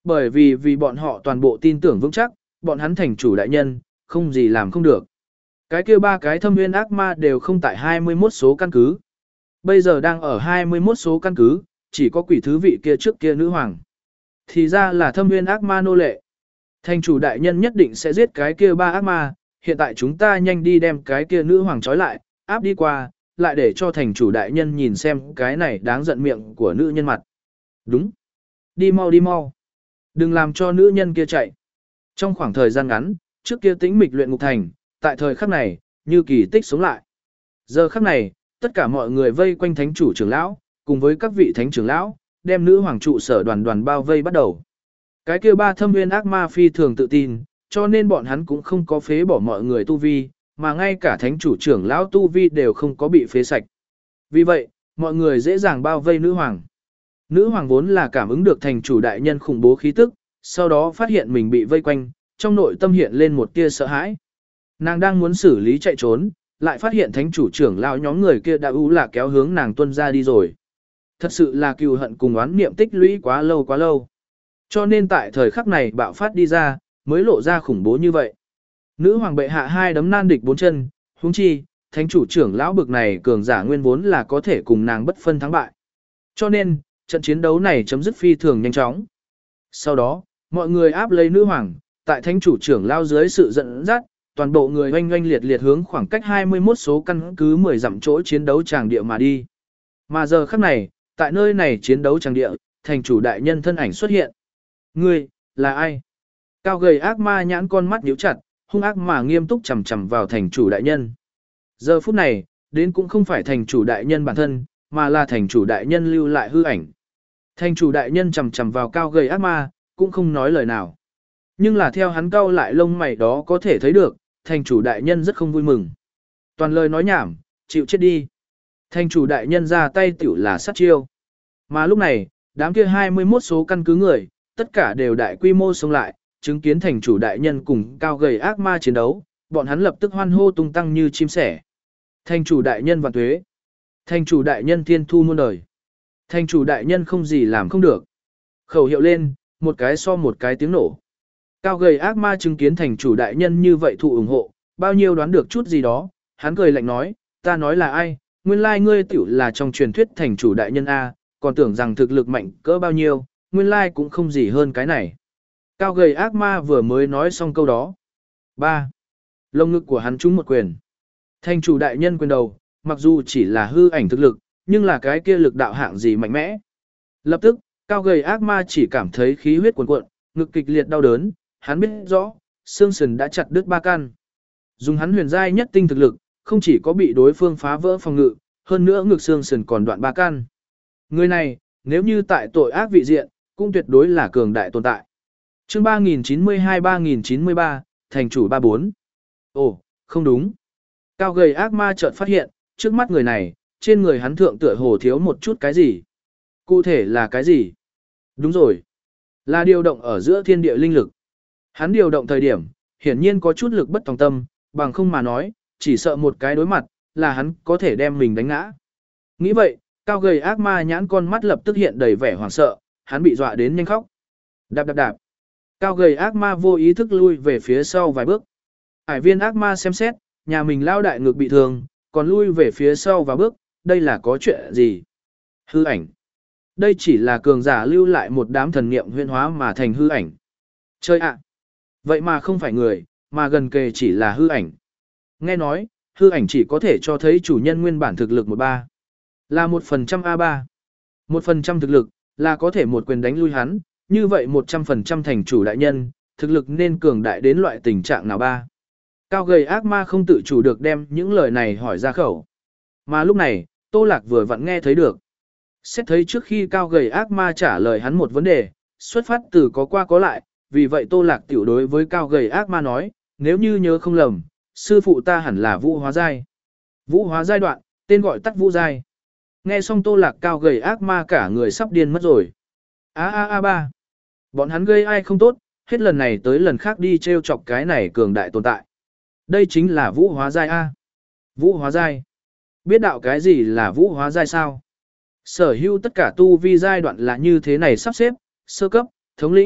A: Bởi vì vì bọn họ toàn bộ tin tưởng vững chắc, bọn hắn thành chủ đại nhân, không gì làm không được. Cái kia ba cái thâm nguyên ác ma đều không tại hai mươi mốt số căn cứ. Bây giờ đang ở hai mươi mốt số căn cứ, chỉ có quỷ thứ vị kia trước kia nữ hoàng. Thì ra là thâm nguyên ác ma nô lệ. Thành chủ đại nhân nhất định sẽ giết cái kia ba ác ma, hiện tại chúng ta nhanh đi đem cái kia nữ hoàng trói lại, áp đi qua, lại để cho thành chủ đại nhân nhìn xem cái này đáng giận miệng của nữ nhân mặt. Đúng. Đi mau đi mau. Đừng làm cho nữ nhân kia chạy. Trong khoảng thời gian ngắn, trước kia tĩnh mịch luyện ngục thành, tại thời khắc này, như kỳ tích sống lại. Giờ khắc này, tất cả mọi người vây quanh thánh chủ trưởng lão, cùng với các vị thánh trưởng lão, đem nữ hoàng trụ sở đoàn đoàn bao vây bắt đầu. Cái kia ba thâm nguyên ác ma phi thường tự tin, cho nên bọn hắn cũng không có phế bỏ mọi người tu vi, mà ngay cả thánh chủ trưởng lão tu vi đều không có bị phế sạch. Vì vậy, mọi người dễ dàng bao vây nữ hoàng. Nữ hoàng vốn là cảm ứng được thành chủ đại nhân khủng bố khí tức, sau đó phát hiện mình bị vây quanh, trong nội tâm hiện lên một tia sợ hãi. Nàng đang muốn xử lý chạy trốn, lại phát hiện thánh chủ trưởng lão nhóm người kia đã ú là kéo hướng nàng tuân ra đi rồi. Thật sự là cừu hận cùng oán niệm tích lũy quá lâu quá lâu. Cho nên tại thời khắc này bạo phát đi ra, mới lộ ra khủng bố như vậy. Nữ hoàng bệ hạ hai đấm nan địch bốn chân, huống chi, thánh chủ trưởng lão bực này cường giả nguyên vốn là có thể cùng nàng bất phân thắng bại. Cho nên, trận chiến đấu này chấm dứt phi thường nhanh chóng. Sau đó, mọi người áp lấy nữ hoàng, tại thánh chủ trưởng lão dưới sự dẫn dắt, toàn bộ người oanh oanh liệt liệt hướng khoảng cách hai mươi mốt số căn cứ mười dặm chỗ chiến đấu tràng địa mà đi. Mà giờ khắc này, tại nơi này chiến đấu tràng địa, thành chủ đại nhân thân ảnh xuất hiện. Ngươi, là ai? Cao gầy ác ma nhãn con mắt nhíu chặt, hung ác mà nghiêm túc chằm chằm vào thành chủ đại nhân. Giờ phút này, đến cũng không phải thành chủ đại nhân bản thân, mà là thành chủ đại nhân lưu lại hư ảnh. Thành chủ đại nhân chằm chằm vào cao gầy ác ma, cũng không nói lời nào. Nhưng là theo hắn cau lại lông mày đó có thể thấy được, thành chủ đại nhân rất không vui mừng. Toàn lời nói nhảm, chịu chết đi. Thành chủ đại nhân ra tay tiểu là sát chiêu. Mà lúc này, đám kia hai mươi mốt số căn cứ người, tất cả đều đại quy mô xông lại, chứng kiến thành chủ đại nhân cùng cao gầy ác ma chiến đấu, bọn hắn lập tức hoan hô tung tăng như chim sẻ. Thành chủ đại nhân vạn tuế. Thành chủ đại nhân thiên thu muôn đời. Thành chủ đại nhân không gì làm không được. Khẩu hiệu lên, một cái so một cái tiếng nổ. Cao gầy ác ma chứng kiến thành chủ đại nhân như vậy thụ ủng hộ, bao nhiêu đoán được chút gì đó, hắn cười lạnh nói, ta nói là ai, nguyên lai ngươi tiểu là trong truyền thuyết thành chủ đại nhân A, còn tưởng rằng thực lực mạnh cỡ bao nhiêu, nguyên lai cũng không gì hơn cái này. Cao gầy ác ma vừa mới nói xong câu đó. ba. Lông ngực của hắn trúng một quyền. Thành chủ đại nhân quyền đầu, mặc dù chỉ là hư ảnh thực lực, nhưng là cái kia lực đạo hạng gì mạnh mẽ. Lập tức, cao gầy ác ma chỉ cảm thấy khí huyết cuồn cuộn, ngực kịch liệt đau đớn, hắn biết rõ, xương sườn đã chặt đứt ba căn. Dùng hắn huyền giai nhất tinh thực lực, không chỉ có bị đối phương phá vỡ phòng ngự, hơn nữa ngực xương sườn còn đoạn ba căn. Người này, nếu như tại tội ác vị diện, cũng tuyệt đối là cường đại tồn tại. Chương ba nghìn chín mươi hai ba nghìn chín mươi ba, thành chủ ba bốn. Ồ, không đúng. Cao gầy ác ma chợt phát hiện, trước mắt người này, trên người hắn thượng tựa hồ thiếu một chút cái gì. Cụ thể là cái gì? Đúng rồi. Là điều động ở giữa thiên địa linh lực. Hắn điều động thời điểm, hiển nhiên có chút lực bất tòng tâm, bằng không mà nói, chỉ sợ một cái đối mặt, là hắn có thể đem mình đánh ngã. Nghĩ vậy, cao gầy ác ma nhãn con mắt lập tức hiện đầy vẻ hoảng sợ, hắn bị dọa đến nhanh khóc. Đạp đạp đạp. Cao gầy ác ma vô ý thức lui về phía sau vài bước. Hải viên ác ma xem xét, nhà mình lao đại ngược bị thương, còn lui về phía sau vài bước, đây là có chuyện gì? Hư ảnh. Đây chỉ là cường giả lưu lại một đám thần niệm huyễn hóa mà thành hư ảnh. Chơi ạ. Vậy mà không phải người, mà gần kề chỉ là hư ảnh. Nghe nói, hư ảnh chỉ có thể cho thấy chủ nhân nguyên bản thực lực một ba. Là một phần trăm A ba. Một phần trăm thực lực, là có thể một quyền đánh lui hắn, như vậy một trăm phần trăm thành chủ đại nhân, thực lực nên cường đại đến loại tình trạng nào ba. Cao gầy ác ma không tự chủ được đem những lời này hỏi ra khẩu. Mà lúc này, Tô Lạc vừa vặn nghe thấy được. Xét thấy trước khi cao gầy ác ma trả lời hắn một vấn đề, xuất phát từ có qua có lại, vì vậy Tô Lạc tiểu đối với cao gầy ác ma nói, nếu như nhớ không lầm, sư phụ ta hẳn là Vũ Hóa Giai. Vũ Hóa Giai đoạn, tên gọi tắt Vũ Giai. Nghe xong Tô Lạc cao gầy ác ma cả người sắp điên mất rồi. A a a ba. Bọn hắn gây ai không tốt, hết lần này tới lần khác đi trêu chọc cái này cường đại tồn tại. Đây chính là Vũ Hóa Giai A. Vũ Hóa Giai. Biết đạo cái gì là Vũ Hóa Giai sao? Sở hữu tất cả tu vi giai đoạn là như thế này sắp xếp, sơ cấp, thống lĩnh,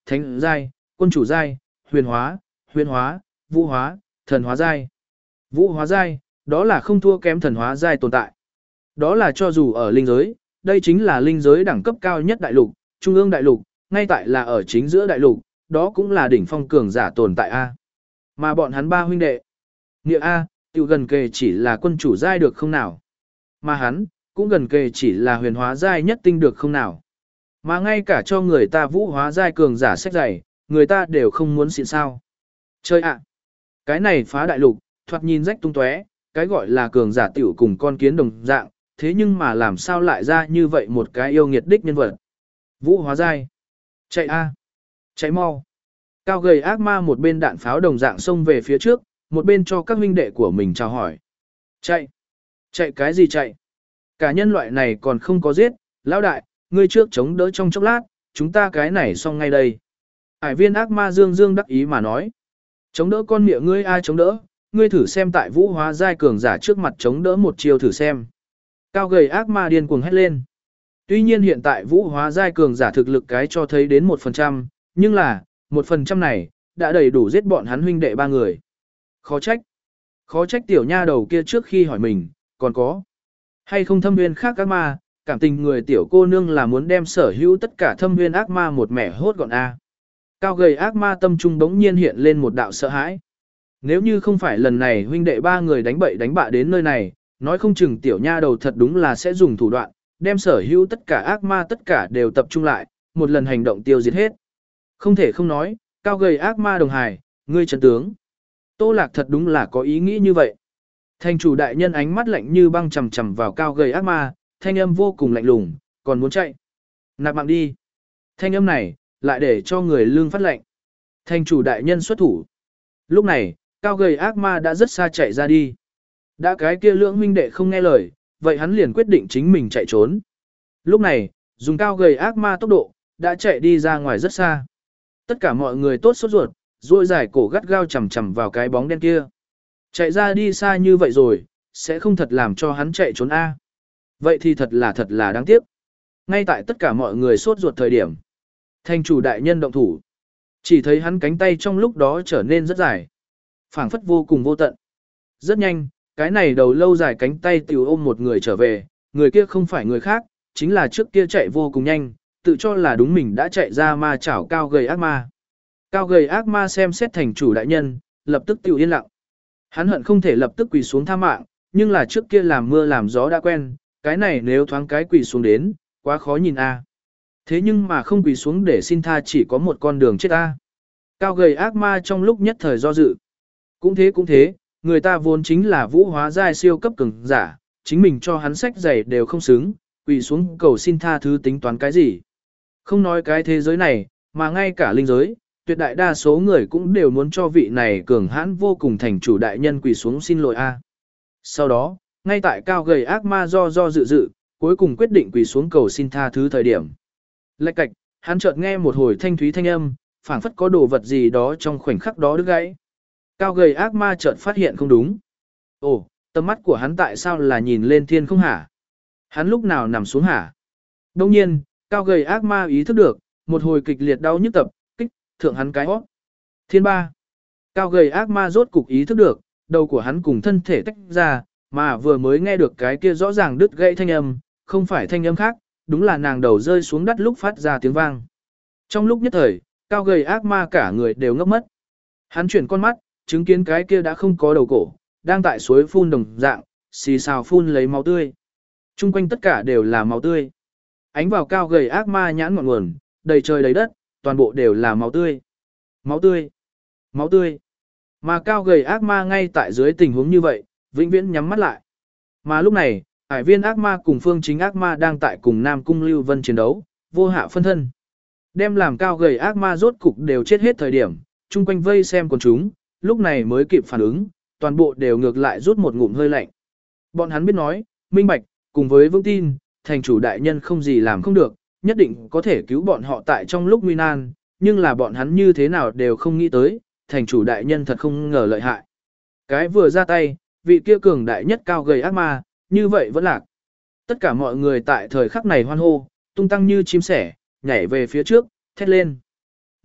A: thánh giai, quân chủ giai, huyền hóa, huyền hóa, vũ hóa, thần hóa giai. Vũ hóa giai, đó là không thua kém thần hóa giai tồn tại. Đó là cho dù ở linh giới, đây chính là linh giới đẳng cấp cao nhất đại lục, trung ương đại lục, ngay tại là ở chính giữa đại lục, đó cũng là đỉnh phong cường giả tồn tại A. Mà bọn hắn ba huynh đệ, nghĩa A, tiêu gần kề chỉ là quân chủ giai được không nào. Mà hắn, cũng gần kề chỉ là huyền hóa giai nhất tinh được không nào. Mà ngay cả cho người ta vũ hóa giai cường giả sách dày, người ta đều không muốn xịn sao. Chơi ạ, cái này phá đại lục, thoạt nhìn rách tung tóe, cái gọi là cường giả tiểu cùng con kiến đồng dạng, thế nhưng mà làm sao lại ra như vậy một cái yêu nghiệt đích nhân vật. Vũ hóa giai. Chạy a, chạy mau. Cao gầy ác ma một bên đạn pháo đồng dạng xông về phía trước, một bên cho các huynh đệ của mình chào hỏi. Chạy. Chạy cái gì chạy? Cả nhân loại này còn không có giết, lão đại, ngươi trước chống đỡ trong chốc lát, chúng ta cái này xong ngay đây. Hải viên ác ma dương dương đắc ý mà nói. Chống đỡ con miệng ngươi ai chống đỡ, ngươi thử xem tại vũ hóa giai cường giả trước mặt chống đỡ một chiều thử xem. Cao gầy ác ma điên cuồng hét lên. Tuy nhiên hiện tại vũ hóa giai cường giả thực lực cái cho thấy đến một phần trăm, nhưng là, một phần trăm này, đã đầy đủ giết bọn hắn huynh đệ ba người. Khó trách. Khó trách tiểu nha đầu kia trước khi hỏi mình, còn có hay không thâm nguyên khác ác ma, cảm tình người tiểu cô nương là muốn đem sở hữu tất cả thâm nguyên ác ma một mẻ hốt gọn a. Cao gầy ác ma tâm trung bỗng nhiên hiện lên một đạo sợ hãi. Nếu như không phải lần này huynh đệ ba người đánh bậy đánh bạ đến nơi này, nói không chừng tiểu nha đầu thật đúng là sẽ dùng thủ đoạn, đem sở hữu tất cả ác ma tất cả đều tập trung lại, một lần hành động tiêu diệt hết. Không thể không nói, cao gầy ác ma đồng hài, ngươi chân tướng. Tô Lạc thật đúng là có ý nghĩ như vậy. Thành chủ đại nhân ánh mắt lạnh như băng chằm chằm vào cao gầy ác ma, thanh âm vô cùng lạnh lùng, còn muốn chạy. Nạp mạng đi. Thanh âm này, lại để cho người lương phát lệnh. Thành chủ đại nhân xuất thủ. Lúc này, cao gầy ác ma đã rất xa chạy ra đi. Đã cái kia lưỡng huynh đệ không nghe lời, vậy hắn liền quyết định chính mình chạy trốn. Lúc này, dùng cao gầy ác ma tốc độ, đã chạy đi ra ngoài rất xa. Tất cả mọi người tốt sốt ruột, rồi giải cổ gắt gao chầm chầm vào cái bóng đen kia. Chạy ra đi xa như vậy rồi, sẽ không thật làm cho hắn chạy trốn A. Vậy thì thật là thật là đáng tiếc. Ngay tại tất cả mọi người sốt ruột thời điểm. Thành chủ đại nhân động thủ. Chỉ thấy hắn cánh tay trong lúc đó trở nên rất dài. Phảng phất vô cùng vô tận. Rất nhanh, cái này đầu lâu dài cánh tay tiểu ôm một người trở về. Người kia không phải người khác, chính là trước kia chạy vô cùng nhanh, tự cho là đúng mình đã chạy ra ma chảo cao gầy ác ma. Cao gầy ác ma xem xét thành chủ đại nhân, lập tức tiểu yên lặng. Hắn hận không thể lập tức quỳ xuống tha mạng, nhưng là trước kia làm mưa làm gió đã quen, cái này nếu thoáng cái quỳ xuống đến, quá khó nhìn a. Thế nhưng mà không quỳ xuống để xin tha chỉ có một con đường chết a. Cao gầy ác ma trong lúc nhất thời do dự. Cũng thế cũng thế, người ta vốn chính là vũ hóa giai siêu cấp cường giả, chính mình cho hắn sách giày đều không xứng, quỳ xuống cầu xin tha thứ tính toán cái gì. Không nói cái thế giới này, mà ngay cả linh giới, tuyệt đại đa số người cũng đều muốn cho vị này cường hãn vô cùng thành chủ đại nhân quỳ xuống xin lỗi a. Sau đó, ngay tại cao gầy ác ma do do dự dự, cuối cùng quyết định quỳ xuống cầu xin tha thứ thời điểm. Lạch cạch, hắn chợt nghe một hồi thanh thúy thanh âm, phảng phất có đồ vật gì đó trong khoảnh khắc đó đứt gãy. Cao gầy ác ma chợt phát hiện không đúng. Ồ, tầm mắt của hắn tại sao là nhìn lên thiên không hả? Hắn lúc nào nằm xuống hả? Đông nhiên, cao gầy ác ma ý thức được, một hồi kịch liệt đau nhức tập, kích, thượng hắn cái hót. Thiên ba. Cao gầy ác ma rốt cục ý thức được, đầu của hắn cùng thân thể tách ra, mà vừa mới nghe được cái kia rõ ràng đứt gãy thanh âm, không phải thanh âm khác, đúng là nàng đầu rơi xuống đất lúc phát ra tiếng vang. Trong lúc nhất thời, cao gầy ác ma cả người đều ngốc mất. Hắn chuyển con mắt, chứng kiến cái kia đã không có đầu cổ, đang tại suối phun đồng dạng, xì xào phun lấy máu tươi. Trung quanh tất cả đều là máu tươi. Ánh vào cao gầy ác ma nhãn ngọn nguồn, đầy trời đầy đất, toàn bộ đều là máu tươi. Máu tươi. Máu tươi. Mà cao gầy ác ma ngay tại dưới tình huống như vậy, vĩnh viễn nhắm mắt lại. Mà lúc này, hải viên ác ma cùng phương chính ác ma đang tại cùng Nam Cung Lưu Vân chiến đấu, vô hạ phân thân. Đem làm cao gầy ác ma rốt cục đều chết hết thời điểm, chung quanh vây xem con chúng, lúc này mới kịp phản ứng, toàn bộ đều ngược lại rút một ngụm hơi lạnh. Bọn hắn biết nói, minh bạch, cùng với vững tin, thành chủ đại nhân không gì làm không được, nhất định có thể cứu bọn họ tại trong lúc nguy nan, nhưng là bọn hắn như thế nào đều không nghĩ tới, thành chủ đại nhân thật không ngờ lợi hại. Cái vừa ra tay, vị kia cường đại nhất cao gầy ác ma, như vậy vẫn lạc. Tất cả mọi người tại thời khắc này hoan hô, tung tăng như chim sẻ, nhảy về phía trước, thét lên.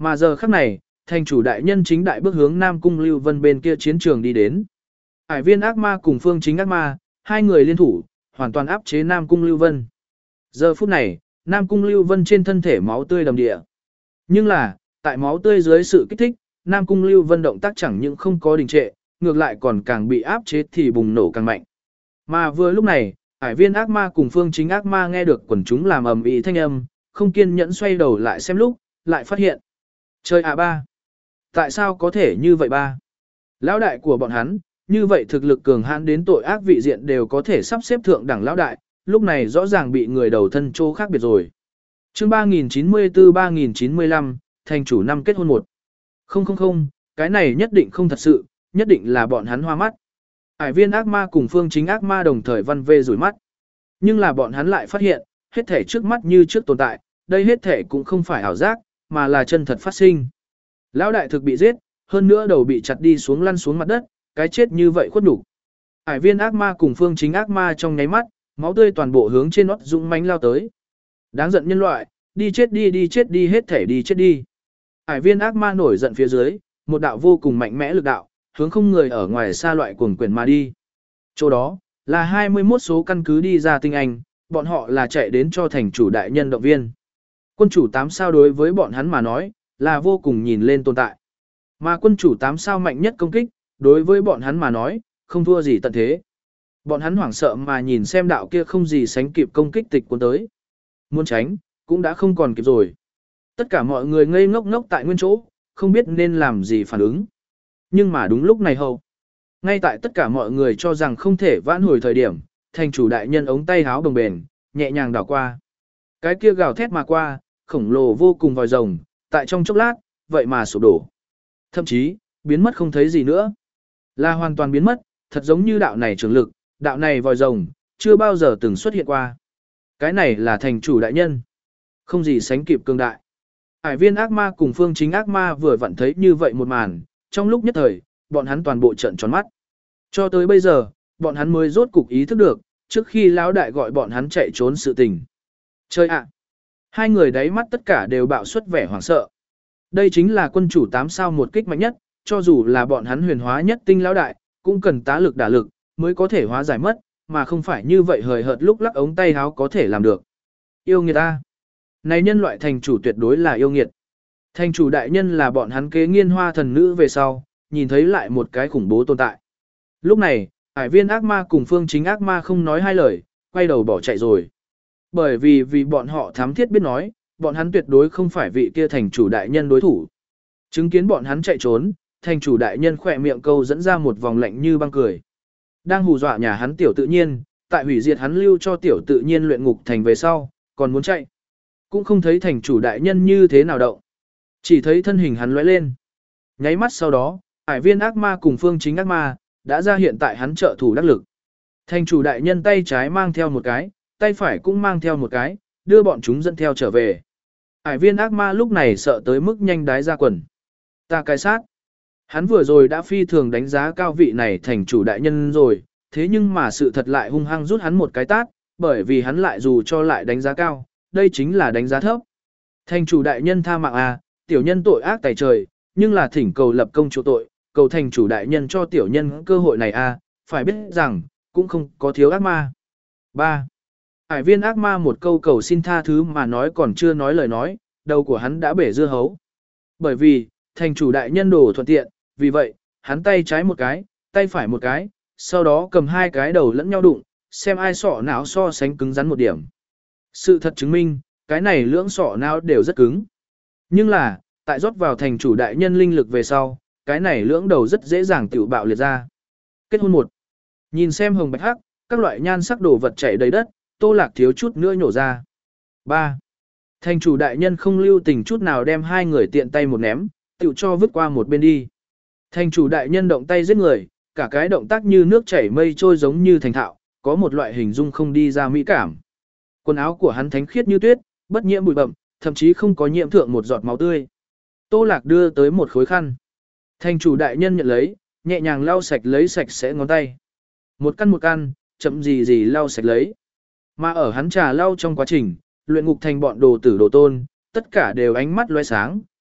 A: Mà giờ khắc này, thành chủ đại nhân chính đại bước hướng Nam Cung Lưu Vân bên kia chiến trường đi đến. Hải viên ác ma cùng phương chính ác ma, hai người liên thủ, hoàn toàn áp chế Nam Cung Lưu Vân. Giờ phút này, Nam Cung Lưu Vân trên thân thể máu tươi đầm địa. Nhưng là, tại máu tươi dưới sự kích thích, Nam Cung Lưu Vân động tác chẳng những không có đình trệ, ngược lại còn càng bị áp chế thì bùng nổ càng mạnh. Mà vừa lúc này, Hải viên ác ma cùng phương chính ác ma nghe được quần chúng làm ầm ĩ thanh âm, không kiên nhẫn xoay đầu lại xem lúc, lại phát hiện. Trời ạ ba! Tại sao có thể như vậy ba? Lão đại của bọn hắn, như vậy thực lực cường hãn đến tội ác vị diện đều có thể sắp xếp thượng đẳng lão đại, lúc này rõ ràng bị người đầu thân chô khác biệt rồi. Chương ba nghìn chín mươi tư ba nghìn chín mươi lăm, thành chủ năm kết hôn một. Không không không, cái này nhất định không thật sự, nhất định là bọn hắn hoa mắt. Hải viên ác ma cùng phương chính ác ma đồng thời văn vê rủi mắt. Nhưng là bọn hắn lại phát hiện, hết thể trước mắt như trước tồn tại, đây hết thể cũng không phải ảo giác, mà là chân thật phát sinh. Lão đại thực bị giết, hơn nữa đầu bị chặt đi xuống lăn xuống mặt đất, cái chết như vậy khuất nhục. Hải viên ác ma cùng phương chính ác ma trong nháy mắt, máu tươi toàn bộ hướng trên nót dũng mãnh lao tới. Đáng giận nhân loại, đi chết đi đi chết đi hết thể đi chết đi. Hải viên ác ma nổi giận phía dưới, một đạo vô cùng mạnh mẽ lực đạo, hướng không người ở ngoài xa loại cuồng quyền mà đi. Chỗ đó, là hai mươi mốt số căn cứ đi ra tinh anh, bọn họ là chạy đến cho thành chủ đại nhân động viên. Quân chủ tám sao đối với bọn hắn mà nói, là vô cùng nhìn lên tồn tại. Mà quân chủ tám sao mạnh nhất công kích, đối với bọn hắn mà nói, không thua gì tận thế. Bọn hắn hoảng sợ mà nhìn xem đạo kia không gì sánh kịp công kích tịch cuốn tới. Muốn tránh, cũng đã không còn kịp rồi. Tất cả mọi người ngây ngốc ngốc tại nguyên chỗ, không biết nên làm gì phản ứng. Nhưng mà đúng lúc này hầu. Ngay tại tất cả mọi người cho rằng không thể vãn hồi thời điểm, thành chủ đại nhân ống tay háo đồng bền, nhẹ nhàng đảo qua. Cái kia gào thét mà qua, khổng lồ vô cùng vòi rồng, tại trong chốc lát, vậy mà sụp đổ. Thậm chí, biến mất không thấy gì nữa. Là hoàn toàn biến mất, thật giống như đạo này trường lực, đạo này vòi rồng, chưa bao giờ từng xuất hiện qua. Cái này là thành chủ đại nhân. Không gì sánh kịp cường đại. Hải viên ác ma cùng phương chính ác ma vừa vặn thấy như vậy một màn, trong lúc nhất thời, bọn hắn toàn bộ trợn tròn mắt. Cho tới bây giờ, bọn hắn mới rốt cục ý thức được, trước khi lão đại gọi bọn hắn chạy trốn sự tình. Chơi ạ! Hai người đáy mắt tất cả đều bạo xuất vẻ hoảng sợ. Đây chính là quân chủ tám sao một kích mạnh nhất, cho dù là bọn hắn huyền hóa nhất tinh lão đại, cũng cần tá lực đả lực, mới có thể hóa giải mất, mà không phải như vậy hời hợt lúc lắc ống tay háo có thể làm được. Yêu nghiệt ta! Này nhân loại thành chủ tuyệt đối là yêu nghiệt. Thành chủ đại nhân là bọn hắn kế nghiên hoa thần nữ về sau, nhìn thấy lại một cái khủng bố tồn tại. Lúc này, hải viên ác ma cùng phương chính ác ma không nói hai lời, quay đầu bỏ chạy rồi. Bởi vì vì bọn họ thám thiết biết nói, bọn hắn tuyệt đối không phải vị kia thành chủ đại nhân đối thủ. Chứng kiến bọn hắn chạy trốn, thành chủ đại nhân khỏe miệng câu dẫn ra một vòng lạnh như băng cười. Đang hù dọa nhà hắn tiểu tự nhiên, tại hủy diệt hắn lưu cho tiểu tự nhiên luyện ngục thành về sau, còn muốn chạy. Cũng không thấy thành chủ đại nhân như thế nào động. Chỉ thấy thân hình hắn lóe lên. Nháy mắt sau đó, hải viên ác ma cùng phương chính ác ma, đã ra hiện tại hắn trợ thủ đắc lực. Thành chủ đại nhân tay trái mang theo một cái, tay phải cũng mang theo một cái, đưa bọn chúng dẫn theo trở về. Hải viên ác ma lúc này sợ tới mức nhanh đái ra quần. Ta cái sát. Hắn vừa rồi đã phi thường đánh giá cao vị này thành chủ đại nhân rồi, thế nhưng mà sự thật lại hung hăng rút hắn một cái tát, bởi vì hắn lại dù cho lại đánh giá cao, đây chính là đánh giá thấp. Thành chủ đại nhân tha mạng à, tiểu nhân tội ác tày trời, nhưng là thỉnh cầu lập công chỗ tội, cầu thành chủ đại nhân cho tiểu nhân cơ hội này à, phải biết rằng, cũng không có thiếu ác ma. ba. Hải viên ác ma một câu cầu xin tha thứ mà nói còn chưa nói lời nói, đầu của hắn đã bể dưa hấu. Bởi vì, thành chủ đại nhân đổ thuận tiện, vì vậy, hắn tay trái một cái, tay phải một cái, sau đó cầm hai cái đầu lẫn nhau đụng, xem ai sọ não so sánh cứng rắn một điểm. Sự thật chứng minh, cái này lưỡng sọ não đều rất cứng. Nhưng là, tại rót vào thành chủ đại nhân linh lực về sau, cái này lưỡng đầu rất dễ dàng tiểu bạo liệt ra. Kết hôn một. Nhìn xem hồng bạch hắc, các loại nhan sắc đồ vật chảy đầy đất, Tô Lạc thiếu chút nữa nhổ ra. ba. Thành chủ đại nhân không lưu tình chút nào đem hai người tiện tay một ném, tiểu cho vứt qua một bên đi. Thành chủ đại nhân động tay giết người, cả cái động tác như nước chảy mây trôi giống như thành thạo, có một loại hình dung không đi ra mỹ cảm. Quần áo của hắn thánh khiết như tuyết, bất nhiễm bụi bặm, thậm chí không có nhiễm thượng một giọt máu tươi. Tô Lạc đưa tới một khối khăn. Thành chủ đại nhân nhận lấy, nhẹ nhàng lau sạch lấy sạch sẽ ngón tay. Một căn một căn, chậm gì gì lau sạch lấy. Mà ở hắn trà lau trong quá trình, luyện ngục thành bọn đồ tử đồ tôn, tất cả đều ánh mắt lóe sáng,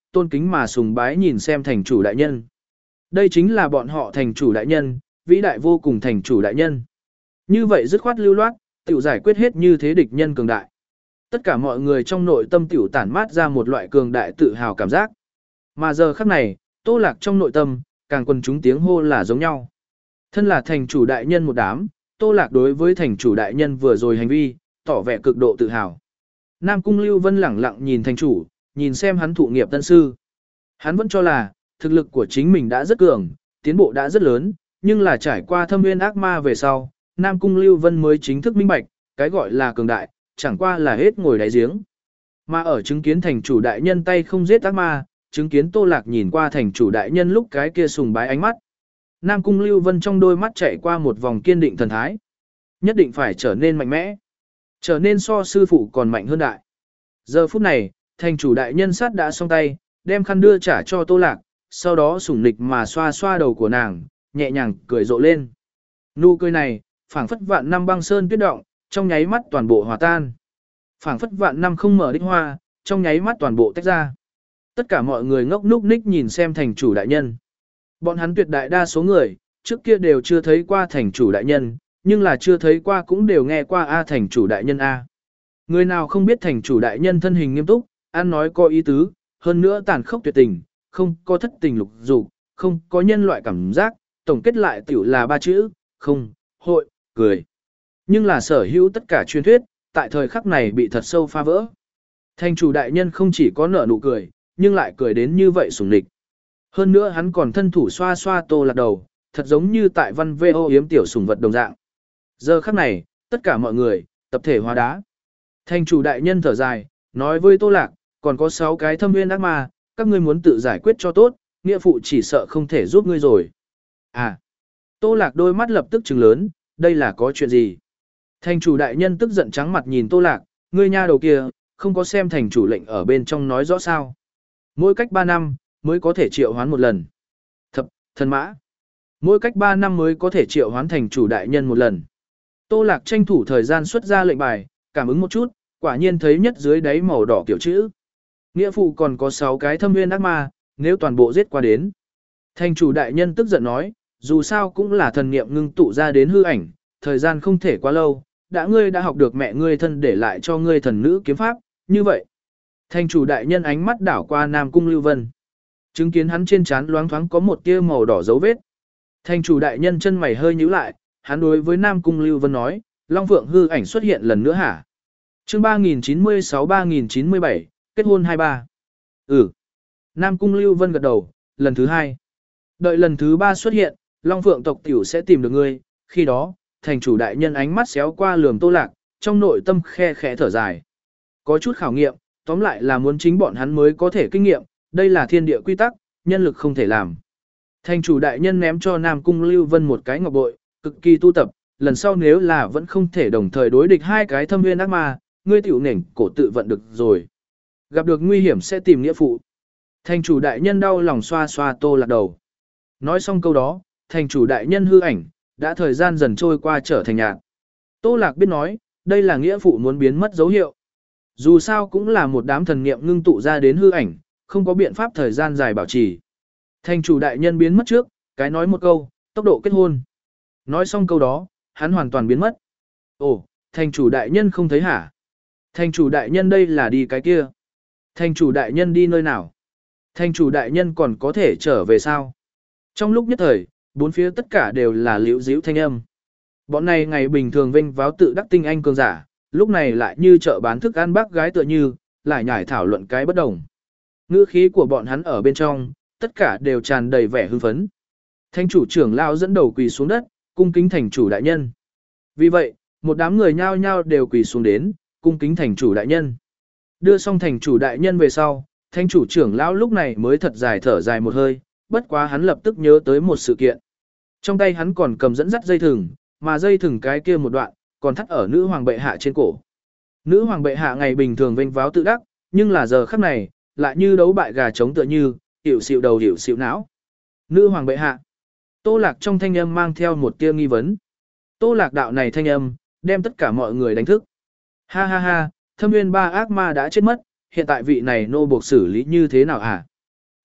A: tôn kính mà sùng bái nhìn xem thành chủ đại nhân. Đây chính là bọn họ thành chủ đại nhân, vĩ đại vô cùng thành chủ đại nhân. Như vậy dứt khoát lưu loát, tiểu giải quyết hết như thế địch nhân cường đại. Tất cả mọi người trong nội tâm tiểu tản mát ra một loại cường đại tự hào cảm giác. Mà giờ khắc này, Tô Lạc trong nội tâm, càng quần chúng tiếng hô là giống nhau. Thân là thành chủ đại nhân một đám, Tô Lạc đối với thành chủ đại nhân vừa rồi hành vi, tỏ vẻ cực độ tự hào. Nam Cung Lưu Vân lẳng lặng nhìn thành chủ, nhìn xem hắn thụ nghiệp tân sư. Hắn vẫn cho là, thực lực của chính mình đã rất cường, tiến bộ đã rất lớn, nhưng là trải qua thâm nguyên ác ma về sau, Nam Cung Lưu Vân mới chính thức minh bạch, cái gọi là cường đại, chẳng qua là hết ngồi đáy giếng. Mà ở chứng kiến thành chủ đại nhân tay không giết ác ma, chứng kiến Tô Lạc nhìn qua thành chủ đại nhân lúc cái kia sùng bái ánh mắt. Nam Cung Lưu Vân trong đôi mắt chạy qua một vòng kiên định thần thái. Nhất định phải trở nên mạnh mẽ. Trở nên so sư phụ còn mạnh hơn đại. Giờ phút này, thành chủ đại nhân sát đã xong tay, đem khăn đưa trả cho Tô Lạc, sau đó sủng nịch mà xoa xoa đầu của nàng, nhẹ nhàng cười rộ lên. Nụ cười này, phảng phất vạn năm băng sơn tuyết động, trong nháy mắt toàn bộ hòa tan. Phảng phất vạn năm không mở đích hoa, trong nháy mắt toàn bộ tách ra. Tất cả mọi người ngốc núc ních nhìn xem thành chủ đại nhân. Bọn hắn tuyệt đại đa số người, trước kia đều chưa thấy qua thành chủ đại nhân, nhưng là chưa thấy qua cũng đều nghe qua A thành chủ đại nhân A. Người nào không biết thành chủ đại nhân thân hình nghiêm túc, ăn nói có ý tứ, hơn nữa tàn khốc tuyệt tình, không có thất tình lục dục, không có nhân loại cảm giác, tổng kết lại tiểu là ba chữ, không, hội, cười. Nhưng là sở hữu tất cả truyền thuyết, tại thời khắc này bị thật sâu phá vỡ. Thành chủ đại nhân không chỉ có nở nụ cười, nhưng lại cười đến như vậy sủng lịch. Hơn nữa hắn còn thân thủ xoa xoa Tô Lạc đầu, thật giống như tại văn vê ô yếm tiểu sủng vật đồng dạng. Giờ khắc này, tất cả mọi người, tập thể hóa đá. Thành chủ đại nhân thở dài, nói với Tô Lạc, còn có sáu cái thâm nguyên ác ma, các ngươi muốn tự giải quyết cho tốt, nghĩa phụ chỉ sợ không thể giúp ngươi rồi. À, Tô Lạc đôi mắt lập tức trừng lớn, đây là có chuyện gì? Thành chủ đại nhân tức giận trắng mặt nhìn Tô Lạc, ngươi nha đầu kia, không có xem thành chủ lệnh ở bên trong nói rõ sao. Mỗi cách ba năm, mới có thể triệu hoán một lần. Thập, thần mã. Mỗi cách ba năm mới có thể triệu hoán thành chủ đại nhân một lần. Tô Lạc tranh thủ thời gian xuất ra lệnh bài, cảm ứng một chút, quả nhiên thấy nhất dưới đáy màu đỏ kiểu chữ. Nghĩa phụ còn có sáu cái thâm nguyên ác ma, nếu toàn bộ giết qua đến. Thành chủ đại nhân tức giận nói, dù sao cũng là thần niệm ngưng tụ ra đến hư ảnh, thời gian không thể quá lâu, đã ngươi đã học được mẹ ngươi thân để lại cho ngươi thần nữ kiếm pháp, như vậy. Thành chủ đại nhân ánh mắt đảo qua Nam Cung Lưu Vân. Chứng kiến hắn trên trán loáng thoáng có một tia màu đỏ dấu vết. Thành chủ đại nhân chân mày hơi nhíu lại, hắn đối với Nam Cung Lưu Vân nói, Long Phượng hư ảnh xuất hiện lần nữa hả? Chương ba nghìn chín mươi sáu ba nghìn chín mươi bảy, kết hôn hai ba. Ừ. Nam Cung Lưu Vân gật đầu, lần thứ hai. Đợi lần thứ ba xuất hiện, Long Phượng tộc tiểu sẽ tìm được ngươi, khi đó, thành chủ đại nhân ánh mắt xéo qua lườm Tô Lạc, trong nội tâm khe khẽ thở dài. Có chút khảo nghiệm, tóm lại là muốn chính bọn hắn mới có thể kinh nghiệm, đây là thiên địa quy tắc, nhân lực không thể làm. Thành chủ đại nhân ném cho Nam Cung Lưu Vân một cái ngọc bội, cực kỳ tu tập, lần sau nếu là vẫn không thể đồng thời đối địch hai cái thâm nguyên ác ma, ngươi tiểu nền cổ tự vận được rồi. Gặp được nguy hiểm sẽ tìm nghĩa phụ. Thành chủ đại nhân đau lòng xoa xoa Tô Lạc đầu. Nói xong câu đó, thành chủ đại nhân hư ảnh, đã thời gian dần trôi qua trở thành nhạt. Tô Lạc biết nói, đây là nghĩa phụ muốn biến mất dấu hiệu. Dù sao cũng là một đám thần niệm ngưng tụ ra đến hư ảnh, không có biện pháp thời gian dài bảo trì. Thành chủ đại nhân biến mất trước, cái nói một câu, tốc độ kết hôn. Nói xong câu đó, hắn hoàn toàn biến mất. Ồ, thành chủ đại nhân không thấy hả? Thành chủ đại nhân đây là đi cái kia. Thành chủ đại nhân đi nơi nào? Thành chủ đại nhân còn có thể trở về sao? Trong lúc nhất thời, bốn phía tất cả đều là liễu díu thanh âm. Bọn này ngày bình thường vinh váo tự đắc tinh anh cường giả, lúc này lại như chợ bán thức ăn bác gái tựa như, lại nhải thảo luận cái bất đồng. Ngữ khí của bọn hắn ở bên trong, tất cả đều tràn đầy vẻ hưng phấn. Thành chủ trưởng lão dẫn đầu quỳ xuống đất, cung kính thành chủ đại nhân. Vì vậy, một đám người nhao nhao đều quỳ xuống đến, cung kính thành chủ đại nhân. Đưa xong thành chủ đại nhân về sau, thành chủ trưởng lão lúc này mới thật dài thở dài một hơi, bất quá hắn lập tức nhớ tới một sự kiện. Trong tay hắn còn cầm dẫn dắt dây thừng, mà dây thừng cái kia một đoạn, còn thắt ở nữ hoàng bệ hạ trên cổ. Nữ hoàng bệ hạ ngày bình thường vênh váo tự đắc, nhưng là giờ khắc này, lại như đấu bại gà trống tựa như, hiểu xịu đầu hiểu xịu não. Nữ hoàng bệ hạ. Tô Lạc trong thanh âm mang theo một tia nghi vấn. Tô Lạc đạo này thanh âm, đem tất cả mọi người đánh thức. Ha ha ha, thâm nguyên ba ác ma đã chết mất, hiện tại vị này nô buộc xử lý như thế nào hả?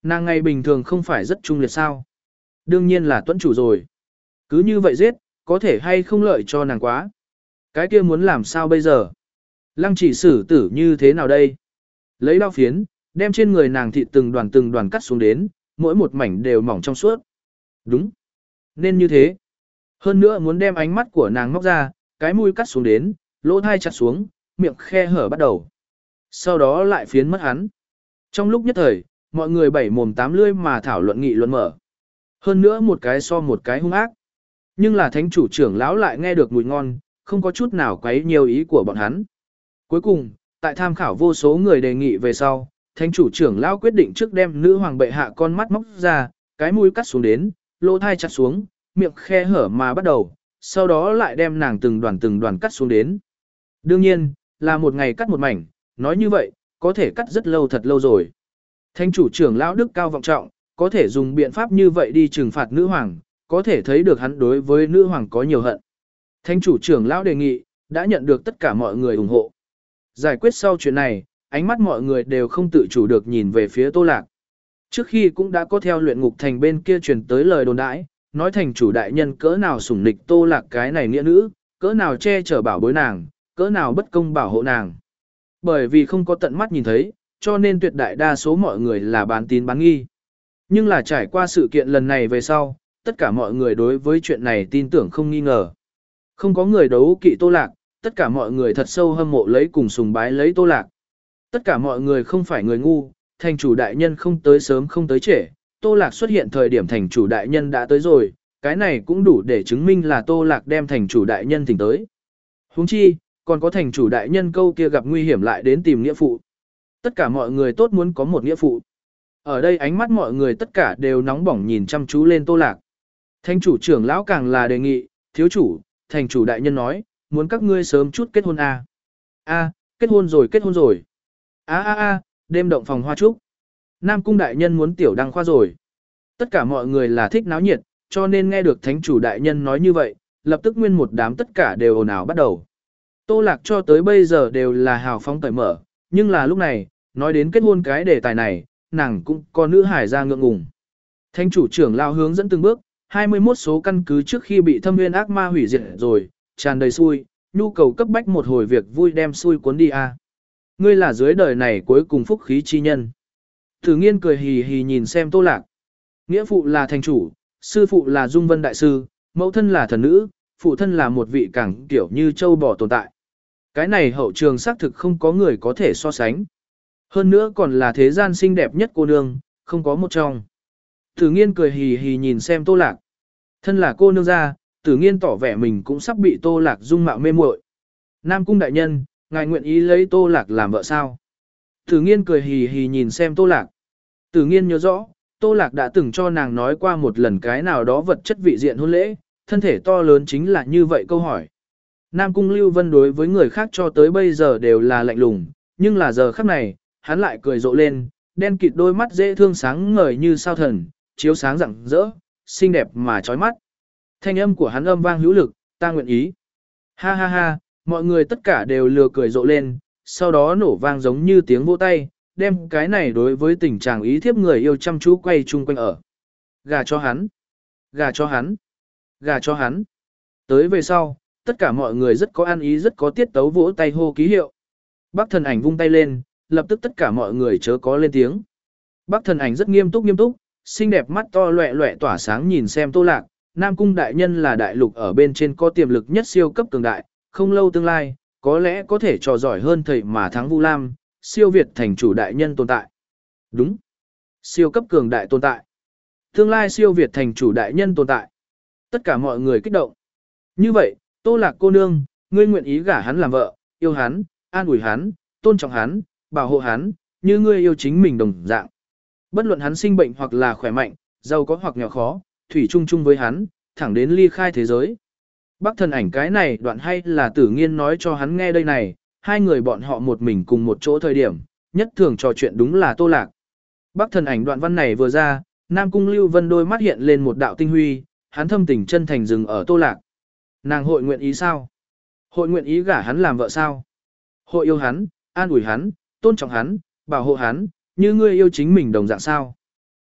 A: Nàng ngày bình thường không phải rất trung liệt sao. Đương nhiên là tuẫn chủ rồi. Cứ như vậy giết, có thể hay không lợi cho nàng quá. Cái kia muốn làm sao bây giờ? Lăng chỉ xử tử như thế nào đây? Lấy đao phiến, đem trên người nàng thịt từng đoàn từng đoàn cắt xuống đến, mỗi một mảnh đều mỏng trong suốt. Đúng. Nên như thế. Hơn nữa muốn đem ánh mắt của nàng móc ra, cái mũi cắt xuống đến, lỗ thai chặt xuống, miệng khe hở bắt đầu. Sau đó lại phiến mất hắn. Trong lúc nhất thời, mọi người bảy mồm tám lưỡi mà thảo luận nghị luận mở. Hơn nữa một cái so một cái hung ác. Nhưng là thánh chủ trưởng lão lại nghe được mùi ngon, không có chút nào quấy nhiều ý của bọn hắn. Cuối cùng, tại tham khảo vô số người đề nghị về sau, thánh chủ trưởng lão quyết định trước đem nữ hoàng bệ hạ con mắt móc ra, cái mũi cắt xuống đến, lỗ thai chặt xuống, miệng khe hở mà bắt đầu, sau đó lại đem nàng từng đoàn từng đoàn cắt xuống đến. Đương nhiên, là một ngày cắt một mảnh, nói như vậy, có thể cắt rất lâu thật lâu rồi. Thánh chủ trưởng lão đức cao vọng trọng, có thể dùng biện pháp như vậy đi trừng phạt nữ hoàng, có thể thấy được hắn đối với nữ hoàng có nhiều hận. Thánh chủ trưởng lão đề nghị, đã nhận được tất cả mọi người ủng hộ. Giải quyết sau chuyện này, ánh mắt mọi người đều không tự chủ được nhìn về phía Tô Lạc. Trước khi cũng đã có theo luyện ngục thành bên kia truyền tới lời đồn đãi, nói thành chủ đại nhân cỡ nào sủng nịch Tô Lạc cái này nghĩa nữ, cỡ nào che chở bảo bối nàng, cỡ nào bất công bảo hộ nàng. Bởi vì không có tận mắt nhìn thấy, cho nên tuyệt đại đa số mọi người là bán tín bán nghi. Nhưng là trải qua sự kiện lần này về sau, tất cả mọi người đối với chuyện này tin tưởng không nghi ngờ. Không có người đấu kỵ Tô Lạc, tất cả mọi người thật sâu hâm mộ lấy cùng sùng bái lấy Tô Lạc. Tất cả mọi người không phải người ngu, thành chủ đại nhân không tới sớm không tới trễ, Tô Lạc xuất hiện thời điểm thành chủ đại nhân đã tới rồi, cái này cũng đủ để chứng minh là Tô Lạc đem thành chủ đại nhân thỉnh tới. Huống chi, còn có thành chủ đại nhân câu kia gặp nguy hiểm lại đến tìm nghĩa phụ. Tất cả mọi người tốt muốn có một nghĩa phụ. Ở đây ánh mắt mọi người tất cả đều nóng bỏng nhìn chăm chú lên Tô Lạc. Thành chủ trưởng lão càng là đề nghị, thiếu chủ, thành chủ đại nhân nói, muốn các ngươi sớm chút kết hôn a. A, kết hôn rồi kết hôn rồi. A a a, đêm động phòng hoa trúc. Nam cung đại nhân muốn tiểu đăng khoa rồi. Tất cả mọi người là thích náo nhiệt, cho nên nghe được thánh chủ đại nhân nói như vậy, lập tức nguyên một đám tất cả đều ồn ào bắt đầu. Tô Lạc cho tới bây giờ đều là hào phóng cởi mở, nhưng là lúc này, nói đến kết hôn cái đề tài này, nàng cũng có nữ hải ra ngượng ngùng. Thánh chủ trưởng lao hướng dẫn từng bước, hai mươi mốt số căn cứ trước khi bị thâm nguyên ác ma hủy diệt rồi, tràn đầy xui, nhu cầu cấp bách một hồi việc vui đem xui cuốn đi a. Ngươi là dưới đời này cuối cùng phúc khí chi nhân. Thử nghiên cười hì hì nhìn xem Tô Lạc. Nghĩa phụ là thành chủ, sư phụ là Dung Vân đại sư, mẫu thân là thần nữ, phụ thân là một vị cảng kiểu như châu bò tồn tại. Cái này hậu trường xác thực không có người có thể so sánh. Hơn nữa còn là thế gian xinh đẹp nhất cô nương, không có một trong. Tử nghiên cười hì hì nhìn xem Tô Lạc. Thân là cô nương gia, Tử nghiên tỏ vẻ mình cũng sắp bị Tô Lạc dung mạo mê muội. Nam cung đại nhân, ngài nguyện ý lấy Tô Lạc làm vợ sao? Tử nghiên cười hì hì nhìn xem Tô Lạc. Tử nghiên nhớ rõ, Tô Lạc đã từng cho nàng nói qua một lần cái nào đó vật chất vị diện hôn lễ, thân thể to lớn chính là như vậy câu hỏi. Nam cung Lưu Vân đối với người khác cho tới bây giờ đều là lạnh lùng, nhưng là giờ khắc này, hắn lại cười rộ lên, đen kịt đôi mắt dễ thương sáng ngời như sao thần, chiếu sáng rạng rỡ, xinh đẹp mà chói mắt. Thanh âm của hắn âm vang hữu lực, ta nguyện ý. Ha ha ha, mọi người tất cả đều lừa cười rộ lên, sau đó nổ vang giống như tiếng vỗ tay, đem cái này đối với tình trạng ý thiếp người yêu chăm chú quay chung quanh ở. Gà cho hắn, gà cho hắn, gà cho hắn. Tới về sau, tất cả mọi người rất có ăn ý rất có tiết tấu vỗ tay hô ký hiệu. Bác thần ảnh vung tay lên, lập tức tất cả mọi người chớ có lên tiếng. Bác thần ảnh rất nghiêm túc nghiêm túc, xinh đẹp mắt to loẹ loẹ tỏa sáng nhìn xem Tô Lạc, Nam cung đại nhân là đại lục ở bên trên có tiềm lực nhất siêu cấp cường đại, không lâu tương lai, có lẽ có thể trò giỏi hơn thầy mà thắng Vu Lam, siêu việt thành chủ đại nhân tồn tại. Đúng. Siêu cấp cường đại tồn tại. Tương lai siêu việt thành chủ đại nhân tồn tại. Tất cả mọi người kích động. Như vậy, Tô Lạc cô nương, ngươi nguyện ý gả hắn làm vợ, yêu hắn, an ủi hắn, tôn trọng hắn, bảo hộ hắn, như ngươi yêu chính mình đồng dạng. Bất luận hắn sinh bệnh hoặc là khỏe mạnh, giàu có hoặc nghèo khó, thủy chung chung với hắn, thẳng đến ly khai thế giới. Bác thần ảnh cái này đoạn hay là Tử nghiên nói cho hắn nghe đây này, hai người bọn họ một mình cùng một chỗ thời điểm, nhất thường trò chuyện đúng là Tô Lạc. Bác thần ảnh đoạn văn này vừa ra, Nam cung Lưu Vân đôi mắt hiện lên một đạo tinh huy, hắn thâm tình chân thành dừng ở Tô Lạc. Nàng hội nguyện ý sao? Hội nguyện ý gả hắn làm vợ sao? Hội yêu hắn, an ủi hắn, tôn trọng hắn, bảo hộ hắn, như ngươi yêu chính mình đồng dạng sao?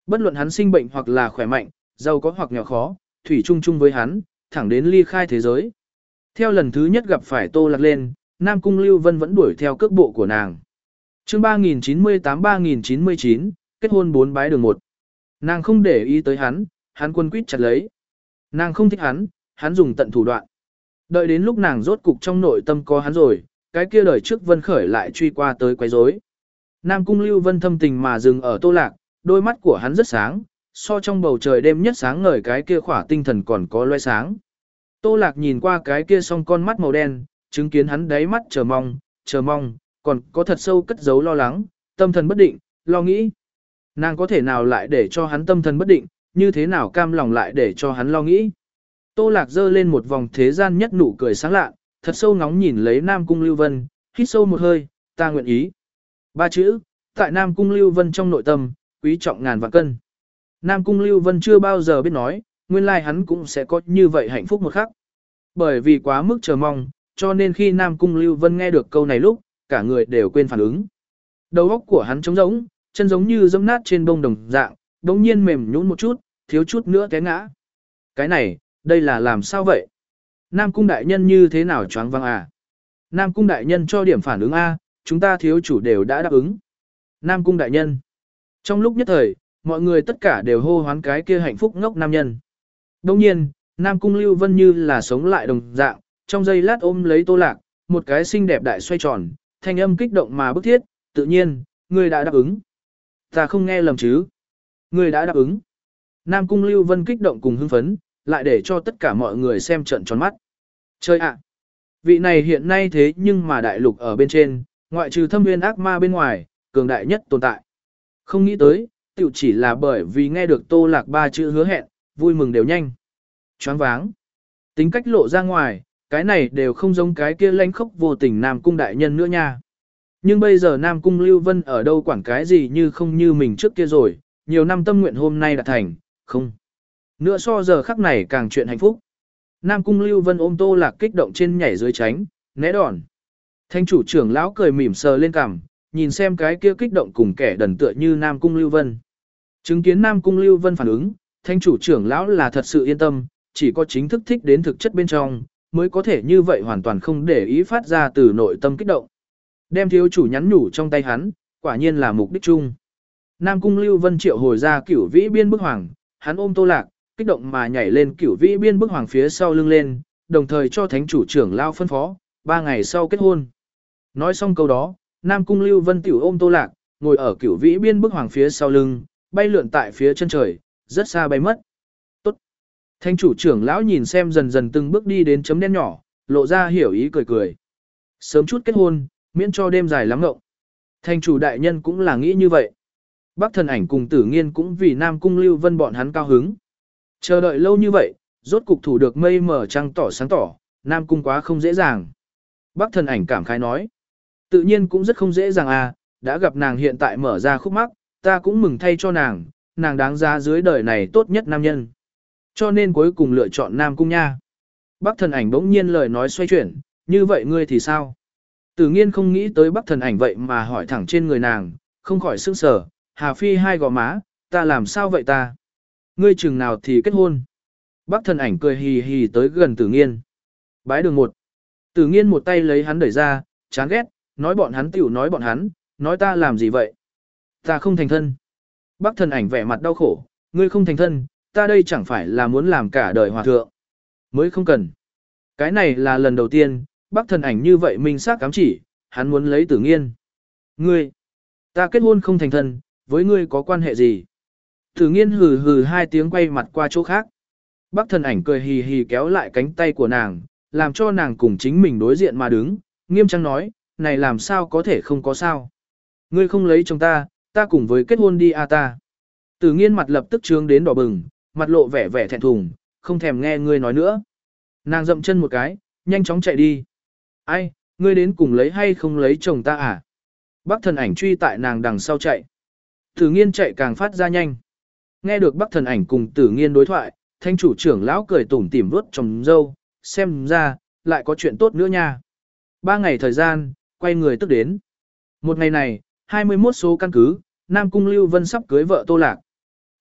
A: Bất luận hắn sinh bệnh hoặc là khỏe mạnh, giàu có hoặc nghèo khó, thủy chung chung với hắn, thẳng đến ly khai thế giới. Theo lần thứ nhất gặp phải Tô Lạc lên, Nam Cung Lưu Vân vẫn đuổi theo cước bộ của nàng. chương ba nghìn chín mươi tám ba nghìn chín mươi chín, kết hôn bốn bái đường một. Nàng không để ý tới hắn, hắn quân quýt chặt lấy. Nàng không thích hắn, hắn dùng tận thủ đoạn. Đợi đến lúc nàng rốt cục trong nội tâm có hắn rồi, cái kia đời trước Vân Khởi lại truy qua tới quấy rối. Nam Cung Lưu Vân thâm tình mà dừng ở Tô Lạc, đôi mắt của hắn rất sáng, so trong bầu trời đêm nhất sáng ngời cái kia khỏa tinh thần còn có loe sáng. Tô Lạc nhìn qua cái kia song con mắt màu đen, chứng kiến hắn đáy mắt chờ mong, chờ mong, còn có thật sâu cất giấu lo lắng, tâm thần bất định, lo nghĩ. Nàng có thể nào lại để cho hắn tâm thần bất định, như thế nào cam lòng lại để cho hắn lo nghĩ. Tô Lạc giơ lên một vòng thế gian nhất nụ cười sáng lạ, thật sâu ngóng nhìn lấy Nam Cung Lưu Vân, hít sâu một hơi, ta nguyện ý. Ba chữ, tại Nam Cung Lưu Vân trong nội tâm, quý trọng ngàn vạn cân. Nam Cung Lưu Vân chưa bao giờ biết nói, nguyên lai hắn cũng sẽ có như vậy hạnh phúc một khắc. Bởi vì quá mức chờ mong, cho nên khi Nam Cung Lưu Vân nghe được câu này lúc, cả người đều quên phản ứng. Đầu óc của hắn trống rỗng, chân giống như dẫm nát trên bông đồng dạng, đống nhiên mềm nhũn một chút, thiếu chút nữa té ngã. Cái này, đây là làm sao vậy? Nam Cung đại nhân như thế nào choáng váng à? Nam Cung đại nhân cho điểm phản ứng A, chúng ta thiếu chủ đều đã đáp ứng. Nam Cung đại nhân. Trong lúc nhất thời, mọi người tất cả đều hô hoán cái kia hạnh phúc ngốc nam nhân. Đồng nhiên, Nam Cung Lưu Vân như là sống lại đồng dạng, trong giây lát ôm lấy Tô Lạc, một cái xinh đẹp đại xoay tròn, thanh âm kích động mà bức thiết, tự nhiên, ngươi đã đáp ứng. Ta không nghe lầm chứ? Ngươi đã đáp ứng. Nam Cung Lưu Vân kích động cùng hưng phấn, lại để cho tất cả mọi người xem trận tròn mắt. Chơi ạ! Vị này hiện nay thế nhưng mà đại lục ở bên trên, ngoại trừ thâm nguyên ác ma bên ngoài, cường đại nhất tồn tại. Không nghĩ tới, tiểu chỉ là bởi vì nghe được Tô Lạc ba chữ hứa hẹn, vui mừng đều nhanh. Choáng váng. Tính cách lộ ra ngoài, cái này đều không giống cái kia lãnh khốc vô tình Nam Cung đại nhân nữa nha. Nhưng bây giờ Nam Cung Lưu Vân ở đâu quản cái gì như không như mình trước kia rồi, nhiều năm tâm nguyện hôm nay đã thành, không. Nữa so giờ khắc này càng chuyện hạnh phúc. Nam Cung Lưu Vân ôm Tô Lạc kích động trên nhảy dưới tránh, né đòn. Thanh chủ trưởng lão cười mỉm sờ lên cằm, nhìn xem cái kia kích động cùng kẻ đần tựa như Nam Cung Lưu Vân. Chứng kiến Nam Cung Lưu Vân phản ứng, thanh chủ trưởng lão là thật sự yên tâm, chỉ có chính thức thích đến thực chất bên trong, mới có thể như vậy hoàn toàn không để ý phát ra từ nội tâm kích động. Đem thiếu chủ nhắn nhủ trong tay hắn, quả nhiên là mục đích chung. Nam Cung Lưu Vân triệu hồi ra cửu vĩ biên bức hoàng, hắn ôm Tô Lạc, kích động mà nhảy lên cửu vĩ biên bức hoàng phía sau lưng lên, đồng thời cho thánh chủ trưởng lao phân phó, ba ngày sau kết hôn. Nói xong câu đó, Nam Cung Lưu Vân tiểu ôm Tô Lạc, ngồi ở cửu vĩ biên bức hoàng phía sau lưng, bay lượn tại phía chân trời, rất xa bay mất. Tốt. Thánh chủ trưởng lão nhìn xem dần dần từng bước đi đến chấm đen nhỏ, lộ ra hiểu ý cười cười. Sớm chút kết hôn, miễn cho đêm dài lắm ngộng. Thánh chủ đại nhân cũng là nghĩ như vậy. Bắc Thần Ảnh cùng Tử Nghiên cũng vì Nam Cung Lưu Vân bọn hắn cao hứng. Chờ đợi lâu như vậy, rốt cục thủ được mây mở trăng tỏ sáng tỏ, Nam Cung quá không dễ dàng. Bắc Thần Ảnh cảm khái nói. Tự nhiên cũng rất không dễ dàng à, đã gặp nàng hiện tại mở ra khúc mắc, ta cũng mừng thay cho nàng, nàng đáng giá dưới đời này tốt nhất nam nhân. Cho nên cuối cùng lựa chọn Nam Cung nha. Bắc Thần Ảnh bỗng nhiên lời nói xoay chuyển, như vậy ngươi thì sao? Tử Nghiên không nghĩ tới Bắc Thần Ảnh vậy mà hỏi thẳng trên người nàng, không khỏi sững sờ, Hà Phi hai gò má, ta làm sao vậy ta? Ngươi chừng nào thì kết hôn? Bắc Thần Ảnh cười hì hì tới gần Tử Nghiên. Bái đường một. Tử Nghiên một tay lấy hắn đẩy ra, chán ghét, nói bọn hắn tiểu nói bọn hắn, nói ta làm gì vậy? Ta không thành thân. Bắc Thần Ảnh vẻ mặt đau khổ, ngươi không thành thân, ta đây chẳng phải là muốn làm cả đời hòa thượng. Mới không cần. Cái này là lần đầu tiên, Bắc Thần Ảnh như vậy minh xác cám chỉ, hắn muốn lấy Tử Nghiên. Ngươi, ta kết hôn không thành thân, với ngươi có quan hệ gì? Tử Nghiên hừ hừ hai tiếng quay mặt qua chỗ khác. Bắc Thần Ảnh cười hì hì kéo lại cánh tay của nàng, làm cho nàng cùng chính mình đối diện mà đứng, nghiêm trang nói, này làm sao có thể không có sao. Ngươi không lấy chồng ta, ta cùng với kết hôn đi a ta. Tử Nghiên mặt lập tức trướng đến đỏ bừng, mặt lộ vẻ vẻ thẹn thùng, không thèm nghe ngươi nói nữa. Nàng dậm chân một cái, nhanh chóng chạy đi. Ai, ngươi đến cùng lấy hay không lấy chồng ta à? Bắc Thần Ảnh truy tại nàng đằng sau chạy. Tử Nghiên chạy càng phát ra nhanh. Nghe được Bắc Thần Ảnh cùng Tử Nghiên đối thoại, thanh chủ trưởng lão cười tủm tỉm vuốt trồng dâu, xem ra, lại có chuyện tốt nữa nha. Ba ngày thời gian, quay người tức đến. Một ngày này, hai mươi mốt số căn cứ, Nam Cung Lưu Vân sắp cưới vợ Tô Lạc.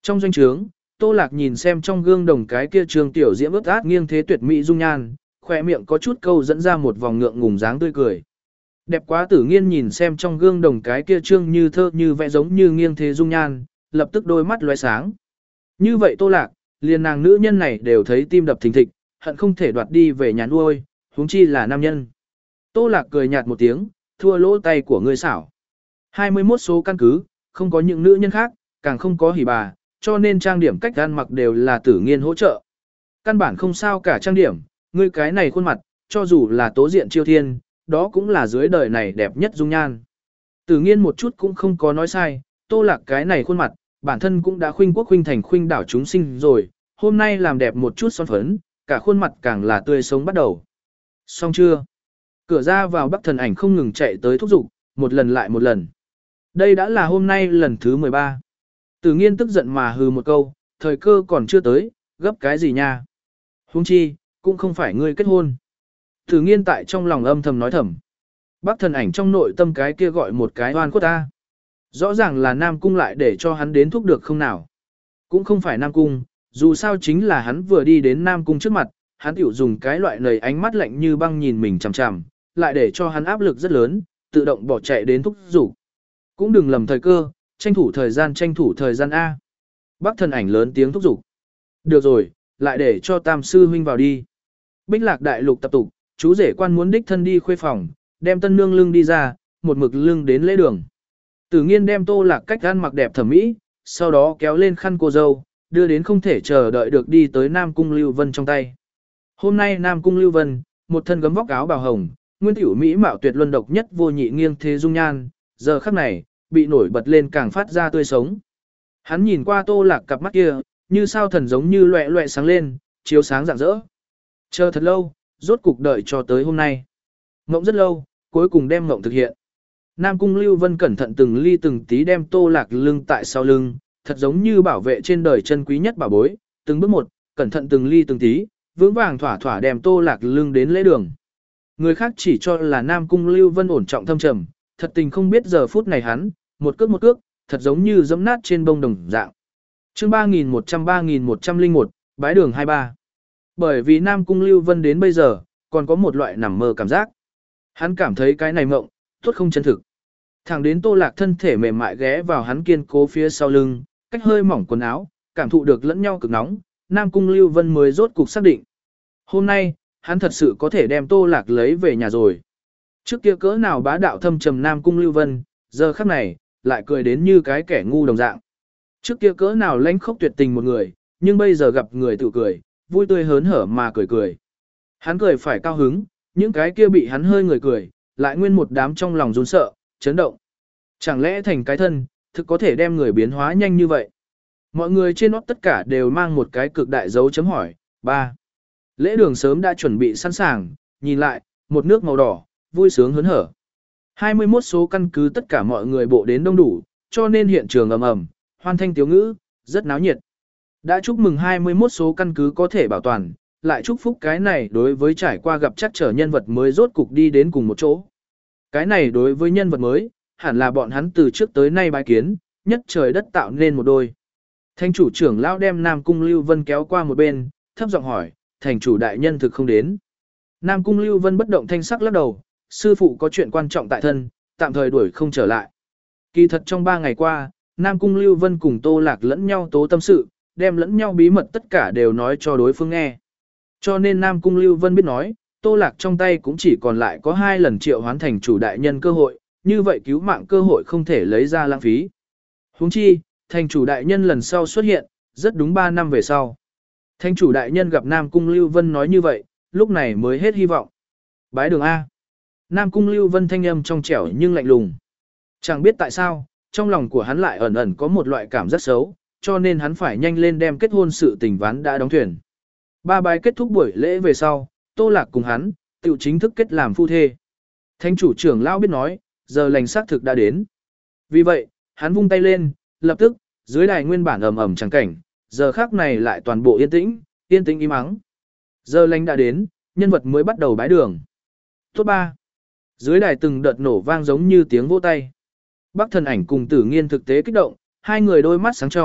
A: Trong doanh trướng, Tô Lạc nhìn xem trong gương đồng cái kia trường tiểu diễm ướt át nghiêng thế tuyệt mỹ dung nhan, khỏe miệng có chút câu dẫn ra một vòng ngượng ngùng dáng tươi cười. Đẹp quá Tử Nghiên nhìn xem trong gương đồng cái kia trương như thơ như vẽ giống như nghiêng thế dung nhan, lập tức đôi mắt lóe sáng. Như vậy Tô Lạc, liền nàng nữ nhân này đều thấy tim đập thình thịch, hận không thể đoạt đi về nhà nuôi, huống chi là nam nhân. Tô Lạc cười nhạt một tiếng, thua lỗ tay của ngươi xảo. hai mươi mốt số căn cứ, không có những nữ nhân khác, càng không có hỉ bà, cho nên trang điểm cách ăn mặc đều là Tử Nghiên hỗ trợ. Căn bản không sao cả trang điểm, ngươi cái này khuôn mặt, cho dù là tố diện chiêu thiên, đó cũng là dưới đời này đẹp nhất dung nhan. Tử Nghiên một chút cũng không có nói sai, Tô Lạc cái này khuôn mặt, bản thân cũng đã khuynh quốc khuynh thành khuynh đảo chúng sinh rồi, hôm nay làm đẹp một chút son phấn, cả khuôn mặt càng là tươi sống bắt đầu. Xong chưa? Cửa ra vào Bắc Thần Ảnh không ngừng chạy tới thúc giục, một lần lại một lần. Đây đã là hôm nay lần thứ mười ba. Tử Nghiên tức giận mà hừ một câu, thời cơ còn chưa tới, gấp cái gì nha? Huống chi, cũng không phải ngươi kết hôn. Tử Nghiên tại trong lòng âm thầm nói thầm. Bắc Thần Ảnh trong nội tâm cái kia gọi một cái oan khuất ta. Rõ ràng là Nam Cung lại để cho hắn đến thúc được không nào. Cũng không phải Nam Cung, dù sao chính là hắn vừa đi đến Nam Cung trước mặt, hắn tiểu dùng cái loại lời ánh mắt lạnh như băng nhìn mình chằm chằm, lại để cho hắn áp lực rất lớn, tự động bỏ chạy đến thúc giục. Cũng đừng lầm thời cơ, tranh thủ thời gian tranh thủ thời gian A. Bắc Thần Ảnh lớn tiếng thúc giục. Được rồi, lại để cho Tam Sư Huynh vào đi. Bích Lạc Đại Lục tập tục, chú rể quan muốn đích thân đi khuê phòng, đem tân nương lưng đi ra, một mực lưng đến lễ đường. Tử Nghiên đem Tô Lạc cách ăn mặc đẹp thẩm mỹ, sau đó kéo lên khăn cô dâu, đưa đến không thể chờ đợi được đi tới Nam Cung Lưu Vân trong tay. Hôm nay Nam Cung Lưu Vân, một thân gấm vóc áo bào hồng, nguyên tiểu mỹ mạo tuyệt luân độc nhất vô nhị nghiêng thế dung nhan, giờ khắc này, bị nổi bật lên càng phát ra tươi sống. Hắn nhìn qua Tô Lạc cặp mắt kia, như sao thần giống như loẹ loẹ sáng lên, chiếu sáng rạng rỡ. Chờ thật lâu, rốt cục đợi cho tới hôm nay. Ngộng rất lâu, cuối cùng đem ngộng thực hiện. Nam Cung Lưu Vân cẩn thận từng ly từng tí đem Tô Lạc lưng tại sau lưng, thật giống như bảo vệ trên đời chân quý nhất bảo bối, từng bước một, cẩn thận từng ly từng tí, vững vàng thỏa thỏa đem Tô Lạc lưng đến lễ đường. Người khác chỉ cho là Nam Cung Lưu Vân ổn trọng thâm trầm, thật tình không biết giờ phút này hắn, một cước một cước, thật giống như giẫm nát trên bông đồng dạng. Chương ba nghìn một trăm ba nghìn một trăm lẻ một, bái đường hai mươi ba. Bởi vì Nam Cung Lưu Vân đến bây giờ, còn có một loại nằm mơ cảm giác. Hắn cảm thấy cái này mộng, tốt không chân thực. Thẳng đến Tô Lạc thân thể mềm mại ghé vào hắn kiên cố phía sau lưng, cách hơi mỏng quần áo, cảm thụ được lẫn nhau cực nóng, Nam Cung Lưu Vân mới rốt cục xác định. Hôm nay, hắn thật sự có thể đem Tô Lạc lấy về nhà rồi. Trước kia cỡ nào bá đạo thâm trầm Nam Cung Lưu Vân, giờ khắc này, lại cười đến như cái kẻ ngu đồng dạng. Trước kia cỡ nào lãnh khốc tuyệt tình một người, nhưng bây giờ gặp người tự cười, vui tươi hớn hở mà cười cười. Hắn cười phải cao hứng, những cái kia bị hắn hơi người cười, lại nguyên một đám trong lòng run sợ, chấn động. Chẳng lẽ thành cái thân, thực có thể đem người biến hóa nhanh như vậy? Mọi người trên nót tất cả đều mang một cái cực đại dấu chấm hỏi. Ba. Lễ đường sớm đã chuẩn bị sẵn sàng, nhìn lại, một nước màu đỏ, vui sướng hớn hở. hai mươi mốt số căn cứ tất cả mọi người bộ đến đông đủ, cho nên hiện trường ầm ầm, hoan thanh tiếu ngữ, rất náo nhiệt. Đã chúc mừng hai mươi mốt số căn cứ có thể bảo toàn, lại chúc phúc cái này đối với trải qua gặp chắc trở nhân vật mới rốt cục đi đến cùng một chỗ. Cái này đối với nhân vật mới, hẳn là bọn hắn từ trước tới nay bái kiến, nhất trời đất tạo nên một đôi. Thành chủ trưởng lão đem Nam Cung Lưu Vân kéo qua một bên, thấp giọng hỏi, thành chủ đại nhân thực không đến. Nam Cung Lưu Vân bất động thanh sắc lắc đầu, sư phụ có chuyện quan trọng tại thân, tạm thời đuổi không trở lại. Kỳ thật trong ba ngày qua, Nam Cung Lưu Vân cùng Tô Lạc lẫn nhau tố tâm sự, đem lẫn nhau bí mật tất cả đều nói cho đối phương nghe. Cho nên Nam Cung Lưu Vân biết nói, Tô Lạc trong tay cũng chỉ còn lại có hai lần triệu hoán thành chủ đại nhân cơ hội, như vậy cứu mạng cơ hội không thể lấy ra lãng phí. Huống chi, thành chủ đại nhân lần sau xuất hiện, rất đúng ba năm về sau. Thành chủ đại nhân gặp Nam Cung Lưu Vân nói như vậy, lúc này mới hết hy vọng. Bái đường A. Nam Cung Lưu Vân thanh âm trong trẻo nhưng lạnh lùng. Chẳng biết tại sao, trong lòng của hắn lại ẩn ẩn có một loại cảm giác xấu, cho nên hắn phải nhanh lên đem kết hôn sự tình ván đã đóng thuyền. Ba bài kết thúc buổi lễ về sau, Tô Lạc cùng hắn, tự chính thức kết làm phu thê. Thánh chủ trưởng lão biết nói, giờ lành xác thực đã đến. Vì vậy, hắn vung tay lên, lập tức, dưới đài nguyên bản ầm ầm chẳng cảnh, giờ khác này lại toàn bộ yên tĩnh, yên tĩnh im ắng. Giờ lành đã đến, nhân vật mới bắt đầu bái đường. Tốt ba. Dưới đài từng đợt nổ vang giống như tiếng vỗ tay. Bắc Thần Ảnh cùng Tử Nghiên thực tế kích động, hai người đôi mắt sáng trong,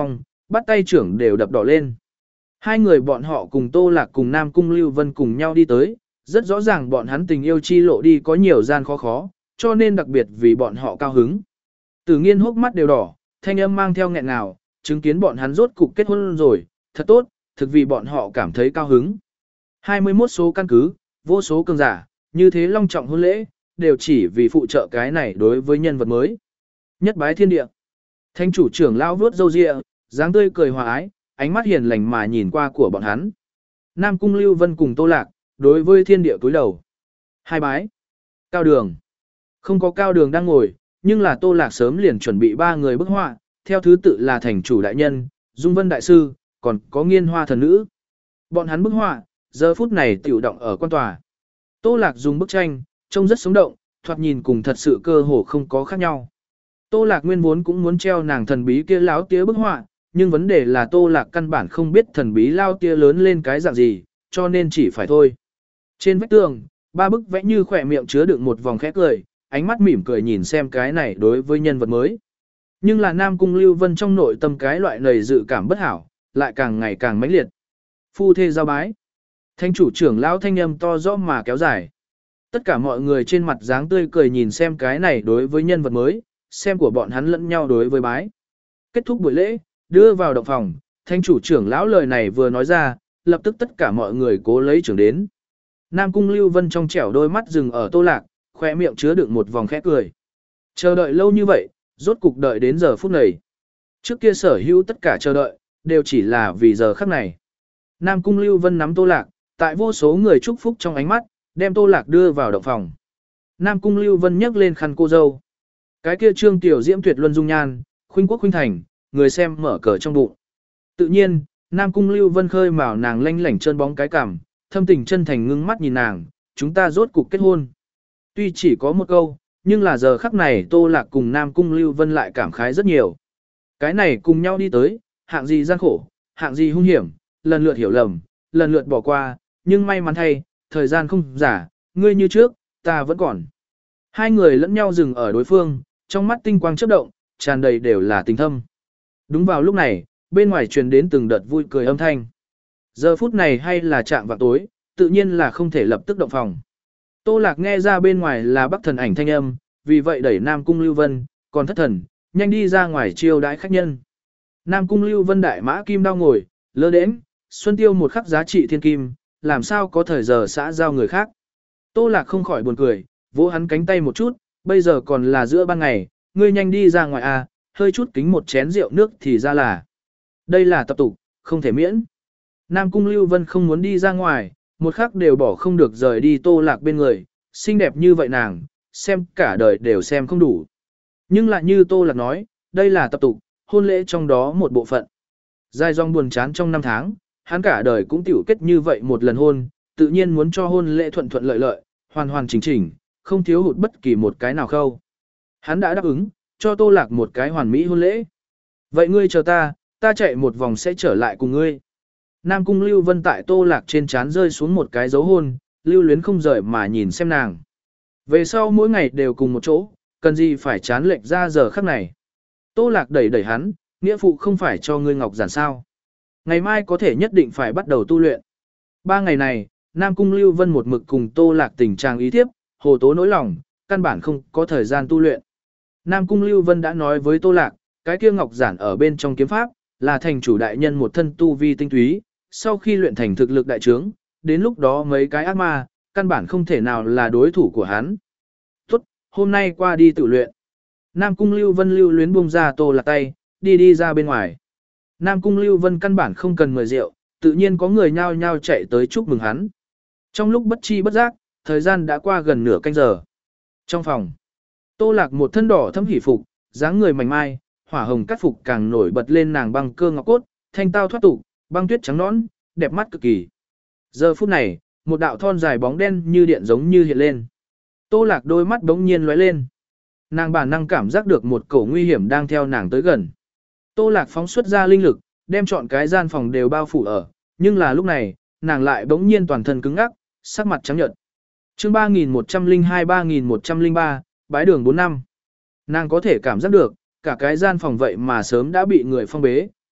A: bắt tay trưởng đều đập đỏ lên. Hai người bọn họ cùng Tô Lạc cùng Nam Cung Lưu Vân cùng nhau đi tới, rất rõ ràng bọn hắn tình yêu chi lộ đi có nhiều gian khó khó, cho nên đặc biệt vì bọn họ cao hứng. Tử Nghiên hốc mắt đều đỏ, thanh âm mang theo nghẹn ngào, chứng kiến bọn hắn rốt cục kết hôn rồi, thật tốt, thực vì bọn họ cảm thấy cao hứng. hai mươi mốt số căn cứ, vô số cường giả, như thế long trọng hôn lễ, đều chỉ vì phụ trợ cái này đối với nhân vật mới. Nhất bái thiên địa. Thánh chủ trưởng lão vuốt râu ria, dáng tươi cười hòa ái, ánh mắt hiền lành mà nhìn qua của bọn hắn. Nam Cung Lưu Vân cùng Tô Lạc, đối với thiên địa cúi đầu. Hai bái. Cao Đường. Không có Cao Đường đang ngồi, nhưng là Tô Lạc sớm liền chuẩn bị ba người bức họa, theo thứ tự là thành chủ đại nhân, Dung Vân đại sư, còn có Nghiên Hoa thần nữ. Bọn hắn bức họa, giờ phút này tiểu động ở quan tòa. Tô Lạc dùng bức tranh, trông rất sống động, thoạt nhìn cùng thật sự cơ hồ không có khác nhau. Tô Lạc nguyên vốn cũng muốn treo nàng thần bí kia láo tía bức họa, nhưng vấn đề là Tô Lạc căn bản không biết thần bí lao tia lớn lên cái dạng gì, cho nên chỉ phải thôi. Trên vách tường, ba bức vẽ như khỏe miệng chứa đựng một vòng khẽ cười, ánh mắt mỉm cười nhìn xem cái này đối với nhân vật mới. Nhưng là Nam Cung Lưu Vân trong nội tâm cái loại nầy dự cảm bất hảo, lại càng ngày càng mãnh liệt. Phu thê giao bái. Thánh chủ trưởng lão thanh âm to rõ mà kéo dài. Tất cả mọi người trên mặt dáng tươi cười nhìn xem cái này đối với nhân vật mới, xem của bọn hắn lẫn nhau đối với bái. Kết thúc buổi lễ, đưa vào động phòng, thánh chủ trưởng lão lời này vừa nói ra, lập tức tất cả mọi người cố lấy trưởng đến. Nam Cung Lưu Vân trong trẻo đôi mắt dừng ở Tô Lạc, khóe miệng chứa đựng một vòng khẽ cười. Chờ đợi lâu như vậy, rốt cục đợi đến giờ phút này. Trước kia sở hữu tất cả chờ đợi, đều chỉ là vì giờ khắc này. Nam Cung Lưu Vân nắm Tô Lạc, tại vô số người chúc phúc trong ánh mắt, đem Tô Lạc đưa vào động phòng. Nam Cung Lưu Vân nhấc lên khăn cô dâu. Cái kia trương tiểu diễm tuyệt luân dung nhan, khuynh quốc khuynh thành, người xem mở cờ trong bụng. Tự nhiên, Nam Cung Lưu Vân khơi mào nàng lanh lảnh trơn bóng cái cằm, thâm tình chân thành ngưng mắt nhìn nàng, chúng ta rốt cục kết hôn. Tuy chỉ có một câu, nhưng là giờ khắc này Tô Lạc cùng Nam Cung Lưu Vân lại cảm khái rất nhiều. Cái này cùng nhau đi tới, hạng gì gian khổ, hạng gì hung hiểm, lần lượt hiểu lầm, lần lượt bỏ qua, nhưng may mắn thay, thời gian không giả, ngươi như trước, ta vẫn còn. Hai người lẫn nhau dừng ở đối phương, trong mắt tinh quang chớp động, tràn đầy đều là tình thâm. Đúng vào lúc này, bên ngoài truyền đến từng đợt vui cười âm thanh. Giờ phút này hay là chạm vào tối, tự nhiên là không thể lập tức động phòng. Tô Lạc nghe ra bên ngoài là Bắc Thần Ảnh thanh âm, vì vậy đẩy Nam Cung Lưu Vân, còn Thất Thần, nhanh đi ra ngoài chiêu đãi khách nhân. Nam Cung Lưu Vân đại mã kim đao ngồi, lơ đễnh, xuân tiêu một khắc giá trị thiên kim, làm sao có thời giờ xã giao người khác. Tô Lạc không khỏi buồn cười, vỗ hắn cánh tay một chút, bây giờ còn là giữa ban ngày, ngươi nhanh đi ra ngoài à, hơi chút kính một chén rượu nước thì ra là. Đây là tập tục, không thể miễn. Nam Cung Lưu Vân không muốn đi ra ngoài, một khắc đều bỏ không được rời đi Tô Lạc bên người, xinh đẹp như vậy nàng, xem cả đời đều xem không đủ. Nhưng lại như Tô Lạc nói, đây là tập tục, hôn lễ trong đó một bộ phận. Dài dòng buồn chán trong năm tháng, hắn cả đời cũng tiểu kết như vậy một lần hôn, tự nhiên muốn cho hôn lễ thuận thuận lợi lợi, hoàn hoàn chỉnh chỉnh, không thiếu hụt bất kỳ một cái nào khâu. Hắn đã đáp ứng, cho Tô Lạc một cái hoàn mỹ hôn lễ. Vậy ngươi chờ ta, ta chạy một vòng sẽ trở lại cùng ngươi. Nam Cung Lưu Vân tại Tô Lạc trên trán rơi xuống một cái dấu hôn, lưu luyến không rời mà nhìn xem nàng. Về sau mỗi ngày đều cùng một chỗ, cần gì phải chán lệch ra giờ khắc này. Tô Lạc đẩy đẩy hắn, nghĩa phụ không phải cho ngươi ngọc giản sao. Ngày mai có thể nhất định phải bắt đầu tu luyện. Ba ngày này, Nam Cung Lưu Vân một mực cùng Tô Lạc tình trạng ý thiếp, hồ tố nỗi lòng, căn bản không có thời gian tu luyện. Nam Cung Lưu Vân đã nói với Tô Lạc, cái kia ngọc giản ở bên trong kiếm pháp, là thành chủ đại nhân một thân tu vi tinh túy, sau khi luyện thành thực lực đại trướng, đến lúc đó mấy cái ác ma, căn bản không thể nào là đối thủ của hắn. Tốt, hôm nay qua đi tự luyện. Nam Cung Lưu Vân lưu luyến buông ra Tô Lạc tay, đi đi ra bên ngoài. Nam Cung Lưu Vân căn bản không cần mời rượu, tự nhiên có người nhao nhao chạy tới chúc mừng hắn. Trong lúc bất chi bất giác, thời gian đã qua gần nửa canh giờ. Trong phòng, Tô Lạc một thân đỏ thâm hỉ phục, dáng người mảnh mai, hỏa hồng cắt phục càng nổi bật lên nàng băng cơ ngọc cốt, thanh tao thoát tục, băng tuyết trắng nõn, đẹp mắt cực kỳ. Giờ phút này, một đạo thon dài bóng đen như điện giống như hiện lên. Tô Lạc đôi mắt bỗng nhiên lóe lên. Nàng bản năng cảm giác được một cổ nguy hiểm đang theo nàng tới gần. Tô Lạc phóng xuất ra linh lực, đem trọn cái gian phòng đều bao phủ ở, nhưng là lúc này, nàng lại bỗng nhiên toàn thân cứng ngắc, sắc mặt trắng nhợt. Chương ba nghìn một trăm lẻ hai ba nghìn một trăm lẻ ba, bái đường bốn năm. Nàng có thể cảm giác được, cả cái gian phòng vậy mà sớm đã bị người phong bế,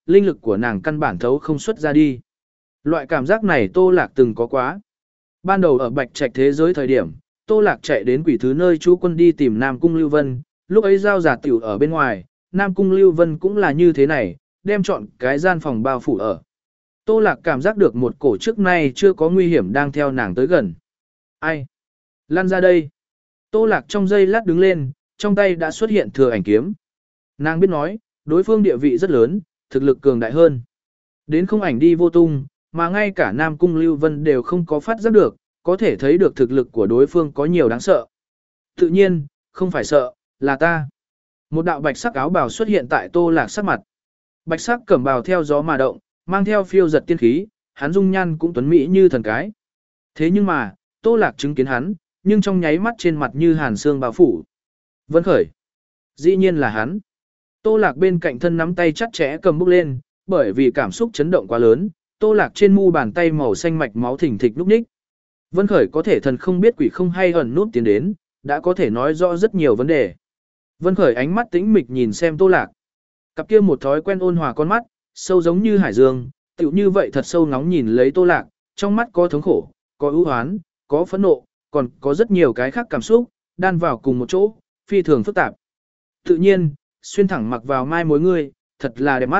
A: linh lực của nàng căn bản thấu không xuất ra đi. Loại cảm giác này Tô Lạc từng có quá. Ban đầu ở Bạch Trạch thế giới thời điểm, Tô Lạc chạy đến quỷ thứ nơi chú quân đi tìm Nam Cung Lưu Vân, lúc ấy giao giả tiểu ở bên ngoài, Nam Cung Lưu Vân cũng là như thế này, đem chọn cái gian phòng bao phủ ở. Tô Lạc cảm giác được một cổ trước nay chưa có nguy hiểm đang theo nàng tới gần. Ai? Lăn ra đây. Tô Lạc trong giây lát đứng lên, trong tay đã xuất hiện thừa ảnh kiếm. Nàng biết nói, đối phương địa vị rất lớn, thực lực cường đại hơn. Đến không ảnh đi vô tung, mà ngay cả Nam Cung Lưu Vân đều không có phát giác được, có thể thấy được thực lực của đối phương có nhiều đáng sợ. Tự nhiên, không phải sợ, là ta. Một đạo bạch sắc áo bào xuất hiện tại Tô Lạc sắc mặt. Bạch sắc cẩm bào theo gió mà động, mang theo phiêu giật tiên khí, hắn dung nhan cũng tuấn mỹ như thần cái. Thế nhưng mà, Tô Lạc chứng kiến hắn, nhưng trong nháy mắt trên mặt như hàn xương bao phủ. Vân Khởi. Dĩ nhiên là hắn. Tô Lạc bên cạnh thân nắm tay chặt chẽ cầm bút lên, bởi vì cảm xúc chấn động quá lớn, Tô Lạc trên mu bàn tay màu xanh mạch máu thình thịch lúc ních. Vân Khởi có thể thần không biết quỷ không hay ẩn nút tiến đến, đã có thể nói rõ rất nhiều vấn đề. Vân Khởi ánh mắt tĩnh mịch nhìn xem Tô Lạc. Cặp kia một thói quen ôn hòa con mắt, sâu giống như hải dương, tựu như vậy thật sâu ngóng nhìn lấy Tô Lạc, trong mắt có thống khổ, có ưu hoán, có phẫn nộ, còn có rất nhiều cái khác cảm xúc, đan vào cùng một chỗ, phi thường phức tạp. Tự nhiên, xuyên thẳng mặc vào mai mối ngươi, thật là đẹp mắt.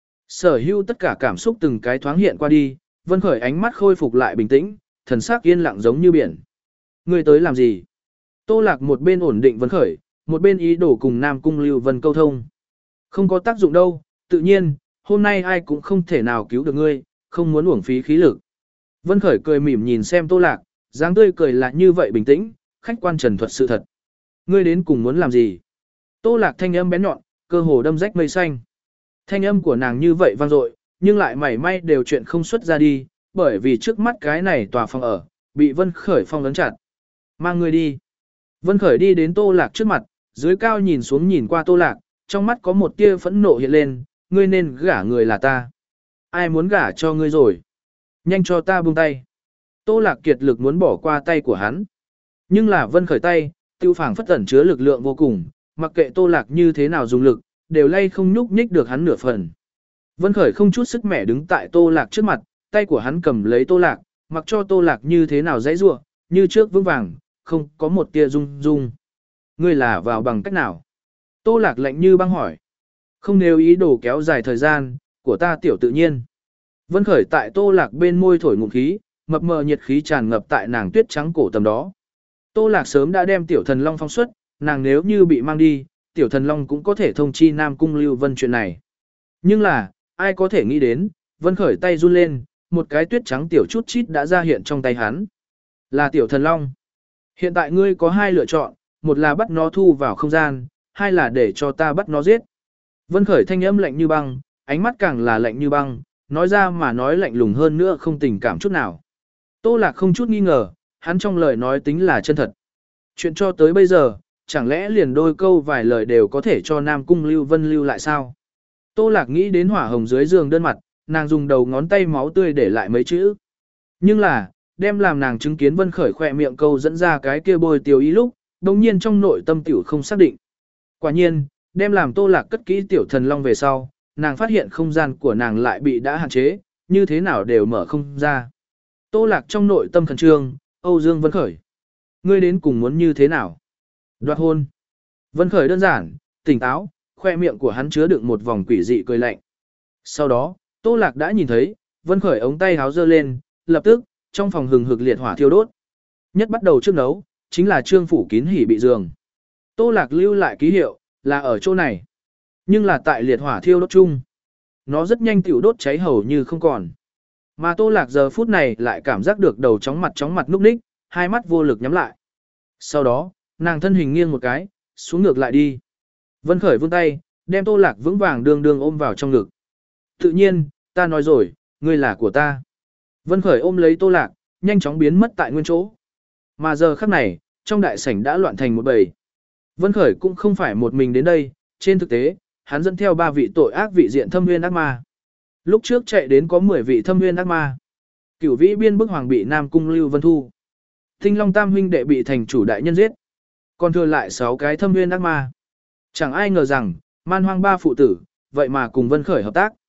A: Sở hữu tất cả cảm xúc từng cái thoáng hiện qua đi, Vân Khởi ánh mắt khôi phục lại bình tĩnh, thần sắc yên lặng giống như biển. Ngươi tới làm gì? Tô Lạc một bên ổn định Vân Khởi, một bên ý đồ cùng Nam Cung Lưu Vân câu thông. Không có tác dụng đâu, tự nhiên, hôm nay ai cũng không thể nào cứu được ngươi, không muốn uổng phí khí lực. Vân Khởi cười mỉm nhìn xem Tô Lạc, dáng tươi cười là như vậy bình tĩnh, khách quan trần thuật sự thật. Ngươi đến cùng muốn làm gì? Tô Lạc thanh âm bén nhọn, cơ hồ đâm rách mây xanh. Thanh âm của nàng như vậy vang dội, nhưng lại mảy may đều chuyện không xuất ra đi, bởi vì trước mắt cái này tòa phòng ở, bị Vân Khởi phong ấn chặt. Mang ngươi đi. Vân Khởi đi đến Tô Lạc trước mặt, dưới cao nhìn xuống nhìn qua Tô Lạc, trong mắt có một tia phẫn nộ hiện lên, ngươi nên gả người là ta. Ai muốn gả cho ngươi rồi? Nhanh cho ta buông tay. Tô Lạc kiệt lực muốn bỏ qua tay của hắn. Nhưng là Vân Khởi tay, tiêu phảng phất ẩn chứa lực lượng vô cùng, mặc kệ Tô Lạc như thế nào dùng lực, đều lay không nhúc nhích được hắn nửa phần. Vân Khởi không chút sức mẻ đứng tại Tô Lạc trước mặt, tay của hắn cầm lấy Tô Lạc, mặc cho Tô Lạc như thế nào dãy rủa, như trước vững vàng, không có một tia rung rung. Ngươi là vào bằng cách nào? Tô Lạc lạnh như băng hỏi. Không nếu ý đồ kéo dài thời gian, của ta tiểu tự nhiên. Vân Khởi tại Tô Lạc bên môi thổi ngụm khí, mập mờ nhiệt khí tràn ngập tại nàng tuyết trắng cổ tầm đó. Tô Lạc sớm đã đem tiểu thần long phong xuất, nàng nếu như bị mang đi, tiểu thần long cũng có thể thông chi Nam Cung Lưu Vân chuyện này. Nhưng là, ai có thể nghĩ đến, Vân Khởi tay run lên, một cái tuyết trắng tiểu chút chít đã ra hiện trong tay hắn. Là tiểu thần long. Hiện tại ngươi có hai lựa chọn, một là bắt nó thu vào không gian, hai là để cho ta bắt nó giết. Vân Khởi thanh âm lạnh như băng, ánh mắt càng là lạnh như băng, nói ra mà nói lạnh lùng hơn nữa không tình cảm chút nào. Tô Lạc không chút nghi ngờ, hắn trong lời nói tính là chân thật. Chuyện cho tới bây giờ, chẳng lẽ liền đôi câu vài lời đều có thể cho Nam Cung Lưu Vân lưu lại sao? Tô Lạc nghĩ đến hỏa hồng dưới giường đơn mặt, nàng dùng đầu ngón tay máu tươi để lại mấy chữ. Nhưng là, đem làm nàng chứng kiến Vân Khởi khỏe miệng câu dẫn ra cái kia bôi tiểu ý lúc, đồng nhiên trong nội tâm tiểu không xác định. Quả nhiên, đem làm Tô Lạc cất kỹ tiểu thần long về sau, nàng phát hiện không gian của nàng lại bị đã hạn chế, như thế nào đều mở không ra. Tô Lạc trong nội tâm khẩn trương, Âu Dương Vân Khởi. Ngươi đến cùng muốn như thế nào? Đoạt hôn. Vân Khởi đơn giản, tỉnh táo, khoe miệng của hắn chứa đựng một vòng quỷ dị cười lạnh. Sau đó, Tô Lạc đã nhìn thấy, Vân Khởi ống tay háo giơ lên, lập tức, trong phòng hừng hực liệt hỏa thiêu đốt. Nhất bắt đầu trước nấu, chính là trương phủ kín hỉ bị giường. Tô Lạc lưu lại ký hiệu, là ở chỗ này. Nhưng là tại liệt hỏa thiêu đốt chung. Nó rất nhanh tiểu đốt cháy hầu như không còn. Mà Tô Lạc giờ phút này lại cảm giác được đầu chóng mặt chóng mặt núp ních, hai mắt vô lực nhắm lại. Sau đó, nàng thân hình nghiêng một cái, xuống ngược lại đi. Vân Khởi vươn tay, đem Tô Lạc vững vàng đường đường ôm vào trong ngực. Tự nhiên, ta nói rồi, ngươi là của ta. Vân Khởi ôm lấy Tô Lạc, nhanh chóng biến mất tại nguyên chỗ. Mà giờ khắc này, trong đại sảnh đã loạn thành một bầy. Vân Khởi cũng không phải một mình đến đây, trên thực tế, hắn dẫn theo ba vị tội ác vị diện thâm nguyên ác ma. Lúc trước chạy đến có mười vị thâm nguyên ác ma. Cửu vĩ biên bức hoàng bị Nam Cung Lưu Vân thu. Tinh Long Tam huynh đệ bị thành chủ đại nhân giết. Còn thừa lại sáu cái thâm nguyên ác ma. Chẳng ai ngờ rằng, man hoang ba phụ tử, vậy mà cùng Vân Khởi hợp tác.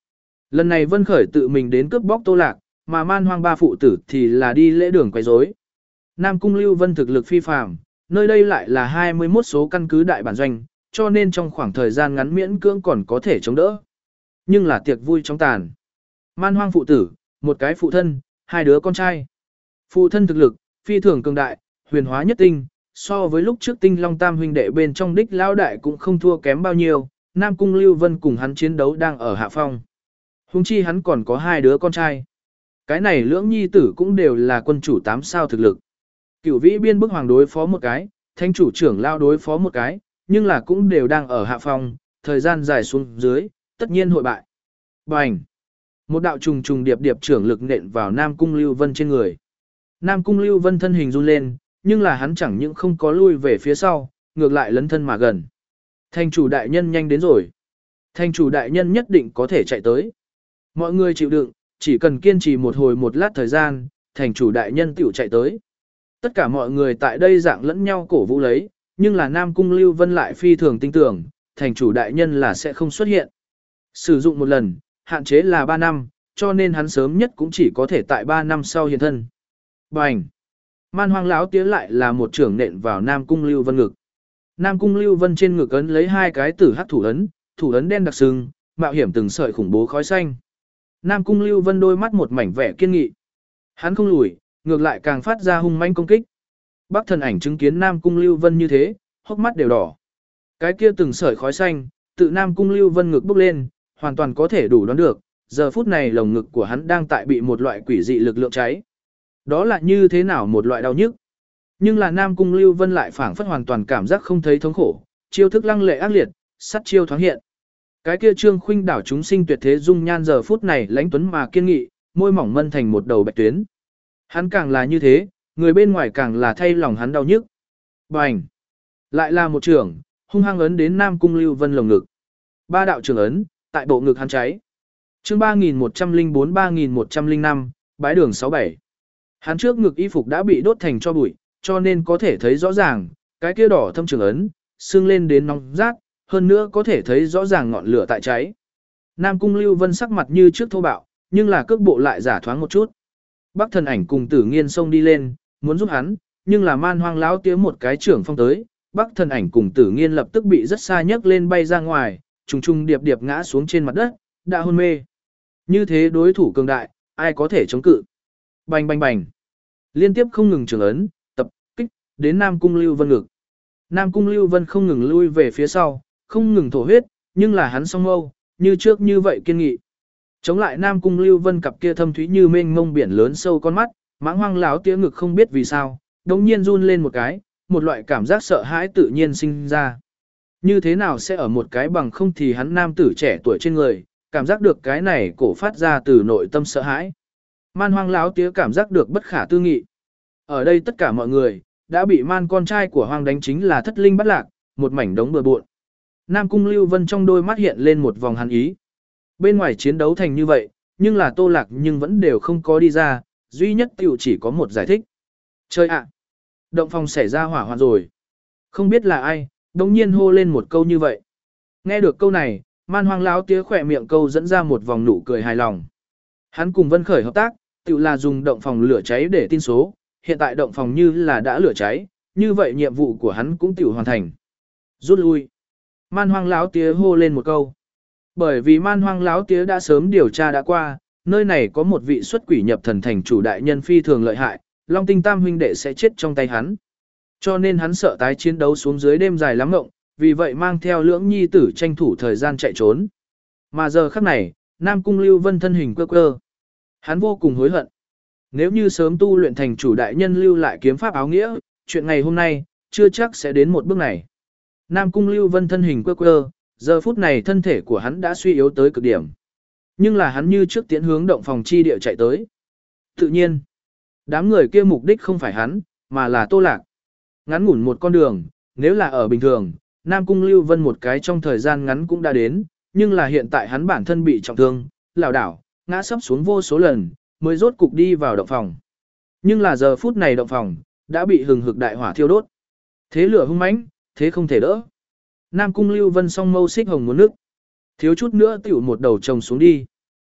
A: Lần này Vân Khởi tự mình đến cướp bóc Tô Lạc, mà Man Hoang ba phụ tử thì là đi lễ đường quấy rối. Nam Cung Lưu Vân thực lực phi phàm, nơi đây lại là hai mươi mốt số căn cứ đại bản doanh, cho nên trong khoảng thời gian ngắn miễn cưỡng còn có thể chống đỡ. Nhưng là tiệc vui chóng tàn. Man Hoang phụ tử, một cái phụ thân, hai đứa con trai. Phụ thân thực lực, phi thường cường đại, huyền hóa nhất tinh, so với lúc trước Tinh Long Tam huynh đệ bên trong đích lão đại cũng không thua kém bao nhiêu, Nam Cung Lưu Vân cùng hắn chiến đấu đang ở hạ phong. Huống chi hắn còn có hai đứa con trai. Cái này lưỡng nhi tử cũng đều là quân chủ tám sao thực lực. Cửu vĩ biên bức hoàng đối phó một cái, thanh chủ trưởng lao đối phó một cái, nhưng là cũng đều đang ở hạ phong, thời gian dài xuống dưới, tất nhiên hội bại. Bành! Một đạo trùng trùng điệp điệp trưởng lực nện vào Nam Cung Lưu Vân trên người. Nam Cung Lưu Vân thân hình run lên, nhưng là hắn chẳng những không có lui về phía sau, ngược lại lấn thân mà gần. Thành chủ đại nhân nhanh đến rồi. Thành chủ đại nhân nhất định có thể chạy tới. Mọi người chịu đựng, chỉ cần kiên trì một hồi một lát thời gian, thành chủ đại nhân tiểu chạy tới. Tất cả mọi người tại đây dạng lẫn nhau cổ vũ lấy, nhưng là Nam Cung Lưu Vân lại phi thường tin tưởng, thành chủ đại nhân là sẽ không xuất hiện. Sử dụng một lần, hạn chế là ba năm, cho nên hắn sớm nhất cũng chỉ có thể tại ba năm sau hiện thân. Bành! Man Hoang lão tía lại là một trưởng nện vào Nam Cung Lưu Vân ngực. Nam Cung Lưu Vân trên ngực ấn lấy hai cái tử hắc thủ ấn, thủ ấn đen đặc sừng, mạo hiểm từng sợi khủng bố khói xanh. Nam Cung Lưu Vân đôi mắt một mảnh vẻ kiên nghị. Hắn không lùi, ngược lại càng phát ra hung manh công kích. Bắc Thần Ảnh chứng kiến Nam Cung Lưu Vân như thế, hốc mắt đều đỏ. Cái kia từng sợi khói xanh, tự Nam Cung Lưu Vân ngực bốc lên, hoàn toàn có thể đủ đoán được, giờ phút này lồng ngực của hắn đang tại bị một loại quỷ dị lực lượng cháy. Đó là như thế nào một loại đau nhức? Nhưng là Nam Cung Lưu Vân lại phảng phất hoàn toàn cảm giác không thấy thống khổ, chiêu thức lăng lệ ác liệt, sắt chiêu thoáng hiện. Cái kia Trương Khuynh đảo chúng sinh tuyệt thế dung nhan giờ phút này lãnh tuấn mà kiên nghị, môi mỏng mân thành một đầu bạch tuyến. Hắn càng là như thế, người bên ngoài càng là thay lòng hắn đau nhức. Bành! Lại là một trường, hung hăng ấn đến Nam Cung Lưu Vân lồng ngực. Ba đạo trường ấn, tại bộ ngực hắn cháy. Chương ba nghìn một trăm lẻ bốn ba nghìn một trăm lẻ năm, bái đường sáu bảy. Hắn trước ngực y phục đã bị đốt thành cho bụi, cho nên có thể thấy rõ ràng, cái kia đỏ thâm trường ấn, sưng lên đến nóng rát, hơn nữa có thể thấy rõ ràng ngọn lửa tại cháy. Nam Cung Lưu Vân sắc mặt như trước thô bạo, nhưng là cước bộ lại giả thoáng một chút. Bắc Thần Ảnh cùng Tử Nghiên xông đi lên, muốn giúp hắn, nhưng là Man Hoang lão tía một cái trưởng phong tới, Bắc Thần Ảnh cùng Tử Nghiên lập tức bị rất xa nhấc lên bay ra ngoài, trùng trùng điệp điệp ngã xuống trên mặt đất, đã hôn mê. Như thế đối thủ cường đại, ai có thể chống cự? Bành bành bành. Liên tiếp không ngừng trường ấn, tập kích đến Nam Cung Lưu Vân ngực. Nam Cung Lưu Vân không ngừng lui về phía sau, không ngừng thổ huyết, nhưng là hắn song mâu, như trước như vậy kiên nghị. Chống lại Nam Cung Lưu Vân cặp kia thâm thúy như mênh mông biển lớn sâu con mắt, Mãng Hoang lão tía ngực không biết vì sao, đột nhiên run lên một cái, một loại cảm giác sợ hãi tự nhiên sinh ra. Như thế nào sẽ ở một cái bằng không thì hắn nam tử trẻ tuổi trên người, cảm giác được cái này cổ phát ra từ nội tâm sợ hãi. Man Hoang lão tía cảm giác được bất khả tư nghị. Ở đây tất cả mọi người đã bị Man con trai của Hoang đánh chính là thất linh bắt lạc, một mảnh đống bừa bộn. Nam Cung Lưu Vân trong đôi mắt hiện lên một vòng hàn ý. Bên ngoài chiến đấu thành như vậy, nhưng là Tô Lạc nhưng vẫn đều không có đi ra, duy nhất tiểu chỉ có một giải thích. Chơi ạ! Động phòng xảy ra hỏa hoạn rồi. Không biết là ai, đồng nhiên hô lên một câu như vậy. Nghe được câu này, Man Hoang lão tía khỏe miệng câu dẫn ra một vòng nụ cười hài lòng. Hắn cùng Vân Khởi hợp tác, tự là dùng động phòng lửa cháy để tin số, hiện tại động phòng như là đã lửa cháy, như vậy nhiệm vụ của hắn cũng tự hoàn thành. Rút lui. Man Hoang lão tía hô lên một câu. Bởi vì Man Hoang lão tía đã sớm điều tra đã qua, nơi này có một vị xuất quỷ nhập thần thành chủ đại nhân phi thường lợi hại, Long Tinh Tam huynh đệ sẽ chết trong tay hắn. Cho nên hắn sợ tái chiến đấu xuống dưới đêm dài lắm ngộng, vì vậy mang theo lưỡng nhi tử tranh thủ thời gian chạy trốn. Mà giờ khắc này, Nam Cung Lưu Vân thân hình quơ quơ. Hắn vô cùng hối hận. Nếu như sớm tu luyện thành chủ đại nhân lưu lại kiếm pháp áo nghĩa, chuyện ngày hôm nay, chưa chắc sẽ đến một bước này. Nam Cung Lưu Vân thân hình quơ quơ, giờ phút này thân thể của hắn đã suy yếu tới cực điểm. Nhưng là hắn như trước tiến hướng động phòng chi địa chạy tới. Tự nhiên, đám người kia mục đích không phải hắn, mà là Tô Lạc. Ngắn ngủn một con đường, nếu là ở bình thường, Nam Cung Lưu Vân một cái trong thời gian ngắn cũng đã đến, nhưng là hiện tại hắn bản thân bị trọng thương, lảo đảo, ngã sấp xuống vô số lần, mới rốt cục đi vào động phòng. Nhưng là giờ phút này động phòng, đã bị hừng hực đại hỏa thiêu đốt. Thế lửa hung mãnh, thế không thể đỡ. Nam Cung Lưu Vân song mâu xích hồng muốn nước. Thiếu chút nữa tiểu một đầu chồng xuống đi.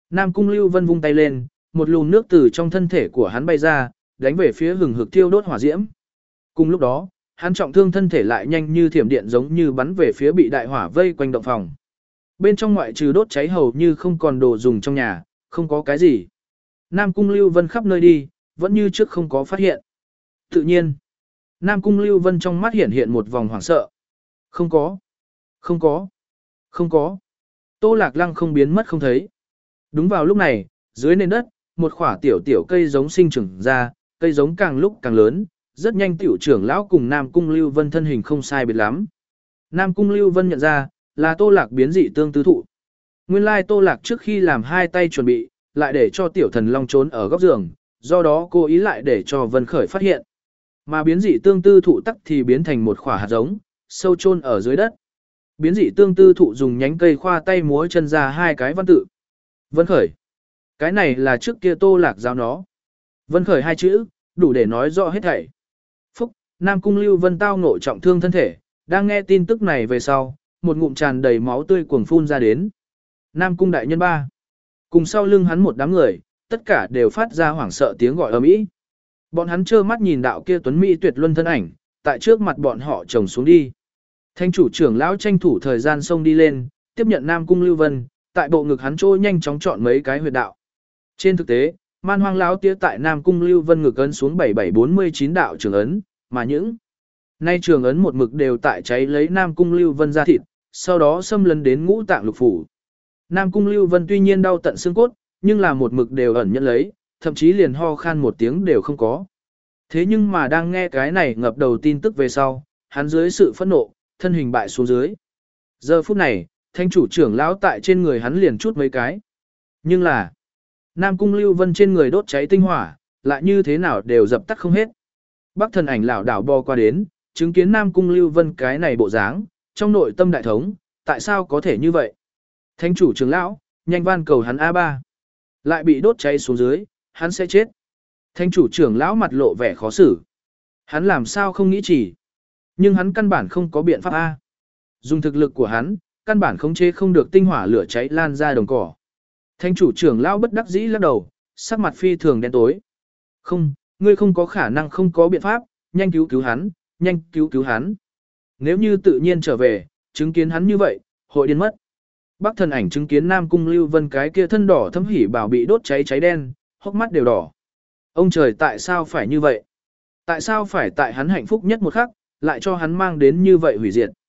A: Nam Cung Lưu Vân vung tay lên, một luồng nước từ trong thân thể của hắn bay ra, đánh về phía hừng hực thiêu đốt hỏa diễm. Cùng lúc đó, hắn trọng thương thân thể lại nhanh như thiểm điện giống như bắn về phía bị đại hỏa vây quanh động phòng. Bên trong ngoại trừ đốt cháy hầu như không còn đồ dùng trong nhà, không có cái gì. Nam Cung Lưu Vân khắp nơi đi, vẫn như trước không có phát hiện. Tự nhiên, Nam Cung Lưu Vân trong mắt hiện hiện một vòng hoảng sợ. Không có, không có, không có. Tô Lạc Lăng không biến mất không thấy. Đúng vào lúc này, dưới nền đất, một khỏa tiểu tiểu cây giống sinh trưởng ra, cây giống càng lúc càng lớn, rất nhanh tiểu trưởng lão cùng Nam Cung Lưu Vân thân hình không sai biệt lắm. Nam Cung Lưu Vân nhận ra, là Tô Lạc biến dị tương tư thụ. Nguyên lai Tô Lạc trước khi làm hai tay chuẩn bị, lại để cho tiểu thần long trốn ở góc giường, do đó cô ý lại để cho Vân Khởi phát hiện. Mà biến dị tương tư thụ tắc thì biến thành một khỏa hạt giống, sâu chôn ở dưới đất. Biến dị tương tư thụ dùng nhánh cây khoa tay múa chân ra hai cái văn tự. Vân Khởi. Cái này là trước kia Tô Lạc giáo nó. Vân Khởi hai chữ, đủ để nói rõ hết thảy. Phúc, Nam Cung Lưu Vân tao ngộ trọng thương thân thể, đang nghe tin tức này về sau, một ngụm tràn đầy máu tươi cuồng phun ra đến. Nam Cung đại nhân ba. Cùng sau lưng hắn một đám người, tất cả đều phát ra hoảng sợ tiếng gọi ầm ĩ. Bọn hắn trơ mắt nhìn đạo kia tuấn mỹ tuyệt luân thân ảnh, tại trước mặt bọn họ chồng xuống đi. Thanh chủ trưởng lão tranh thủ thời gian xông đi lên, tiếp nhận Nam Cung Lưu Vân, tại bộ ngực hắn trôi nhanh chóng chọn mấy cái huyệt đạo. Trên thực tế, Man Hoang lão tía tại Nam Cung Lưu Vân ngực ấn xuống bảy bảy bốn mươi chín đạo trường ấn, mà những nay trường ấn một mực đều tại cháy lấy Nam Cung Lưu Vân ra thịt, sau đó xâm lấn đến ngũ tạng lục phủ. Nam Cung Lưu Vân tuy nhiên đau tận xương cốt, nhưng là một mực đều ẩn nhận lấy, thậm chí liền ho khan một tiếng đều không có. Thế nhưng mà đang nghe cái này ngập đầu tin tức về sau, hắn dưới sự phẫn nộ, thân hình bại xuống dưới. Giờ phút này, thanh chủ trưởng lão tại trên người hắn liền chút mấy cái. Nhưng là, Nam Cung Lưu Vân trên người đốt cháy tinh hỏa, lại như thế nào đều dập tắt không hết. Bắc thần ảnh lão đảo bò qua đến, chứng kiến Nam Cung Lưu Vân cái này bộ dáng, trong nội tâm đại thống, tại sao có thể như vậy? Thanh chủ trưởng lão, nhanh van cầu hắn a ba. Lại bị đốt cháy xuống dưới, hắn sẽ chết. Thanh chủ trưởng lão mặt lộ vẻ khó xử. Hắn làm sao không nghĩ chỉ. Nhưng hắn căn bản không có biện pháp A. Dùng thực lực của hắn, căn bản khống chế không được tinh hỏa lửa cháy lan ra đồng cỏ. Thanh chủ trưởng lão bất đắc dĩ lắc đầu, sắc mặt phi thường đen tối. Không, ngươi không có khả năng không có biện pháp, nhanh cứu cứu hắn, nhanh cứu cứu hắn. Nếu như tự nhiên trở về, chứng kiến hắn như vậy, hội điên mất. Bắc thần ảnh chứng kiến Nam Cung Lưu Vân cái kia thân đỏ thấm hỉ bảo bị đốt cháy cháy đen, hốc mắt đều đỏ. Ông trời tại sao phải như vậy? Tại sao phải tại hắn hạnh phúc nhất một khắc, lại cho hắn mang đến như vậy hủy diệt?